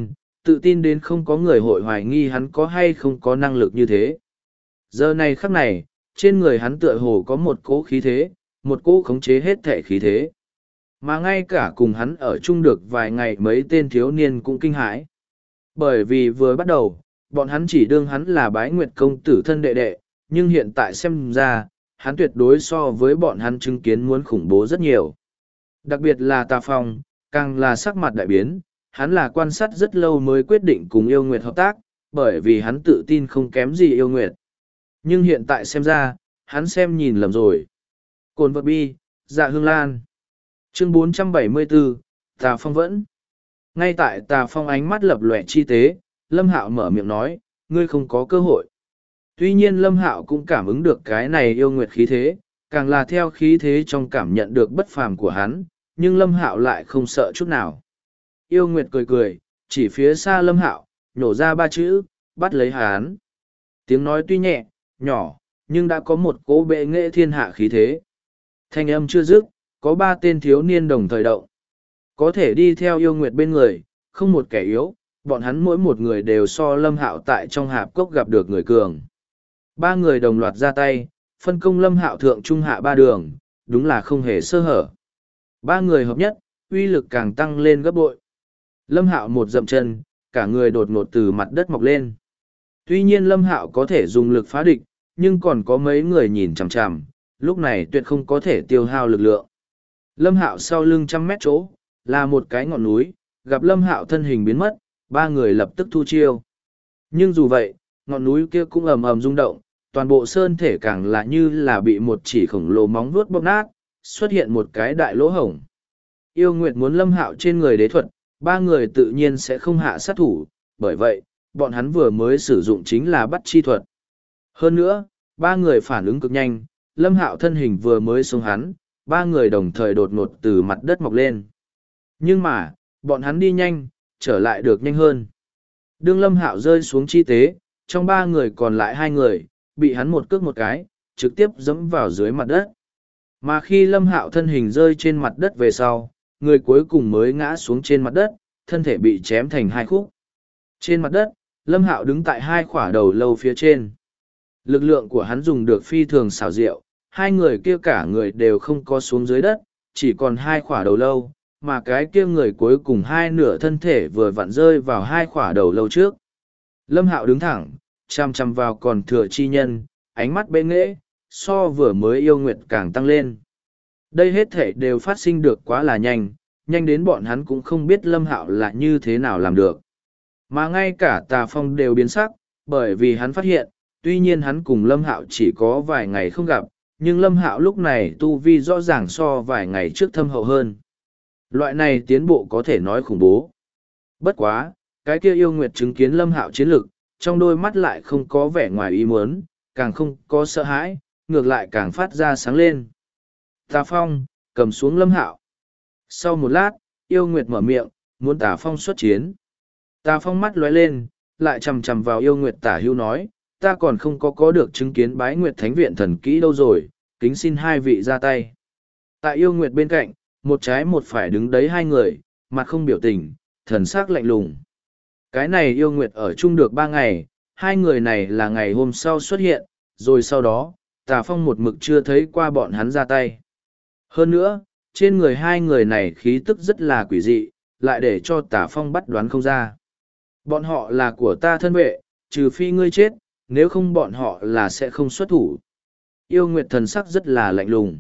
[SPEAKER 1] tự tin đến không có người hội hoài nghi hắn có hay không có năng lực như thế. Giờ này khắc này, trên người hắn tựa hồ có một cỗ khí thế, một cỗ khống chế hết thể khí thế. Mà ngay cả cùng hắn ở chung được vài ngày mấy tên thiếu niên cũng kinh hãi. Bởi vì vừa bắt đầu, bọn hắn chỉ đương hắn là Bái Nguyệt công tử thân đệ đệ, nhưng hiện tại xem ra, hắn tuyệt đối so với bọn hắn chứng kiến muốn khủng bố rất nhiều. Đặc biệt là Tà Phong, càng là sắc mặt đại biến, hắn là quan sát rất lâu mới quyết định cùng Yêu Nguyệt hợp tác, bởi vì hắn tự tin không kém gì Yêu Nguyệt. Nhưng hiện tại xem ra, hắn xem nhìn lầm rồi. Cồn vật bi, Dạ Hương Lan. Chương 474, Tà Phong vẫn. Ngay tại Tà Phong ánh mắt lập lòe chi tế, Lâm Hạo mở miệng nói, ngươi không có cơ hội. Tuy nhiên Lâm Hạo cũng cảm ứng được cái này yêu nguyệt khí thế, càng là theo khí thế trong cảm nhận được bất phàm của hắn, nhưng Lâm Hạo lại không sợ chút nào. Yêu nguyệt cười cười, chỉ phía xa Lâm Hạo, nhổ ra ba chữ, bắt lấy hắn. Tiếng nói tuy nhẹ, nhỏ, nhưng đã có một cỗ bệ nghệ thiên hạ khí thế. Thanh âm chưa dứt, có ba tên thiếu niên đồng thời động. Có thể đi theo yêu nguyệt bên người, không một kẻ yếu, bọn hắn mỗi một người đều so Lâm Hạo tại trong hạp cốc gặp được người cường. Ba người đồng loạt ra tay, phân công Lâm Hạo thượng trung hạ ba đường, đúng là không hề sơ hở. Ba người hợp nhất, uy lực càng tăng lên gấp bội. Lâm Hạo một dậm chân, cả người đột ngột từ mặt đất mọc lên. Tuy nhiên Lâm Hạo có thể dùng lực phá địch, nhưng còn có mấy người nhìn chằm chằm, lúc này tuyệt không có thể tiêu hao lực lượng. Lâm Hạo sau lưng 100 mét chỗ, là một cái ngọn núi, gặp Lâm Hạo thân hình biến mất, ba người lập tức thu chiêu. Nhưng dù vậy, ngọn núi kia cũng ầm ầm rung động, toàn bộ sơn thể càng là như là bị một chỉ khổng lồ móng vuốt bóp nát, xuất hiện một cái đại lỗ hổng. Yêu Nguyệt muốn Lâm Hạo trên người đế thuật, ba người tự nhiên sẽ không hạ sát thủ, bởi vậy, bọn hắn vừa mới sử dụng chính là bắt chi thuật. Hơn nữa, ba người phản ứng cực nhanh, Lâm Hạo thân hình vừa mới xuống hắn, ba người đồng thời đột ngột từ mặt đất mọc lên. Nhưng mà, bọn hắn đi nhanh, trở lại được nhanh hơn. Đương Lâm Hạo rơi xuống chi tế, trong ba người còn lại hai người, bị hắn một cước một cái, trực tiếp dẫm vào dưới mặt đất. Mà khi Lâm Hạo thân hình rơi trên mặt đất về sau, người cuối cùng mới ngã xuống trên mặt đất, thân thể bị chém thành hai khúc. Trên mặt đất, Lâm Hạo đứng tại hai khỏa đầu lâu phía trên. Lực lượng của hắn dùng được phi thường xảo diệu, hai người kia cả người đều không có xuống dưới đất, chỉ còn hai khỏa đầu lâu, mà cái kia người cuối cùng hai nửa thân thể vừa vặn rơi vào hai khỏa đầu lâu trước. Lâm Hạo đứng thẳng, chăm chăm vào còn thừa chi nhân, ánh mắt bệ nghệ, so vừa mới yêu nguyệt càng tăng lên. Đây hết thể đều phát sinh được quá là nhanh, nhanh đến bọn hắn cũng không biết Lâm Hạo là như thế nào làm được. Mà ngay cả Tà Phong đều biến sắc, bởi vì hắn phát hiện, tuy nhiên hắn cùng Lâm Hạo chỉ có vài ngày không gặp, nhưng Lâm Hạo lúc này tu vi rõ ràng so vài ngày trước thâm hậu hơn. Loại này tiến bộ có thể nói khủng bố. Bất quá, cái kia yêu nguyệt chứng kiến Lâm Hạo chiến lực, trong đôi mắt lại không có vẻ ngoài ý muốn, càng không có sợ hãi, ngược lại càng phát ra sáng lên. Tà Phong, cầm xuống Lâm Hạo. Sau một lát, yêu nguyệt mở miệng, muốn Tà Phong xuất chiến. Tà Phong mắt lóe lên, lại chằm chằm vào yêu nguyệt tả hưu nói, ta còn không có được chứng kiến Bái Nguyệt Thánh Viện thần kỹ đâu rồi, kính xin hai vị ra tay. Tại yêu nguyệt bên cạnh, một trái một phải đứng đấy hai người, mặt không biểu tình, thần sắc lạnh lùng. Cái này yêu nguyệt ở chung được 3 ngày, hai người này là ngày hôm sau xuất hiện, rồi sau đó, Tà Phong một mực chưa thấy qua bọn hắn ra tay. Hơn nữa, trên người hai người này khí tức rất là quỷ dị, lại để cho Tà Phong bắt đoán không ra. Bọn họ là của ta thân vệ, trừ phi ngươi chết, nếu không bọn họ là sẽ không xuất thủ. Yêu nguyệt thần sắc rất là lạnh lùng.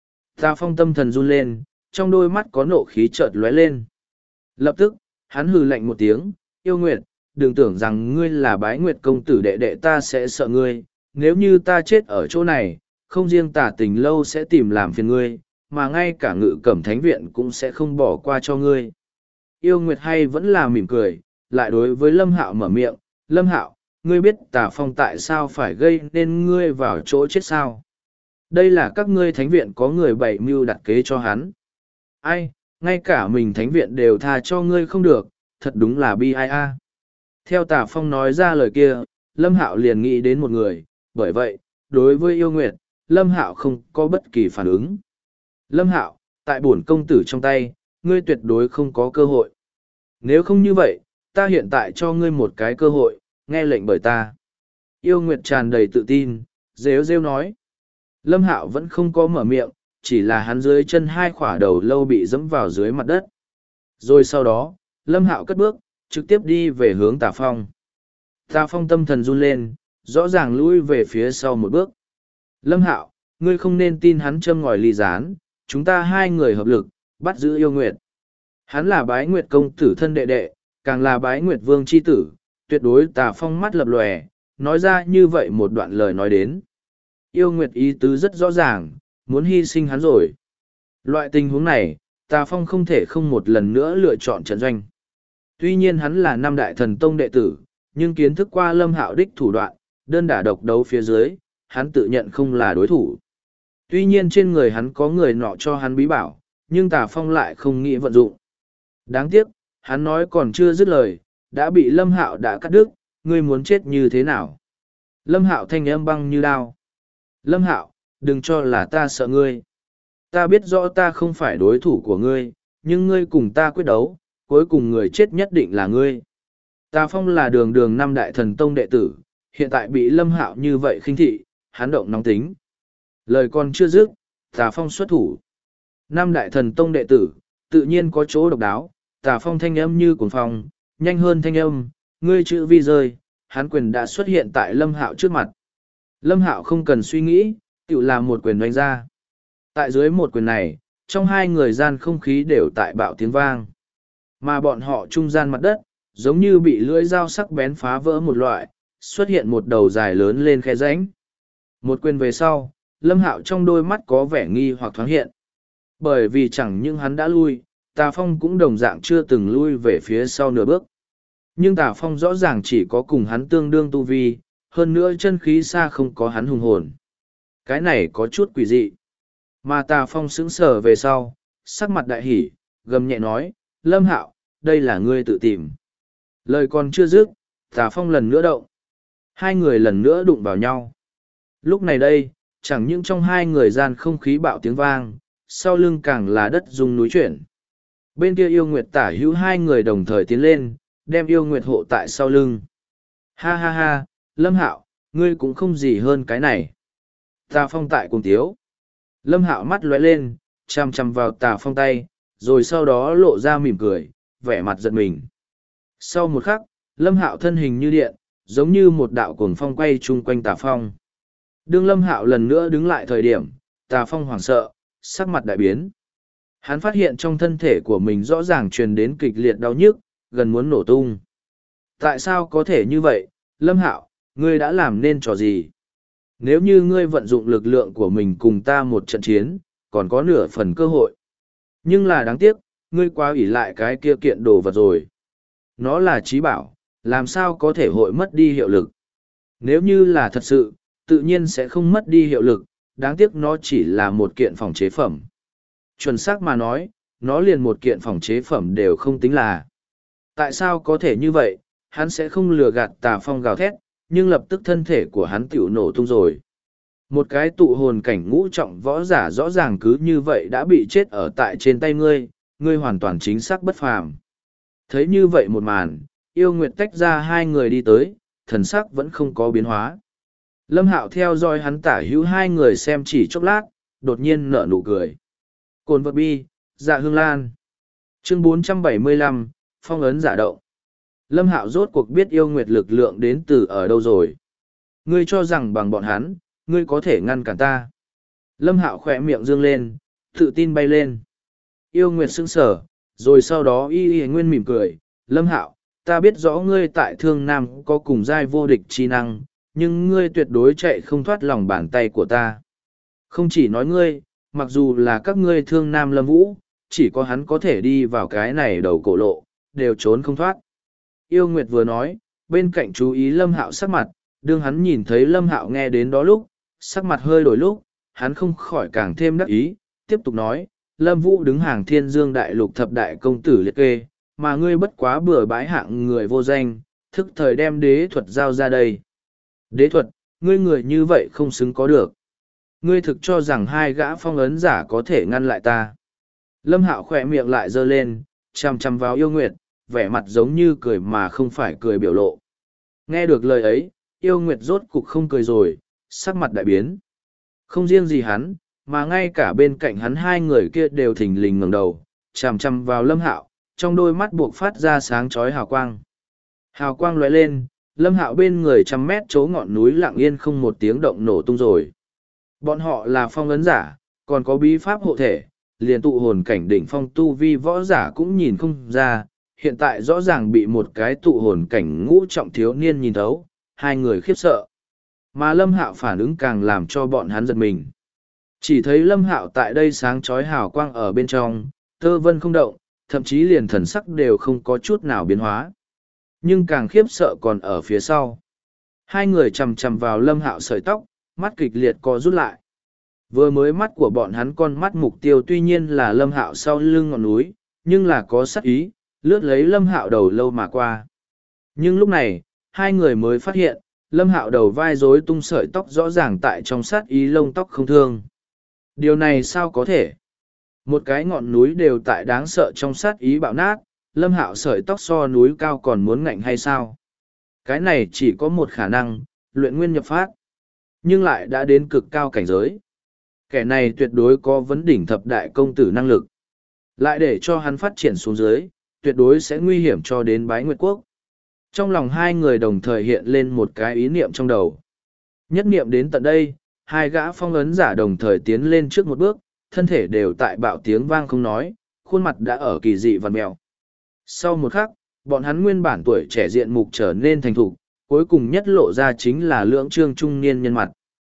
[SPEAKER 1] Tà Phong tâm thần run lên, trong đôi mắt có nộ khí chợt lóe lên. Lập tức, hắn hừ lạnh một tiếng, yêu nguyệt, đừng tưởng rằng ngươi là Bái Nguyệt công tử đệ đệ ta sẽ sợ ngươi, nếu như ta chết ở chỗ này, không riêng Tà Tình lâu sẽ tìm làm phiền ngươi, mà ngay cả Ngự Cẩm Thánh Viện cũng sẽ không bỏ qua cho ngươi. Yêu nguyệt hay vẫn là mỉm cười, lại đối với Lâm Hạo mở miệng, Lâm Hạo, ngươi biết Tà Phong tại sao phải gây nên ngươi vào chỗ chết sao? Đây là các ngươi thánh viện có người bày mưu đặt kế cho hắn. Ai, ngay cả mình thánh viện đều tha cho ngươi không được, thật đúng là bi ai a. Theo Tà Phong nói ra lời kia, Lâm Hạo liền nghĩ đến một người, bởi vậy, đối với yêu nguyệt, Lâm Hạo không có bất kỳ phản ứng. Lâm Hạo, tại bổn công tử trong tay, ngươi tuyệt đối không có cơ hội. Nếu không như vậy, ta hiện tại cho ngươi một cái cơ hội, nghe lệnh bởi ta. Yêu nguyệt tràn đầy tự tin, rêu rêu nói. Lâm Hạo vẫn không có mở miệng, chỉ là hắn dưới chân hai khỏa đầu lâu bị dẫm vào dưới mặt đất. Rồi sau đó, Lâm Hạo cất bước, trực tiếp đi về hướng Tà Phong. Tà Phong tâm thần run lên, rõ ràng lui về phía sau một bước. Lâm Hạo, ngươi không nên tin hắn châm ngòi ly gián, chúng ta hai người hợp lực, bắt giữ yêu nguyệt. Hắn là Bái Nguyệt công tử thân đệ đệ, càng là Bái Nguyệt vương chi tử, tuyệt đối Tà Phong mắt lập lòe, nói ra như vậy một đoạn lời nói đến. Yêu nguyệt ý tứ rất rõ ràng, muốn hy sinh hắn rồi. Loại tình huống này, Tà Phong không thể không một lần nữa lựa chọn trận doanh. Tuy nhiên hắn là năm đại thần tông đệ tử, nhưng kiến thức qua Lâm Hạo đích thủ đoạn, đơn đả độc đấu phía dưới, hắn tự nhận không là đối thủ. Tuy nhiên trên người hắn có người nọ cho hắn bí bảo, nhưng Tà Phong lại không nghĩ vận dụng. Đáng tiếc, hắn nói còn chưa dứt lời, đã bị Lâm Hạo đã cắt đứt, ngươi muốn chết như thế nào? Lâm Hạo thanh âm băng như đao. Lâm Hạo, đừng cho là ta sợ ngươi. Ta biết rõ ta không phải đối thủ của ngươi, nhưng ngươi cùng ta quyết đấu, cuối cùng người chết nhất định là ngươi. Tà Phong là đường đường năm đại thần tông đệ tử, hiện tại bị Lâm Hạo như vậy khinh thị, hắn động nóng tính. Lời còn chưa dứt, Tà Phong xuất thủ. Năm đại thần tông đệ tử, tự nhiên có chỗ độc đáo, Tà Phong thanh âm như cuồng phong, nhanh hơn thanh âm, ngươi chữ vi rơi, hắn quyền đã xuất hiện tại Lâm Hạo trước mặt. Lâm Hạo không cần suy nghĩ, tự làm một quyền đánh ra. Tại dưới một quyền này, trong hai người gian không khí đều tại bạo tiếng vang. Mà bọn họ trung gian mặt đất, giống như bị lưỡi dao sắc bén phá vỡ một loại, xuất hiện một đầu dài lớn lên khe rãnh. Một quyền về sau, Lâm Hạo trong đôi mắt có vẻ nghi hoặc thoáng hiện. Bởi vì chẳng những hắn đã lui, Tà Phong cũng đồng dạng chưa từng lui về phía sau nửa bước. Nhưng Tà Phong rõ ràng chỉ có cùng hắn tương đương tu vi, hơn nữa chân khí xa không có hắn hùng hồn. Cái này có chút quỷ dị. Mà Tà Phong sững sờ về sau, sắc mặt đại hỉ, gầm nhẹ nói, Lâm Hạo, đây là ngươi tự tìm. Lời còn chưa dứt, Tà Phong lần nữa động. Hai người lần nữa đụng vào nhau. Lúc này đây, chẳng những trong hai người gian không khí bạo tiếng vang, sau lưng càng là đất rung núi chuyển. Bên kia yêu nguyệt tả hữu hai người đồng thời tiến lên, đem yêu nguyệt hộ tại sau lưng. Ha ha ha, Lâm Hạo, ngươi cũng không gì hơn cái này. Tà Phong tại cùng tiếu. Lâm Hạo mắt lóe lên, chằm chằm vào Tà Phong tay, rồi sau đó lộ ra mỉm cười, vẻ mặt giận mình. Sau một khắc, Lâm Hạo thân hình như điện, giống như một đạo cuồng phong quay chung quanh Tà Phong. Đương Lâm Hạo lần nữa đứng lại thời điểm, Tà Phong hoảng sợ, sắc mặt đại biến. Hắn phát hiện trong thân thể của mình rõ ràng truyền đến kịch liệt đau nhức, gần muốn nổ tung. Tại sao có thể như vậy, Lâm Hạo, ngươi đã làm nên trò gì? Nếu như ngươi vận dụng lực lượng của mình cùng ta một trận chiến, còn có nửa phần cơ hội. Nhưng là đáng tiếc, ngươi quá ủy lại cái kia kiện đồ vật rồi. Nó là trí bảo, làm sao có thể hội mất đi hiệu lực. Nếu như là thật sự, tự nhiên sẽ không mất đi hiệu lực, đáng tiếc nó chỉ là một kiện phòng chế phẩm. Chuẩn xác mà nói, nó liền một kiện phòng chế phẩm đều không tính là. Tại sao có thể như vậy, hắn sẽ không lừa gạt Tà Phong gào thét, nhưng lập tức thân thể của hắn tiểu nổ tung rồi. Một cái tụ hồn cảnh ngũ trọng võ giả rõ ràng cứ như vậy đã bị chết ở tại trên tay ngươi, ngươi hoàn toàn chính xác bất phàm. Thấy như vậy một màn, yêu nguyệt tách ra hai người đi tới, thần sắc vẫn không có biến hóa. Lâm Hạo theo dõi hắn tả hữu hai người xem chỉ chốc lát, đột nhiên nở nụ cười. Cồn vật bi, dạ hương lan. Chương 475, phong ấn giả động. Lâm Hạo rốt cuộc biết yêu nguyệt lực lượng đến từ ở đâu rồi. Ngươi cho rằng bằng bọn hắn, ngươi có thể ngăn cản ta. Lâm Hạo khỏe miệng dương lên, tự tin bay lên. Yêu nguyệt sững sờ, rồi sau đó y nguyên mỉm cười. Lâm Hạo, ta biết rõ ngươi tại Thương Nam có cùng giai vô địch chi năng, nhưng ngươi tuyệt đối chạy không thoát lòng bàn tay của ta. Không chỉ nói ngươi, mặc dù là các ngươi Thương Nam Lâm Vũ, chỉ có hắn có thể đi vào cái này đầu cổ lộ, đều trốn không thoát. Yêu Nguyệt vừa nói, bên cạnh chú ý Lâm Hạo sắc mặt, đương hắn nhìn thấy Lâm Hạo nghe đến đó lúc, sắc mặt hơi đổi lúc, hắn không khỏi càng thêm đắc ý, tiếp tục nói, Lâm Vũ đứng hàng Thiên Dương Đại Lục thập đại công tử liệt kê, mà ngươi bất quá bừa bãi hạng người vô danh, thức thời đem đế thuật giao ra đây. Đế thuật, ngươi người như vậy không xứng có được. Ngươi thực cho rằng hai gã phong ấn giả có thể ngăn lại ta. Lâm Hạo khỏe miệng lại giơ lên, chằm chằm vào Yêu Nguyệt, vẻ mặt giống như cười mà không phải cười biểu lộ. Nghe được lời ấy, Yêu Nguyệt rốt cục không cười rồi, sắc mặt đại biến. Không riêng gì hắn, mà ngay cả bên cạnh hắn hai người kia đều thình lình ngẩng đầu, chằm chằm vào Lâm Hạo, trong đôi mắt buộc phát ra sáng chói hào quang. Hào quang lóe lên, Lâm Hạo bên người trăm mét chỗ ngọn núi lặng yên không một tiếng động nổ tung rồi. Bọn họ là phong ấn giả, còn có bí pháp hộ thể, liền tụ hồn cảnh đỉnh phong tu vi võ giả cũng nhìn không ra, hiện tại rõ ràng bị một cái tụ hồn cảnh ngũ trọng thiếu niên nhìn thấu, hai người khiếp sợ. Mà Lâm Hạo phản ứng càng làm cho bọn hắn giật mình. Chỉ thấy Lâm Hạo tại đây sáng chói hào quang ở bên trong, tơ vân không động, thậm chí liền thần sắc đều không có chút nào biến hóa. Nhưng càng khiếp sợ còn ở phía sau. Hai người chằm chằm vào Lâm Hạo sợi tóc, mắt kịch liệt co rút lại. Vừa mới mắt của bọn hắn con mắt mục tiêu tuy nhiên là Lâm Hạo sau lưng ngọn núi, nhưng là có sắc ý, lướt lấy Lâm Hạo đầu lâu mà qua. Nhưng lúc này, hai người mới phát hiện, Lâm Hạo đầu vai rối tung sợi tóc rõ ràng tại trong sát ý lông tóc không thương. Điều này sao có thể? Một cái ngọn núi đều tại đáng sợ trong sát ý bạo nát, Lâm Hạo sợi tóc so núi cao còn muốn ngạnh hay sao? Cái này chỉ có một khả năng, luyện nguyên nhập phát, nhưng lại đã đến cực cao cảnh giới. Kẻ này tuyệt đối có vấn đỉnh thập đại công tử năng lực. Lại để cho hắn phát triển xuống dưới, tuyệt đối sẽ nguy hiểm cho đến Bái Nguyệt Quốc. Trong lòng hai người đồng thời hiện lên một cái ý niệm trong đầu. Nhất niệm đến tận đây, hai gã phong ấn giả đồng thời tiến lên trước một bước, thân thể đều tại bạo tiếng vang không nói, khuôn mặt đã ở kỳ dị vằn mèo. Sau một khắc, bọn hắn nguyên bản tuổi trẻ diện mục trở nên thành thục, cuối cùng nhất lộ ra chính là lưỡng trương trung niên nhân mặt.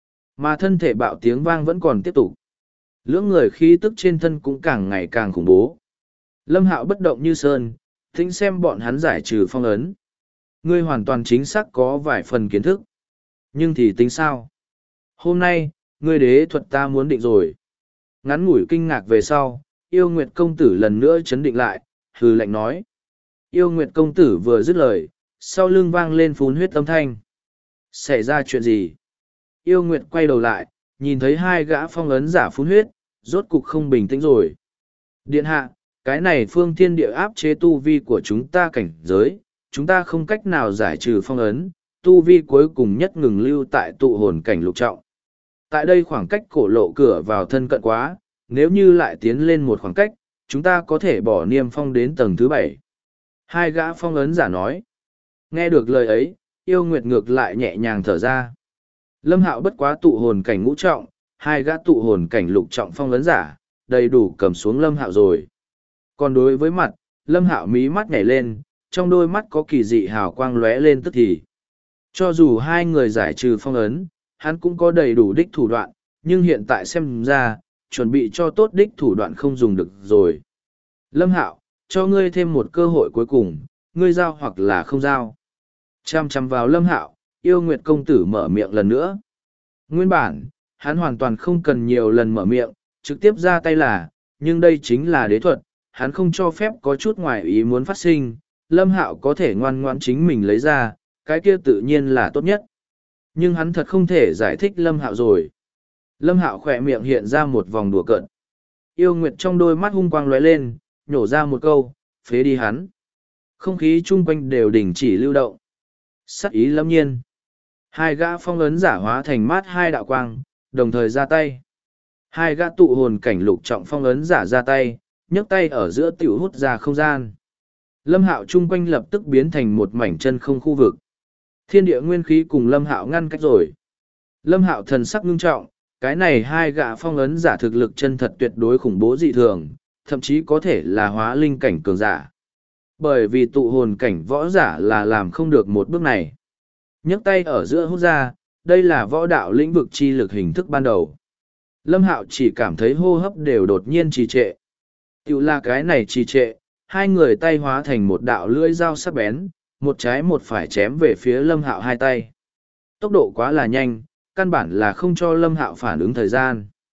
[SPEAKER 1] Mà thân thể bạo tiếng vang vẫn còn tiếp tục. Lưỡng người khí tức trên thân cũng càng ngày càng khủng bố. Lâm Hạo bất động như sơn, thính xem bọn hắn giải trừ phong ấn. Ngươi hoàn toàn chính xác có vài phần kiến thức. Nhưng thì tính sao? Hôm nay, ngươi đế thuật ta muốn định rồi. Ngắn ngủi kinh ngạc về sau, Yêu Nguyệt công tử lần nữa chấn định lại, hừ lạnh nói. Yêu Nguyệt công tử vừa dứt lời, sau lưng vang lên phun huyết âm thanh. Xảy ra chuyện gì? Yêu Nguyệt quay đầu lại, nhìn thấy hai gã phong ấn giả phun huyết, rốt cục không bình tĩnh rồi. Điện hạ, cái này phương thiên địa áp chế tu vi của chúng ta cảnh giới, chúng ta không cách nào giải trừ phong ấn, tu vi cuối cùng nhất ngừng lưu tại tụ hồn cảnh lục trọng. Tại đây khoảng cách cổ lộ cửa vào thân cận quá, nếu như lại tiến lên một khoảng cách, chúng ta có thể bỏ niêm phong đến tầng thứ 7. Hai gã phong ấn giả nói. Nghe được lời ấy, Yêu Nguyệt ngược lại nhẹ nhàng thở ra. Lâm Hạo bất quá tụ hồn cảnh ngũ trọng, hai gã tụ hồn cảnh lục trọng phong ấn giả, đầy đủ cầm xuống Lâm Hạo rồi. Còn đối với mặt, Lâm Hạo mí mắt nhảy lên, trong đôi mắt có kỳ dị hào quang lóe lên tức thì. Cho dù hai người giải trừ phong ấn, hắn cũng có đầy đủ đích thủ đoạn, nhưng hiện tại xem ra, chuẩn bị cho tốt đích thủ đoạn không dùng được rồi. Lâm Hạo, cho ngươi thêm một cơ hội cuối cùng, ngươi giao hoặc là không giao. Chăm chăm vào Lâm Hạo, Yêu Nguyệt công tử mở miệng lần nữa. Nguyên bản, hắn hoàn toàn không cần nhiều lần mở miệng, trực tiếp ra tay là, nhưng đây chính là đế thuật, hắn không cho phép có chút ngoài ý muốn phát sinh, Lâm Hạo có thể ngoan ngoãn chính mình lấy ra, cái kia tự nhiên là tốt nhất. Nhưng hắn thật không thể giải thích Lâm Hạo rồi. Lâm Hạo khỏe miệng hiện ra một vòng đùa cợt. Yêu Nguyệt trong đôi mắt hung quang lóe lên, nhổ ra một câu, phế đi hắn. Không khí chung quanh đều đình chỉ lưu động. Sắc ý lâm nhiên. Hai gã phong ấn giả hóa thành mát hai đạo quang, đồng thời ra tay. Hai gã tụ hồn cảnh lục trọng phong ấn giả ra tay, nhấc tay ở giữa tiểu hút ra không gian. Lâm Hạo chung quanh lập tức biến thành một mảnh chân không khu vực. Thiên địa nguyên khí cùng Lâm Hạo ngăn cách rồi. Lâm Hạo thần sắc ngưng trọng, cái này hai gã phong ấn giả thực lực chân thật tuyệt đối khủng bố dị thường, thậm chí có thể là hóa linh cảnh cường giả. Bởi vì tụ hồn cảnh võ giả là làm không được một bước này. Nhấc tay ở giữa hút ra, đây là võ đạo lĩnh vực chi lực hình thức ban đầu. Lâm Hạo chỉ cảm thấy hô hấp đều đột nhiên trì trệ. Tiểu là cái này trì trệ, hai người tay hóa thành một đạo lưỡi dao sắc bén, một trái một phải chém về phía Lâm Hạo hai tay. Tốc độ quá là nhanh, căn bản là không cho Lâm Hạo phản ứng thời gian.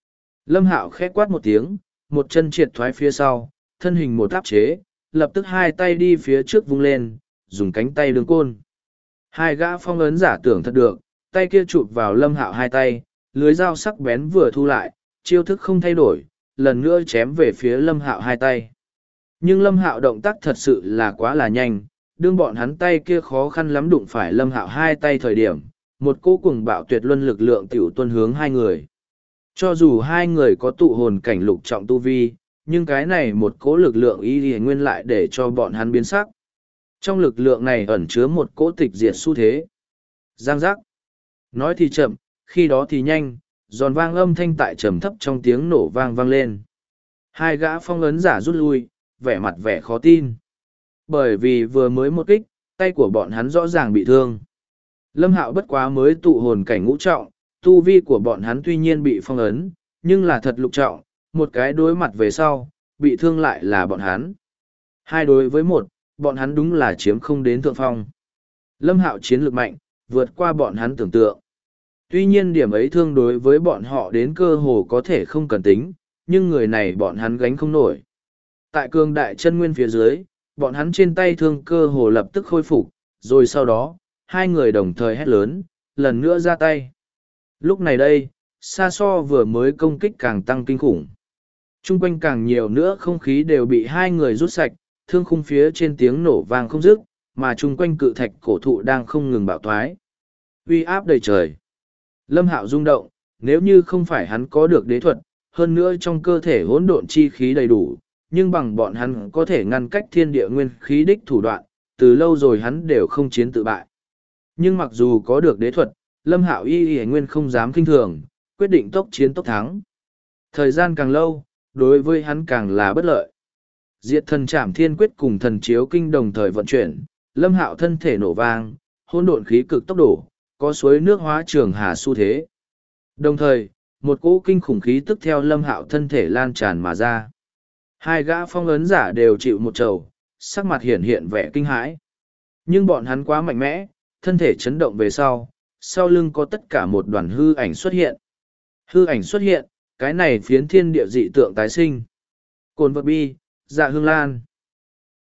[SPEAKER 1] Lâm Hạo khẽ quát một tiếng, một chân triệt thoái phía sau, thân hình một áp chế, lập tức hai tay đi phía trước vung lên, dùng cánh tay đường côn. Hai gã phong ấn giả tưởng thật được, tay kia chụp vào Lâm Hạo hai tay, lưới dao sắc bén vừa thu lại, chiêu thức không thay đổi, lần nữa chém về phía Lâm Hạo hai tay. Nhưng Lâm Hạo động tác thật sự là quá là nhanh, đương bọn hắn tay kia khó khăn lắm đụng phải Lâm Hạo hai tay thời điểm, một cỗ cuồng bạo tuyệt luân lực lượng tiểu tuân hướng hai người. Cho dù hai người có tụ hồn cảnh lục trọng tu vi, nhưng cái này một cỗ lực lượng y nguyên lại để cho bọn hắn biến sắc. Trong lực lượng này ẩn chứa một cỗ tịch diệt xu thế. Giang giác. Nói thì chậm, khi đó thì nhanh, giòn vang âm thanh tại trầm thấp trong tiếng nổ vang vang lên. Hai gã phong ấn giả rút lui, vẻ mặt vẻ khó tin. Bởi vì vừa mới một kích, tay của bọn hắn rõ ràng bị thương. Lâm Hạo bất quá mới tụ hồn cảnh ngũ trọng, tu vi của bọn hắn tuy nhiên bị phong ấn, nhưng là thật lục trọng, một cái đối mặt về sau, bị thương lại là bọn hắn. Hai đối với một, bọn hắn đúng là chiếm không đến thượng phong. Lâm Hạo chiến lược mạnh, vượt qua bọn hắn tưởng tượng. Tuy nhiên điểm ấy thương đối với bọn họ đến cơ hồ có thể không cần tính, nhưng người này bọn hắn gánh không nổi. Tại cường đại chân nguyên phía dưới, bọn hắn trên tay thương cơ hồ lập tức khôi phục, rồi sau đó, hai người đồng thời hét lớn, lần nữa ra tay. Lúc này đây, xa so vừa mới công kích càng tăng kinh khủng. Trung quanh càng nhiều nữa không khí đều bị hai người rút sạch, thương khung phía trên tiếng nổ vang không dứt, mà chung quanh cự thạch cổ thụ đang không ngừng bạo thoái. Uy áp đầy trời. Lâm Hạo rung động, nếu như không phải hắn có được đế thuật, hơn nữa trong cơ thể hỗn độn chi khí đầy đủ, nhưng bằng bọn hắn có thể ngăn cách thiên địa nguyên khí đích thủ đoạn, từ lâu rồi hắn đều không chiến tự bại. Nhưng mặc dù có được đế thuật, Lâm Hạo y nguyên không dám kinh thường, quyết định tốc chiến tốc thắng. Thời gian càng lâu, đối với hắn càng là bất lợi. Diệt thần trảm thiên quyết cùng thần chiếu kinh đồng thời vận chuyển, Lâm Hạo thân thể nổ vang, hỗn độn khí cực tốc độ, có suối nước hóa trường hà xu thế. Đồng thời, một cỗ kinh khủng khí tức theo Lâm Hạo thân thể lan tràn mà ra. Hai gã phong ấn giả đều chịu một trầu, sắc mặt hiện hiện vẻ kinh hãi. Nhưng bọn hắn quá mạnh mẽ, thân thể chấn động về sau lưng có tất cả một đoàn hư ảnh xuất hiện. Hư ảnh xuất hiện, cái này phiến thiên địa dị tượng tái sinh. Cồn vật bi, dạ hương lan.